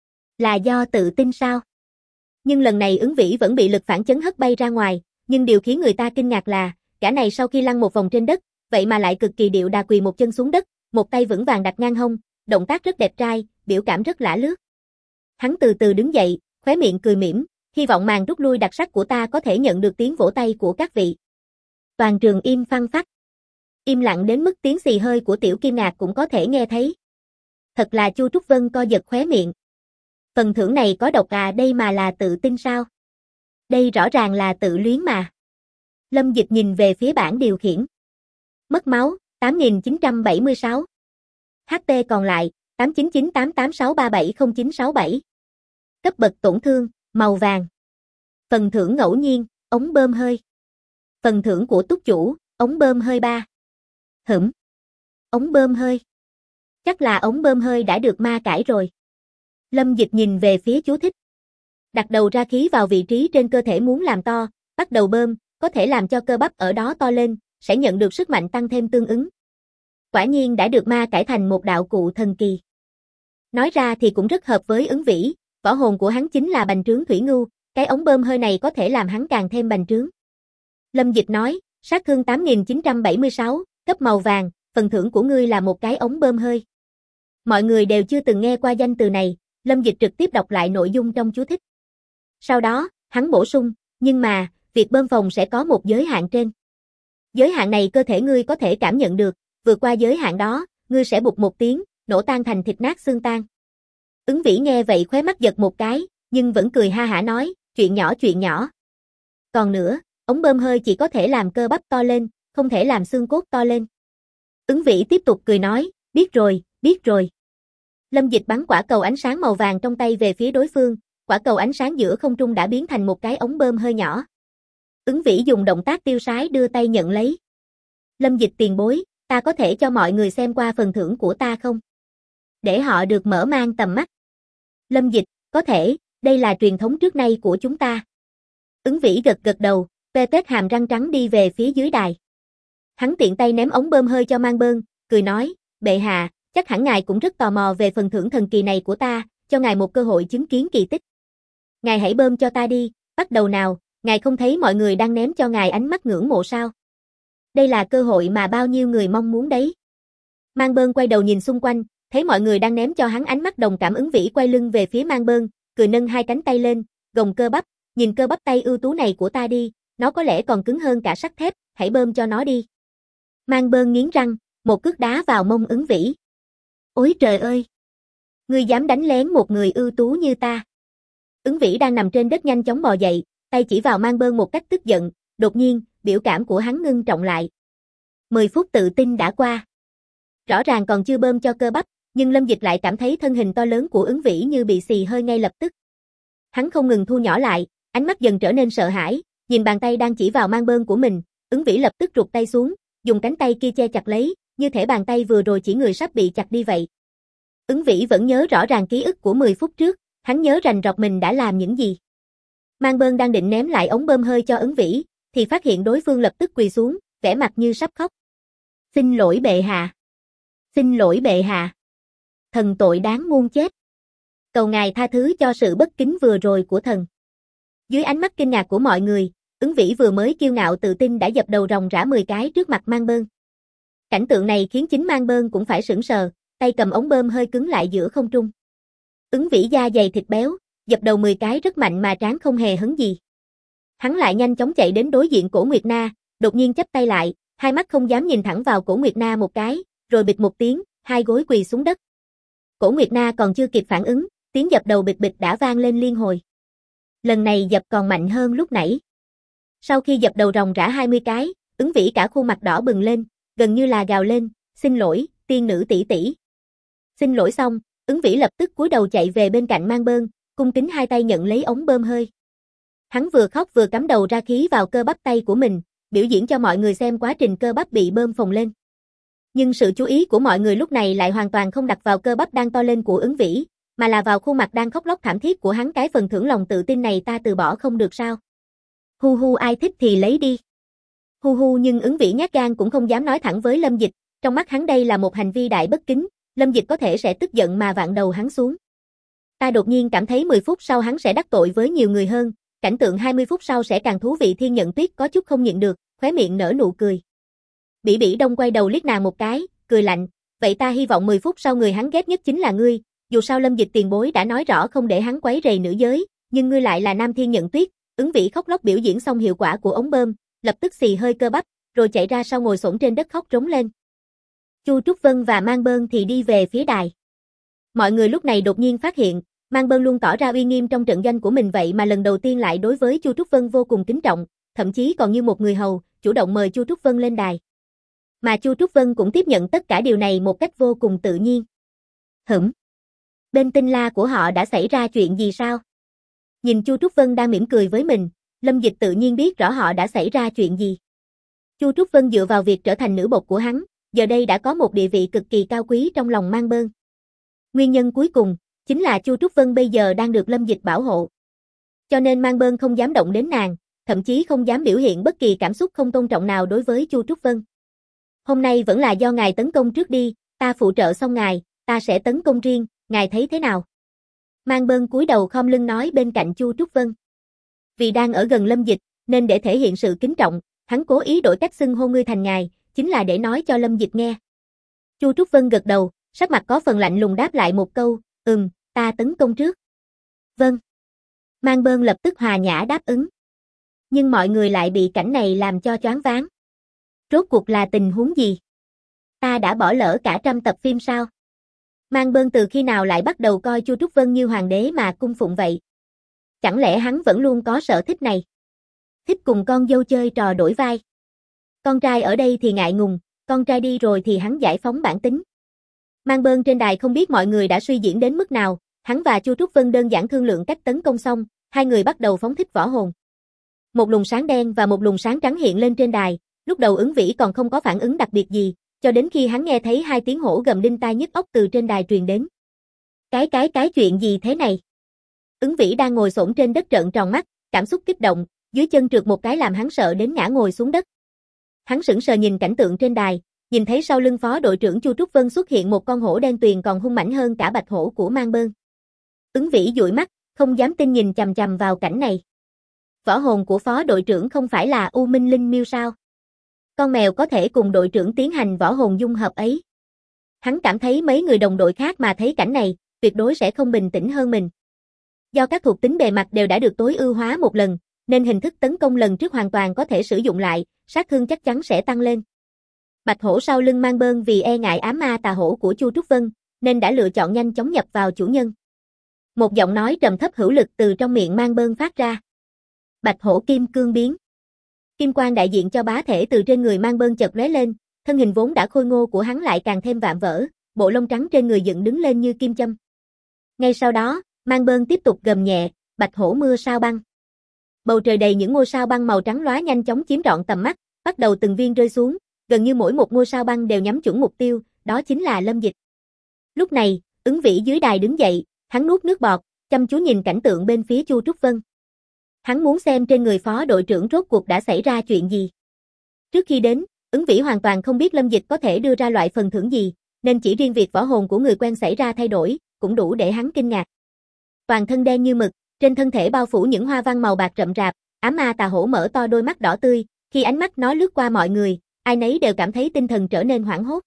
Là do tự tin sao? Nhưng lần này Ứng Vĩ vẫn bị lực phản chấn hất bay ra ngoài, nhưng điều khiến người ta kinh ngạc là, gã này sau khi lăn một vòng trên đất, vậy mà lại cực kỳ điệu đà quỳ một chân xuống đất, một tay vững vàng đặt ngang hông, động tác rất đẹp trai, biểu cảm rất lả lướt. Hắn từ từ đứng dậy, khóe miệng cười mỉm, hy vọng màn rút lui đặc sắc của ta có thể nhận được tiếng vỗ tay của các vị. Toàn trường im phăng phắc. Im lặng đến mức tiếng xì hơi của Tiểu Kim Ngạc cũng có thể nghe thấy. Thật là Chu Trúc Vân co giật khóe miệng. Phần thưởng này có độc à, đây mà là tự tin sao? Đây rõ ràng là tự luyến mà. Lâm Dịch nhìn về phía bảng điều khiển. Mất máu, 8.976. HP còn lại, 8998863709767. Cấp bậc tổn thương, màu vàng. Phần thưởng ngẫu nhiên, ống bơm hơi. Phần thưởng của túc chủ, ống bơm hơi 3. Hửm. Ống bơm hơi. Chắc là ống bơm hơi đã được ma cải rồi. Lâm Dịch nhìn về phía chú thích. Đặt đầu ra khí vào vị trí trên cơ thể muốn làm to, bắt đầu bơm, có thể làm cho cơ bắp ở đó to lên, sẽ nhận được sức mạnh tăng thêm tương ứng. Quả nhiên đã được ma cải thành một đạo cụ thần kỳ. Nói ra thì cũng rất hợp với Ứng Vĩ, võ hồn của hắn chính là bành trướng thủy ngưu, cái ống bơm hơi này có thể làm hắn càng thêm bành trướng. Lâm Dịch nói, sát thương 8976, cấp màu vàng, phần thưởng của ngươi là một cái ống bơm hơi. Mọi người đều chưa từng nghe qua danh từ này, Lâm Dịch trực tiếp đọc lại nội dung trong chú thích. Sau đó, hắn bổ sung, nhưng mà, việc bơm phòng sẽ có một giới hạn trên. Giới hạn này cơ thể ngươi có thể cảm nhận được, vượt qua giới hạn đó, ngươi sẽ bụp một tiếng, nổ tan thành thịt nát xương tan. Ứng Vĩ nghe vậy khóe mắt giật một cái, nhưng vẫn cười ha hả nói, chuyện nhỏ chuyện nhỏ. Còn nữa, ống bơm hơi chỉ có thể làm cơ bắp to lên, không thể làm xương cốt to lên. Ứng Vĩ tiếp tục cười nói, biết rồi, biết rồi. Lâm Dịch bắn quả cầu ánh sáng màu vàng trong tay về phía đối phương, quả cầu ánh sáng giữa không trung đã biến thành một cái ống bơm hơi nhỏ. Ứng Vĩ dùng động tác tiêu sái đưa tay nhận lấy. Lâm Dịch tiền bối, ta có thể cho mọi người xem qua phần thưởng của ta không? Để họ được mở mang tầm mắt. Lâm Dịch, có thể, đây là truyền thống trước nay của chúng ta. Ứng Vĩ gật gật đầu, ve vét hàm răng trắng đi về phía dưới đài. Hắn tiện tay ném ống bơm hơi cho Mang Bơn, cười nói, bệ hạ, chắc hẳn ngài cũng rất tò mò về phần thưởng thần kỳ này của ta, cho ngài một cơ hội chứng kiến kỳ tích. Ngài hãy bơm cho ta đi, bắt đầu nào, ngài không thấy mọi người đang ném cho ngài ánh mắt ngưỡng mộ sao? Đây là cơ hội mà bao nhiêu người mong muốn đấy. Mang Bơn quay đầu nhìn xung quanh, thấy mọi người đang ném cho hắn ánh mắt đồng cảm. Ứng Vĩ quay lưng về phía Mang Bơn, cười nâng hai cánh tay lên, gồng cơ bắp, nhìn cơ bắp tay ưu tú này của ta đi, nó có lẽ còn cứng hơn cả sắt thép, hãy bơm cho nó đi. Mang Bơn nghiến răng, một cước đá vào mông Ứng Vĩ. Ôi trời ơi! Ngươi dám đánh lén một người ưu tú như ta. Ứng Vĩ đang nằm trên đất nhanh chóng bò dậy, tay chỉ vào Mang Bơn một cách tức giận, đột nhiên, biểu cảm của hắn ngưng trọng lại. 10 phút tự tin đã qua. Rõ ràng còn chưa bơm cho cơ bắp, nhưng Lâm Dịch lại cảm thấy thân hình to lớn của Ứng Vĩ như bị xì hơi ngay lập tức. Hắn không ngừng thu nhỏ lại, ánh mắt dần trở nên sợ hãi, nhìn bàn tay đang chỉ vào Mang Bơn của mình, Ứng Vĩ lập tức rụt tay xuống, dùng cánh tay kia che chặt lấy, như thể bàn tay vừa rồi chỉ người sắp bị chặt đi vậy. Ứng Vĩ vẫn nhớ rõ ràng ký ức của 10 phút trước, hắn nhớ rành rọt mình đã làm những gì. Mang Bơn đang định ném lại ống bơm hơi cho Ứng Vĩ, thì phát hiện đối phương lập tức quỳ xuống, vẻ mặt như sắp khóc. Xin lỗi bệ hạ. Xin lỗi bệ hạ. Thần tội đáng muôn chết. Cầu ngài tha thứ cho sự bất kính vừa rồi của thần. Dưới ánh mắt kinh ngạc của mọi người, Ứng Vĩ vừa mới kiêu ngạo tự tin đã dập đầu ròng rã 10 cái trước mặt Mang Bơn. Cảnh tượng này khiến chính Mang Bơn cũng phải sững sờ, tay cầm ống bơm hơi cứng lại giữa không trung. Ứng Vĩ da dày thịt béo, dập đầu 10 cái rất mạnh mà trán không hề hấn gì. Hắn lại nhanh chóng chạy đến đối diện Cổ Nguyệt Na, đột nhiên chắp tay lại, hai mắt không dám nhìn thẳng vào Cổ Nguyệt Na một cái, rồi bịch một tiếng, hai gối quỳ xuống đất. Cổ Nguyệt Na còn chưa kịp phản ứng, tiếng dập đầu bịch bịch đã vang lên liên hồi. Lần này dập còn mạnh hơn lúc nãy. Sau khi dập đầu ròng rã 20 cái, Ứng Vĩ cả khuôn mặt đỏ bừng lên, gần như là gào lên, xin lỗi, tiên nữ tỷ tỷ. Xin lỗi xong, Ứng Vĩ lập tức cúi đầu chạy về bên cạnh Mang Bơn, cung kính hai tay nhận lấy ống bơm hơi. Hắn vừa khóc vừa cắm đầu ra khí vào cơ bắp tay của mình, biểu diễn cho mọi người xem quá trình cơ bắp bị bơm phồng lên. Nhưng sự chú ý của mọi người lúc này lại hoàn toàn không đặt vào cơ bắp đang to lên của Ứng Vĩ, mà là vào khuôn mặt đang khóc lóc thảm thiết của hắn. Cái phần thưởng lòng tự tin này ta từ bỏ không được sao? Hu hu, ai thích thì lấy đi. Hu hu, nhưng Ứng Vĩ nhát gan cũng không dám nói thẳng với Lâm Dịch, trong mắt hắn đây là một hành vi đại bất kính, Lâm Dịch có thể sẽ tức giận mà vặn đầu hắn xuống. Ta đột nhiên cảm thấy 10 phút sau hắn sẽ đắc tội với nhiều người hơn, cảnh tượng 20 phút sau sẽ càng thú vị. Thiên Nhận Tuyết có chút không nhịn được, khóe miệng nở nụ cười. Bỉ Bỉ Đông quay đầu liếc nàng một cái, cười lạnh, vậy ta hy vọng 10 phút sau người hắn ghét nhất chính là ngươi, dù sao Lâm Dịch tiền bối đã nói rõ không để hắn quấy rầy nữ giới, nhưng ngươi lại là nam Thiên Nhận Tuyết. Ứng Vĩ khóc lóc biểu diễn xong hiệu quả của ống bơm, lập tức xì hơi cơ bắp, rồi chạy ra sau ngồi xổm trên đất khóc rống lên. Chu Trúc Vân và Mang Bơn thì đi về phía đài. Mọi người lúc này đột nhiên phát hiện, Mang Bơn luôn tỏ ra uy nghiêm trong trận doanh của mình, vậy mà lần đầu tiên lại đối với Chu Trúc Vân vô cùng kính trọng, thậm chí còn như một người hầu, chủ động mời Chu Trúc Vân lên đài. Mà Chu Trúc Vân cũng tiếp nhận tất cả điều này một cách vô cùng tự nhiên. Bên Tinh La của họ đã xảy ra chuyện gì sao? Nhìn Chu Trúc Vân đang mỉm cười với mình, Lâm Dịch tự nhiên biết rõ họ đã xảy ra chuyện gì. Chu Trúc Vân dựa vào việc trở thành nữ bột của hắn, giờ đây đã có một địa vị cực kỳ cao quý trong lòng Mang Bơn. Nguyên nhân cuối cùng, chính là Chu Trúc Vân bây giờ đang được Lâm Dịch bảo hộ. Cho nên Mang Bơn không dám động đến nàng, thậm chí không dám biểu hiện bất kỳ cảm xúc không tôn trọng nào đối với Chu Trúc Vân. Hôm nay vẫn là do ngài tấn công trước đi, ta phụ trợ xong ngài, ta sẽ tấn công riêng, ngài thấy thế nào? Mang Bơn cúi đầu khom lưng nói bên cạnh Chu Trúc Vân. Vì đang ở gần Lâm Dịch, nên để thể hiện sự kính trọng, hắn cố ý đổi cách xưng hô ngươi thành ngài, chính là để nói cho Lâm Dịch nghe. Chu Trúc Vân gật đầu, sắc mặt có phần lạnh lùng đáp lại một câu, ta tấn công trước. Vâng. Mang Bơn lập tức hòa nhã đáp ứng. Nhưng mọi người lại bị cảnh này làm cho choáng váng. Rốt cuộc là tình huống gì? Ta đã bỏ lỡ cả 100 tập phim sao? Mang Bơn từ khi nào lại bắt đầu coi Chu Trúc Vân như hoàng đế mà cung phụng vậy? Chẳng lẽ hắn vẫn luôn có sở thích này? Thích cùng con dâu chơi trò đổi vai. Con trai ở đây thì ngại ngùng, con trai đi rồi thì hắn giải phóng bản tính. Mang Bơn trên đài không biết mọi người đã suy diễn đến mức nào, hắn và Chu Trúc Vân đơn giản thương lượng cách tấn công xong, hai người bắt đầu phóng thích võ hồn. Một luồng sáng đen và một luồng sáng trắng hiện lên trên đài, lúc đầu Ứng Vĩ còn không có phản ứng đặc biệt gì, cho đến khi hắn nghe thấy hai tiếng hổ gầm đinh tai nhức óc từ trên đài truyền đến. Cái chuyện gì thế này? Ứng Vĩ đang ngồi xổm trên đất trợn tròn mắt, cảm xúc kích động, dưới chân trượt một cái làm hắn sợ đến ngã ngồi xuống đất. Hắn sững sờ nhìn cảnh tượng trên đài, nhìn thấy sau lưng phó đội trưởng Chu Trúc Vân xuất hiện một con hổ đen tuyền còn hung mãnh hơn cả bạch hổ của Mang Bơn. Ứng Vĩ dụi mắt, không dám tin nhìn chằm chằm vào cảnh này. Võ hồn của phó đội trưởng không phải là U Minh Linh Miêu sao? Con mèo có thể cùng đội trưởng tiến hành võ hồn dung hợp ấy. Hắn cảm thấy mấy người đồng đội khác mà thấy cảnh này, tuyệt đối sẽ không bình tĩnh hơn mình. Do các thuộc tính bề mặt đều đã được tối ưu hóa một lần, nên hình thức tấn công lần trước hoàn toàn có thể sử dụng lại, sát thương chắc chắn sẽ tăng lên. Bạch hổ sau lưng Mang Bơn vì e ngại ám ma tà hổ của Chu Trúc Vân, nên đã lựa chọn nhanh chóng nhập vào chủ nhân. Một giọng nói trầm thấp hữu lực từ trong miệng Mang Bơn phát ra. Bạch hổ kim cương biến. Kim quang đại diện cho bá thể từ trên người Mang Bơn chợt lóe lên, thân hình vốn đã khôi ngô của hắn lại càng thêm vạm vỡ, bộ lông trắng trên người dựng đứng lên như kim châm. Ngay sau đó, Mang Bơn tiếp tục gầm nhẹ, bạch hổ mưa sao băng. Bầu trời đầy những ngôi sao băng màu trắng lóa nhanh chóng chiếm trọn tầm mắt, bắt đầu từng viên rơi xuống, gần như mỗi một ngôi sao băng đều nhắm chuẩn mục tiêu, đó chính là Lâm Dịch. Lúc này, Ứng Vĩ dưới đài đứng dậy, hắn nuốt nước bọt, chăm chú nhìn cảnh tượng bên phía Chu Trúc Vân. Hắn muốn xem trên người phó đội trưởng rốt cuộc đã xảy ra chuyện gì. Trước khi đến, Ứng Vĩ hoàn toàn không biết Lâm Dịch có thể đưa ra loại phần thưởng gì, nên chỉ riêng việc võ hồn của người quen xảy ra thay đổi, cũng đủ để hắn kinh ngạc. Toàn thân đen như mực, trên thân thể bao phủ những hoa văn màu bạc rậm rạp, ám ma tà hổ mở to đôi mắt đỏ tươi, khi ánh mắt nó lướt qua mọi người, ai nấy đều cảm thấy tinh thần trở nên hoảng hốt.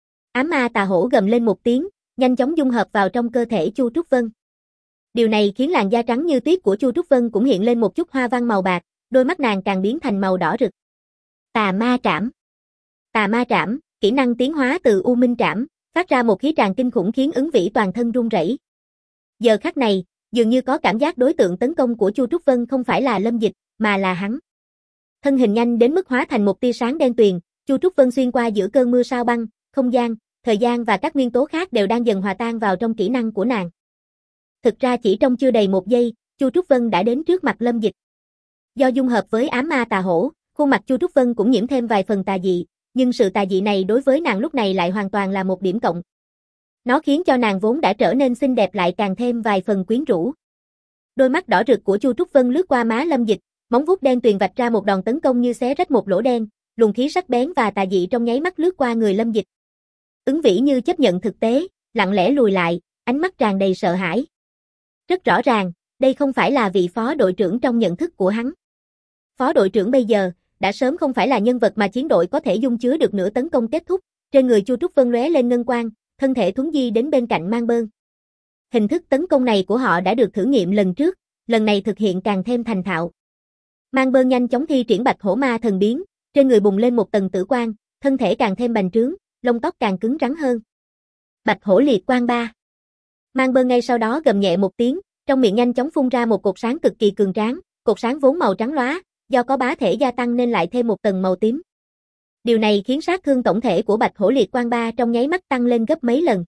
Ám ma tà hổ gầm lên một tiếng, nhanh chóng dung hợp vào trong cơ thể Chu Trúc Vân. Điều này khiến làn da trắng như tuyết của Chu Trúc Vân cũng hiện lên một chút hoa văn màu bạc, đôi mắt nàng càng biến thành màu đỏ rực. Tà ma trảm. Tà ma trảm, kỹ năng tiến hóa từ U Minh trảm, phát ra một khí tràng kinh khủng khiến Ứng Vĩ toàn thân run rẩy. Giờ khắc này, dường như có cảm giác đối tượng tấn công của Chu Trúc Vân không phải là Lâm Dịch, mà là hắn. Thân hình nhanh đến mức hóa thành một tia sáng đen tuyền, Chu Trúc Vân xuyên qua giữa cơn mưa sao băng, không gian, thời gian và các nguyên tố khác đều đang dần hòa tan vào trong kỹ năng của nàng. Thực ra chỉ trong chưa đầy một giây, Chu Trúc Vân đã đến trước mặt Lâm Dịch. Do dung hợp với ám ma tà hổ, khuôn mặt Chu Trúc Vân cũng nhiễm thêm vài phần tà dị, nhưng sự tà dị này đối với nàng lúc này lại hoàn toàn là một điểm cộng. Nó khiến cho nàng vốn đã trở nên xinh đẹp lại càng thêm vài phần quyến rũ. Đôi mắt đỏ rực của Chu Trúc Vân lướt qua má Lâm Dịch, móng vuốt đen tuyền vạch ra một đòn tấn công như xé rách một lỗ đen, luồng khí sắc bén và tà dị trong nháy mắt lướt qua người Lâm Dịch. Ứng Vĩ như chấp nhận thực tế, lặng lẽ lùi lại, ánh mắt tràn đầy sợ hãi. Rất rõ ràng, đây không phải là vị phó đội trưởng trong nhận thức của hắn. Phó đội trưởng bây giờ, đã sớm không phải là nhân vật mà chiến đội có thể dung chứa được nửa tấn công kết thúc, trên người Chu Trúc Vân lóe lên ngân quang, thân thể thuấn di đến bên cạnh Mang Bơn. Hình thức tấn công này của họ đã được thử nghiệm lần trước, lần này thực hiện càng thêm thành thạo. Mang Bơn nhanh chóng thi triển bạch hổ ma thần biến, trên người bùng lên một tầng tử quang, thân thể càng thêm bành trướng, lông tóc càng cứng rắn hơn. Bạch hổ liệt quang 3. Mang Bơn ngay sau đó gầm nhẹ một tiếng, trong miệng nhanh chóng phun ra một cột sáng cực kỳ cường tráng, cột sáng vốn màu trắng lóa, do có bá thể gia tăng nên lại thêm một tầng màu tím. Điều này khiến sát thương tổng thể của Bạch hổ liệt quang 3 trong nháy mắt tăng lên gấp mấy lần.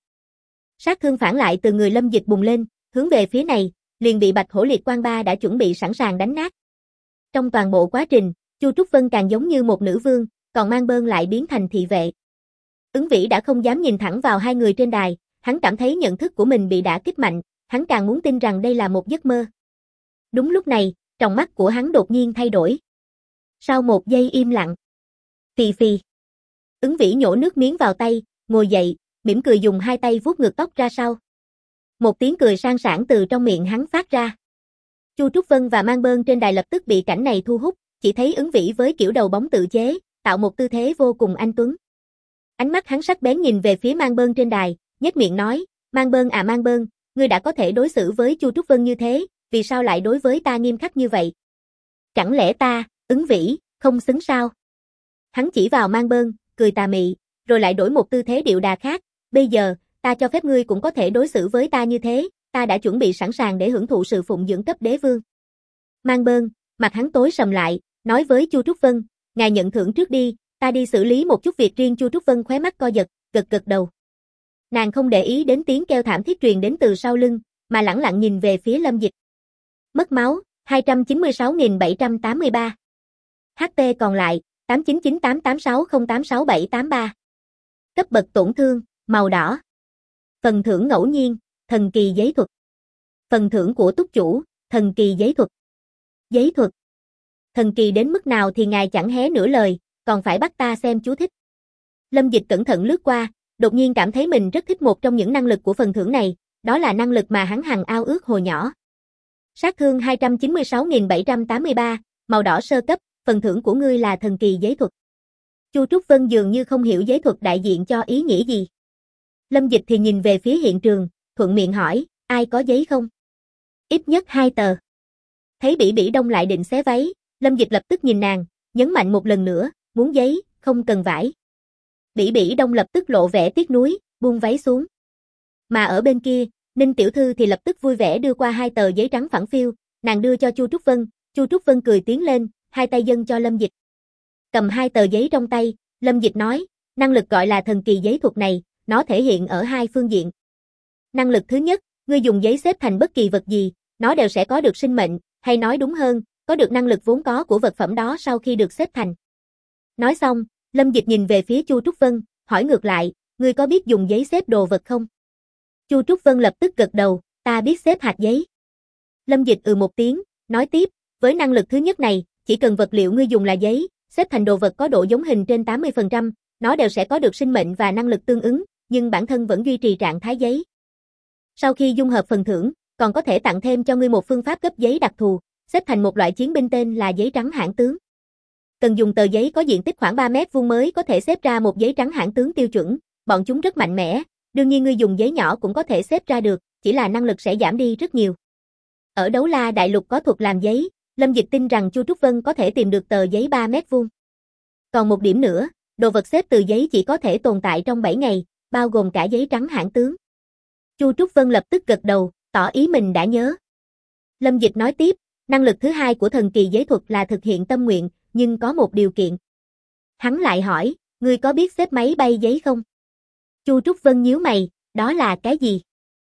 Sát thương phản lại từ người Lâm Dịch bùng lên, hướng về phía này, liền bị Bạch hổ liệt quang 3 đã chuẩn bị sẵn sàng đánh nát. Trong toàn bộ quá trình, Chu Trúc Vân càng giống như một nữ vương, còn Mang Bơn lại biến thành thị vệ. Ứng Vĩ đã không dám nhìn thẳng vào hai người trên đài, hắn cảm thấy nhận thức của mình bị đả kích mạnh, hắn càng muốn tin rằng đây là một giấc mơ. Đúng lúc này, tròng mắt của hắn đột nhiên thay đổi. Sau một giây im lặng. Phì phì. Ứng Vĩ nhổ nước miếng vào tay, ngồi dậy, mỉm cười dùng hai tay vuốt ngược tóc ra sau. Một tiếng cười sang sảng từ trong miệng hắn phát ra. Chu Trúc Vân và Mang Bơn trên đài lập tức bị cảnh này thu hút, chỉ thấy Ứng Vĩ với kiểu đầu bóng tự chế, tạo một tư thế vô cùng anh tuấn. Ánh mắt hắn sắc bén nhìn về phía Mang Bơn trên đài, nhếch miệng nói, Mang Bơn à Mang Bơn, ngươi đã có thể đối xử với Chu Trúc Vân như thế, vì sao lại đối với ta nghiêm khắc như vậy? Chẳng lẽ ta, Ứng Vĩ, không xứng sao? Hắn chỉ vào Mang Bơn, cười tà mị, rồi lại đổi một tư thế điệu đà khác, bây giờ, ta cho phép ngươi cũng có thể đối xử với ta như thế, ta đã chuẩn bị sẵn sàng để hưởng thụ sự phụng dưỡng cấp đế vương. Mang Bơn, mặt hắn tối sầm lại, nói với Chu Trúc Vân, ngài nhận thưởng trước đi, ta đi xử lý một chút việc riêng. Chu Trúc Vân khóe mắt co giật, gật đầu. Nàng không để ý đến tiếng kêu thảm thiết truyền đến từ sau lưng, mà lẳng lặng nhìn về phía Lâm Dịch. Mất máu, 296.783. HP còn lại, 899886086783. Cấp bậc tổn thương, màu đỏ. Phần thưởng ngẫu nhiên, thần kỳ giấy thuật. Phần thưởng của túc chủ, thần kỳ giấy thuật. Giấy thuật. Thần kỳ đến mức nào thì ngài chẳng hé nửa lời, còn phải bắt ta xem chú thích. Lâm Dịch cẩn thận lướt qua, đột nhiên cảm thấy mình rất thích một trong những năng lực của phần thưởng này, đó là năng lực mà hắn hằng ao ước hồi nhỏ. Sát thương 296.783, màu đỏ sơ cấp, phần thưởng của ngươi là thần kỳ giấy thuật. Chu Trúc Vân dường như không hiểu giấy thuật đại diện cho ý nghĩa gì. Lâm Dịch thì nhìn về phía hiện trường, thuận miệng hỏi, ai có giấy không? Ít nhất 2 tờ. Thấy Bỉ Bỉ Đông lại định xé váy, Lâm Dịch lập tức nhìn nàng, nhấn mạnh một lần nữa, muốn giấy, không cần vải. Bỉ Bỉ Đông lập tức lộ vẻ tiếc nuối, buông váy xuống. Mà ở bên kia, Ninh tiểu thư thì lập tức vui vẻ đưa qua 2 tờ giấy trắng phẳng phiu, nàng đưa cho Chu Trúc Vân, Chu Trúc Vân cười tiến lên, hai tay dâng cho Lâm Dịch. Cầm 2 tờ giấy trong tay, Lâm Dịch nói, năng lực gọi là thần kỳ giấy thuật này, nó thể hiện ở 2 phương diện. Năng lực thứ nhất, ngươi dùng giấy xếp thành bất kỳ vật gì, nó đều sẽ có được sinh mệnh, hay nói đúng hơn, có được năng lực vốn có của vật phẩm đó sau khi được xếp thành. Nói xong, Lâm Dịch nhìn về phía Chu Trúc Vân, hỏi ngược lại, ngươi có biết dùng giấy xếp đồ vật không? Chu Trúc Vân lập tức gật đầu, ta biết xếp hạt giấy. Lâm Dịch một tiếng, nói tiếp, với năng lực thứ nhất này, chỉ cần vật liệu ngươi dùng là giấy, xếp thành đồ vật có độ giống hình trên 80%, nó đều sẽ có được sinh mệnh và năng lực tương ứng, nhưng bản thân vẫn duy trì trạng thái giấy. Sau khi dung hợp phần thưởng, còn có thể tặng thêm cho ngươi một phương pháp cấp giấy đặc thù, xếp thành một loại chiến binh tên là giấy trắng hãn tướng. Cần dùng tờ giấy có diện tích khoảng 3 mét vuông mới có thể xếp ra một giấy trắng hãn tướng tiêu chuẩn, bọn chúng rất mạnh mẽ, đương nhiên ngươi dùng giấy nhỏ cũng có thể xếp ra được, chỉ là năng lực sẽ giảm đi rất nhiều. Ở Đấu La Đại Lục có thuật làm giấy, Lâm Dịch tin rằng Chu Trúc Vân có thể tìm được tờ giấy 3 mét vuông. Còn một điểm nữa, đồ vật xếp từ giấy chỉ có thể tồn tại trong 7 ngày, bao gồm cả giấy trắng hãn tướng. Chu Trúc Vân lập tức gật đầu, tỏ ý mình đã nhớ. Lâm Dịch nói tiếp, năng lực thứ hai của thần kỳ giấy thuật là thực hiện tâm nguyện, nhưng có một điều kiện. Hắn lại hỏi, ngươi có biết xếp máy bay giấy không? Chu Trúc Vân nhíu mày, đó là cái gì?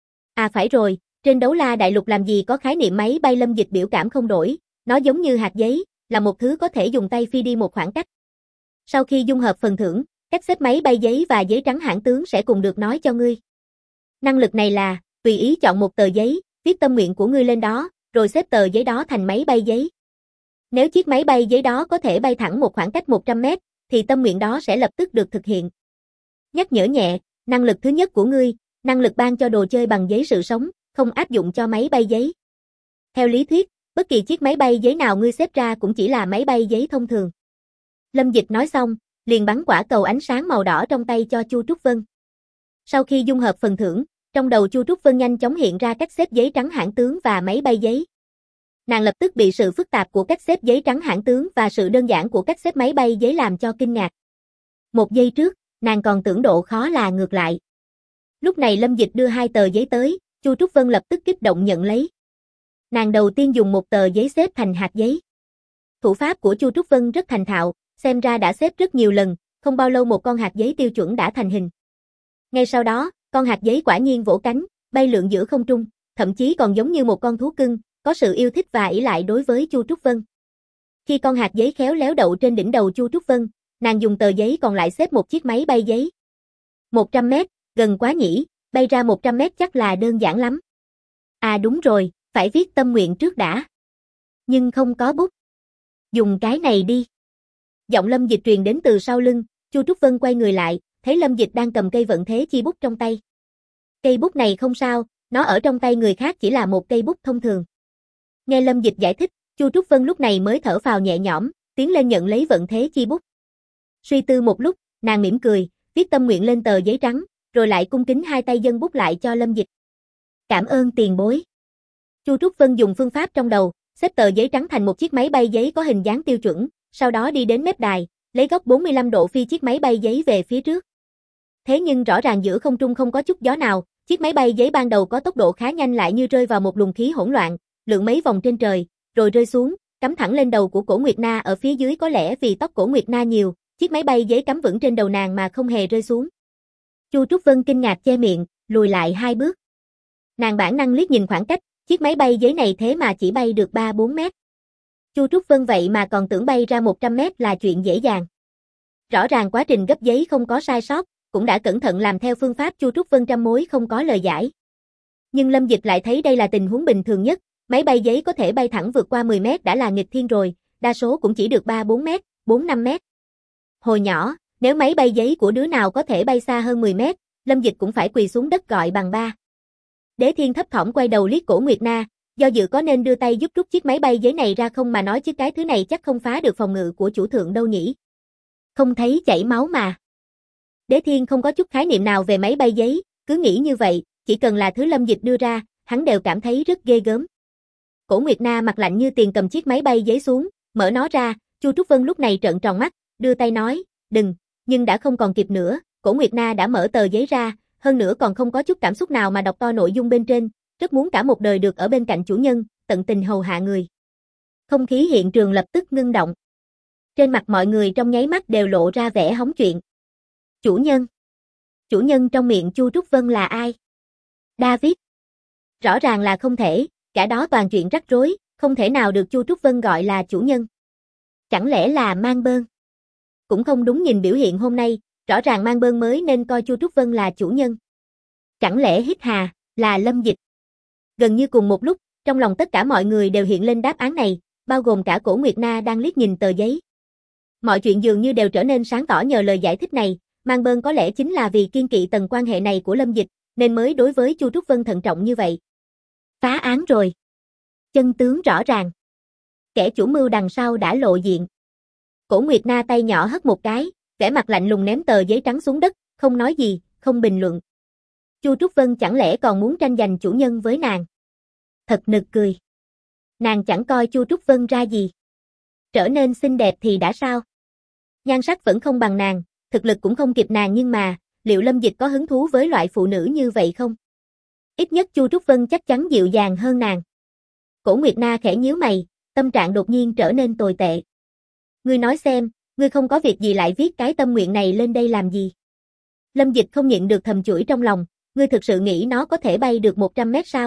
À phải rồi, trên Đấu La Đại Lục làm gì có khái niệm máy bay. Lâm Dịch biểu cảm không đổi, nó giống như hạt giấy, là một thứ có thể dùng tay phi đi một khoảng cách. Sau khi dung hợp phần thưởng, cách xếp máy bay giấy và giấy trắng hãn tướng sẽ cùng được nói cho ngươi. Năng lực này là, tùy ý chọn một tờ giấy, viết tâm nguyện của ngươi lên đó, rồi xếp tờ giấy đó thành máy bay giấy. Nếu chiếc máy bay giấy đó có thể bay thẳng một khoảng cách 100 mét, thì tâm nguyện đó sẽ lập tức được thực hiện. Nhắc nhở nhẹ, năng lực thứ nhất của ngươi, năng lực ban cho đồ chơi bằng giấy sự sống, không áp dụng cho máy bay giấy. Theo lý thuyết, bất kỳ chiếc máy bay giấy nào ngươi xếp ra cũng chỉ là máy bay giấy thông thường. Lâm Dịch nói xong, liền bắn quả cầu ánh sáng màu đỏ trong tay cho Chu Trúc Vân. Sau khi dung hợp phần thưởng, trong đầu Chu Trúc Vân nhanh chóng hiện ra cách xếp giấy trắng hãn tướng và máy bay giấy. Nàng lập tức bị sự phức tạp của cách xếp giấy trắng hãn tướng và sự đơn giản của cách xếp máy bay giấy làm cho kinh ngạc. Một giây trước, nàng còn tưởng độ khó là ngược lại. Lúc này Lâm Dịch đưa 2 tờ giấy tới, Chu Trúc Vân lập tức kích động nhận lấy. Nàng đầu tiên dùng một tờ giấy xếp thành hạt giấy. Thủ pháp của Chu Trúc Vân rất thành thạo, xem ra đã xếp rất nhiều lần, không bao lâu một con hạt giấy tiêu chuẩn đã thành hình. Ngay sau đó, con hạt giấy quả nhiên vỗ cánh, bay lượn giữa không trung, thậm chí còn giống như một con thú cưng, có sự yêu thích và ỷ lại đối với Chu Trúc Vân. Khi con hạt giấy khéo léo đậu trên đỉnh đầu Chu Trúc Vân, nàng dùng tờ giấy còn lại xếp một chiếc máy bay giấy. 100 mét, gần quá nhỉ, bay ra 100 mét chắc là đơn giản lắm. À đúng rồi, phải viết tâm nguyện trước đã. Nhưng không có bút. Dùng cái này đi. Giọng Lâm Dịch truyền đến từ sau lưng, Chu Trúc Vân quay người lại, thấy Lâm Dịch đang cầm cây vận thế chi bút trong tay. Cây bút này không sao, nó ở trong tay người khác chỉ là một cây bút thông thường. Nghe Lâm Dịch giải thích, Chu Trúc Vân lúc này mới thở phào nhẹ nhõm, tiến lên nhận lấy vận thế chi bút. Suy tư một lúc, nàng mỉm cười, viết tâm nguyện lên tờ giấy trắng, rồi lại cung kính hai tay dâng bút lại cho Lâm Dịch. Cảm ơn tiền bối. Chu Trúc Vân dùng phương pháp trong đầu, xếp tờ giấy trắng thành một chiếc máy bay giấy có hình dáng tiêu chuẩn, sau đó đi đến mép đài, lấy góc 45 độ phi chiếc máy bay giấy về phía trước. Thế nhưng rõ ràng giữa không trung không có chút gió nào, chiếc máy bay giấy ban đầu có tốc độ khá nhanh lại như rơi vào một luồng khí hỗn loạn, lượn mấy vòng trên trời, rồi rơi xuống, cắm thẳng lên đầu của Cổ Nguyệt Na ở phía dưới. Có lẽ vì tóc Cổ Nguyệt Na nhiều, chiếc máy bay giấy cắm vững trên đầu nàng mà không hề rơi xuống. Chu Trúc Vân kinh ngạc che miệng, lùi lại 2 bước. Nàng bản năng liếc nhìn khoảng cách, chiếc máy bay giấy này thế mà chỉ bay được 3-4 mét. Chu Trúc Vân vậy mà còn tưởng bay ra 100 mét là chuyện dễ dàng. Rõ ràng quá trình gấp giấy không có sai sót, cũng đã cẩn thận làm theo phương pháp Chu Trúc Vân trăm mối không có lời giải. Nhưng Lâm Dịch lại thấy đây là tình huống bình thường nhất, máy bay giấy có thể bay thẳng vượt qua 10 mét đã là nghịch thiên rồi, đa số cũng chỉ được 3-4 mét, 4-5 mét. Hồi nhỏ, nếu máy bay giấy của đứa nào có thể bay xa hơn 10 mét, Lâm Dịch cũng phải quỳ xuống đất gọi bằng ba. Đế Thiên thấp thỏm quay đầu liếc Cổ Nguyệt Na, do dự có nên đưa tay giúp rút chiếc máy bay giấy này ra không mà nói chứ cái thứ này chắc không phá được phòng ngự của chủ thượng đâu nhỉ. Không thấy chảy máu mà. Đế Thiên không có chút khái niệm nào về máy bay giấy, cứ nghĩ như vậy, chỉ cần là thứ Lâm Dịch đưa ra, hắn đều cảm thấy rất ghê gớm. Cổ Nguyệt Na mặt lạnh như tiền cầm chiếc máy bay giấy xuống, mở nó ra, Chu Trúc Vân lúc này trợn tròn mắt, đưa tay nói, đừng, nhưng đã không còn kịp nữa, Cổ Nguyệt Na đã mở tờ giấy ra, hơn nữa còn không có chút cảm xúc nào mà đọc to nội dung bên trên, rất muốn cả một đời được ở bên cạnh chủ nhân, tận tình hầu hạ người. Không khí hiện trường lập tức ngưng động. Trên mặt mọi người trong nháy mắt đều lộ ra vẻ hóng chuyện. Chủ nhân. Chủ nhân trong miệng Chu Trúc Vân là ai? David. Rõ ràng là không thể, cả đó toàn chuyện rắc rối, không thể nào được Chu Trúc Vân gọi là chủ nhân. Chẳng lẽ là Mang Bơn? Cũng không đúng, nhìn biểu hiện hôm nay, rõ ràng Mang Bơn mới nên coi Chu Trúc Vân là chủ nhân. Chẳng lẽ Hít Hà là Lâm Dịch? Gần như cùng một lúc, trong lòng tất cả mọi người đều hiện lên đáp án này, bao gồm cả Cổ Nguyệt Na đang liếc nhìn tờ giấy. Mọi chuyện dường như đều trở nên sáng tỏ nhờ lời giải thích này, Mang Bơn có lẽ chính là vì kiêng kỵ tầng quan hệ này của Lâm Dịch, nên mới đối với Chu Trúc Vân thận trọng như vậy. Phá án rồi. Chân tướng rõ ràng. Kẻ chủ mưu đằng sau đã lộ diện. Cổ Nguyệt Na tay nhỏ hất một cái, vẻ mặt lạnh lùng ném tờ giấy trắng xuống đất, không nói gì, không bình luận. Chu Trúc Vân chẳng lẽ còn muốn tranh giành chủ nhân với nàng? Thật nực cười. Nàng chẳng coi Chu Trúc Vân ra gì. Trở nên xinh đẹp thì đã sao? Nhan sắc vẫn không bằng nàng, thực lực cũng không kịp nàng, nhưng mà, liệu Lâm Dịch có hứng thú với loại phụ nữ như vậy không? Ít nhất Chu Trúc Vân chắc chắn dịu dàng hơn nàng. Cổ Nguyệt Na khẽ nhíu mày, tâm trạng đột nhiên trở nên tồi tệ. Ngươi nói xem, ngươi không có việc gì lại viết cái tâm nguyện này lên đây làm gì? Lâm Dịch không nhịn được thầm chửi trong lòng, ngươi thực sự nghĩ nó có thể bay được 100 mét sao?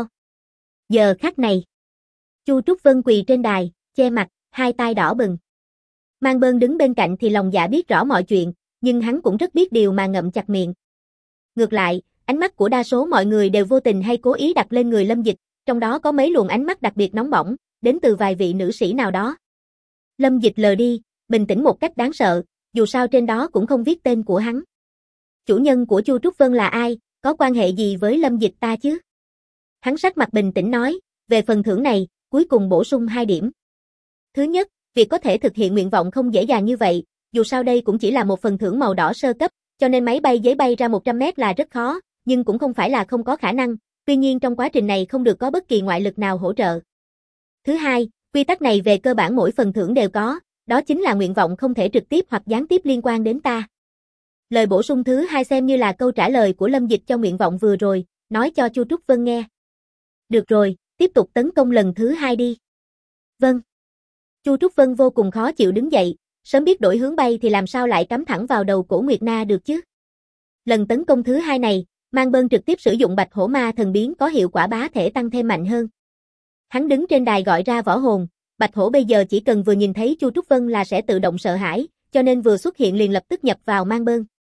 Giờ khắc này, Chu Trúc Vân quỳ trên đài, che mặt, hai tay đỏ bừng. Mang Bơn đứng bên cạnh thì lòng dạ biết rõ mọi chuyện, nhưng hắn cũng rất biết điều mà ngậm chặt miệng. Ngược lại, ánh mắt của đa số mọi người đều vô tình hay cố ý đặt lên người Lâm Dịch, trong đó có mấy luồng ánh mắt đặc biệt nóng bỏng, đến từ vài vị nữ sĩ nào đó. Lâm Dịch lờ đi, bình tĩnh một cách đáng sợ, dù sao trên đó cũng không viết tên của hắn. Chủ nhân của Chu Trúc Vân là ai, có quan hệ gì với Lâm Dịch ta chứ? Hắn sắc mặt bình tĩnh nói, về phần thưởng này, cuối cùng bổ sung 2 điểm. Thứ nhất, việc có thể thực hiện nguyện vọng không dễ dàng như vậy, dù sao đây cũng chỉ là một phần thưởng màu đỏ sơ cấp, cho nên máy bay giấy bay ra 100 mét là rất khó, nhưng cũng không phải là không có khả năng, tuy nhiên trong quá trình này không được có bất kỳ ngoại lực nào hỗ trợ. Thứ hai, quy tắc này về cơ bản mỗi phần thưởng đều có, đó chính là nguyện vọng không thể trực tiếp hoặc gián tiếp liên quan đến ta. Lời bổ sung thứ hai xem như là câu trả lời của Lâm Dịch cho nguyện vọng vừa rồi, nói cho Chu Trúc Vân nghe. Được rồi, tiếp tục tấn công lần thứ 2 đi. Vâng. Chu Trúc Vân vô cùng khó chịu đứng dậy, sớm biết đổi hướng bay thì làm sao lại cắm thẳng vào đầu Cổ Nguyệt Na được chứ. Lần tấn công thứ 2 này, Mang Bơn trực tiếp sử dụng Bạch Hổ Ma thần biến có hiệu quả bá thể tăng thêm mạnh hơn. Hắn đứng trên đài gọi ra võ hồn, Bạch Hổ bây giờ chỉ cần vừa nhìn thấy Chu Trúc Vân là sẽ tự động sợ hãi, cho nên vừa xuất hiện liền lập tức nhập vào Mang Bơn.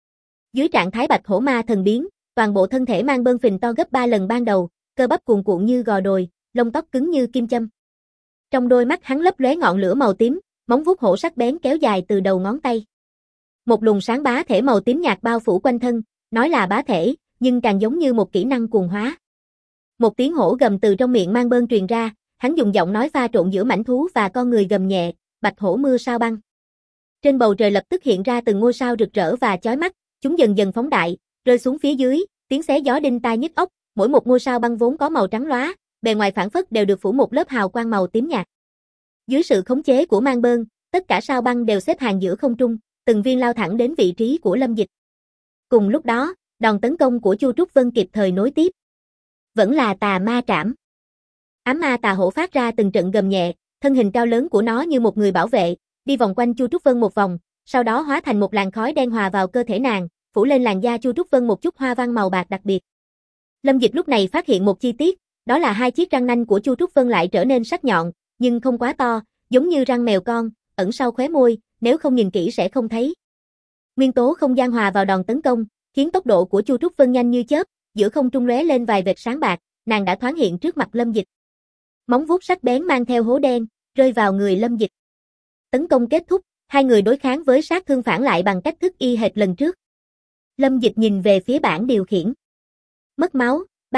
Dưới trạng thái bạch hổ ma thần biến, toàn bộ thân thể mang bơn phình to gấp 3 lần ban đầu, cơ bắp cuồn cuộn như gò đồi, lông tóc cứng như kim châm. Trong đôi mắt hắn lấp lóe ngọn lửa màu tím, móng vuốt hổ sắc bén kéo dài từ đầu ngón tay. Một luồng sáng bá thể màu tím nhạt bao phủ quanh thân, nói là bá thể, nhưng càng giống như một kỹ năng cuồng hóa. Một tiếng hổ gầm từ trong miệng mang bơn truyền ra, hắn dùng giọng nói pha trộn giữa mãnh thú và con người gầm nhẹ, bạch hổ mưa sao băng. Trên bầu trời lập tức hiện ra từng ngôi sao rực rỡ và chói mắt, chúng dần dần phóng đại, rơi xuống phía dưới, tiếng xé gió đinh tai nhức óc, mỗi một ngôi sao băng vốn có màu trắng lóa, bề ngoài phảng phất đều được phủ một lớp hào quang màu tím nhạt. Dưới sự khống chế của mang bơn, tất cả sao băng đều xếp hàng giữa không trung, từng viên lao thẳng đến vị trí của Lâm Dịch. Cùng lúc đó, đòn tấn công của Chu Trúc Vân kịp thời nối tiếp. Vẫn là tà ma trảm. Ám ma tà hổ phát ra từng trận gầm nhẹ, thân hình cao lớn của nó như một người bảo vệ, đi vòng quanh Chu Trúc Vân một vòng, sau đó hóa thành một làn khói đen hòa vào cơ thể nàng, phủ lên làn da Chu Trúc Vân một chút hoa văn màu bạc đặc biệt. Lâm Dịch lúc này phát hiện một chi tiết, đó là hai chiếc răng nanh của Chu Trúc Vân lại trở nên sắc nhọn, nhưng không quá to, giống như răng mèo con, ẩn sau khóe môi, nếu không nhìn kỹ sẽ không thấy. Nguyên tố không gian hòa vào đòn tấn công, khiến tốc độ của Chu Trúc Vân nhanh như chớp, giữa không trung lóe lên vài vệt sáng bạc, nàng đã thoáng hiện trước mặt Lâm Dịch. Móng vuốt sắc bén mang theo hố đen, rơi vào người Lâm Dịch. Tấn công kết thúc, hai người đối kháng với sát thương phản lại bằng cách thức y hệt lần trước. Lâm Dịch nhìn về phía bảng điều khiển. Mất máu,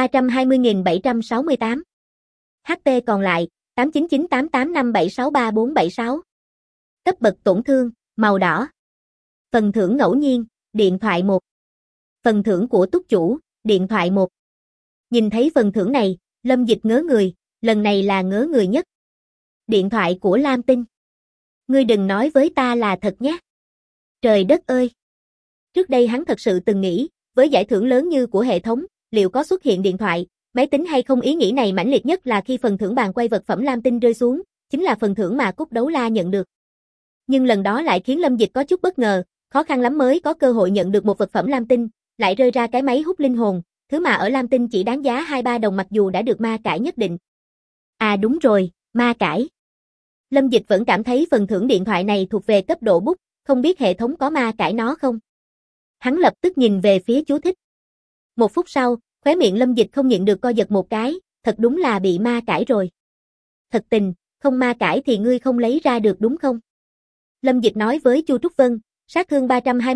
320.768. HP còn lại, 8998857634476. Cấp bậc tổn thương, màu đỏ. Phần thưởng ngẫu nhiên, điện thoại 1. Phần thưởng của túc chủ, điện thoại 1. Nhìn thấy phần thưởng này, Lâm Dịch ngớ người, lần này là ngớ người nhất. Điện thoại của Lam Tinh. Ngươi đừng nói với ta là thật nhé. Trời đất ơi! Trước đây hắn thật sự từng nghĩ, với giải thưởng lớn như của hệ thống, liệu có xuất hiện điện thoại, máy tính hay không. Ý nghĩ này mãnh liệt nhất là khi phần thưởng bàn quay vật phẩm Lam Tinh rơi xuống, chính là phần thưởng mà Cúc Đấu La nhận được. Nhưng lần đó lại khiến Lâm Dịch có chút bất ngờ, khó khăn lắm mới có cơ hội nhận được một vật phẩm Lam Tinh, lại rơi ra cái máy hút linh hồn, thứ mà ở Lam Tinh chỉ đáng giá 2-3 đồng mặc dù đã được ma cải nhất định. À đúng rồi, ma cải. Lâm Dịch vẫn cảm thấy phần thưởng điện thoại này thuộc về cấp độ bút, không biết hệ thống có ma cải nó không. Hắn lập tức nhìn về phía chú thích. Một phút sau, khóe miệng Lâm Dịch không nhịn được co giật một cái, thật đúng là bị ma cải rồi. Thật tình, không ma cải thì ngươi không lấy ra được đúng không? Lâm Dịch nói với Chu Trúc Vân, sát thương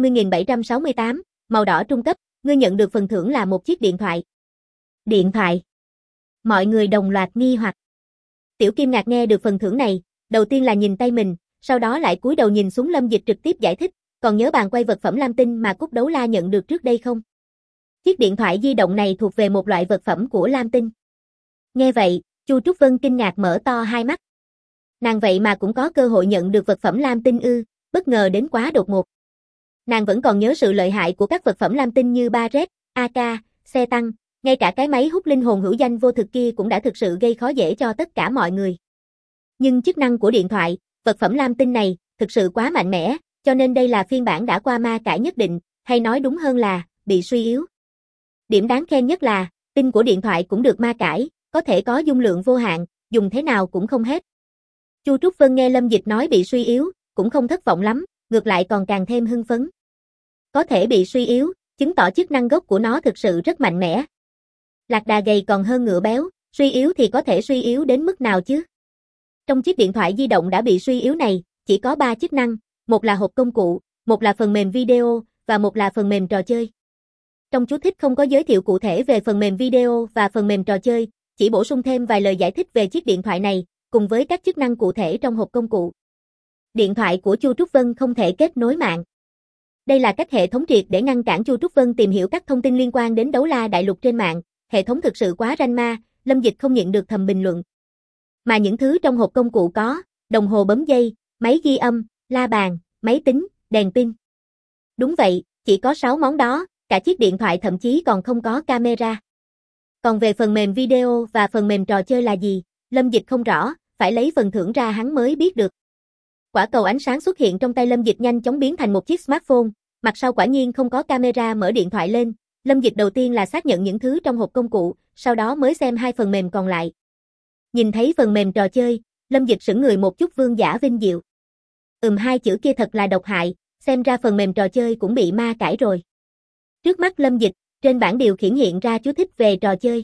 320.768, màu đỏ trung cấp, ngươi nhận được phần thưởng là một chiếc điện thoại. Điện thoại. Mọi người đồng loạt nghi hoặc. Tiểu Kim Ngạc nghe được phần thưởng này, đầu tiên là nhìn tay mình, sau đó lại cúi đầu nhìn xuống Lâm Dịch trực tiếp giải thích, còn nhớ bàn quay vật phẩm Lam Tinh mà Cúc Đấu La nhận được trước đây không? Chiếc điện thoại di động này thuộc về một loại vật phẩm của Lam Tinh. Nghe vậy, Chu Trúc Vân kinh ngạc mở to hai mắt. Nàng vậy mà cũng có cơ hội nhận được vật phẩm Lam Tinh ư, bất ngờ đến quá đột ngột. Nàng vẫn còn nhớ sự lợi hại của các vật phẩm Lam Tinh như ba rét, AK, xe tăng, ngay cả cái máy hút linh hồn hữu danh vô thực kia cũng đã thực sự gây khó dễ cho tất cả mọi người. Nhưng chức năng của điện thoại, vật phẩm Lam Tinh này, thực sự quá mạnh mẽ, cho nên đây là phiên bản đã qua ma cải nhất định, hay nói đúng hơn là, bị suy yếu. Điểm đáng khen nhất là, pin của điện thoại cũng được ma cải, có thể có dung lượng vô hạn, dùng thế nào cũng không hết. Chu Trúc Vân nghe Lâm Dịch nói bị suy yếu, cũng không thất vọng lắm, ngược lại còn càng thêm hưng phấn. Có thể bị suy yếu, chứng tỏ chức năng gốc của nó thực sự rất mạnh mẽ. Lạc đà gầy còn hơn ngựa béo, suy yếu thì có thể suy yếu đến mức nào chứ? Trong chiếc điện thoại di động đã bị suy yếu này, chỉ có 3 chức năng, một là hộp công cụ, một là phần mềm video, và một là phần mềm trò chơi. Trong chú thích không có giới thiệu cụ thể về phần mềm video và phần mềm trò chơi, chỉ bổ sung thêm vài lời giải thích về chiếc điện thoại này, cùng với các chức năng cụ thể trong hộp công cụ. Điện thoại của Chu Trúc Vân không thể kết nối mạng. Đây là cách hệ thống triệt để ngăn cản Chu Trúc Vân tìm hiểu các thông tin liên quan đến Đấu La Đại Lục trên mạng, hệ thống thực sự quá ranh ma, Lâm Dịch không nhịn được thầm bình luận. Mà những thứ trong hộp công cụ có, đồng hồ bấm dây, máy ghi âm, la bàn, máy tính, đèn pin. Đúng vậy, chỉ có 6 món đó, cả chiếc điện thoại thậm chí còn không có camera. Còn về phần mềm video và phần mềm trò chơi là gì, Lâm Dịch không rõ, phải lấy phần thưởng ra hắn mới biết được. Quả cầu ánh sáng xuất hiện trong tay Lâm Dịch nhanh chóng biến thành một chiếc smartphone, mặt sau quả nhiên không có camera. Mở điện thoại lên, Lâm Dịch đầu tiên là xác nhận những thứ trong hộp công cụ, sau đó mới xem hai phần mềm còn lại. Nhìn thấy phần mềm trò chơi, Lâm Dịch sững người một chút vương giả vinh diệu. Hai chữ kia thật là độc hại, xem ra phần mềm trò chơi cũng bị ma cải rồi. Trước mắt Lâm Dịch, trên bảng điều khiển hiện ra chú thích về trò chơi.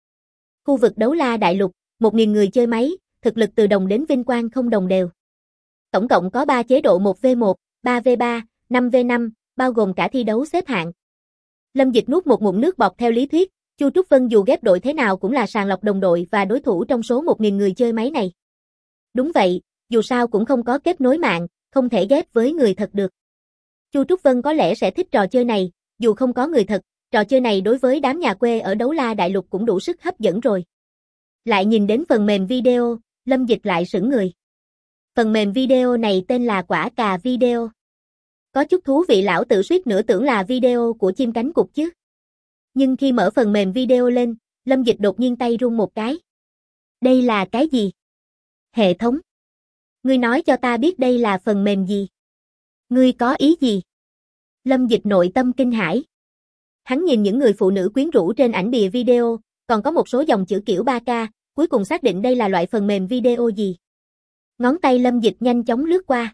Khu vực đấu la đại lục, 1.000 người chơi máy, thực lực từ đồng đến vinh quang không đồng đều. Tổng cộng có 3 chế độ 1v1, 3v3, 5v5, bao gồm cả thi đấu xếp hạng. Lâm Dịch nuốt một ngụm nước bọt. Theo lý thuyết, Chu Trúc Vân dù ghép đội thế nào cũng là sàng lọc đồng đội và đối thủ trong số 1.000 người chơi máy này. Đúng vậy, dù sao cũng không có kết nối mạng, không thể ghép với người thật được. Chu Trúc Vân có lẽ sẽ thích trò chơi này, dù không có người thật, trò chơi này đối với đám nhà quê ở đấu la đại lục cũng đủ sức hấp dẫn rồi. Lại nhìn đến phần mềm video, Lâm Dịch lại sững người. Phần mềm video này tên là Quả Cà Video. Có chút thú vị, lão tự suýt nữa tưởng là video của chim cánh cụt chứ. Nhưng khi mở phần mềm video lên, Lâm Dịch đột nhiên tay run một cái. Đây là cái gì? Hệ thống. Ngươi nói cho ta biết đây là phần mềm gì? Ngươi có ý gì? Lâm Dịch nội tâm kinh hãi. Hắn nhìn những người phụ nữ quyến rũ trên ảnh bìa video, còn có một số dòng chữ kiểu 3K, cuối cùng xác định đây là loại phần mềm video gì. Ngón tay Lâm Dịch nhanh chóng lướt qua.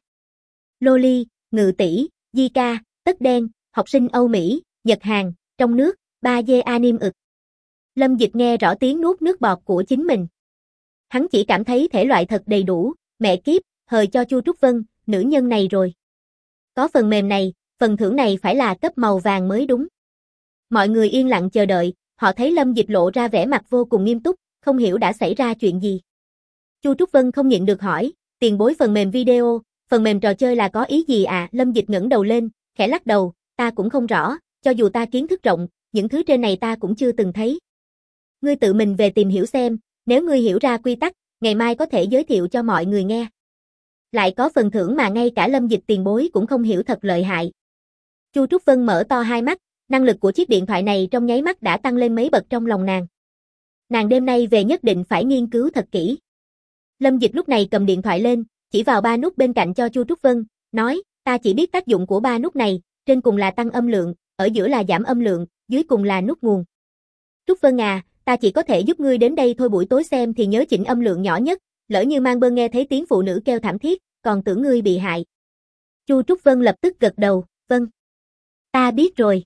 Loli, ngự tỷ, di ca, tất đen, học sinh Âu Mỹ, Nhật Hàn, trong nước, 3D anime ực. Lâm Dịch nghe rõ tiếng nuốt nước bọt của chính mình. Hắn chỉ cảm thấy thể loại thật đầy đủ, mẹ kiếp, hời cho Chu Trúc Vân, nữ nhân này rồi. Có phần mềm này, phần thưởng này phải là cấp màu vàng mới đúng. Mọi người yên lặng chờ đợi, họ thấy Lâm Dịch lộ ra vẻ mặt vô cùng nghiêm túc, không hiểu đã xảy ra chuyện gì. Chu Trúc Vân không nhịn được hỏi, tiền bối phần mềm video, phần mềm trò chơi là có ý gì à? Lâm Dịch ngẩng đầu lên, khẽ lắc đầu, ta cũng không rõ, cho dù ta kiến thức rộng, những thứ trên này ta cũng chưa từng thấy. Ngươi tự mình về tìm hiểu xem, nếu ngươi hiểu ra quy tắc, ngày mai có thể giới thiệu cho mọi người nghe. Lại có phần thưởng mà ngay cả Lâm Dịch tiền bối cũng không hiểu, thật lợi hại. Chu Trúc Vân mở to hai mắt, năng lực của chiếc điện thoại này trong nháy mắt đã tăng lên mấy bậc trong lòng nàng. Nàng đêm nay về nhất định phải nghiên cứu thật kỹ. Lâm Dịch lúc này cầm điện thoại lên, chỉ vào 3 nút bên cạnh cho Chu Trúc Vân, nói, ta chỉ biết tác dụng của 3 nút này, trên cùng là tăng âm lượng, ở giữa là giảm âm lượng, dưới cùng là nút nguồn. Trúc Vân à, ta chỉ có thể giúp ngươi đến đây thôi, buổi tối xem thì nhớ chỉnh âm lượng nhỏ nhất, lỡ như mang bơ nghe thấy tiếng phụ nữ kêu thảm thiết, còn tưởng ngươi bị hại. Chu Trúc Vân lập tức gật đầu, vâng. Ta biết rồi.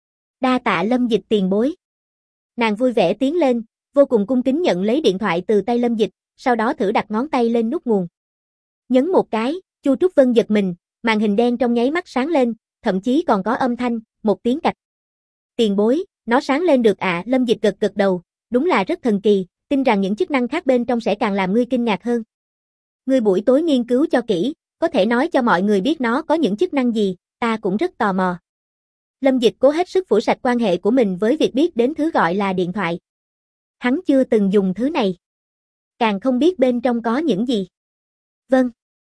Đa tạ Lâm Dịch tiền bối. Nàng vui vẻ tiến lên, vô cùng cung kính nhận lấy điện thoại từ tay Lâm Dịch, sau đó thử đặt ngón tay lên nút nguồn. Nhấn một cái, Chu Trúc Vân giật mình, màn hình đen trong nháy mắt sáng lên, thậm chí còn có âm thanh, một tiếng cạch. Tiền bối, nó sáng lên được ạ? Lâm Dịch gật gật đầu, đúng là rất thần kỳ, tin rằng những chức năng khác bên trong sẽ càng làm ngươi kinh ngạc hơn. Ngươi buổi tối nghiên cứu cho kỹ, có thể nói cho mọi người biết nó có những chức năng gì, ta cũng rất tò mò. Lâm Dịch cố hết sức phủ sạch quan hệ của mình với việc biết đến thứ gọi là điện thoại. Hắn chưa từng dùng thứ này. Càng không biết bên trong có những gì. Vâng.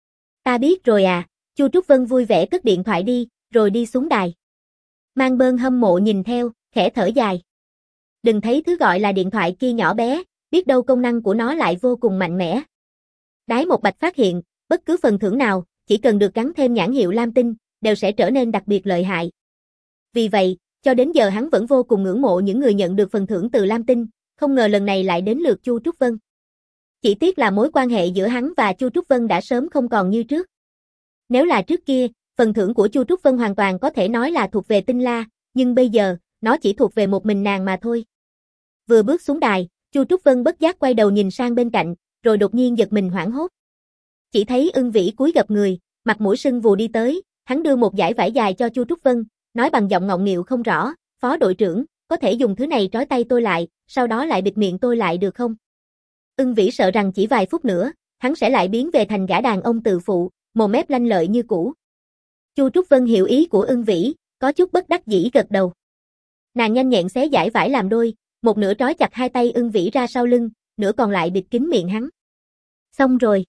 Ta biết rồi à, Chu Trúc Vân vui vẻ cất điện thoại đi, rồi đi xuống đài. Mang Bơn hâm mộ nhìn theo, khẽ thở dài. Đừng thấy thứ gọi là điện thoại kia nhỏ bé, biết đâu công năng của nó lại vô cùng mạnh mẽ. Đái Một Bạch phát hiện, bất cứ phần thưởng nào, chỉ cần được gắn thêm nhãn hiệu lam tinh, đều sẽ trở nên đặc biệt lợi hại. Vì vậy, cho đến giờ hắn vẫn vô cùng ngưỡng mộ những người nhận được phần thưởng từ lam tinh, không ngờ lần này lại đến lượt Chu Trúc Vân. Chỉ tiếc là mối quan hệ giữa hắn và Chu Trúc Vân đã sớm không còn như trước. Nếu là trước kia, phần thưởng của Chu Trúc Vân hoàn toàn có thể nói là thuộc về Tinh La, nhưng bây giờ, nó chỉ thuộc về một mình nàng mà thôi. Vừa bước xuống đài, Chu Trúc Vân bất giác quay đầu nhìn sang bên cạnh, rồi đột nhiên giật mình hoảng hốt. Chỉ thấy Ưng Vĩ cúi gập người, mặt mũi sưng vù đi tới, hắn đưa một dải vải dài cho Chu Trúc Vân, nói bằng giọng ngọng nghịu không rõ, phó đội trưởng, có thể dùng thứ này trói tay tôi lại, sau đó lại bịt miệng tôi lại được không? Ưng Vĩ sợ rằng chỉ vài phút nữa, hắn sẽ lại biến về thành gã đàn ông tự phụ, mồm mép lanh lợi như cũ. Chu Trúc Vân hiểu ý của Ưng Vĩ, có chút bất đắc dĩ gật đầu. Nàng nhanh nhẹn xé dải vải làm đôi, một nửa trói chặt hai tay Ưng Vĩ ra sau lưng, nửa còn lại bịt kín miệng hắn. Xong rồi.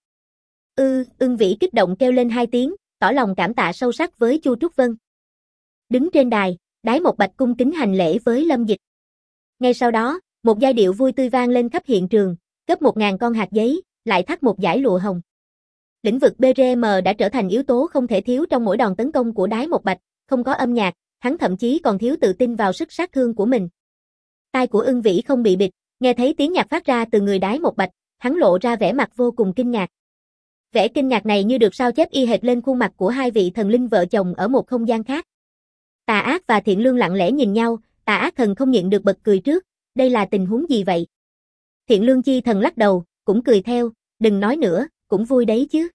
Ưng Vĩ kích động kêu lên 2 tiếng, tỏ lòng cảm tạ sâu sắc với Chu Trúc Vân. Đứng trên đài, Đái Một Bạch cung kính hành lễ với Lâm Dịch. Ngay sau đó, một giai điệu vui tươi vang lên khắp hiện trường, cấp 1000 con hạt giấy, lại thắt một dải lụa hồng. Lĩnh vực BRM đã trở thành yếu tố không thể thiếu trong mỗi đòn tấn công của Đái Một Bạch, không có âm nhạc, hắn thậm chí còn thiếu tự tin vào sức sát thương của mình. Tai của Ưng Vĩ không bị bịt, nghe thấy tiếng nhạc phát ra từ người Đái Một Bạch, hắn lộ ra vẻ mặt vô cùng kinh ngạc. Vẻ kinh ngạc này như được sao chép y hệt lên khuôn mặt của hai vị thần linh vợ chồng ở một không gian khác. Tà ác và thiện lương lặng lẽ nhìn nhau, tà ác thần không nhịn được bật cười trước, đây là tình huống gì vậy? Thiện lương chi thần lắc đầu, cũng cười theo, đừng nói nữa, cũng vui đấy chứ.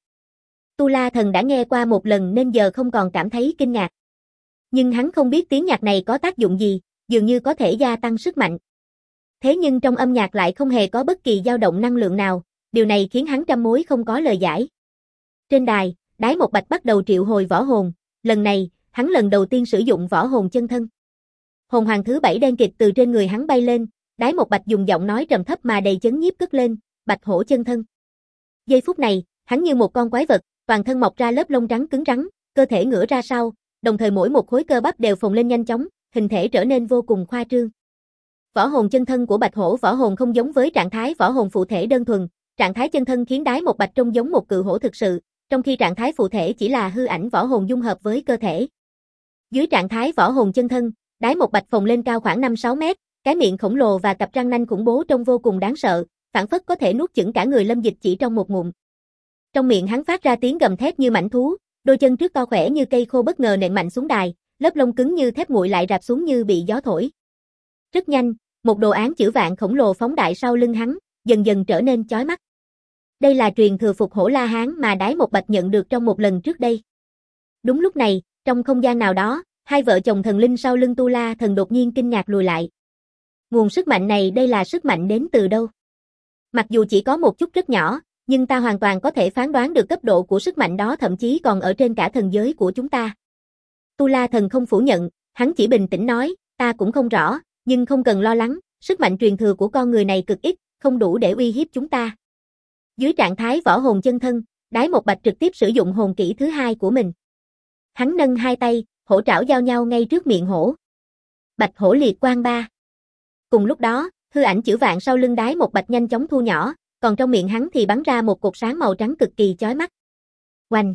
Tu La thần đã nghe qua một lần nên giờ không còn cảm thấy kinh ngạc. Nhưng hắn không biết tiếng nhạc này có tác dụng gì, dường như có thể gia tăng sức mạnh. Thế nhưng trong âm nhạc lại không hề có bất kỳ dao động năng lượng nào, điều này khiến hắn trăm mối không có lời giải. Trên đài, Đái Một Bạch bắt đầu triệu hồi võ hồn, lần này, hắn lần đầu tiên sử dụng võ hồn chân thân. Hồn hoàng thứ 7 đen kịt từ trên người hắn bay lên, Đái Một Bạch dùng giọng nói trầm thấp mà đầy chấn nhiếp cất lên, Bạch hổ chân thân. Giây phút này, hắn như một con quái vật, toàn thân mọc ra lớp lông trắng cứng rắn, cơ thể ngửa ra sau, đồng thời mỗi một khối cơ bắp đều phồng lên nhanh chóng, hình thể trở nên vô cùng khoa trương. Võ hồn chân thân của Bạch hổ võ hồn không giống với trạng thái võ hồn phụ thể đơn thuần, trạng thái chân thân khiến Đái Một Bạch trông giống một cự hổ thực sự, trong khi trạng thái phụ thể chỉ là hư ảnh võ hồn dung hợp với cơ thể. Dưới trạng thái võ hồn chân thân, Đái Một Bạch phồng lên cao khoảng 5-6 mét, cái miệng khổng lồ và cặp răng nanh khủng bố trông vô cùng đáng sợ, phảng phất có thể nuốt chửng cả người Lâm Dịch chỉ trong một ngụm. Trong miệng hắn phát ra tiếng gầm thét như mãnh thú, đôi chân trước to khỏe như cây khô bất ngờ nện mạnh xuống đài, lớp lông cứng như thép nguội lại rạp xuống như bị gió thổi. Rất nhanh, một đồ án chữ vạn khổng lồ phóng đại sau lưng hắn, dần dần trở nên chói mắt. Đây là truyền thừa phục hổ La Hán mà Đái Một Bạch nhận được trong một lần trước đây. Đúng lúc này, trong không gian nào đó, hai vợ chồng thần linh sau lưng Tu La thần đột nhiên kinh ngạc lùi lại. Nguồn sức mạnh này đây là sức mạnh đến từ đâu? Mặc dù chỉ có một chút rất nhỏ, nhưng ta hoàn toàn có thể phán đoán được cấp độ của sức mạnh đó thậm chí còn ở trên cả thần giới của chúng ta. Tu La thần không phủ nhận, hắn chỉ bình tĩnh nói, ta cũng không rõ, nhưng không cần lo lắng, sức mạnh truyền thừa của con người này cực ít, không đủ để uy hiếp chúng ta. Dưới trạng thái võ hồn chân thân, Đái Một Bạch trực tiếp sử dụng hồn kỹ thứ hai của mình. Hắn nâng hai tay, hổ trảo giao nhau ngay trước miệng hổ. Bạch hổ liệt quang ba. Cùng lúc đó, hư ảnh chữ vạn sau lưng Đái Một Bạch nhanh chóng thu nhỏ, còn trong miệng hắn thì bắn ra một cột sáng màu trắng cực kỳ chói mắt. Oanh!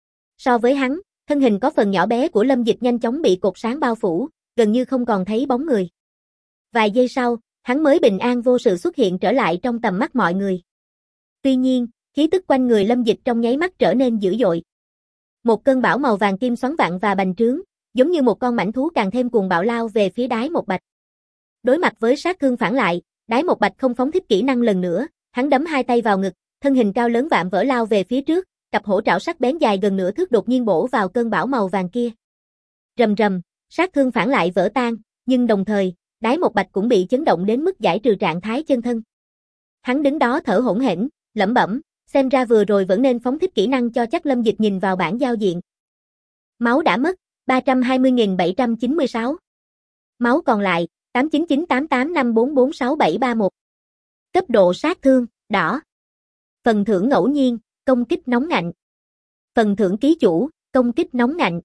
So với hắn, thân hình có phần nhỏ bé của Lâm Dịch nhanh chóng bị cột sáng bao phủ, gần như không còn thấy bóng người. Vài giây sau, hắn mới bình an vô sự xuất hiện trở lại trong tầm mắt mọi người. Tuy nhiên, khí tức quanh người Lâm Dịch trong nháy mắt trở nên dữ dội. Một cơn bão màu vàng kim xoắn vặn và bành trướng, giống như một con mãnh thú càng thêm cuồng bạo lao về phía Đái Một Bạch. Đối mặt với sát thương phản lại, Đái Một Bạch không phóng thích kỹ năng lần nữa, hắn đấm hai tay vào ngực, thân hình cao lớn vạm vỡ lao về phía trước, cặp hổ trảo sắc bén dài gần nửa thước đột nhiên bổ vào cơn bão màu vàng kia. Rầm rầm, sát thương phản lại vỡ tan, nhưng đồng thời, Đái Một Bạch cũng bị chấn động đến mức giải trừ trạng thái chân thân. Hắn đứng đó thở hổn hển, lẩm bẩm, xem ra vừa rồi vẫn nên phóng thích kỹ năng cho chắc. Lâm Dịch nhìn vào bảng giao diện. Máu đã mất, 320.796. Máu còn lại, 8998854463731. Cấp độ sát thương, đỏ. Phần thưởng ngẫu nhiên, công kích nóng ngạnh. Phần thưởng ký chủ, công kích nóng ngạnh.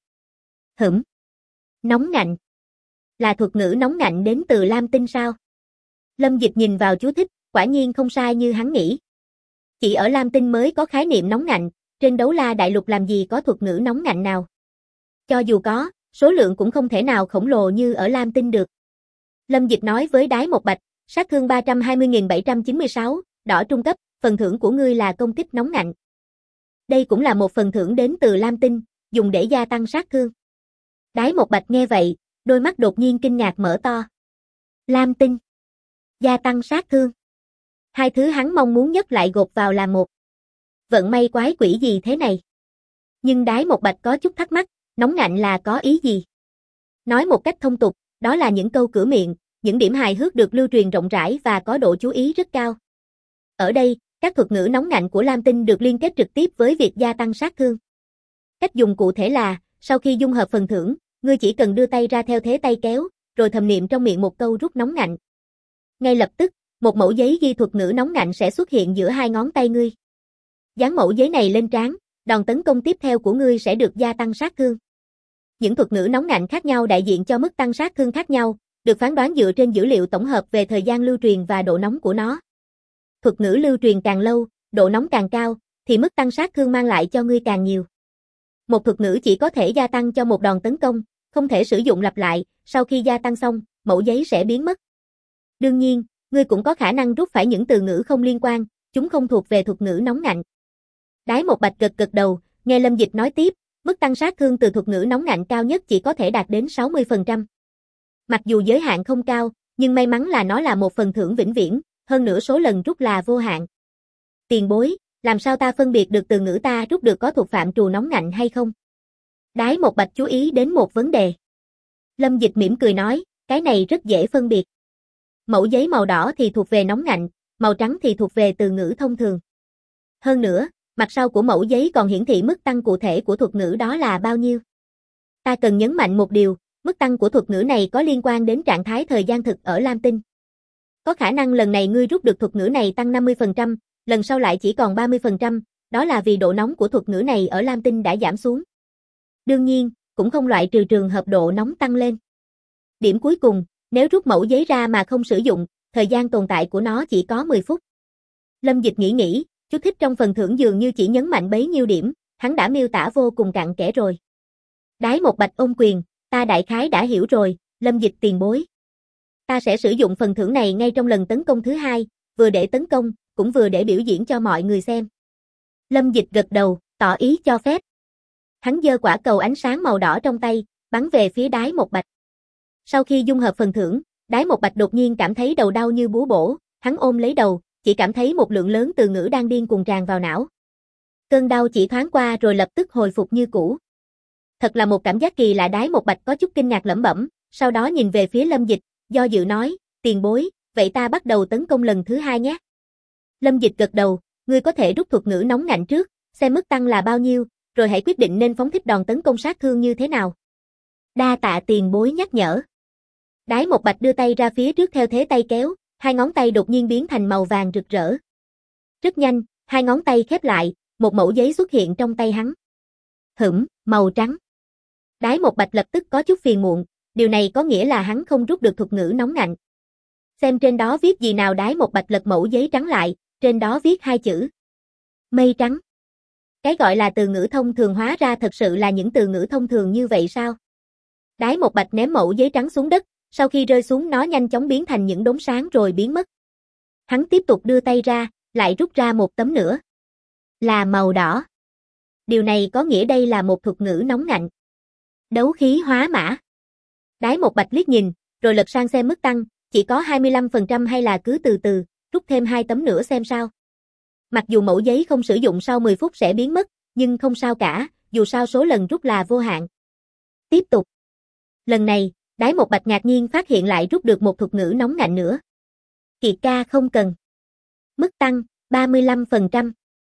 Nóng ngạnh. Là thuật ngữ nóng ngạnh đến từ Lam Tinh sao? Lâm Dịch nhìn vào chú thích, quả nhiên không sai như hắn nghĩ. Chỉ ở Lam Tinh mới có khái niệm nóng ngạnh, trên Đấu La Đại Lục làm gì có thuật ngữ nóng ngạnh nào. Cho dù có, số lượng cũng không thể nào khổng lồ như ở Lam Tinh được. Lâm Dịch nói với Đái Một Bạch, sát thương 320.796, đỏ trung cấp, phần thưởng của ngươi là công kích nóng ngạnh. Đây cũng là một phần thưởng đến từ Lam Tinh, dùng để gia tăng sát thương. Đái Một Bạch nghe vậy, đôi mắt đột nhiên kinh ngạc mở to. Lam Tinh. Gia tăng sát thương. Hai thứ hắn mong muốn nhất lại gộp vào là một. Vận may quái quỷ gì thế này? Nhưng Đái Một Bạch có chút thắc mắc, nóng ngạnh là có ý gì? Nói một cách thông tục, đó là những câu cửa miệng, những điểm hài hước được lưu truyền rộng rãi và có độ chú ý rất cao. Ở đây, các thuật ngữ nóng ngạnh của Lam Tinh được liên kết trực tiếp với việc gia tăng sát thương. Cách dùng cụ thể là, sau khi dung hợp phần thưởng, ngươi chỉ cần đưa tay ra theo thế tay kéo, rồi thầm niệm trong miệng một câu rút nóng ngạnh. Ngay lập tức, một mẩu giấy ghi thuật ngữ nóng ngạnh sẽ xuất hiện giữa hai ngón tay ngươi. Dán mẩu giấy này lên trán, đòn tấn công tiếp theo của ngươi sẽ được gia tăng sát thương. Những thuật ngữ nóng ngạnh khác nhau đại diện cho mức tăng sát thương khác nhau, được phán đoán dựa trên dữ liệu tổng hợp về thời gian lưu truyền và độ nóng của nó. Thuật ngữ lưu truyền càng lâu, độ nóng càng cao, thì mức tăng sát thương mang lại cho ngươi càng nhiều. Một thuật ngữ chỉ có thể gia tăng cho một đòn tấn công, không thể sử dụng lặp lại, sau khi gia tăng xong, mẩu giấy sẽ biến mất. Đương nhiên, ngươi cũng có khả năng rút phải những từ ngữ không liên quan, chúng không thuộc về thuật ngữ nóng ngạnh. Đái Một Bạch gật gật đầu, nghe Lâm Dịch nói tiếp, Mức tăng sát thương từ thuật ngữ nóng ngạnh cao nhất chỉ có thể đạt đến 60%. Mặc dù giới hạn không cao, nhưng may mắn là nó là một phần thưởng vĩnh viễn, hơn nữa số lần rút là vô hạn. Tiền bối, làm sao ta phân biệt được từ ngữ ta rút được có thuộc phạm trù nóng ngạnh hay không? Đái Một Bạch chú ý đến một vấn đề. Lâm Dịch mỉm cười nói, cái này rất dễ phân biệt. Mẩu giấy màu đỏ thì thuộc về nóng ngạnh, màu trắng thì thuộc về từ ngữ thông thường. Hơn nữa, mặt sau của mẩu giấy còn hiển thị mức tăng cụ thể của thuật ngữ đó là bao nhiêu. Ta cần nhấn mạnh một điều, mức tăng của thuật ngữ này có liên quan đến trạng thái thời gian thực ở Lam Tinh. Có khả năng lần này ngươi rút được thuật ngữ này tăng 50%, lần sau lại chỉ còn 30%, đó là vì độ nóng của thuật ngữ này ở Lam Tinh đã giảm xuống. Đương nhiên, cũng không loại trừ trường hợp độ nóng tăng lên. Điểm cuối cùng, nếu rút mẩu giấy ra mà không sử dụng, thời gian tồn tại của nó chỉ có 10 phút. Lâm Dịch nghĩ, chú thích trong phần thưởng dường như chỉ nhấn mạnh bấy nhiêu điểm, hắn đã miêu tả vô cùng cặn kẽ rồi. Đái Một Bạch ôm quyền, ta đại khái đã hiểu rồi, Lâm Dịch tiền bối. Ta sẽ sử dụng phần thưởng này ngay trong lần tấn công thứ hai, vừa để tấn công, cũng vừa để biểu diễn cho mọi người xem. Lâm Dịch gật đầu, tỏ ý cho phép. Hắn giơ quả cầu ánh sáng màu đỏ trong tay, bắn về phía Đái Một Bạch. Sau khi dung hợp phần thưởng, Đái Một Bạch đột nhiên cảm thấy đầu đau như búa bổ, hắn ôm lấy đầu, chỉ cảm thấy một lượng lớn từ ngữ đang điên cuồng tràn vào não. Cơn đau chỉ thoáng qua rồi lập tức hồi phục như cũ. Thật là một cảm giác kỳ lạ. Đái Một Bạch có chút kinh ngạc lẩm bẩm, sau đó nhìn về phía Lâm Dịch, do dự nói, tiền bối, vậy ta bắt đầu tấn công lần thứ hai nhé. Lâm Dịch gật đầu, ngươi có thể rút thuật ngữ nóng ngạnh trước, xem mức tăng là bao nhiêu, rồi hãy quyết định nên phóng thích đòn tấn công sát thương như thế nào. Đa tạ tiền bối nhắc nhở. Đái Một Bạch đưa tay ra phía trước theo thế tay kéo, hai ngón tay đột nhiên biến thành màu vàng rực rỡ. Rất nhanh, hai ngón tay khép lại, một mẩu giấy xuất hiện trong tay hắn. Màu trắng. Đái Một Bạch lập tức có chút phiền muộn, điều này có nghĩa là hắn không rút được thuật ngữ nóng ngạnh. Xem trên đó viết gì nào. Đái Một Bạch lật mẩu giấy trắng lại, trên đó viết hai chữ. Mây trắng. Cái gọi là từ ngữ thông thường hóa ra thật sự là những từ ngữ thông thường như vậy sao? Đái Một Bạch ném mẩu giấy trắng xuống đất, sau khi rơi xuống nó nhanh chóng biến thành những đốm sáng rồi biến mất. Hắn tiếp tục đưa tay ra, lại rút ra một tấm nữa. Là màu đỏ. Điều này có nghĩa đây là một thuật ngữ nóng ngạnh. Đấu khí hóa mã. Đái Một Bạch liếc nhìn, rồi lật sang xem mức tăng, chỉ có 25% hay là cứ từ từ, rút thêm 2 tấm nữa xem sao. Mặc dù mẩu giấy không sử dụng sau 10 phút sẽ biến mất, nhưng không sao cả, dù sao số lần rút là vô hạn. Tiếp tục. Lần này, Đái Một Bạch ngạc nhiên phát hiện lại rút được một thuật ngữ nóng ngạnh nữa. Kiệt ca không cần. Mức tăng, 35%.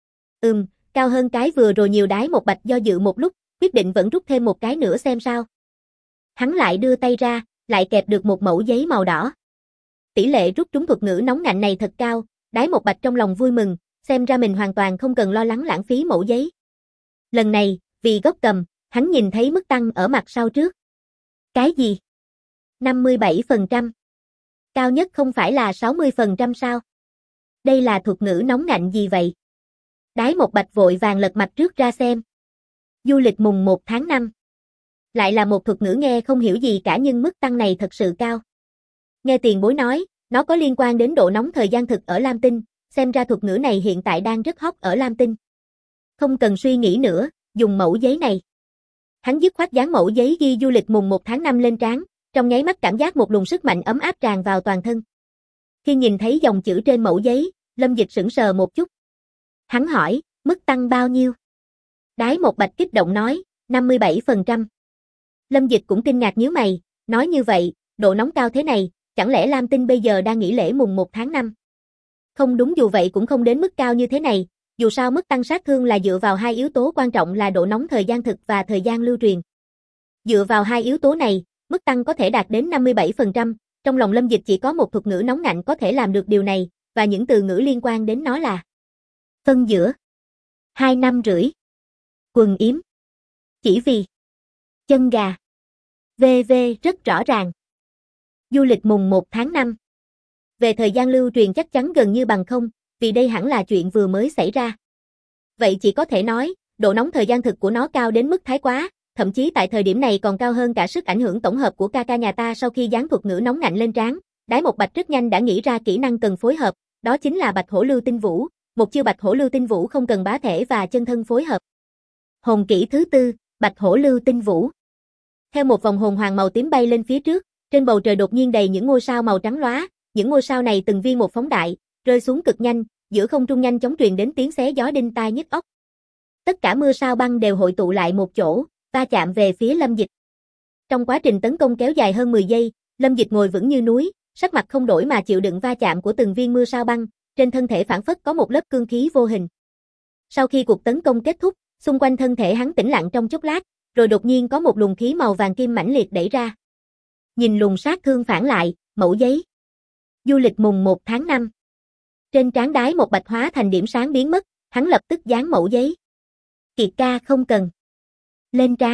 Cao hơn cái vừa rồi nhiều. Đái Một Bạch do dự một lúc, quyết định vẫn rút thêm một cái nữa xem sao. Hắn lại đưa tay ra, lại kẹp được một mẩu giấy màu đỏ. Tỷ lệ rút trúng thuật ngữ nóng ngạnh này thật cao, Đái Một Bạch trong lòng vui mừng, xem ra mình hoàn toàn không cần lo lắng lãng phí mẩu giấy. Lần này, vì góc cầm, hắn nhìn thấy mức tăng ở mặt sau trước. Cái gì? 57%. Cao nhất không phải là 60% sao? Đây là thuật ngữ nóng ngạnh gì vậy? Đái Một Bạch vội vàng lật mặt trước ra xem. Du lịch mùng 1 tháng 5. Lại là một thuật ngữ nghe không hiểu gì cả nhưng mức tăng này thật sự cao. Nghe tiền bối nói, nó có liên quan đến độ nóng thời gian thực ở Lam Tinh, xem ra thuật ngữ này hiện tại đang rất hot ở Lam Tinh. Không cần suy nghĩ nữa, dùng mẩu giấy này. Hắn dứt khoát dán mẩu giấy ghi du lịch mùng 1 tháng 5 lên trán, trong nháy mắt cảm giác một luồng sức mạnh ấm áp tràn vào toàn thân. Khi nhìn thấy dòng chữ trên mẩu giấy, Lâm Dịch sững sờ một chút. Hắn hỏi, mức tăng bao nhiêu? Đái Một Bạch kích động nói, 57%. Lâm Dịch cũng kinh ngạc nhíu mày, nói như vậy, độ nóng cao thế này, chẳng lẽ Lam Tinh bây giờ đang nghỉ lễ mùng 1 tháng 5? Không đúng, dù vậy cũng không đến mức cao như thế này, dù sao mức tăng sát thương là dựa vào hai yếu tố quan trọng là độ nóng thời gian thực và thời gian lưu truyền. Dựa vào hai yếu tố này, mức tăng có thể đạt đến 57%, trong lòng Lâm Dịch chỉ có một thuật ngữ nóng ngạnh có thể làm được điều này, và những từ ngữ liên quan đến nó là phân giữa, 2 năm rưỡi, quần yếm, chỉ vì, chân gà, v.v. rất rõ ràng. Du lịch mùng 1 tháng 5. Về thời gian lưu truyền chắc chắn gần như bằng không, vì đây hẳn là chuyện vừa mới xảy ra. Vậy chỉ có thể nói, độ nóng thời gian thực của nó cao đến mức thái quá, thậm chí tại thời điểm này còn cao hơn cả sức ảnh hưởng tổng hợp của ca ca nhà ta. Sau khi dán thuật ngữ nóng ngạnh lên trán, Đái Một Bạch rất nhanh đã nghĩ ra kỹ năng cần phối hợp, đó chính là Bạch Hổ Lưu Tinh Vũ, một chiêu Bạch Hổ Lưu Tinh Vũ không cần bá thể và chân thân phối hợp. Hồn kỹ thứ tư, Bạch hổ lưu tinh vũ. Theo một vòng hồn hoàng màu tím bay lên phía trước, trên bầu trời đột nhiên đầy những ngôi sao màu trắng lóa, những ngôi sao này từng viên một phóng đại, rơi xuống cực nhanh, giữa không trung nhanh chóng truyền đến tiếng xé gió đinh tai nhức óc. Tất cả mưa sao băng đều hội tụ lại một chỗ, va chạm về phía Lâm Dịch. Trong quá trình tấn công kéo dài hơn 10 giây, Lâm Dịch ngồi vững như núi, sắc mặt không đổi mà chịu đựng va chạm của từng viên mưa sao băng, trên thân thể phảng phất có một lớp cương khí vô hình. Sau khi cuộc tấn công kết thúc, xung quanh thân thể hắn tĩnh lặng trong chốc lát, rồi đột nhiên có một luồng khí màu vàng kim mãnh liệt đẩy ra. Nhìn luồng sát thương phản lại, mẫu giấy. Du lịch mùng 1 tháng 5. Trên trán đái một bạch hóa thành điểm sáng biến mất, hắn lập tức dán mẫu giấy. Kiệt ca không cần. Lên trán.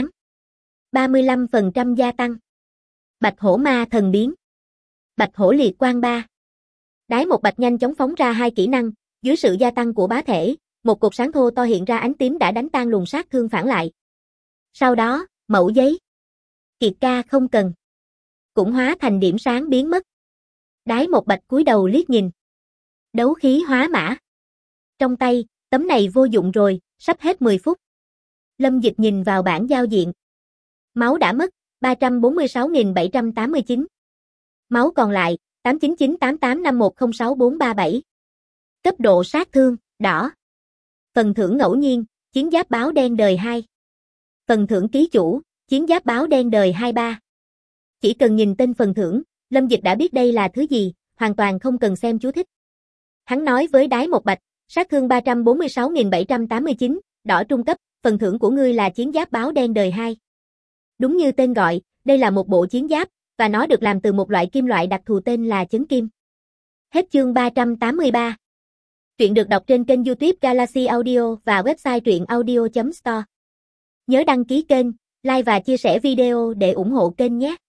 35% gia tăng. Bạch hổ ma thần biến. Bạch hổ liệt quang 3. Đái một bạch nhanh chóng phóng ra 2 kỹ năng, dưới sự gia tăng của bá thể, một cột sáng thô to hiện ra ánh tím đã đánh tan luồng sát thương phản lại. Sau đó, mẫu giấy. Kiệt ca không cần. Cũng hóa thành điểm sáng biến mất. Đái một bạch cúi đầu liếc nhìn. Đấu khí hóa mã. Trong tay, tấm này vô dụng rồi, sắp hết 10 phút. Lâm Dịch nhìn vào bảng giao diện. Máu đã mất, 346.789. Máu còn lại, 8998851064437. Cấp độ sát thương, đỏ. Phần thưởng ngẫu nhiên, chiến giáp báo đen đời 2. Phần thưởng ký chủ, chiến giáp báo đen đời 23. Chỉ cần nhìn tên phần thưởng, Lâm Dịch đã biết đây là thứ gì, hoàn toàn không cần xem chú thích. Hắn nói với đái một bạch, sát thương 346.789, đỏ trung cấp, phần thưởng của ngươi là chiến giáp báo đen đời 2. Đúng như tên gọi, đây là một bộ chiến giáp, và nó được làm từ một loại kim loại đặc thù tên là chấn kim. Hết chương 383. Truyện được đọc trên kênh YouTube Galaxy Audio và website truyệnaudio.store. Nhớ đăng ký kênh, like và chia sẻ video để ủng hộ kênh nhé.